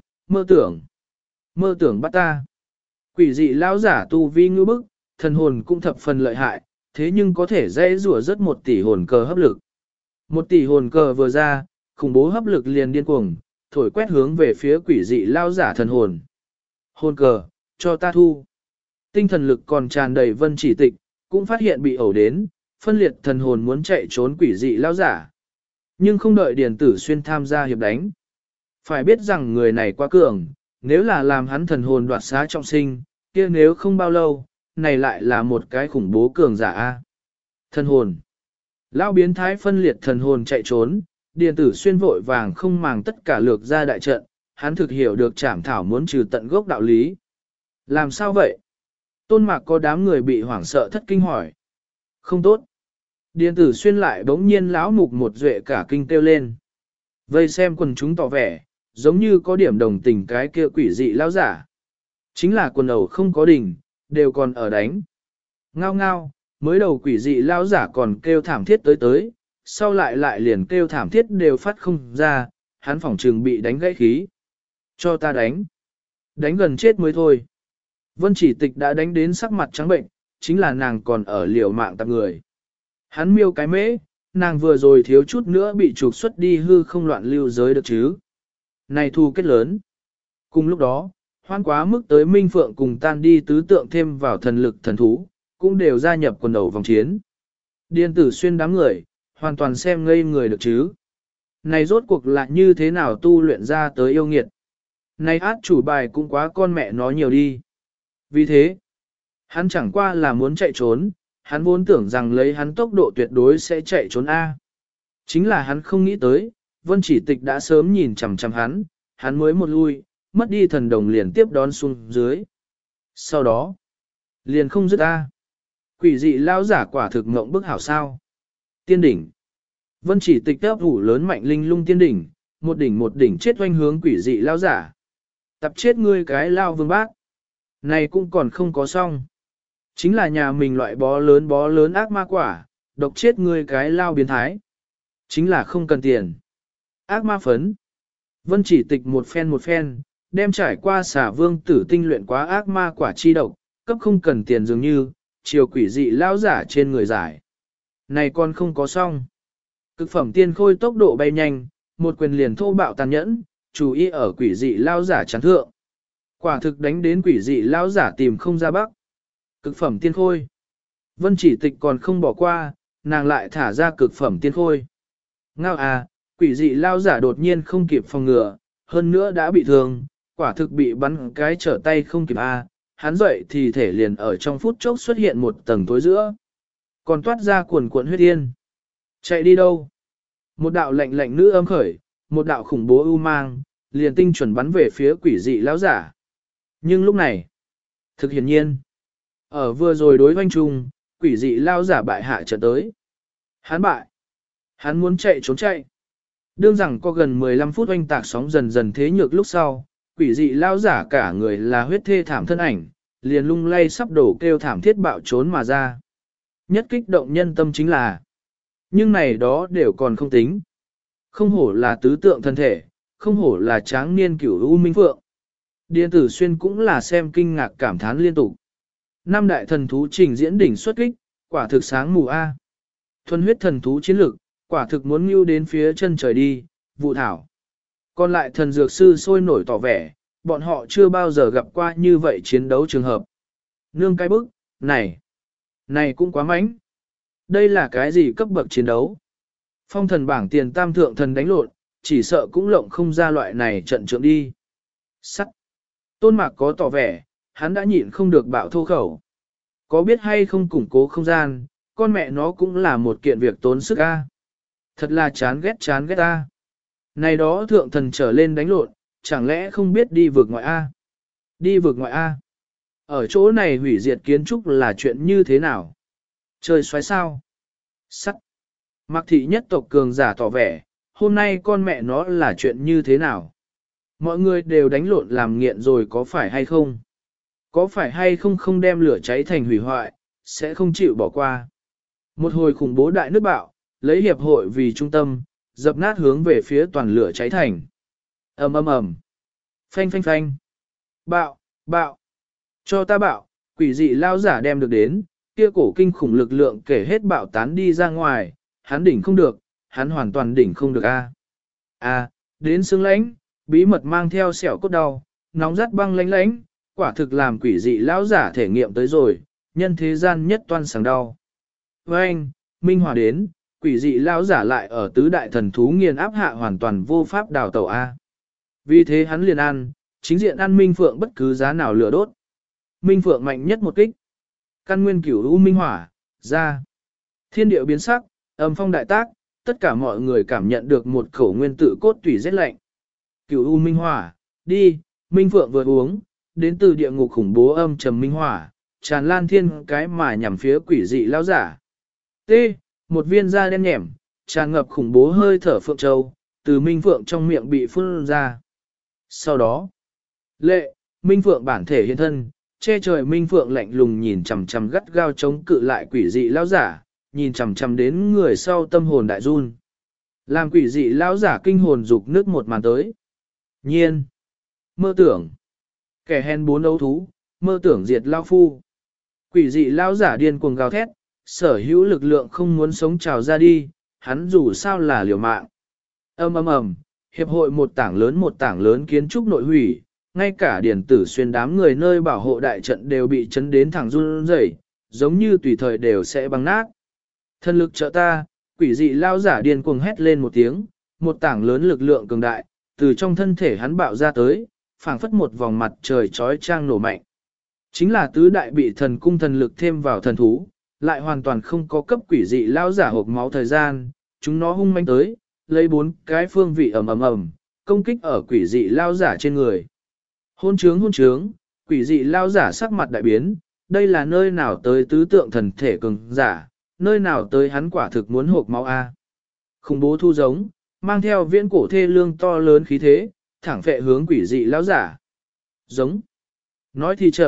mơ tưởng bắt ta. Quỷ dị lão giả tu vi ngư bức, thần hồn cũng thập phần lợi hại, thế nhưng có thể dễ rủa rất 1 tỷ hồn cờ hấp lực. 1 tỷ hồn cờ vừa ra, khủng bố hấp lực liền điên cuồng, thổi quét hướng về phía quỷ dị lão giả thần hồn. Hồn cờ, cho ta thu. Tinh thần lực còn tràn đầy vân chỉ tịch, cũng phát hiện bị ẩu đến, phân liệt thần hồn muốn chạy trốn quỷ dị lão giả. Nhưng không đợi Điền Tử Xuyên tham gia hiệp đánh. Phải biết rằng người này quá cường, nếu là làm hắn thần hồn đoạt xá trọng sinh, kia nếu không bao lâu, này lại là một cái khủng bố cường giả a. Thần hồn. Lão biến thái phân liệt thần hồn chạy trốn, Điền Tử Xuyên vội vàng không màng tất cả lược ra đại trận, hắn thực hiểu được Trảm Thảo muốn trừ tận gốc đạo lý. Làm sao vậy? Tôn Mạc có đám người bị hoảng sợ thất kinh hỏi. Không tốt. Điền Tử Xuyên lại bỗng nhiên lão mục một duệ cả kinh kêu lên. Vây xem quần chúng tỏ vẻ, giống như có điểm đồng tình cái kia quỷ dị lão giả. Chính là quần ẩu không có đỉnh, đều còn ở đánh. Ngao ngao, mới đầu quỷ dị lão giả còn kêu thảm thiết tới, sau lại liền kêu thảm thiết đều phát không ra, hắn phỏng trừng bị đánh gãy khí. Cho ta đánh. Đánh gần chết mới thôi. Vân chỉ tịch đã đánh đến sắc mặt trắng bệnh, chính là nàng còn ở liều mạng tạp người. Hắn miêu cái mễ, nàng vừa rồi thiếu chút nữa bị trục xuất đi hư không loạn lưu giới được chứ. Này thu kết lớn. Cùng lúc đó, hoan quá mức tới Minh Phượng cùng tan đi tứ tượng thêm vào thần lực thần thú, cũng đều gia nhập quần đầu vòng chiến. Điền Tử Xuyên đám người, hoàn toàn xem ngây người được chứ. Này rốt cuộc là như thế nào tu luyện ra tới yêu nghiệt. Này át chủ bài cũng quá con mẹ nó nhiều đi. Vì thế, hắn chẳng qua là muốn chạy trốn, hắn vốn tưởng rằng lấy hắn tốc độ tuyệt đối sẽ chạy trốn A. Chính là hắn không nghĩ tới, Vân Chỉ Tịch đã sớm nhìn chằm chằm hắn mới một lui, mất đi thần đồng liền tiếp đón xuống dưới. Sau đó, liền không dứt A. Quỷ dị lao giả quả thực ngộng bức hảo sao. Tiên đỉnh. Vân Chỉ Tịch áp ủ lớn mạnh linh lung tiên đỉnh, một đỉnh chết oanh hướng quỷ dị lao giả. Tập chết ngươi cái lao vương bác. Này cũng còn không có xong. Chính là nhà mình loại bó lớn ác ma quả, độc chết người cái lao biến thái. Chính là không cần tiền. Ác ma phấn. Vân chỉ tịch một phen, đem trải qua xả vương tử tinh luyện quá ác ma quả chi độc, cấp không cần tiền dường như, chiều quỷ dị lao giả trên người giải. Này còn không có xong. Cực phẩm tiên khôi tốc độ bay nhanh, một quyền liền thô bạo tàn nhẫn, chú ý ở quỷ dị lao giả chán thượng. Quả thực đánh đến quỷ dị lao giả tìm không ra bắc. Cực phẩm tiên khôi. Vân chỉ tịch còn không bỏ qua, nàng lại thả ra cực phẩm tiên khôi. Ngao à, quỷ dị lao giả đột nhiên không kịp phòng ngừa, hơn nữa đã bị thương, quả thực bị bắn cái trở tay không kịp a. Hắn dậy thì thể liền ở trong phút chốc xuất hiện một tầng tối giữa. Còn toát ra cuồn cuộn huyết yên. Chạy đi đâu? Một đạo lạnh lạnh nữ âm khởi, một đạo khủng bố ưu mang, liền tinh chuẩn bắn về phía quỷ dị lão giả. Nhưng lúc này, thực hiển nhiên, ở vừa rồi đối hoanh chung, quỷ dị lão giả bại hạ trận tới. Hắn bại. Hắn muốn chạy trốn chạy. Đương rằng có gần 15 phút oanh tạc sóng dần dần thế nhược lúc sau, quỷ dị lão giả cả người là huyết thê thảm thân ảnh, liền lung lay sắp đổ kêu thảm thiết bạo trốn mà ra. Nhất kích động nhân tâm chính là, nhưng này đó đều còn không tính. Không hổ là tứ tượng thân thể, không hổ là tráng niên cửu u minh phượng. Điện tử xuyên cũng là xem kinh ngạc cảm thán liên tục. Năm đại thần thú trình diễn đỉnh xuất kích, quả thực sáng mù A. Thuần huyết thần thú chiến lực, quả thực muốn mưu đến phía chân trời đi, vụ thảo. Còn lại thần dược sư sôi nổi tỏ vẻ, bọn họ chưa bao giờ gặp qua như vậy chiến đấu trường hợp. Nương cái bức, này cũng quá mánh. Đây là cái gì cấp bậc chiến đấu? Phong thần bảng tiền tam thượng thần đánh lộn, chỉ sợ cũng lộng không ra loại này trận trượng đi. Sắt. Tôn Mạc có tỏ vẻ, hắn đã nhịn không được bạo thô khẩu. Có biết hay không củng cố không gian, con mẹ nó cũng là một kiện việc tốn sức a. Thật là chán ghét a. Này đó thượng thần trở lên đánh lộn, chẳng lẽ không biết đi vượt ngoại a? Đi vượt ngoại a. Ở chỗ này hủy diệt kiến trúc là chuyện như thế nào? Trời xoáy sao? Sắt. Mạc thị nhất tộc cường giả tỏ vẻ, hôm nay con mẹ nó là chuyện như thế nào? Mọi người đều đánh lộn làm nghiện rồi có phải hay không? Có phải hay không không đem lửa cháy thành hủy hoại, sẽ không chịu bỏ qua. Một hồi khủng bố đại nước bạo, lấy hiệp hội vì trung tâm, dập nát hướng về phía toàn lửa cháy thành. Ầm ầm ầm. Phanh phanh phanh. Bạo. Cho ta bạo, quỷ dị lao giả đem được đến, kia cổ kinh khủng lực lượng kể hết bạo tán đi ra ngoài, hắn đỉnh không được, hắn hoàn toàn đỉnh không được a. Đến xương lãnh, bí mật mang theo sẹo cốt đau, nóng rát băng lánh, quả thực làm quỷ dị lão giả thể nghiệm tới rồi, nhân thế gian nhất toan sảng đau. Với anh, minh hỏa đến, quỷ dị lão giả lại ở tứ đại thần thú nghiền áp hạ hoàn toàn vô pháp đào tẩu a. Vì thế hắn liền ăn, chính diện ăn minh phượng bất cứ giá nào lửa đốt. Minh phượng mạnh nhất một kích. Căn nguyên cửu u minh hỏa, ra. Thiên địa biến sắc, âm phong đại tác, tất cả mọi người cảm nhận được một khẩu nguyên tử cốt tủy rét lạnh. Cửu u minh hỏa, đi, minh phượng vừa uống, đến từ địa ngục khủng bố âm trầm minh hỏa, tràn lan thiên cái mà nhằm phía quỷ dị lão giả. T, một viên da đen nhẻm, tràn ngập khủng bố hơi thở phượng châu, từ minh phượng trong miệng bị phun ra. Sau đó, minh phượng bản thể hiện thân, che trời minh phượng lạnh lùng nhìn chằm chằm gắt gao chống cự lại quỷ dị lão giả, nhìn chằm chằm đến người sau tâm hồn đại run. Làm quỷ dị lão giả kinh hồn dục nước một màn tới. Nhiên, mơ tưởng, kẻ hèn bốn đấu thú, mơ tưởng diệt lão phu. Quỷ dị lão giả điên cuồng gào thét, sở hữu lực lượng không muốn sống trào ra đi, hắn dù sao là liều mạng. Ầm, hiệp hội một tảng lớn kiến trúc nội hủy, ngay cả điển tử xuyên đám người nơi bảo hộ đại trận đều bị chấn đến thẳng run rẩy, giống như tùy thời đều sẽ băng nát. Thân lực trợ ta, quỷ dị lao giả điên cuồng hét lên một tiếng, một tảng lớn lực lượng cường đại, từ trong thân thể hắn bạo ra tới, phảng phất một vòng mặt trời chói chang nổ mạnh. Chính là tứ đại bị thần cung thần lực thêm vào thần thú, lại hoàn toàn không có cấp quỷ dị lao giả hộp máu thời gian, chúng nó hung manh tới, lấy 4 cái phương vị ầm, công kích ở quỷ dị lao giả trên người. Hôn trướng, quỷ dị lao giả sắc mặt đại biến, đây là nơi nào tới tứ tượng thần thể cường giả, nơi nào tới hắn quả thực muốn hộp máu a. Khủng bố thu giống, mang theo viễn cổ thê lương to lớn khí thế, thẳng phệ hướng quỷ dị lao giả. Giống. Nói thì chậm,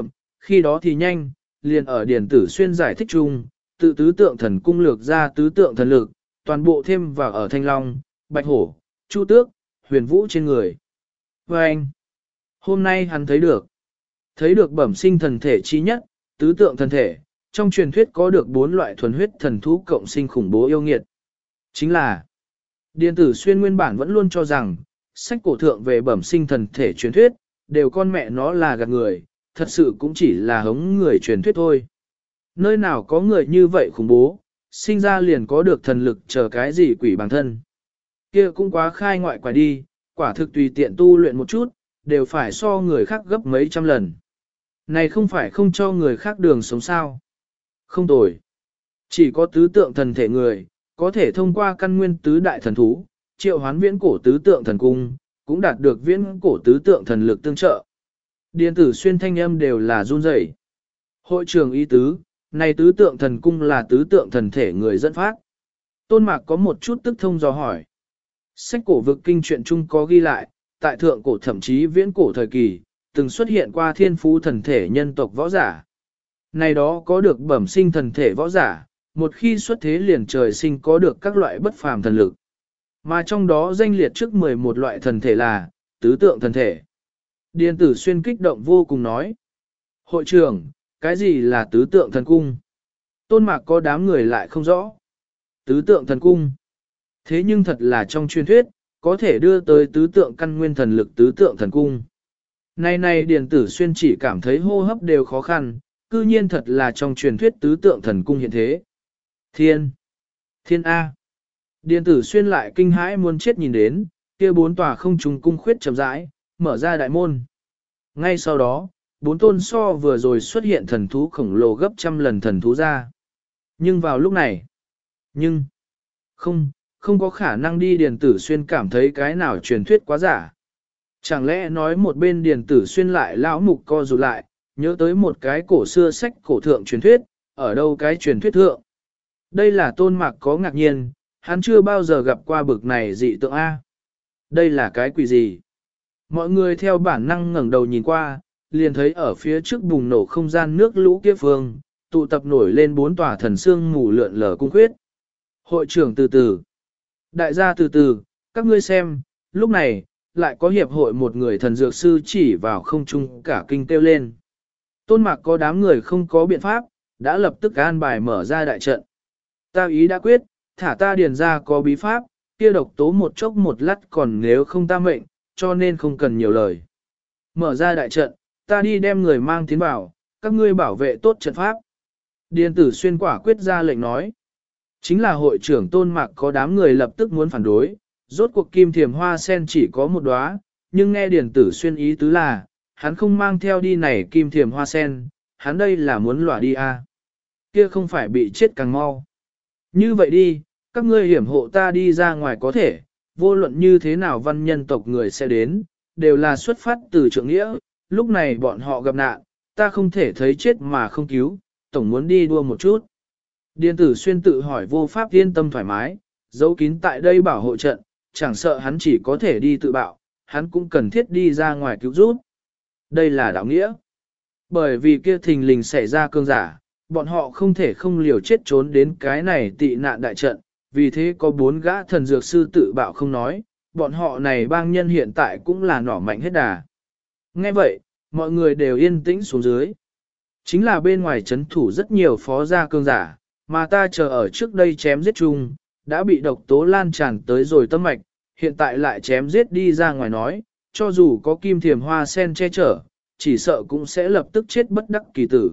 Khi đó thì nhanh, liền ở Điền Tử Xuyên giải thích chung, tự tứ tượng thần cung lược ra tứ tượng thần lực, toàn bộ thêm vào ở Thanh Long, Bạch Hổ, Chu Tước, Huyền Vũ trên người. Và anh, hôm nay hắn thấy được bẩm sinh thần thể chi nhất, tứ tượng thần thể, trong truyền thuyết có được 4 loại thuần huyết thần thú cộng sinh khủng bố yêu nghiệt. Chính là, Điền Tử Xuyên nguyên bản vẫn luôn cho rằng, sách cổ thượng về bẩm sinh thần thể truyền thuyết, đều con mẹ nó là gạt người, thật sự cũng chỉ là hống người truyền thuyết thôi. Nơi nào có người như vậy khủng bố, sinh ra liền có được thần lực chờ cái gì quỷ bằng thân. Kia cũng quá khai ngoại quả đi, quả thực tùy tiện tu luyện một chút, đều phải so người khác gấp mấy trăm lần. Này không phải không cho người khác đường sống sao. Không tồi. Chỉ có tứ tượng thần thể người, có thể thông qua căn nguyên tứ đại thần thú, triệu hoán viễn cổ tứ tượng thần cung, cũng đạt được viễn cổ tứ tượng thần lực tương trợ. Điền Tử Xuyên thanh âm đều là run rẩy. Hội trưởng ý tứ, này tứ tượng thần cung là tứ tượng thần thể người dẫn phát. Tôn Mạc có một chút tức thông dò hỏi. Sách cổ vực kinh truyện chung có ghi lại, tại thượng cổ thậm chí viễn cổ thời kỳ, từng xuất hiện qua thiên phú thần thể nhân tộc võ giả. Này đó có được bẩm sinh thần thể võ giả, một khi xuất thế liền trời sinh có được các loại bất phàm thần lực. Mà trong đó danh liệt trước 11 loại thần thể là tứ tượng thần thể. Điền Tử Xuyên kích động vô cùng nói. Hội trưởng, cái gì là tứ tượng thần cung? Tôn Mạc có đám người lại không rõ. Tứ tượng thần cung. Thế nhưng thật là trong truyền thuyết, có thể đưa tới tứ tượng căn nguyên thần lực tứ tượng thần cung. Này Điền Tử Xuyên chỉ cảm thấy hô hấp đều khó khăn, cư nhiên thật là trong truyền thuyết tứ tượng thần cung hiện thế. Thiên A. Điền Tử Xuyên lại kinh hãi muốn chết nhìn đến, kia 4 tòa không trùng cung khuyết chậm rãi, mở ra đại môn. Ngay sau đó, 4 tôn so vừa rồi xuất hiện thần thú khổng lồ gấp trăm lần thần thú ra. Nhưng vào lúc này, không có khả năng đi Điền Tử Xuyên cảm thấy cái nào truyền thuyết quá giả. Chẳng lẽ nói một bên Điền Tử Xuyên lại lão mục co rụt lại, nhớ tới một cái cổ xưa sách cổ thượng truyền thuyết, ở đâu cái truyền thuyết thượng. Đây là Tôn Mạc có ngạc nhiên, hắn chưa bao giờ gặp qua bực này dị tượng A. Đây là cái quỷ gì? Mọi người theo bản năng ngẩng đầu nhìn qua, liền thấy ở phía trước bùng nổ không gian nước lũ kia phương, tụ tập nổi lên 4 tòa thần xương mù lượn lờ cung khuyết. Hội trưởng từ từ. Đại gia từ từ, các ngươi xem, lúc này, lại có hiệp hội một người thần dược sư chỉ vào không trung cả kinh kêu lên. Tôn Mạc có đám người không có biện pháp, đã lập tức an bài mở ra đại trận. Ta ý đã quyết, thả ta điền ra có bí pháp, kia độc tố một chốc một lát còn nếu không ta mệnh, cho nên không cần nhiều lời. Mở ra đại trận, ta đi đem người mang tiến vào, các ngươi bảo vệ tốt trận pháp. Điền Tử Xuyên quả quyết ra lệnh nói. Chính là hội trưởng Tôn Mạc có đám người lập tức muốn phản đối, rốt cuộc kim thiềm hoa sen chỉ có một đóa, nhưng nghe Điền Tử Xuyên ý tứ là, hắn không mang theo đi này kim thiềm hoa sen, hắn đây là muốn lỏa đi à. Kia không phải bị chết càng mau. Như vậy đi, các ngươi hiểm hộ ta đi ra ngoài có thể, vô luận như thế nào văn nhân tộc người sẽ đến, đều là xuất phát từ trượng nghĩa, lúc này bọn họ gặp nạn, ta không thể thấy chết mà không cứu, tổng muốn đi đua một chút. Điền Tử Xuyên tự hỏi vô pháp yên tâm thoải mái, giấu kín tại đây bảo hộ trận, chẳng sợ hắn chỉ có thể đi tự bạo, hắn cũng cần thiết đi ra ngoài cứu giúp. Đây là đạo nghĩa. Bởi vì kia thình lình xảy ra cương giả, bọn họ không thể không liều chết trốn đến cái này tị nạn đại trận, vì thế có 4 gã thần dược sư tự bạo không nói, bọn họ này bang nhân hiện tại cũng là nỏ mạnh hết đà. Nghe vậy, mọi người đều yên tĩnh xuống dưới. Chính là bên ngoài chấn thủ rất nhiều phó gia cương giả, mà ta chờ ở trước đây chém giết chung, đã bị độc tố lan tràn tới rồi tâm mạch, hiện tại lại chém giết đi ra ngoài nói, cho dù có kim thiềm hoa sen che chở, chỉ sợ cũng sẽ lập tức chết bất đắc kỳ tử.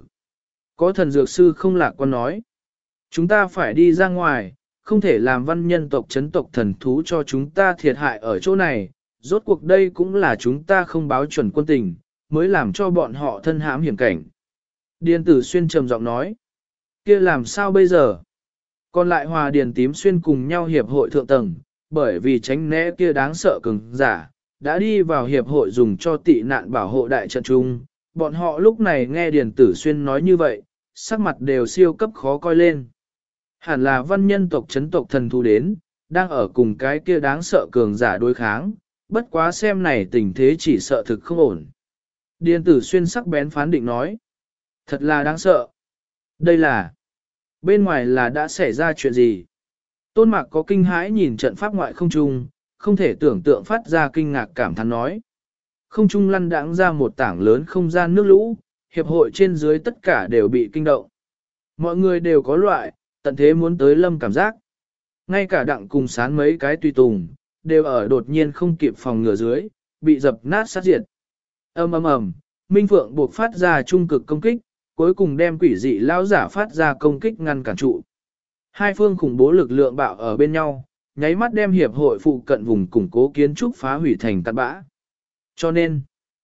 Có thần dược sư không lạc quan nói, chúng ta phải đi ra ngoài, không thể làm văn nhân tộc chấn tộc thần thú cho chúng ta thiệt hại ở chỗ này, rốt cuộc đây cũng là chúng ta không báo chuẩn quân tình, mới làm cho bọn họ thân hãm hiểm cảnh. Điền Tử Xuyên trầm giọng nói, kia làm sao bây giờ? Còn lại Hòa Điền Tím Xuyên cùng nhau hiệp hội thượng tầng, bởi vì tránh né kia đáng sợ cường giả, đã đi vào hiệp hội dùng cho tị nạn bảo hộ đại trận chung. Bọn họ lúc này nghe Điền Tử Xuyên nói như vậy, sắc mặt đều siêu cấp khó coi lên. Hẳn là văn nhân tộc chấn tộc thần thú đến, đang ở cùng cái kia đáng sợ cường giả đối kháng, bất quá xem này tình thế chỉ sợ thực không ổn. Điền Tử Xuyên sắc bén phán định nói. Thật là đáng sợ. Đây là, bên ngoài là đã xảy ra chuyện gì? Tôn Mạc có kinh hãi nhìn trận pháp ngoại không trung, không thể tưởng tượng phát ra kinh ngạc cảm thán nói. Không trung lăn đãng ra một tảng lớn không gian nước lũ, hiệp hội trên dưới tất cả đều bị kinh động. Mọi người đều có loại, tận thế muốn tới lâm cảm giác. Ngay cả đặng cùng sán mấy cái tùy tùng, đều ở đột nhiên không kịp phòng ngừa dưới, bị dập nát sát diệt. Ầm ầm ầm, Minh Phượng buộc phát ra trung cực công kích, cuối cùng đem quỷ dị lão giả phát ra công kích ngăn cản trụ. Hai phương khủng bố lực lượng bạo ở bên nhau, nháy mắt đem hiệp hội phụ cận vùng củng cố kiến trúc phá hủy thành tàn bã. Cho nên,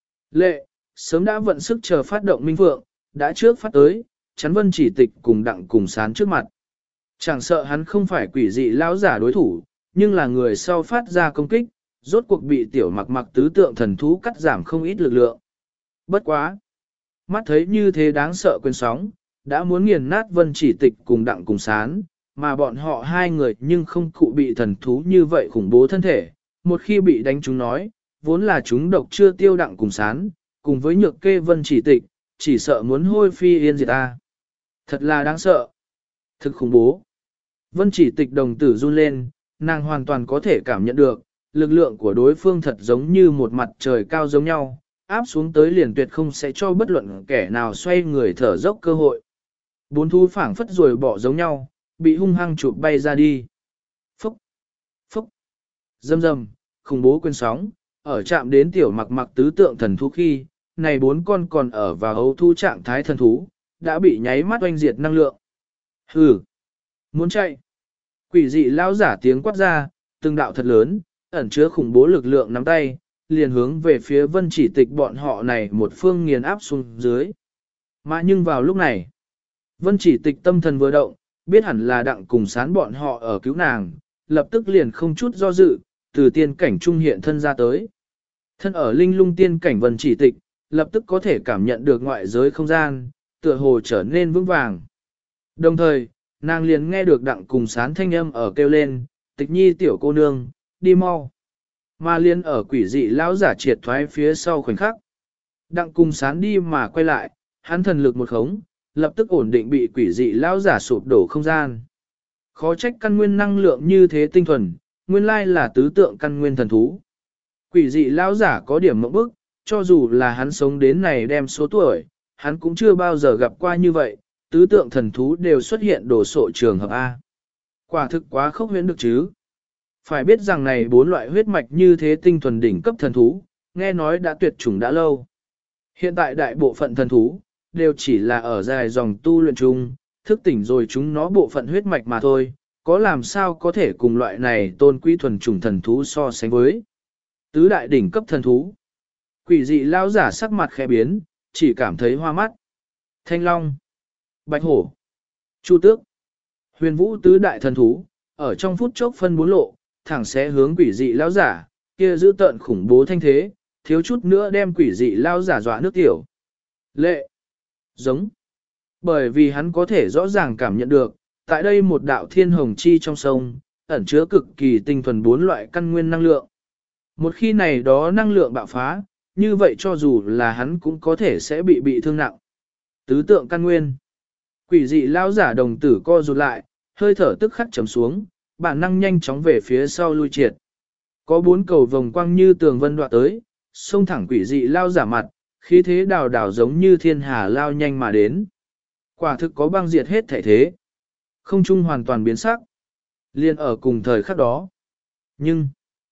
Lệ, sớm đã vận sức chờ phát động Minh Phượng, đã trước phát tới, chắn Vân Chỉ Tịch cùng đặng cùng sán trước mặt. Chẳng sợ hắn không phải quỷ dị lão giả đối thủ, nhưng là người sau phát ra công kích, rốt cuộc bị tiểu mặc mặc tứ tượng thần thú cắt giảm không ít lực lượng. Bất quá. Mắt thấy như thế đáng sợ quyền sóng, đã muốn nghiền nát Vân Chỉ Tịch cùng đặng cùng sán, mà bọn họ hai người nhưng không cụ bị thần thú như vậy khủng bố thân thể. Một khi bị đánh chúng nói, vốn là chúng độc chưa tiêu đặng cùng sán, cùng với nhược kê Vân Chỉ Tịch, chỉ sợ muốn hôi phi yên diệt ta. Thật là đáng sợ. Thực khủng bố. Vân Chỉ Tịch đồng tử run lên, nàng hoàn toàn có thể cảm nhận được, lực lượng của đối phương thật giống như một mặt trời cao giống nhau, áp xuống tới liền tuyệt không sẽ cho bất luận kẻ nào xoay người thở dốc cơ hội. Bốn thú phảng phất rồi bỏ giống nhau, bị hung hăng chụp bay ra đi. Phúc! Phúc! Rầm rầm, khủng bố quyền sóng, ở chạm đến tiểu mặc mặc tứ tượng thần thú khi, này bốn con còn ở vào ấu thu trạng thái thần thú, đã bị nháy mắt oanh diệt năng lượng. Hừ! Muốn chạy! Quỷ dị lao giả tiếng quát ra, từng đạo thật lớn, ẩn chứa khủng bố lực lượng nắm tay, liền hướng về phía Vân Chỉ Tịch bọn họ này một phương nghiền áp xuống dưới. Mà nhưng vào lúc này, Vân Chỉ Tịch tâm thần vừa động, biết hẳn là đặng cùng sán bọn họ ở cứu nàng, lập tức liền không chút do dự, từ tiên cảnh trung hiện thân ra tới. Thân ở linh lung tiên cảnh Vân Chỉ Tịch, lập tức có thể cảm nhận được ngoại giới không gian, tựa hồ trở nên vững vàng. Đồng thời, nàng liền nghe được đặng cùng sán thanh âm ở kêu lên, Tịch nhi tiểu cô nương, đi mau. Mà liên ở quỷ dị lão giả triệt thoái phía sau khoảnh khắc. Đặng cùng sán đi mà quay lại, hắn thần lực một khống, lập tức ổn định bị quỷ dị lão giả sụp đổ không gian. Khó trách căn nguyên năng lượng như thế tinh thuần, nguyên lai là tứ tượng căn nguyên thần thú. Quỷ dị lão giả có điểm mộng bức, cho dù là hắn sống đến này đem số tuổi, hắn cũng chưa bao giờ gặp qua như vậy, tứ tượng thần thú đều xuất hiện đổ sộ trường hợp A. Quả thực quá khốc huyễn được chứ. Phải biết rằng này bốn loại huyết mạch như thế tinh thuần đỉnh cấp thần thú, nghe nói đã tuyệt chủng đã lâu. Hiện tại đại bộ phận thần thú, đều chỉ là ở dài dòng tu luyện chung, thức tỉnh rồi chúng nó bộ phận huyết mạch mà thôi, có làm sao có thể cùng loại này tôn quý thuần chủng thần thú so sánh với. Tứ đại đỉnh cấp thần thú. Quỷ dị lao giả sắc mặt khẽ biến, chỉ cảm thấy hoa mắt. Thanh long, bạch hổ, chu tước, huyền vũ tứ đại thần thú, ở trong phút chốc phân bốn lộ, thẳng sẽ hướng quỷ dị lao giả, kia giữ tợn khủng bố thanh thế, thiếu chút nữa đem quỷ dị lao giả dọa nước tiểu. Lệ, giống, bởi vì hắn có thể rõ ràng cảm nhận được, tại đây một đạo thiên hồng chi trong sông, ẩn chứa cực kỳ tinh thuần bốn loại căn nguyên năng lượng. Một khi này đó năng lượng bạo phá, như vậy cho dù là hắn cũng có thể sẽ bị thương nặng. Tứ tượng căn nguyên. Quỷ dị lao giả đồng tử co rụt lại, hơi thở tức khắc chấm xuống, bản năng nhanh chóng về phía sau lui triệt. Có bốn cầu vòng quang như tường vân đoạt tới, xông thẳng quỷ dị lao giả mặt, khí thế đào đảo giống như thiên hà lao nhanh mà đến. Quả thực có băng diệt hết thể thế. Không trung hoàn toàn biến sắc. Liên ở cùng thời khắc đó. Nhưng,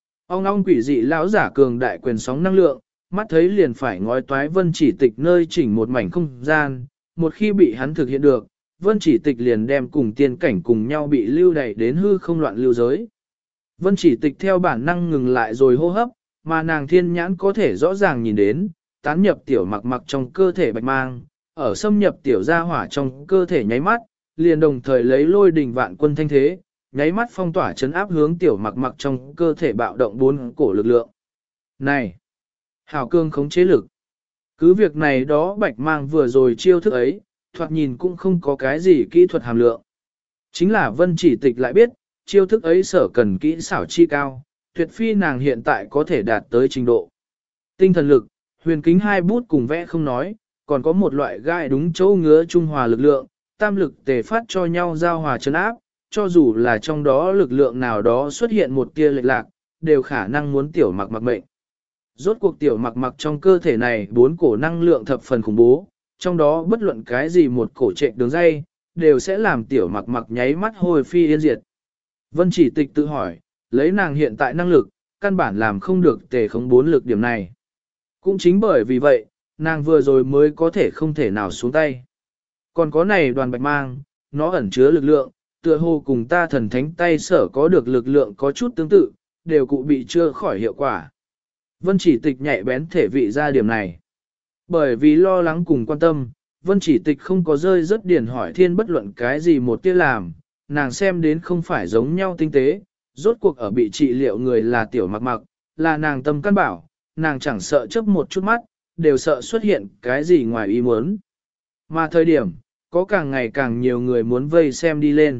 ong quỷ dị lão giả cường đại quyền sóng năng lượng, mắt thấy liền phải ngói toái Vân Chỉ Tịch nơi chỉnh một mảnh không gian, một khi bị hắn thực hiện được, Vân Chỉ Tịch liền đem cùng tiên cảnh cùng nhau bị lưu đày đến hư không loạn lưu giới. Vân Chỉ Tịch theo bản năng ngừng lại rồi hô hấp, mà nàng thiên nhãn có thể rõ ràng nhìn đến, tán nhập tiểu mặc mặc trong cơ thể bạch mang, ở xâm nhập tiểu gia hỏa trong cơ thể nháy mắt, liền đồng thời lấy lôi đình vạn quân thanh thế, nháy mắt phong tỏa chấn áp hướng tiểu mặc mặc trong cơ thể bạo động bốn cổ lực lượng. Này! Hảo cương khống chế lực. Cứ việc này đó bạch mang vừa rồi chiêu thức ấy, thoạt nhìn cũng không có cái gì kỹ thuật hàm lượng. Chính là Vân Chỉ Tịch lại biết, chiêu thức ấy sở cần kỹ xảo chi cao, tuyệt phi nàng hiện tại có thể đạt tới trình độ. Tinh thần lực, huyền kính hai bút cùng vẽ không nói, Còn có một loại gai đúng chỗ ngứa trung hòa lực lượng, tam lực tề phát cho nhau giao hòa chấn áp, cho dù là trong đó lực lượng nào đó xuất hiện một tia lệch lạc, đều khả năng muốn tiểu mặc mặc mệnh. Rốt cuộc tiểu mặc mặc trong cơ thể này 4 cổ năng lượng thập phần khủng bố, trong đó bất luận cái gì một cổ trệ đường dây, đều sẽ làm tiểu mặc mặc nháy mắt hồi phi yên diệt. Vân Chỉ Tịch tự hỏi, lấy nàng hiện tại năng lực, căn bản làm không được tề khống 4 lực điểm này. Cũng chính bởi vì vậy, nàng vừa rồi mới có thể không thể nào xuống tay. Còn có này đoàn bạch mang, nó ẩn chứa lực lượng, tựa hồ cùng ta thần thánh tay sở có được lực lượng có chút tương tự, đều cụ bị chưa khỏi hiệu quả. Vân Chỉ Tịch nhạy bén thể vị ra điểm này. Bởi vì lo lắng cùng quan tâm, Vân Chỉ Tịch không có rơi rất điển hỏi thiên bất luận cái gì một tia làm, nàng xem đến không phải giống nhau tinh tế, rốt cuộc ở bị trị liệu người là tiểu mặc mặc, là nàng tâm căn bảo, nàng chẳng sợ chớp một chút mắt, đều sợ xuất hiện cái gì ngoài ý muốn. Mà thời điểm, có càng ngày càng nhiều người muốn vây xem đi lên.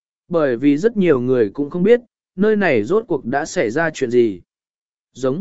Bởi vì rất nhiều người cũng không biết, nơi này rốt cuộc đã xảy ra chuyện gì. Giống,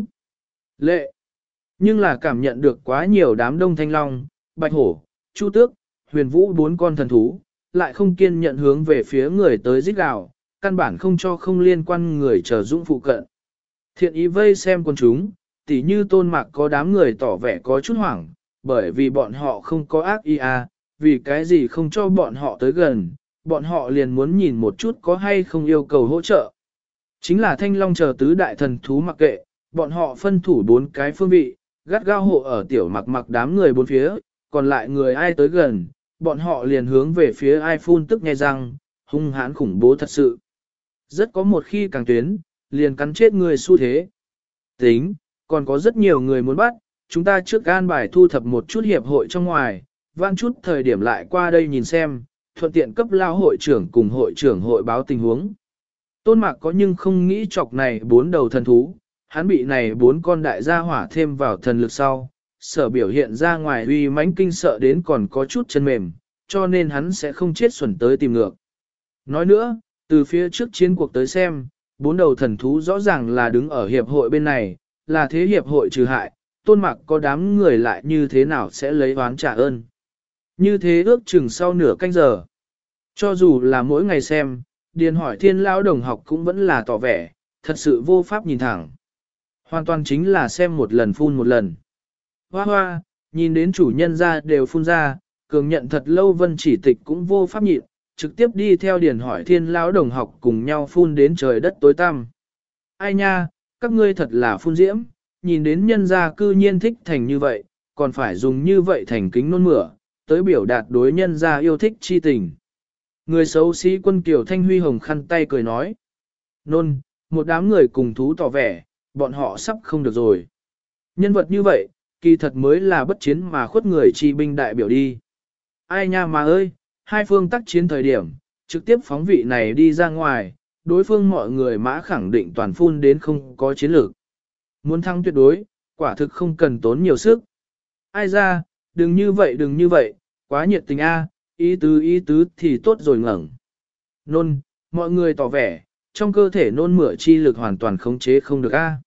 lệ, nhưng là cảm nhận được quá nhiều đám đông thanh long, bạch hổ, chu tước, huyền vũ 4 con thần thú, lại không kiên nhận hướng về phía người tới giết gào, căn bản không cho không liên quan người chờ dũng phụ cận. Thiện ý vây xem con chúng, tỉ như Tôn Mạc có đám người tỏ vẻ có chút hoảng, bởi vì bọn họ không có ác ý à, vì cái gì không cho bọn họ tới gần, bọn họ liền muốn nhìn một chút có hay không yêu cầu hỗ trợ. Chính là Thanh Long chờ tứ đại thần thú mặc kệ, bọn họ phân thủ 4 cái phương vị, gắt gao hộ ở tiểu mặc mặc đám người 4 phía, còn lại người ai tới gần, bọn họ liền hướng về phía ai phun tức nghe răng, hung hãn khủng bố thật sự. Rất có một khi càng tuyến, liền cắn chết người xu thế. Tính, còn có rất nhiều người muốn bắt, chúng ta trước an bài thu thập một chút hiệp hội trong ngoài, vãn chút thời điểm lại qua đây nhìn xem, thuận tiện cấp lao hội trưởng cùng hội trưởng hội báo tình huống. Tôn Mạc có nhưng không nghĩ chọc này 4 đầu thần thú, hắn bị này 4 con đại gia hỏa thêm vào thần lực sau, sở biểu hiện ra ngoài uy mãnh kinh sợ đến còn có chút chân mềm, cho nên hắn sẽ không chết xuẩn tới tìm ngược. Nói nữa, từ phía trước chiến cuộc tới xem, 4 đầu thần thú rõ ràng là đứng ở hiệp hội bên này, là thế hiệp hội trừ hại, Tôn Mạc có đám người lại như thế nào sẽ lấy oán trả ơn. Như thế ước chừng sau nửa canh giờ. Cho dù là mỗi ngày xem, Điền Hỏi Thiên lão đồng học cũng vẫn là tỏ vẻ, thật sự vô pháp nhìn thẳng. Hoàn toàn chính là xem một lần phun một lần. Hoa hoa, nhìn đến chủ nhân ra đều phun ra, cường nhận thật lâu Vân Chỉ Tịch cũng vô pháp nhịn, trực tiếp đi theo Điền Hỏi Thiên lão đồng học cùng nhau phun đến trời đất tối tăm. Ai nha, các ngươi thật là phun diễm, nhìn đến nhân gia cư nhiên thích thành như vậy, còn phải dùng như vậy thành kính nôn mửa, tới biểu đạt đối nhân gia yêu thích chi tình. Người xấu xí Quân Kiều Thanh Huy hồng khăn tay cười nói. Nôn, một đám người cùng thú tỏ vẻ, bọn họ sắp không được rồi. Nhân vật như vậy, kỳ thật mới là bất chiến mà khuất người chi binh đại biểu đi. Ai nha mà ơi, hai phương tác chiến thời điểm, trực tiếp phóng vị này đi ra ngoài, đối phương mọi người mã khẳng định toàn phun đến không có chiến lược. Muốn thắng tuyệt đối, quả thực không cần tốn nhiều sức. Ai ra, đừng như vậy, quá nhiệt tình a, ý tứ thì tốt rồi ngẩng. Nôn, mọi người tỏ vẻ, trong cơ thể nôn mửa chi lực hoàn toàn khống chế không được a.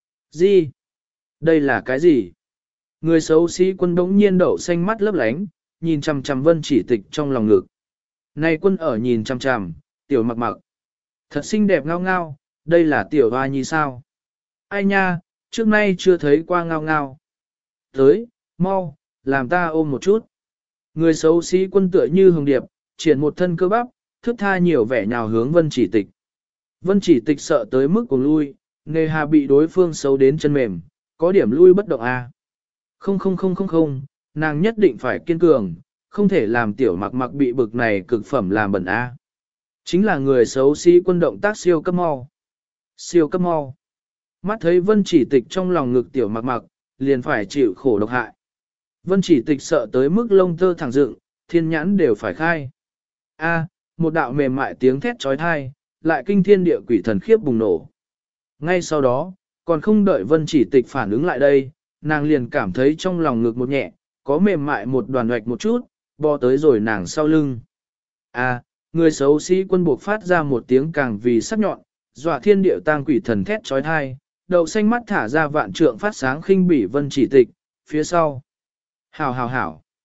Gì? Đây là cái gì? Người xấu xí Quân đống nhiên đậu xanh mắt lấp lánh, nhìn chằm chằm Vân Chỉ Tịch trong lòng ngực. Này Quân ở nhìn chằm chằm, tiểu mặc mặc. Thật xinh đẹp ngao ngao, đây là tiểu hoa nhi sao? Ai nha, trước nay chưa thấy qua ngao ngao. Tới, mau, làm ta ôm một chút. Người xấu xí Quân tựa như hồng điệp, triển một thân cơ bắp, thước tha nhiều vẻ nhào hướng Vân Chỉ Tịch. Vân Chỉ Tịch sợ tới mức cùng lui, nề hà bị đối phương xấu đến chân mềm, có điểm lui bất động a. Không, nàng nhất định phải kiên cường, không thể làm tiểu mặc mặc bị bực này cực phẩm làm bẩn a. Chính là người xấu xí Quân động tác siêu cấp mau. Siêu cấp mau. Mắt thấy Vân Chỉ Tịch trong lòng ngực tiểu mặc mặc, liền phải chịu khổ độc hại. Vân Chỉ Tịch sợ tới mức lông tơ thẳng dựng, thiên nhãn đều phải khai. A, một đạo mềm mại tiếng thét trói thai, lại kinh thiên địa quỷ thần khiếp bùng nổ. Ngay sau đó, còn không đợi Vân Chỉ Tịch phản ứng lại đây, nàng liền cảm thấy trong lòng ngực một nhẹ, có mềm mại một đoàn hoạch một chút, bò tới rồi nàng sau lưng. A, người xấu xí Quân buộc phát ra một tiếng càng vì sắc nhọn, dọa thiên địa tang quỷ thần thét trói thai, đậu xanh mắt thả ra vạn trượng phát sáng khinh bỉ Vân Chỉ Tịch, phía sau. Hảo.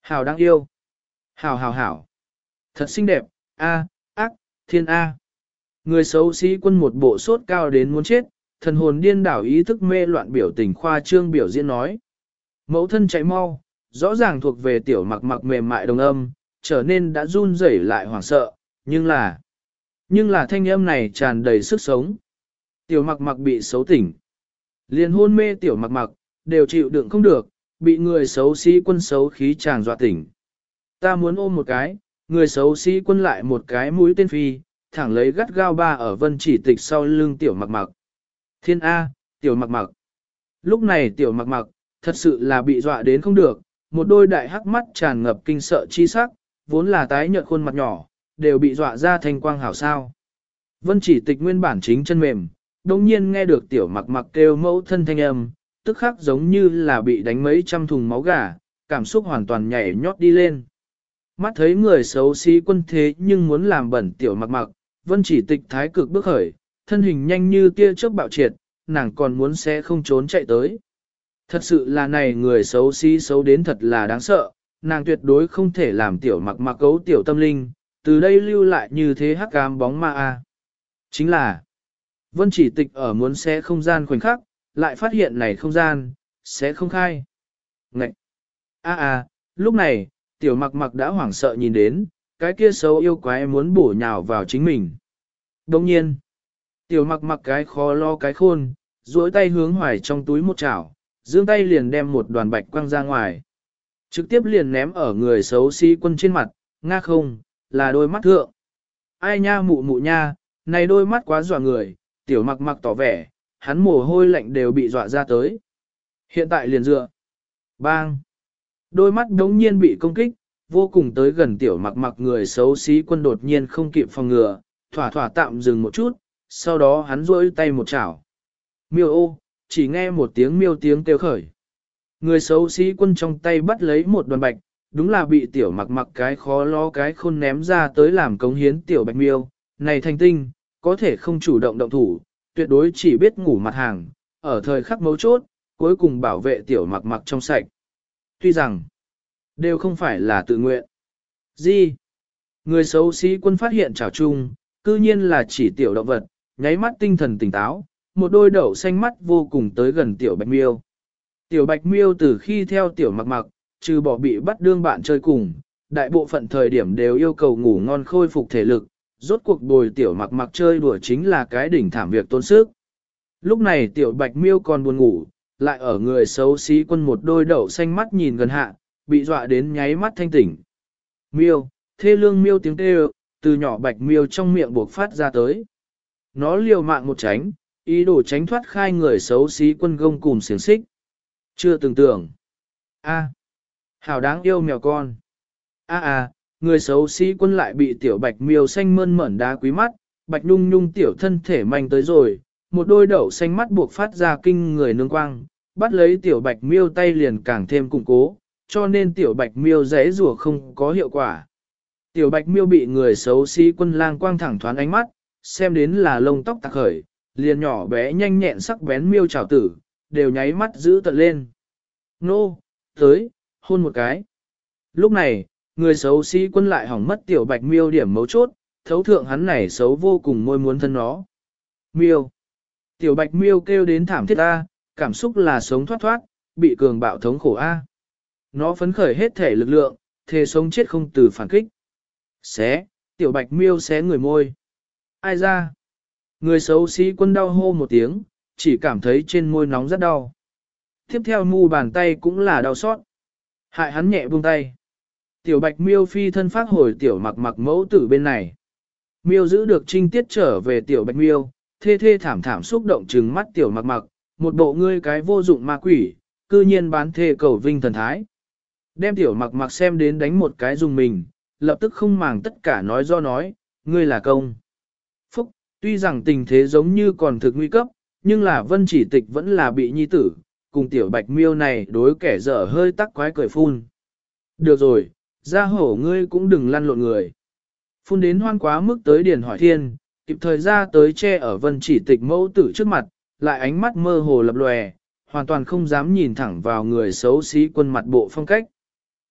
Hảo đáng yêu. Hảo hảo hảo. Thật xinh đẹp, ác, thiên A. Người xấu xí quân một bộ sốt cao đến muốn chết, thần hồn điên đảo ý thức mê loạn biểu tình khoa trương biểu diễn nói. Mẫu thân chạy mau, rõ ràng thuộc về tiểu mặc mặc mềm mại đồng âm, trở nên đã run rẩy lại hoảng sợ, nhưng là thanh âm này tràn đầy sức sống. Tiểu mặc mặc bị xấu tỉnh. Liền hôn mê tiểu mặc mặc, đều chịu đựng không được, bị người xấu xí quân xấu khí tràn dọa tỉnh. Ta muốn ôm một cái, người xấu xí quân lại một cái mũi tên phi, thẳng lấy gắt gao ba ở vân chỉ tịch sau lưng tiểu mặc mặc. Thiên A, tiểu mặc mặc. Lúc này tiểu mặc mặc, thật sự là bị dọa đến không được, một đôi đại hắc mắt tràn ngập kinh sợ chi sắc, vốn là tái nhợt khuôn mặt nhỏ, đều bị dọa ra thành quang hảo sao. Vân chỉ tịch nguyên bản chính chân mềm, đồng nhiên nghe được tiểu mặc mặc kêu mẫu thân thanh âm, tức khắc giống như là bị đánh mấy trăm thùng máu gà, cảm xúc hoàn toàn nhảy nhót đi lên. Mắt thấy người xấu xí quân thế nhưng muốn làm bẩn tiểu mặc mặc, vân chỉ tịch thái cực bước khởi, thân hình nhanh như tia chớp bạo triệt, nàng còn muốn sẽ không trốn chạy tới. Thật sự là này người xấu xí xấu đến thật là đáng sợ, nàng tuyệt đối không thể làm tiểu mặc mặc cấu tiểu tâm linh, từ đây lưu lại như thế hắc ám bóng ma a. Chính là, vân chỉ tịch ở muốn xé không gian khoảnh khắc, lại phát hiện này không gian, sẽ không khai. Ngậy! Lúc này, tiểu mặc mặc đã hoảng sợ nhìn đến, cái kia xấu yêu quái muốn bổ nhào vào chính mình. Đồng nhiên, tiểu mặc mặc cái khó lo cái khôn, duỗi tay hướng hoài trong túi một chảo, giương tay liền đem một đoàn bạch quăng ra ngoài. Trực tiếp liền ném ở người xấu xí quân trên mặt, nga không, là đôi mắt thượng. Ai nha mụ mụ nha, này đôi mắt quá dọa người, tiểu mặc mặc tỏ vẻ, hắn mồ hôi lạnh đều bị dọa ra tới. Hiện tại liền dựa. Bang! Đôi mắt đống nhiên bị công kích, vô cùng tới gần tiểu mặc mặc người xấu xí quân đột nhiên không kịp phòng ngừa, thỏa thỏa tạm dừng một chút, sau đó hắn rỗi tay một chảo. Miêu ô, chỉ nghe một tiếng miêu tiếng kêu khởi. Người xấu xí quân trong tay bắt lấy một đoàn bạch, đúng là bị tiểu mặc mặc cái khó lo cái khôn ném ra tới làm cống hiến tiểu bạch miêu. Này thành tinh, có thể không chủ động động thủ, tuyệt đối chỉ biết ngủ mặt hàng, ở thời khắc mấu chốt, cuối cùng bảo vệ tiểu mặc mặc trong sạch. Tuy rằng, đều không phải là tự nguyện. Gì? Người xấu xí quân phát hiện trảo chung, cư nhiên là chỉ tiểu động vật, nháy mắt tinh thần tỉnh táo, một đôi đậu xanh mắt vô cùng tới gần tiểu bạch miêu. Tiểu bạch miêu từ khi theo tiểu mặc mặc, trừ bỏ bị bắt đương bạn chơi cùng, đại bộ phận thời điểm đều yêu cầu ngủ ngon khôi phục thể lực, rốt cuộc bồi tiểu mặc mặc chơi đùa chính là cái đỉnh thảm việc tốn sức. Lúc này tiểu bạch miêu còn buồn ngủ, lại ở người xấu xí quân một đôi đậu xanh mắt nhìn gần hạ, bị dọa đến nháy mắt thanh tỉnh. Miêu, thê lương miêu tiếng kêu, từ nhỏ bạch miêu trong miệng buộc phát ra tới. Nó liều mạng một tránh, ý đồ tránh thoát khai người xấu xí quân gông cùm xiềng xích. Chưa từng tưởng. Hảo đáng yêu mèo con. Người xấu xí quân lại bị tiểu bạch miêu xanh mơn mởn đá quý mắt, bạch nhung nhung tiểu thân thể manh tới rồi, một đôi đậu xanh mắt buộc phát ra kinh người nương quang, bắt lấy tiểu bạch miêu tay liền càng thêm củng cố, cho nên tiểu bạch miêu giãy rủa không có hiệu quả. Tiểu bạch miêu bị người xấu xí quân lang quang thẳng thoáng ánh mắt, xem đến là lông tóc tạc khởi, liền nhỏ bé nhanh nhẹn sắc bén miêu trảo tử, đều nháy mắt giữ tận lên. Nô, tới, hôn một cái. Lúc này, người xấu xí quân lại hỏng mất tiểu bạch miêu điểm mấu chốt, thấu thượng hắn này xấu vô cùng môi muốn thân nó. Miêu. Tiểu bạch miêu kêu đến thảm thiết A, cảm xúc là sống thoát thoát, bị cường bạo thống khổ A. Nó phấn khởi hết thể lực lượng, thề sống chết không từ phản kích. Xé, tiểu bạch miêu xé người môi. Ai ra? Người xấu xí quân đau hô một tiếng, chỉ cảm thấy trên môi nóng rất đau. Tiếp theo mu bàn tay cũng là đau xót. Hại hắn nhẹ buông tay. Tiểu bạch miêu phi thân phát hồi tiểu mặc mặc mẫu tử bên này. Miêu giữ được trinh tiết trở về tiểu bạch miêu, thê thê thảm thảm xúc động trừng mắt tiểu mặc mặc, một bộ ngươi cái vô dụng ma quỷ, cư nhiên bán thê cầu vinh thần thái. Đem tiểu mặc mặc xem đến đánh một cái dùng mình, lập tức không màng tất cả nói do nói, ngươi là công. Phúc, tuy rằng tình thế giống như còn thực nguy cấp, nhưng là vân chỉ tịch vẫn là bị nhi tử, cùng tiểu bạch miêu này đối kẻ dở hơi tắc quái cười phun. Được rồi, ra hổ ngươi cũng đừng lăn lộn người. Phun đến hoan quá mức tới điền hỏi thiên, kịp thời ra tới che ở vân chỉ tịch mẫu tử trước mặt, lại ánh mắt mơ hồ lập lòe, hoàn toàn không dám nhìn thẳng vào người xấu xí quân mặt bộ phong cách.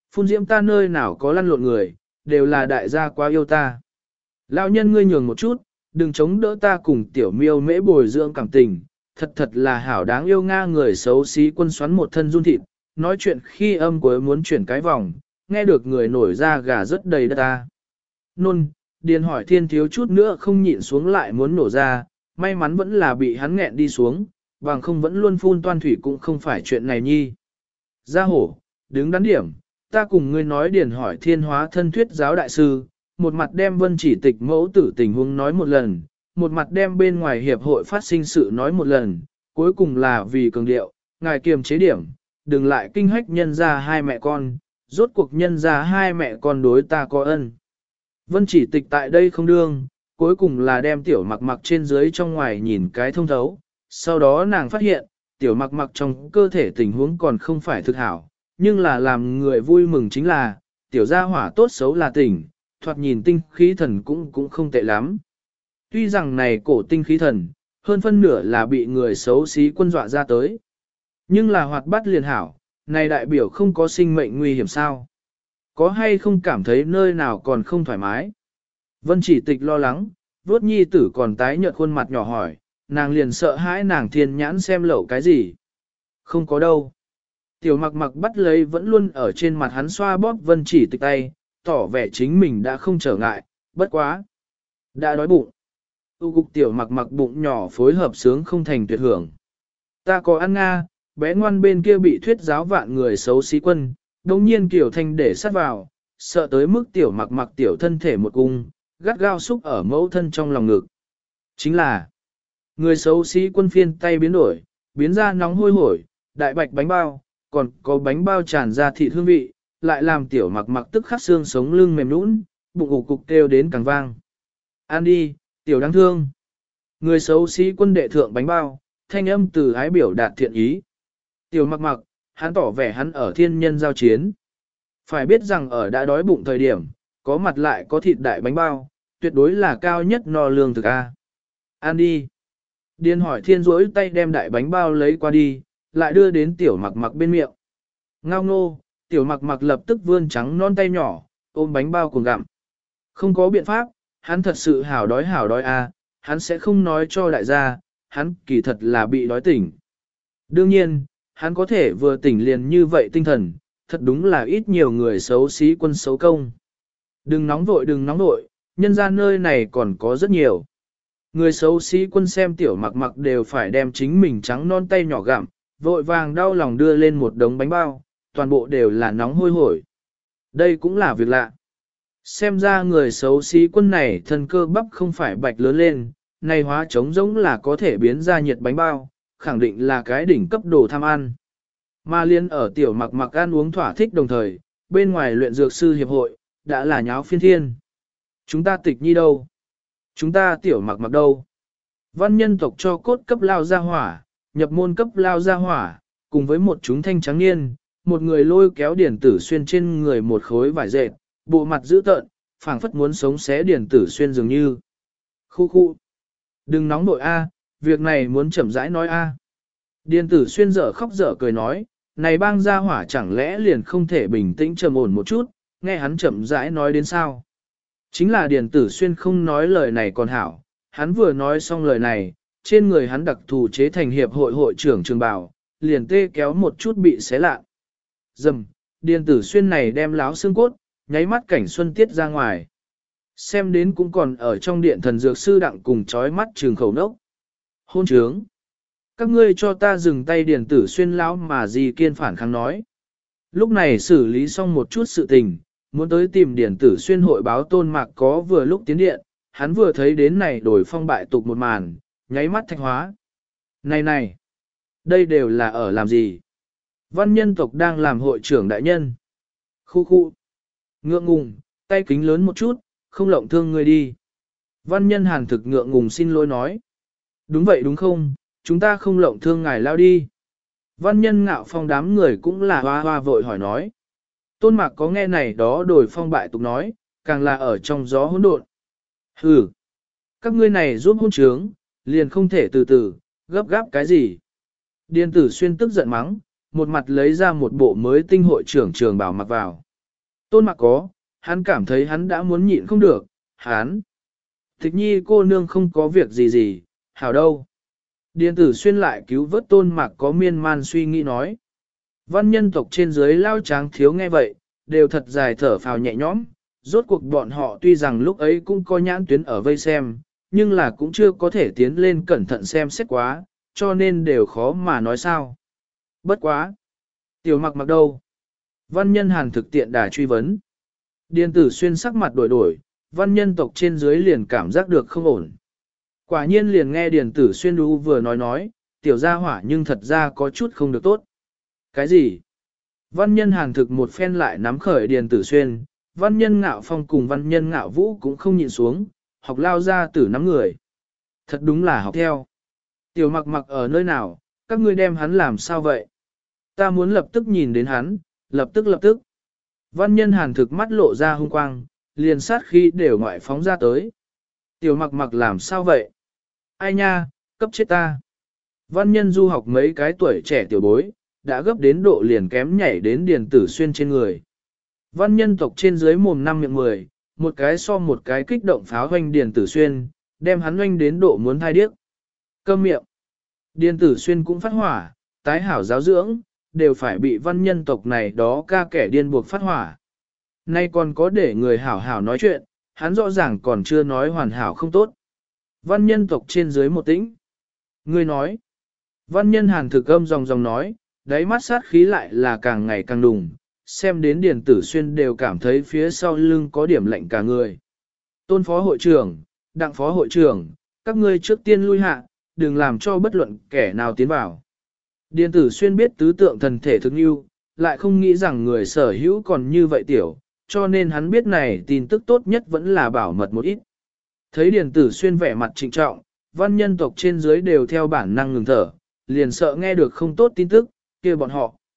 Phun diễm ta nơi nào có lăn lộn người, đều là đại gia quá yêu ta. Lão nhân ngươi nhường một chút, đừng chống đỡ ta cùng tiểu miêu mễ bồi dưỡng cảm tình, thật thật là hảo đáng yêu Nga. Người xấu xí quân xoắn một thân run thịt, nói chuyện khi âm cuối muốn chuyển cái vòng, nghe được người nổi ra gà rất đầy đất ta. Nôn, điền hỏi thiên thiếu chút nữa không nhịn xuống lại muốn nổ ra, may mắn vẫn là bị hắn nghẹn đi xuống, bằng không vẫn luôn phun toan thủy cũng không phải chuyện này nhi. Gia hổ, đứng đắn điểm, ta cùng ngươi nói điền hỏi thiên hóa thân thuyết giáo đại sư, một mặt đem vân chỉ tịch mẫu tử tình huống nói một lần, một mặt đem bên ngoài hiệp hội phát sinh sự nói một lần, cuối cùng là vì cường điệu, ngài kiềm chế điểm, đừng lại kinh hách nhân ra hai mẹ con, rốt cuộc nhân ra hai mẹ con đối ta có ân. Vân chỉ tịch tại đây không đương, cuối cùng là đem tiểu mặc mặc trên dưới trong ngoài nhìn cái thông thấu, sau đó nàng phát hiện, tiểu mặc mặc trong cơ thể tình huống còn không phải thực hảo, nhưng là làm người vui mừng chính là, tiểu gia hỏa tốt xấu là tỉnh, thoạt nhìn tinh khí thần cũng không tệ lắm. Tuy rằng này cổ tinh khí thần, hơn phân nửa là bị người xấu xí quân dọa ra tới. Nhưng là hoạt bát liền hảo, này đại biểu không có sinh mệnh nguy hiểm sao. Có hay không cảm thấy nơi nào còn không thoải mái? Vân chỉ tịch lo lắng, vuốt nhi tử còn tái nhợt khuôn mặt nhỏ hỏi, nàng liền sợ hãi nàng thiên nhãn xem lậu cái gì. Không có đâu. Tiểu mặc mặc bắt lấy vẫn luôn ở trên mặt hắn xoa bóp vân chỉ tịch tay, tỏ vẻ chính mình đã không trở ngại, bất quá. Đã đói bụng. Tu cục tiểu mặc mặc bụng nhỏ phối hợp sướng không thành tuyệt hưởng. Ta có ăn nga, bé ngoan bên kia bị thuyết giáo vạn người xấu xí quân, đồng nhiên kiểu thanh để sát vào, sợ tới mức tiểu mặc mặc tiểu thân thể một cung, gắt gao xúc ở mẫu thân trong lòng ngực. Chính là, người xấu xí quân phiên tay biến đổi, biến ra nóng hôi hổi, đại bạch bánh bao, còn có bánh bao tràn ra thịt hương vị, lại làm tiểu mặc mặc tức khắc xương sống lưng mềm nũng, bụng ủ cục kêu đến càng vang. Ăn đi, tiểu đáng thương. Người xấu xí quân đệ thượng bánh bao, thanh âm từ ái biểu đạt thiện ý. Tiểu mặc mặc, hắn tỏ vẻ hắn ở thiên nhân giao chiến. Phải biết rằng ở đã đói bụng thời điểm, có mặt lại có thịt đại bánh bao, tuyệt đối là cao nhất no lương thực A. Ăn đi. Điên hỏi thiên rỗi tay đem đại bánh bao lấy qua đi, lại đưa đến tiểu mặc mặc bên miệng. Ngao ngô, tiểu mặc mặc lập tức vươn trắng non tay nhỏ, ôm bánh bao cùng gặm. Không có biện pháp, hắn thật sự hảo đói A, hắn sẽ không nói cho đại gia, hắn kỳ thật là bị đói tỉnh. Đương nhiên, hắn có thể vừa tỉnh liền như vậy tinh thần, thật đúng là ít nhiều người xấu xí quân xấu công. Đừng nóng vội, nhân ra nơi này còn có rất nhiều. Người xấu xí quân xem tiểu mặc mặc đều phải đem chính mình trắng non tay nhỏ gặm, vội vàng đau lòng đưa lên một đống bánh bao, toàn bộ đều là nóng hôi hổi. Đây cũng là việc lạ. Xem ra người xấu xí quân này thân cơ bắp không phải bạch lớn lên, này hóa trống giống là có thể biến ra nhiệt bánh bao, khẳng định là cái đỉnh cấp đồ tham ăn. Mà liên ở tiểu mặc mặc ăn uống thỏa thích đồng thời, bên ngoài luyện dược sư hiệp hội, đã là nháo phiên thiên. Chúng ta tịch nhi đâu? Chúng ta tiểu mặc mặc đâu? Văn nhân tộc cho cốt cấp lao ra hỏa, nhập môn cấp lao ra hỏa, cùng với một chúng thanh trắng niên, một người lôi kéo điển tử xuyên trên người một khối vải dệt, bộ mặt dữ tợn, phảng phất muốn sống xé điển tử xuyên dường như. Khu khu. Đừng nóng nội A, việc này muốn chậm rãi nói A. Điền tử xuyên dở khóc dở cười nói, này bang gia hỏa chẳng lẽ liền không thể bình tĩnh trầm ổn một chút, nghe hắn chậm rãi nói đến sao. Chính là điền tử xuyên không nói lời này còn hảo, hắn vừa nói xong lời này, trên người hắn đặc thù chế thành hiệp hội hội trưởng trường bào, liền tê kéo một chút bị xé lạ. Dầm, điền tử xuyên này đem láo xương cốt, nháy mắt cảnh xuân tiết ra ngoài. Xem đến cũng còn ở trong điện thần dược sư đặng cùng chói mắt trường khẩu nốc. Hôn trướng. Các ngươi cho ta dừng tay điền tử xuyên lão mà gì kiên phản kháng nói. Lúc này xử lý xong một chút sự tình, muốn tới tìm điền tử xuyên hội báo tôn mạc có vừa lúc tiến điện, hắn vừa thấy đến này đổi phong bại tục một màn, nháy mắt thạch hóa. Này, đây đều là ở làm gì? Văn nhân tộc đang làm hội trưởng đại nhân. Khu. Ngượng ngùng, tay kính lớn một chút, không lộng thương người đi. Văn nhân hàn thực ngượng ngùng xin lỗi nói. Đúng vậy đúng không, chúng ta không lộng thương ngài lao đi. Văn nhân ngạo phong đám người cũng là hoa hoa vội hỏi nói. Tôn mạc có nghe này đó đổi phong bại tục nói, càng là ở trong gió hỗn độn. Hừ, các ngươi này giúp hôn trướng, liền không thể từ từ, gấp gáp cái gì. Điền tử xuyên tức giận mắng, một mặt lấy ra một bộ mới tinh hội trưởng trường bảo mặc vào. Tôn Mặc có, hắn cảm thấy hắn đã muốn nhịn không được, hắn. Tịch nhi cô nương không có việc gì gì, hảo đâu. Điền tử xuyên lại cứu vớt Tôn Mặc có miên man suy nghĩ nói. Văn nhân tộc trên dưới lao tráng thiếu nghe vậy, đều thật dài thở phào nhẹ nhõm. Rốt cuộc bọn họ tuy rằng lúc ấy cũng có nhãn tuyến ở vây xem, nhưng là cũng chưa có thể tiến lên cẩn thận xem xét quá, cho nên đều khó mà nói sao. Bất quá. Tiểu Mặc Mặc đâu? Văn nhân hàn thực tiện đà truy vấn. Điền tử xuyên sắc mặt đổi đổi, văn nhân tộc trên dưới liền cảm giác được không ổn. Quả nhiên liền nghe điền tử xuyên đu vừa nói, tiểu gia hỏa nhưng thật ra có chút không được tốt. Cái gì? Văn nhân hàn thực một phen lại nắm khởi điền tử xuyên, văn nhân ngạo phong cùng văn nhân ngạo vũ cũng không nhịn xuống, học lao ra tử nắm người. Thật đúng là học theo. Tiểu Mặc Mặc ở nơi nào, các ngươi đem hắn làm sao vậy? Ta muốn lập tức nhìn đến hắn, lập tức. Văn nhân hàn thực mắt lộ ra hung quang, liền sát khí đều ngoại phóng ra tới. Tiểu Mặc Mặc làm sao vậy? Ai nha, cấp chết ta. Văn nhân du học mấy cái tuổi trẻ tiểu bối, đã gấp đến độ liền kém nhảy đến điền tử xuyên trên người. Văn nhân tộc trên dưới mồm 5 miệng 10, một cái so một cái kích động pháo hoanh điền tử xuyên, đem hắn hoanh đến độ muốn thai điếc. Câm miệng. Điền tử xuyên cũng phát hỏa, tái hảo giáo dưỡng, đều phải bị văn nhân tộc này đó ca kẻ điên buộc phát hỏa. Nay còn có để người hảo hảo nói chuyện, hắn rõ ràng còn chưa nói hoàn hảo không tốt. Văn nhân tộc trên dưới một tĩnh. Người nói. Văn nhân hàn thực âm dòng nói, đáy mắt sát khí lại là càng ngày càng đùng, xem đến điền tử xuyên đều cảm thấy phía sau lưng có điểm lạnh cả người. Tôn phó hội trưởng, đặng phó hội trưởng, các ngươi trước tiên lui hạ, đừng làm cho bất luận kẻ nào tiến vào. Điền tử xuyên biết tứ tượng thần thể thực yêu, lại không nghĩ rằng người sở hữu còn như vậy tiểu, cho nên hắn biết này tin tức tốt nhất vẫn là bảo mật một ít. Thấy điền tử xuyên vẻ mặt trịnh trọng, văn nhân tộc trên dưới đều theo bản năng ngừng thở, liền sợ nghe được không tốt tin tức, kia bọn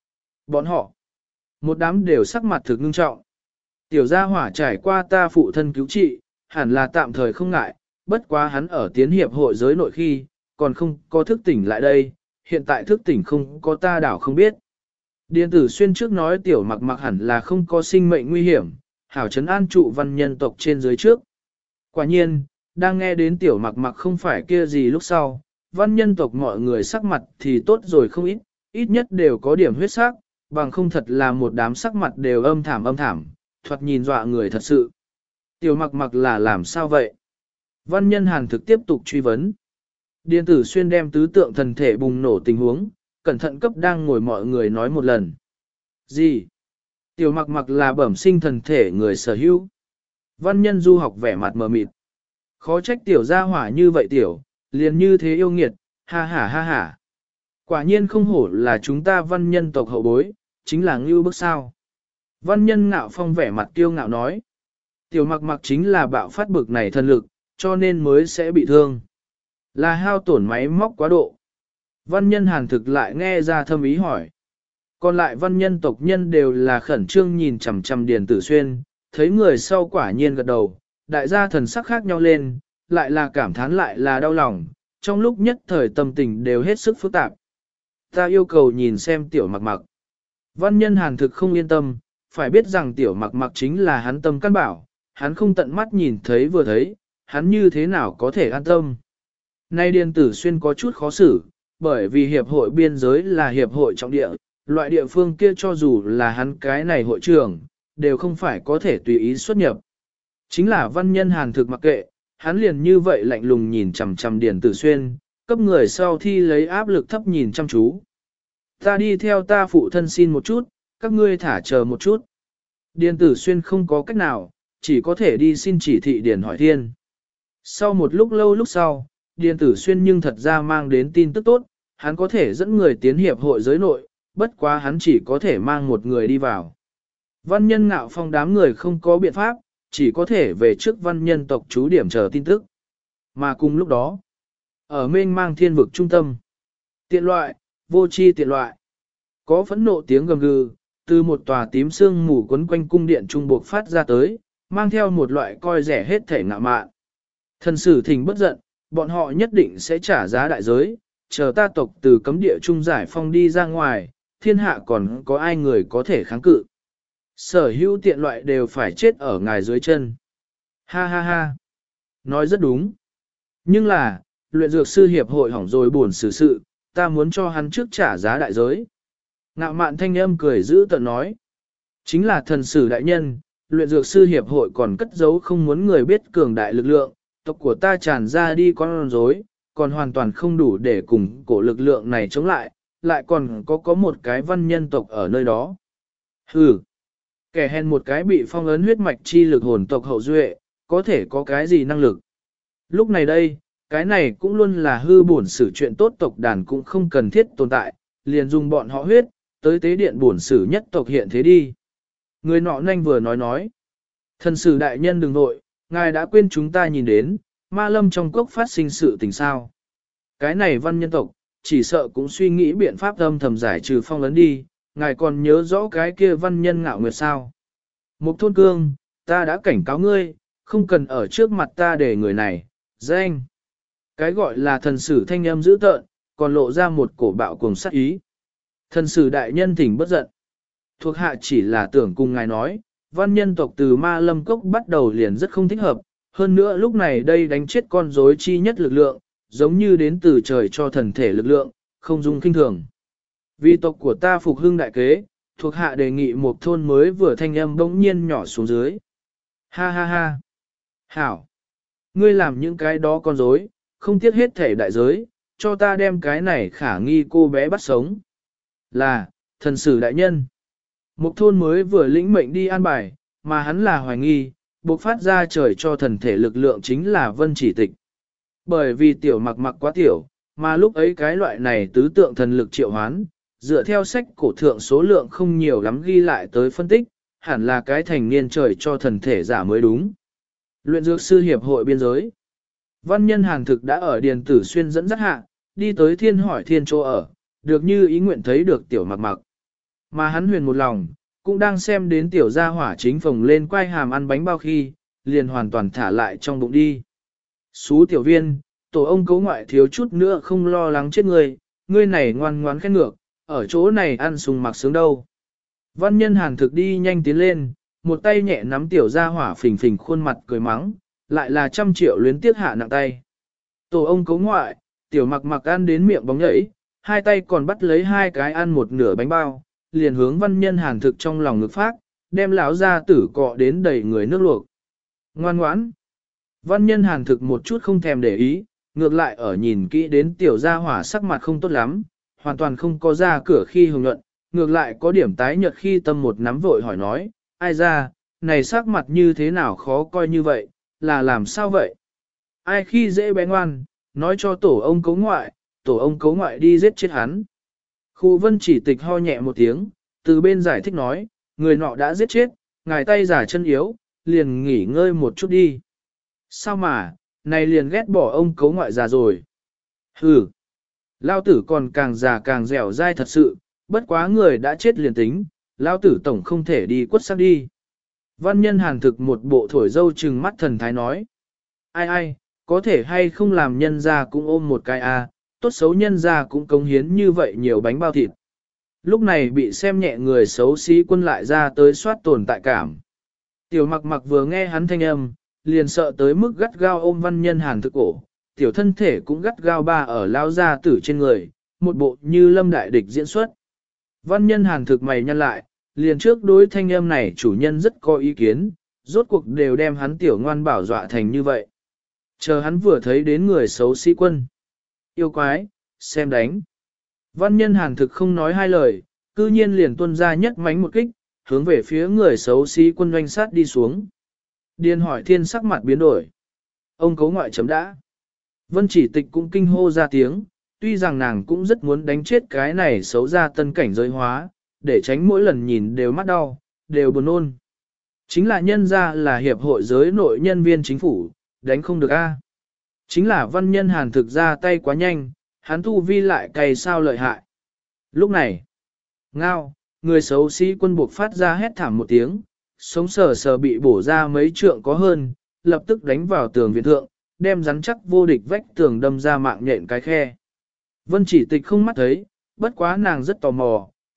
họ, một đám đều sắc mặt thực ngưng trọng. Tiểu gia hỏa trải qua ta phụ thân cứu trị, hẳn là tạm thời không ngại, bất quá hắn ở tiến hiệp hội giới nội khi, còn không có thức tỉnh lại đây, hiện tại thức tỉnh không có ta đảo không biết. Điền tử xuyên trước nói tiểu Mặc Mặc hẳn là không có sinh mệnh nguy hiểm, hảo trấn an trụ văn nhân tộc trên dưới trước. Quả nhiên, đang nghe đến tiểu Mặc Mặc không phải kia gì lúc sau, văn nhân tộc mọi người sắc mặt thì tốt rồi không ít, ít nhất đều có điểm huyết sắc, bằng không thật là một đám sắc mặt đều âm thảm, thoạt nhìn dọa người thật sự. Tiểu Mặc Mặc là làm sao vậy? Văn nhân hàn thực tiếp tục truy vấn. Điền tử xuyên đem tứ tượng thần thể bùng nổ tình huống, cẩn thận cấp đang ngồi mọi người nói một lần. Gì? Tiểu Mặc Mặc là bẩm sinh thần thể người sở hữu. Văn nhân du học vẻ mặt mờ mịt. Khó trách tiểu gia hỏa như vậy tiểu, liền như thế yêu nghiệt, ha ha. Quả nhiên không hổ là chúng ta văn nhân tộc hậu bối, chính là ngưu bức sao. Văn nhân ngạo phong vẻ mặt kiêu ngạo nói. Tiểu Mặc Mặc chính là bạo phát bực này thần lực, cho nên mới sẽ bị thương. Là hao tổn máy móc quá độ. Văn nhân hàn thực lại nghe ra thâm ý hỏi. Còn lại văn nhân tộc nhân đều là khẩn trương nhìn chằm chằm điền tử xuyên, thấy người sau quả nhiên gật đầu, đại gia thần sắc khác nhau lên, lại là cảm thán lại là đau lòng, trong lúc nhất thời tâm tình đều hết sức phức tạp. Ta yêu cầu nhìn xem tiểu Mặc Mặc. Văn nhân hàn thực không yên tâm, phải biết rằng tiểu Mặc Mặc chính là hắn tâm căn bảo, hắn không tận mắt nhìn thấy vừa thấy, hắn như thế nào có thể an tâm. Nay điền tử xuyên có chút khó xử, bởi vì hiệp hội biên giới là hiệp hội trọng địa, loại địa phương kia cho dù là hắn cái này hội trưởng, đều không phải có thể tùy ý xuất nhập. Chính là văn nhân hàn thực mặc kệ, hắn liền như vậy lạnh lùng nhìn chằm chằm điền tử xuyên, cấp người sau thi lấy áp lực thấp nhìn chăm chú. Ta đi theo ta phụ thân xin một chút, các ngươi thả chờ một chút. Điền tử xuyên không có cách nào, chỉ có thể đi xin chỉ thị điền hỏi thiên. Sau một lúc lâu lúc sau, điền tử xuyên nhưng thật ra mang đến tin tức tốt, hắn có thể dẫn người tiến hiệp hội giới nội, bất quá hắn chỉ có thể mang một người đi vào. Văn nhân ngạo phong đám người không có biện pháp, chỉ có thể về trước văn nhân tộc trú điểm chờ tin tức. Mà cùng lúc đó, ở mênh mang thiên vực trung tâm, tiện loại, vô chi tiện loại, có phẫn nộ tiếng gầm gừ, từ một tòa tím sương mù quấn quanh cung điện trung buộc phát ra tới, mang theo một loại coi rẻ hết thể ngạ mạn. Thần sử thỉnh bất giận, bọn họ nhất định sẽ trả giá đại giới, chờ ta tộc từ cấm địa trung giải phong đi ra ngoài, thiên hạ còn có ai người có thể kháng cự. Sở hữu tiện loại đều phải chết ở ngài dưới chân. Ha ha ha. Nói rất đúng. Nhưng là, luyện dược sư hiệp hội hỏng rồi buồn xử sự, ta muốn cho hắn trước trả giá đại giới. Ngạo mạn thanh âm cười giữ tợn nói. Chính là thần sử đại nhân, luyện dược sư hiệp hội còn cất giấu không muốn người biết cường đại lực lượng, tộc của ta tràn ra đi con rối, còn hoàn toàn không đủ để cùng cổ lực lượng này chống lại còn có một cái văn nhân tộc ở nơi đó. Hừ, kẻ hèn một cái bị phong ấn huyết mạch chi lực hồn tộc hậu duệ, có thể có cái gì năng lực. Lúc này đây, cái này cũng luôn là hư bổn sử chuyện tốt tộc đàn cũng không cần thiết tồn tại, liền dùng bọn họ huyết, tới tế điện bổn sử nhất tộc hiện thế đi. Người nọ nhanh vừa nói. Thần sử đại nhân đừng nội, ngài đã quên chúng ta nhìn đến, ma lâm trong cốc phát sinh sự tình sao. Cái này văn nhân tộc, chỉ sợ cũng suy nghĩ biện pháp âm thầm giải trừ phong ấn đi, ngài còn nhớ rõ cái kia văn nhân ngạo nguyệt sao. Mục thôn cương, ta đã cảnh cáo ngươi, không cần ở trước mặt ta để người này, danh. Cái gọi là thần sử thanh âm dữ tợn, còn lộ ra một cổ bạo cùng sát ý. Thần sử đại nhân thỉnh bất giận. Thuộc hạ chỉ là tưởng cùng ngài nói, văn nhân tộc từ ma lâm cốc bắt đầu liền rất không thích hợp, hơn nữa lúc này đây đánh chết con rối chi nhất lực lượng, giống như đến từ trời cho thần thể lực lượng, không dung kinh thường. Vì tộc của ta phục hưng đại kế, thuộc hạ đề nghị một thôn mới vừa thanh âm bỗng nhiên nhỏ xuống dưới. Ha ha ha. Hảo. Ngươi làm những cái đó con rối, không tiếc hết thể đại giới, cho ta đem cái này khả nghi cô bé bắt sống. Là, thần sử đại nhân. Một thôn mới vừa lĩnh mệnh đi an bài, mà hắn là hoài nghi, buộc phát ra trời cho thần thể lực lượng chính là vân chỉ tịch. Bởi vì tiểu mặc quá tiểu, mà lúc ấy cái loại này tứ tượng thần lực triệu hoán, dựa theo sách cổ thượng số lượng không nhiều lắm ghi lại tới phân tích, hẳn là cái thành niên trời cho thần thể giả mới đúng. Luyện dược sư hiệp hội biên giới. Văn nhân Hàn Thực đã ở Điền Tử Xuyên dẫn dắt hạ, đi tới thiên hỏi thiên chỗ ở, được như ý nguyện thấy được tiểu mặc. Mà hắn huyền một lòng, cũng đang xem đến tiểu gia hỏa chính phồng lên quay hàm ăn bánh bao khi, liền hoàn toàn thả lại trong bụng đi. Xú tiểu viên, tổ ông cấu ngoại thiếu chút nữa không lo lắng chết ngươi này ngoan ngoãn khét ngược, ở chỗ này ăn sùng mặc sướng đâu. Văn nhân Hàn Thực đi nhanh tiến lên, một tay nhẹ nắm tiểu gia hỏa phình phình khuôn mặt cười mắng, lại là 100 triệu luyến tiếc hạ nặng tay. Tổ ông cấu ngoại, tiểu mặc ăn đến miệng bóng nhảy, hai tay còn bắt lấy hai cái ăn một nửa bánh bao, liền hướng văn nhân Hàn Thực trong lòng ngực phát, đem lão ra tử cọ đến đầy người nước luộc. Ngoan ngoãn. Văn nhân Hàn Thực một chút không thèm để ý, ngược lại ở nhìn kỹ đến tiểu gia hỏa sắc mặt không tốt lắm, hoàn toàn không có ra cửa khi hồng nhuận, ngược lại có điểm tái nhợt khi tâm một nắm vội hỏi nói, ai ra, này sắc mặt như thế nào khó coi như vậy, là làm sao vậy? Ai khi dễ bé ngoan, nói cho tổ ông cấu ngoại đi giết chết hắn. Khu vân chỉ tịch ho nhẹ một tiếng, từ bên giải thích nói, người nọ đã giết chết, ngài tay giả chân yếu, liền nghỉ ngơi một chút đi. Sao mà, này liền ghét bỏ ông cấu ngoại già rồi. Hừ, lao tử còn càng già càng dẻo dai thật sự, bất quá người đã chết liền tính, lao tử tổng không thể đi quất xác đi. Văn nhân Hàn Thực một bộ thổi dâu trừng mắt thần thái nói. Ai, có thể hay không làm nhân ra cũng ôm một cái tốt xấu nhân ra cũng cống hiến như vậy nhiều bánh bao thịt. Lúc này bị xem nhẹ người xấu xí quân lại ra tới soát tồn tại cảm. Tiểu mặc vừa nghe hắn thanh âm, liền sợ tới mức gắt gao ôm văn nhân Hàn Thực cổ, tiểu thân thể cũng gắt gao ba ở lao ra tử trên người, một bộ như lâm đại địch diễn xuất. Văn nhân Hàn Thực mày nhăn lại, liền trước đối thanh âm này chủ nhân rất có ý kiến, rốt cuộc đều đem hắn tiểu ngoan bảo dọa thành như vậy. Chờ hắn vừa thấy đến người xấu xí quân. Yêu quái, xem đánh. Văn nhân Hàn Thực không nói hai lời, cư nhiên liền tuôn ra nhất mánh một kích, hướng về phía người xấu xí quân doanh sát đi xuống. Điền hỏi thiên sắc mặt biến đổi. Ông cấu ngoại chấm đã. Vân chỉ tịch cũng kinh hô ra tiếng, tuy rằng nàng cũng rất muốn đánh chết cái này xấu ra tân cảnh giới hóa, để tránh mỗi lần nhìn đều mắt đau, đều buồn nôn. Chính là nhân ra là hiệp hội giới nội nhân viên chính phủ, đánh không được a. Chính là văn nhân Hàn Thực ra tay quá nhanh, hắn thu vi lại cày sao lợi hại. Lúc này, ngao, người xấu xí quân buộc phát ra hét thảm một tiếng, sống sờ bị bổ ra mấy trượng có hơn, lập tức đánh vào tường viện thượng, đem rắn chắc vô địch vách tường đâm ra mạng nhện cái khe. Vân chỉ tịch không mắt thấy, bất quá nàng rất tò mò,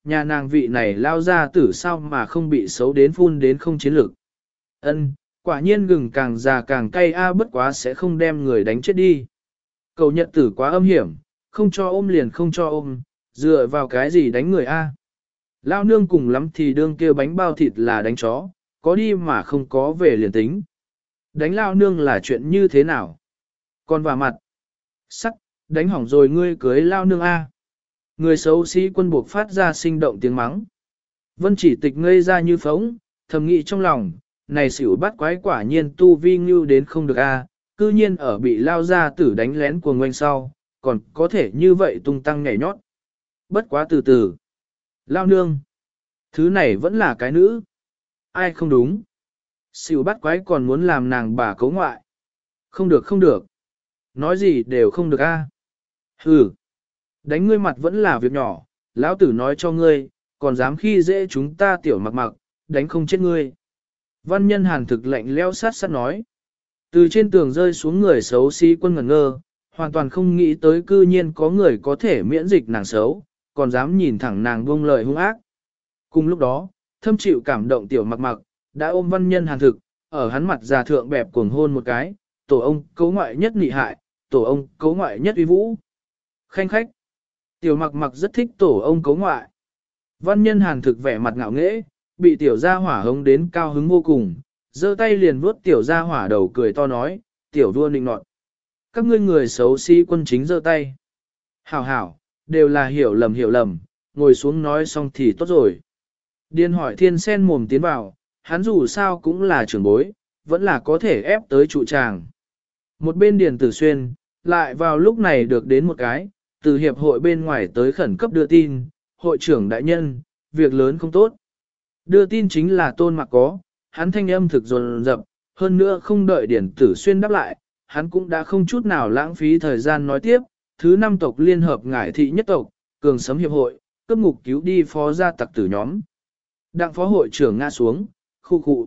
nhà nàng vị này lao ra tử sao mà không bị xấu đến phun đến không chiến lực. Ân, quả nhiên gừng càng già càng cay bất quá sẽ không đem người đánh chết đi. Cầu nhật tử quá âm hiểm, không cho ôm liền không cho ôm, dựa vào cái gì đánh người a? Lao nương cùng lắm thì đương kêu bánh bao thịt là đánh chó, có đi mà không có về liền tính. Đánh lao nương là chuyện như thế nào? Còn vào mặt. Sắc, đánh hỏng rồi ngươi cưới lao nương a. Người xấu xí quân buộc phát ra sinh động tiếng mắng. Vân Chỉ Tịch ngây ra như phóng, thầm nghĩ trong lòng, này xỉu bắt quái quả nhiên tu vi ngưu đến không được a, cư nhiên ở bị lao ra tử đánh lén cuồng ngoanh sau, còn có thể như vậy tung tăng nhảy nhót. Bất quá từ từ. Lao nương. Thứ này vẫn là cái nữ. Ai không đúng. Xỉu bắt quái còn muốn làm nàng bà cấu ngoại. Không được không được. Nói gì đều không được a. Hừ. Đánh ngươi mặt vẫn là việc nhỏ, lão tử nói cho ngươi, còn dám khi dễ chúng ta tiểu mặc mặc, đánh không chết ngươi. Văn nhân hàn thực lạnh leo sát sát nói. Từ trên tường rơi xuống người xấu xí quân ngẩn ngơ, hoàn toàn không nghĩ tới cư nhiên có người có thể miễn dịch nàng xấu, còn dám nhìn thẳng nàng buông lời hung ác. Cùng lúc đó, thâm chịu cảm động tiểu mặc mặc, đã ôm văn nhân hàn thực, ở hắn mặt già thượng bẹp cuồng hôn một cái, tổ ông cấu ngoại nhất nị hại, tổ ông cấu ngoại nhất uy vũ. Khanh khách. Tiểu mặc mặc rất thích tổ ông cấu ngoại. Văn nhân hàn thực vẻ mặt ngạo nghễ, bị tiểu gia hỏa hống đến cao hứng vô cùng, giơ tay liền vuốt tiểu gia hỏa đầu cười to nói, tiểu vua nịnh nọt. Các ngươi người xấu xí quân chính giơ tay. Hảo hảo, đều là hiểu lầm, ngồi xuống nói xong thì tốt rồi. Điền hỏi thiên sen mồm tiến vào, hắn dù sao cũng là trưởng bối, vẫn là có thể ép tới trụ tràng. Một bên Điền Tử Xuyên, lại vào lúc này được đến một cái, từ hiệp hội bên ngoài tới khẩn cấp đưa tin, hội trưởng đại nhân, việc lớn không tốt. Đưa tin chính là Tôn Mặc có, hắn thanh âm thực dồn dập, hơn nữa không đợi Điền Tử Xuyên đáp lại, hắn cũng đã không chút nào lãng phí thời gian nói tiếp, thứ 5 tộc liên hợp ngải thị nhất tộc, cường sấm hiệp hội, cấp ngục cứu đi phó gia tặc tử nhóm. Đặng phó hội trưởng ngã xuống, khu.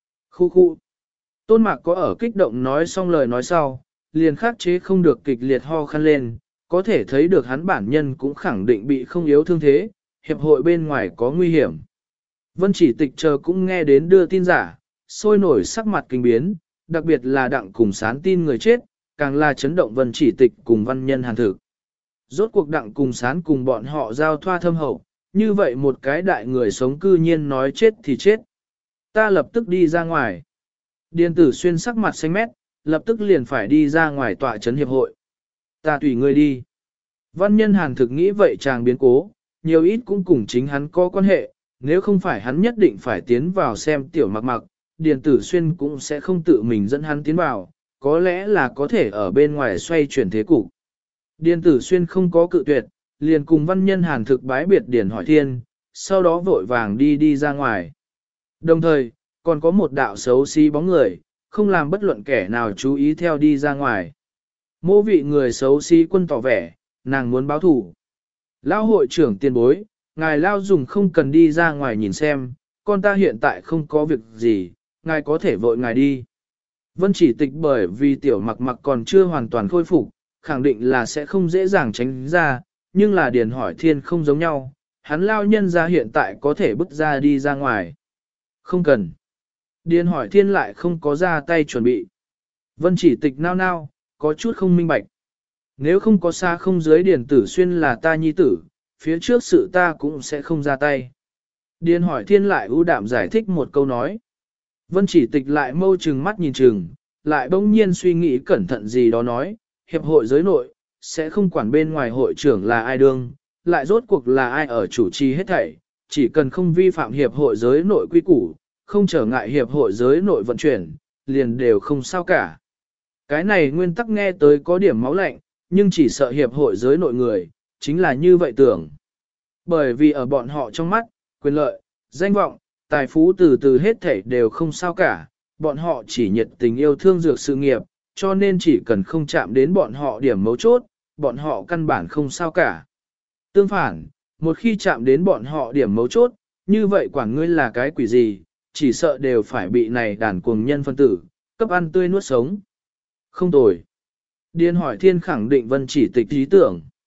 Tôn Mạc có ở kích động nói xong lời nói sau, liền khắc chế không được kịch liệt ho khăn lên, có thể thấy được hắn bản nhân cũng khẳng định bị không yếu thương thế, hiệp hội bên ngoài có nguy hiểm. Vân Chỉ Tịch chờ cũng nghe đến đưa tin giả, sôi nổi sắc mặt kinh biến, đặc biệt là Đặng cùng Sán tin người chết, càng là chấn động Vân Chỉ Tịch cùng văn nhân hàn thực. Rốt cuộc Đặng cùng Sán cùng bọn họ giao thoa thâm hậu, như vậy một cái đại người sống cư nhiên nói chết thì chết. Ta lập tức đi ra ngoài. Điền Tử Xuyên sắc mặt xanh mét, lập tức liền phải đi ra ngoài tọa trấn hiệp hội. Ta tùy ngươi đi. Văn nhân hàn thực nghĩ vậy chàng biến cố, nhiều ít cũng cùng chính hắn có quan hệ, nếu không phải hắn nhất định phải tiến vào xem tiểu mặc mặc, Điền Tử Xuyên cũng sẽ không tự mình dẫn hắn tiến vào, có lẽ là có thể ở bên ngoài xoay chuyển thế cục. Điền Tử Xuyên không có cự tuyệt, liền cùng văn nhân hàn thực bái biệt Điền hỏi thiên, sau đó vội vàng đi ra ngoài. Đồng thời, còn có một đạo xấu xí bóng người, không làm bất luận kẻ nào chú ý theo đi ra ngoài. Mô vị người xấu xí quân tỏ vẻ, nàng muốn báo thủ. Lão hội trưởng tiền bối, ngài Lao dùng không cần đi ra ngoài nhìn xem, con ta hiện tại không có việc gì, ngài có thể vội ngài đi. Vân Chỉ Tịch bởi vì tiểu mặc mặc còn chưa hoàn toàn khôi phục, khẳng định là sẽ không dễ dàng tránh ra, nhưng là Điền hỏi thiên không giống nhau, hắn Lao nhân ra hiện tại có thể bước ra đi ra ngoài. Không cần. Điền hỏi thiên lại không có ra tay chuẩn bị. Vân Chỉ Tịch nao nao, có chút không minh bạch. Nếu không có xa không dưới Điền Tử Xuyên là ta nhi tử, phía trước sự ta cũng sẽ không ra tay. Điền hỏi thiên lại ưu đạm giải thích một câu nói. Vân Chỉ Tịch lại mâu trừng mắt nhìn trừng, lại bỗng nhiên suy nghĩ cẩn thận gì đó nói, hiệp hội giới nội, sẽ không quản bên ngoài hội trưởng là ai đương, lại rốt cuộc là ai ở chủ trì hết thảy, chỉ cần không vi phạm hiệp hội giới nội quy củ, không trở ngại hiệp hội giới nội vận chuyển, liền đều không sao cả. Cái này nguyên tắc nghe tới có điểm máu lạnh, nhưng chỉ sợ hiệp hội giới nội người, chính là như vậy tưởng. Bởi vì ở bọn họ trong mắt, quyền lợi, danh vọng, tài phú từ từ hết thảy đều không sao cả, bọn họ chỉ nhiệt tình yêu thương dược sự nghiệp, cho nên chỉ cần không chạm đến bọn họ điểm mấu chốt, bọn họ căn bản không sao cả. Tương phản, một khi chạm đến bọn họ điểm mấu chốt, như vậy quản ngươi là cái quỷ gì, chỉ sợ đều phải bị này đàn cuồng nhân phân tử, cấp ăn tươi nuốt sống. Không tồi. Điền hỏi thiên khẳng định Vân Chỉ Tịch ý tưởng.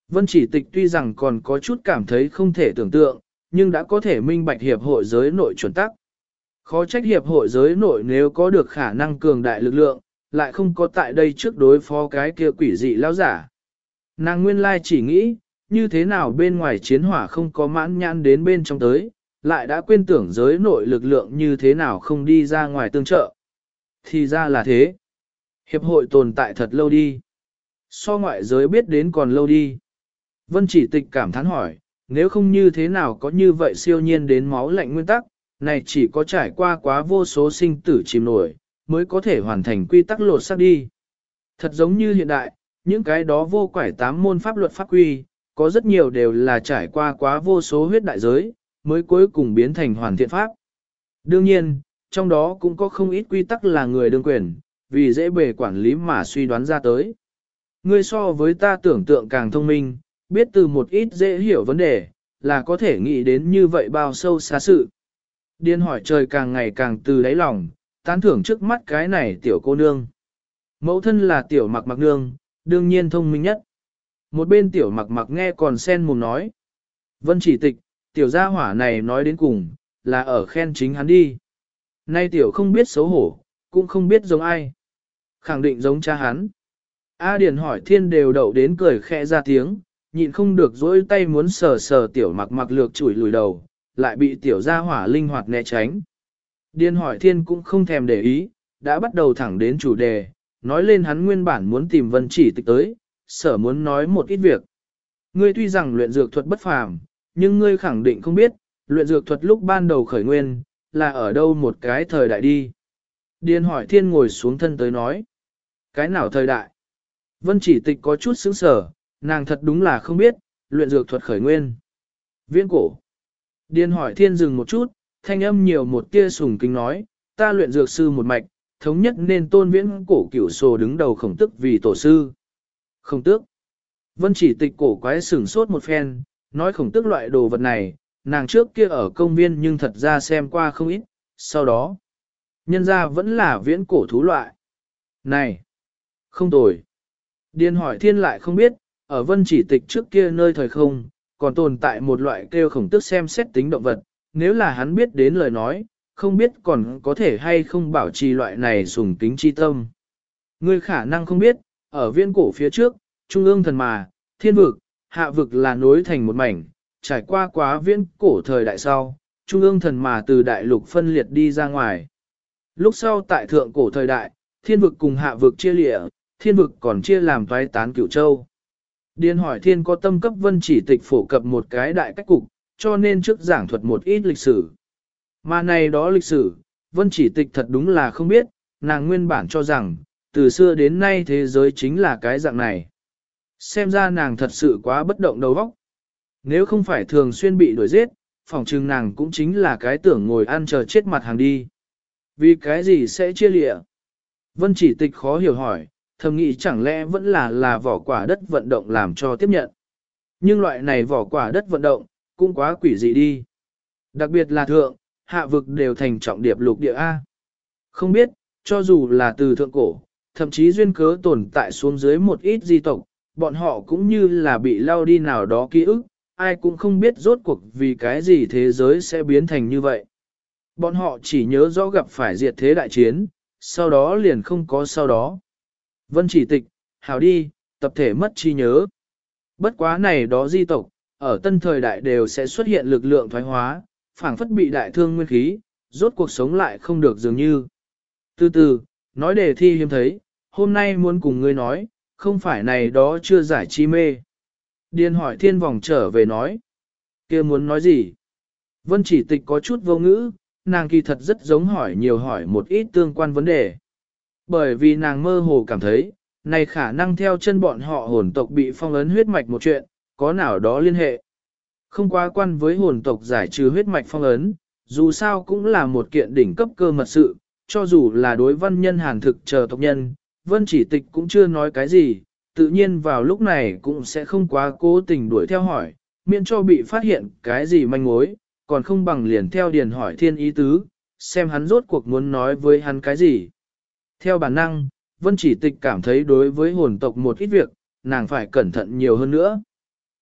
Vân Chỉ Tịch tuy rằng còn có chút cảm thấy không thể tưởng tượng, nhưng đã có thể minh bạch hiệp hội giới nội chuẩn tắc. Khó trách hiệp hội giới nội nếu có được khả năng cường đại lực lượng, lại không có tại đây trước đối phó cái kia quỷ dị lão giả. Nàng nguyên lai chỉ nghĩ, như thế nào bên ngoài chiến hỏa không có mãn nhãn đến bên trong tới, lại đã quên tưởng giới nội lực lượng như thế nào không đi ra ngoài tương trợ. Thì ra là thế. Hiệp hội tồn tại thật lâu đi. So ngoại giới biết đến còn lâu đi. Vân Chỉ Tịch cảm thán hỏi, nếu không như thế nào có như vậy siêu nhiên đến máu lạnh nguyên tắc, này chỉ có trải qua quá vô số sinh tử chìm nổi, mới có thể hoàn thành quy tắc lột xác đi. Thật giống như hiện đại, những cái đó vô quải 8 môn pháp luật pháp quy, có rất nhiều đều là trải qua quá vô số huyết đại giới, mới cuối cùng biến thành hoàn thiện pháp. Đương nhiên, trong đó cũng có không ít quy tắc là người đương quyền, vì dễ bề quản lý mà suy đoán ra tới. Ngươi so với ta tưởng tượng càng thông minh, biết từ một ít dễ hiểu vấn đề, là có thể nghĩ đến như vậy bao sâu xa sự. Điên hỏi trời càng ngày càng từ đáy lòng, tán thưởng trước mắt cái này tiểu cô nương. Mẫu thân là tiểu mặc mặc nương, đương nhiên thông minh nhất. Một bên tiểu mặc mặc nghe còn sen mồm nói. Vân Chỉ Tịch, tiểu gia hỏa này nói đến cùng, là ở khen chính hắn đi. Nay tiểu không biết xấu hổ, cũng không biết giống ai. Khẳng định giống cha hắn. A Điền hỏi thiên đều đậu đến cười khẽ ra tiếng, nhịn không được dỗi tay muốn sờ sờ tiểu mặc mặc lược chủi lùi đầu, lại bị tiểu gia hỏa linh hoạt né tránh. Điền hỏi thiên cũng không thèm để ý, đã bắt đầu thẳng đến chủ đề, nói lên hắn nguyên bản muốn tìm Vân Chỉ Tịch tới, sở muốn nói một ít việc. Ngươi tuy rằng luyện dược thuật bất phàm, nhưng ngươi khẳng định không biết, luyện dược thuật lúc ban đầu khởi nguyên, là ở đâu một cái thời đại đi. Điền hỏi thiên ngồi xuống thân tới nói. Cái nào thời đại? Vân Chỉ Tịch có chút sững sờ, nàng thật đúng là không biết, luyện dược thuật khởi nguyên. Viễn cổ. Điền hỏi thiên dừng một chút, thanh âm nhiều một tia sùng kính nói, ta luyện dược sư một mạch, thống nhất nên tôn viễn cổ cửu sồ đứng đầu Khổng Tức vì tổ sư. Khổng Tước. Vân Chỉ Tịch cổ quái sửng sốt một phen, nói Khổng Tước loại đồ vật này, nàng trước kia ở công viên nhưng thật ra xem qua không ít, sau đó, nhân ra vẫn là viễn cổ thú loại. Này, không tồi. Điền hỏi thiên lại không biết, ở Vân Chỉ Tịch trước kia nơi thời không, còn tồn tại một loại kêu Khổng Tước xem xét tính động vật, nếu là hắn biết đến lời nói, không biết còn có thể hay không bảo trì loại này sùng kính chi tâm. Ngươi khả năng không biết, ở viễn cổ phía trước, trung ương thần mà, thiên vực, hạ vực là nối thành một mảnh, trải qua quá viễn cổ thời đại sau, trung ương thần mà từ đại lục phân liệt đi ra ngoài. Lúc sau tại thượng cổ thời đại, thiên vực cùng hạ vực chia lịa, thiên vực còn chia làm toái tán cửu châu. Điền hỏi thiên có tâm cấp Vân Chỉ Tịch phổ cập một cái đại cách cục, cho nên trước giảng thuật một ít lịch sử. Mà này đó lịch sử, Vân Chỉ Tịch thật đúng là không biết, nàng nguyên bản cho rằng, từ xưa đến nay thế giới chính là cái dạng này. Xem ra nàng thật sự quá bất động đầu óc. Nếu không phải thường xuyên bị đuổi giết, phỏng chừng nàng cũng chính là cái tưởng ngồi ăn chờ chết mặt hàng đi. Vì cái gì sẽ chia lịa? Vân Chỉ Tịch khó hiểu hỏi, thầm nghĩ chẳng lẽ vẫn là vỏ quả đất vận động làm cho tiếp nhận. Nhưng loại này vỏ quả đất vận động, cũng quá quỷ dị đi. Đặc biệt là thượng, hạ vực đều thành trọng điệp lục địa A. Không biết, cho dù là từ thượng cổ, thậm chí duyên cớ tồn tại xuống dưới một ít di tộc, bọn họ cũng như là bị lao đi nào đó ký ức, ai cũng không biết rốt cuộc vì cái gì thế giới sẽ biến thành như vậy. Bọn họ chỉ nhớ rõ gặp phải diệt thế đại chiến, sau đó liền không có sau đó. Vân Chỉ Tịch, hảo đi, tập thể mất trí nhớ. Bất quá này đó di tộc, ở tân thời đại đều sẽ xuất hiện lực lượng thoái hóa, phảng phất bị đại thương nguyên khí, rốt cuộc sống lại không được dường như. Từ từ, nói đề thi hiếm thấy, hôm nay muốn cùng ngươi nói, không phải này đó chưa giải chi mê. Điền hỏi thiên vòng trở về nói. Kia muốn nói gì? Vân Chỉ Tịch có chút vô ngữ, nàng kỳ thật rất giống hỏi nhiều hỏi một ít tương quan vấn đề. Bởi vì nàng mơ hồ cảm thấy, này khả năng theo chân bọn họ hồn tộc bị phong ấn huyết mạch một chuyện, có nào đó liên hệ. Không quá quan với hồn tộc giải trừ huyết mạch phong ấn, dù sao cũng là một kiện đỉnh cấp cơ mật sự, cho dù là đối văn nhân hàn thực chờ tộc nhân, Vân Chỉ Tịch cũng chưa nói cái gì, tự nhiên vào lúc này cũng sẽ không quá cố tình đuổi theo hỏi, miễn cho bị phát hiện cái gì manh mối, còn không bằng liền theo điền hỏi thiên ý tứ, xem hắn rốt cuộc muốn nói với hắn cái gì. Theo bản năng, Vân Chỉ Tịch cảm thấy đối với hồn tộc một ít việc, nàng phải cẩn thận nhiều hơn nữa.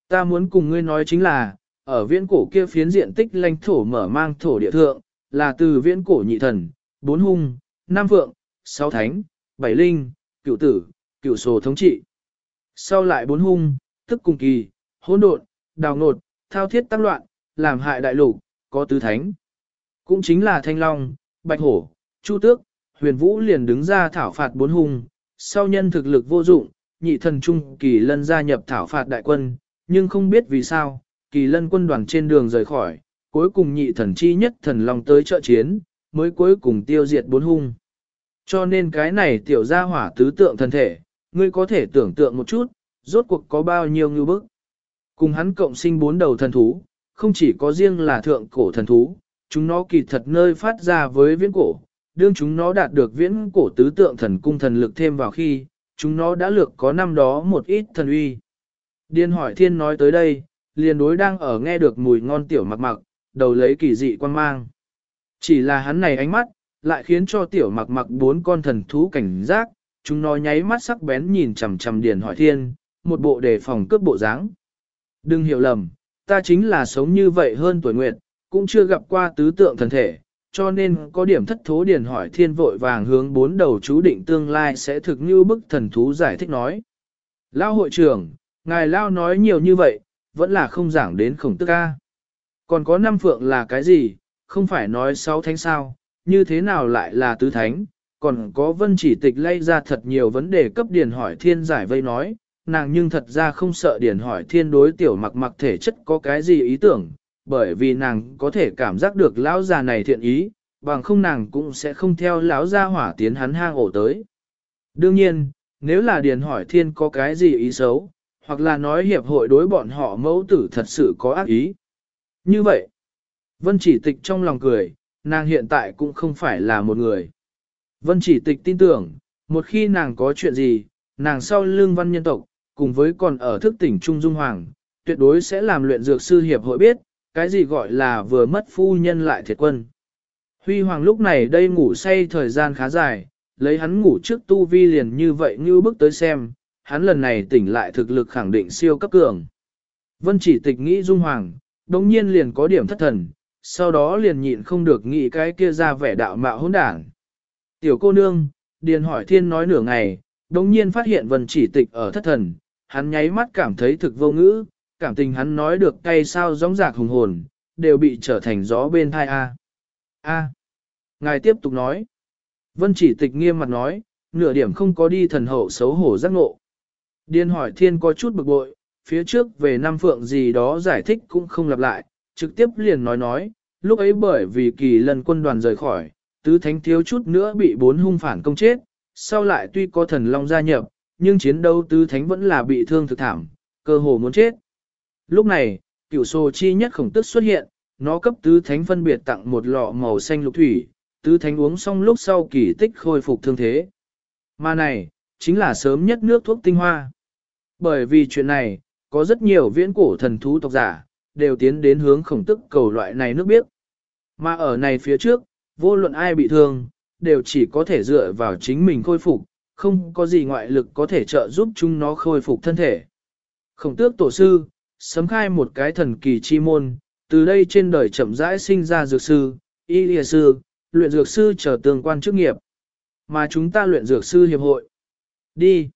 Ta muốn cùng ngươi nói chính là, ở viễn cổ kia phiến diện tích lãnh thổ mở mang thổ địa thượng, là từ viễn cổ nhị thần, 4 hung, 5 vượng, 6 thánh, 7 linh, cựu tử, cựu sổ thống trị. Sau lại 4 hung, tức cùng kỳ, hỗn độn, đào nột, thao thiết tác loạn, làm hại đại lục, có tứ thánh. Cũng chính là Thanh Long, Bạch Hổ, Chu Tước, Huyền Vũ liền đứng ra thảo phạt 4 hung, sau nhân thực lực vô dụng, nhị thần trung Kỳ Lân gia nhập thảo phạt đại quân, nhưng không biết vì sao, Kỳ Lân quân đoàn trên đường rời khỏi, cuối cùng nhị thần chi nhất thần Long tới trợ chiến, mới cuối cùng tiêu diệt 4 hung. Cho nên cái này tiểu gia hỏa tứ tượng thần thể, ngươi có thể tưởng tượng một chút, rốt cuộc có bao nhiêu ngư bức. Cùng hắn cộng sinh 4 đầu thần thú, không chỉ có riêng là thượng cổ thần thú, chúng nó kỳ thật nơi phát ra với viễn cổ, đương chúng nó đạt được viễn cổ tứ tượng thần cung thần lực thêm vào khi, chúng nó đã lược có năm đó một ít thần uy. Điên hỏi thiên nói tới đây, liền đối đang ở nghe được mùi ngon tiểu mặc mặc, đầu lấy kỳ dị quan mang. Chỉ là hắn này ánh mắt, lại khiến cho tiểu mặc mặc 4 con thần thú cảnh giác, chúng nó nháy mắt sắc bén nhìn chằm chằm điền hỏi thiên, một bộ đề phòng cướp bộ dáng. Đừng hiểu lầm, ta chính là sống như vậy hơn tuổi nguyệt, cũng chưa gặp qua tứ tượng thần thể, cho nên có điểm thất thố điền hỏi thiên vội vàng hướng 4 đầu chú định tương lai sẽ thực như bức thần thú giải thích nói. Lao hội trưởng, ngài Lao nói nhiều như vậy, vẫn là không giảng đến khổng tức ca. Còn có 5 phượng là cái gì, không phải nói 6 thánh sao, như thế nào lại là tứ thánh, còn có vân chỉ tịch lay ra thật nhiều vấn đề cấp điền hỏi thiên giải vây nói, nàng nhưng thật ra không sợ điền hỏi thiên đối tiểu mặc mặc thể chất có cái gì ý tưởng, bởi vì nàng có thể cảm giác được lão già này thiện ý, bằng không nàng cũng sẽ không theo lão gia hỏa tiến hắn hang ổ tới. Đương nhiên, nếu là điền hỏi thiên có cái gì ý xấu, hoặc là nói hiệp hội đối bọn họ mẫu tử thật sự có ác ý. Như vậy, vân chỉ tịch trong lòng cười, nàng hiện tại cũng không phải là một người. Vân chỉ tịch tin tưởng, một khi nàng có chuyện gì, nàng sau lưng văn nhân tộc, cùng với còn ở thức tỉnh Trung Dung Hoàng, tuyệt đối sẽ làm luyện dược sư hiệp hội biết, cái gì gọi là vừa mất phu nhân lại thiệt quân. Huy Hoàng lúc này đây ngủ say thời gian khá dài, lấy hắn ngủ trước tu vi liền như vậy như bước tới xem, hắn lần này tỉnh lại thực lực khẳng định siêu cấp cường. Vân chỉ tịch nghĩ Dung Hoàng, đồng nhiên liền có điểm thất thần, sau đó liền nhịn không được nghĩ cái kia ra vẻ đạo mạo hỗn đảng. Tiểu cô nương, điền hỏi thiên nói nửa ngày, đồng nhiên phát hiện Vân chỉ tịch ở thất thần, hắn nháy mắt cảm thấy thực vô ngữ, cảm tình hắn nói được cay sao gióng giạc hùng hồn, đều bị trở thành gió bên thai A. A. Ngài tiếp tục nói. Vân chỉ tịch nghiêm mặt nói, nửa điểm không có đi thần hậu xấu hổ giác ngộ. Điền hỏi thiên có chút bực bội, phía trước về Nam Phượng gì đó giải thích cũng không lặp lại, trực tiếp liền nói, lúc ấy bởi vì Kỳ Lân quân đoàn rời khỏi, tứ thánh thiếu chút nữa bị 4 hung phản công chết, sau lại tuy có thần long gia nhập, nhưng chiến đấu tứ thánh vẫn là bị thương thực thảm, cơ hồ muốn chết. Lúc này, cửu sô chi nhất khổng tức xuất hiện, nó cấp tứ thánh phân biệt tặng một lọ màu xanh lục thủy, tứ thánh uống xong lúc sau kỳ tích khôi phục thương thế. Mà này, chính là sớm nhất nước thuốc tinh hoa. Bởi vì chuyện này, có rất nhiều viễn cổ thần thú tộc giả, đều tiến đến hướng khổng tức cầu loại này nước biết. Mà ở này phía trước, vô luận ai bị thương, đều chỉ có thể dựa vào chính mình khôi phục, không có gì ngoại lực có thể trợ giúp chúng nó khôi phục thân thể. Khổng tước tổ sư, sớm khai một cái thần kỳ chi môn, từ đây trên đời chậm rãi sinh ra dược sư, y lìa sư, luyện dược sư trở tương quan chức nghiệp. Mà chúng ta luyện dược sư hiệp hội. Đi.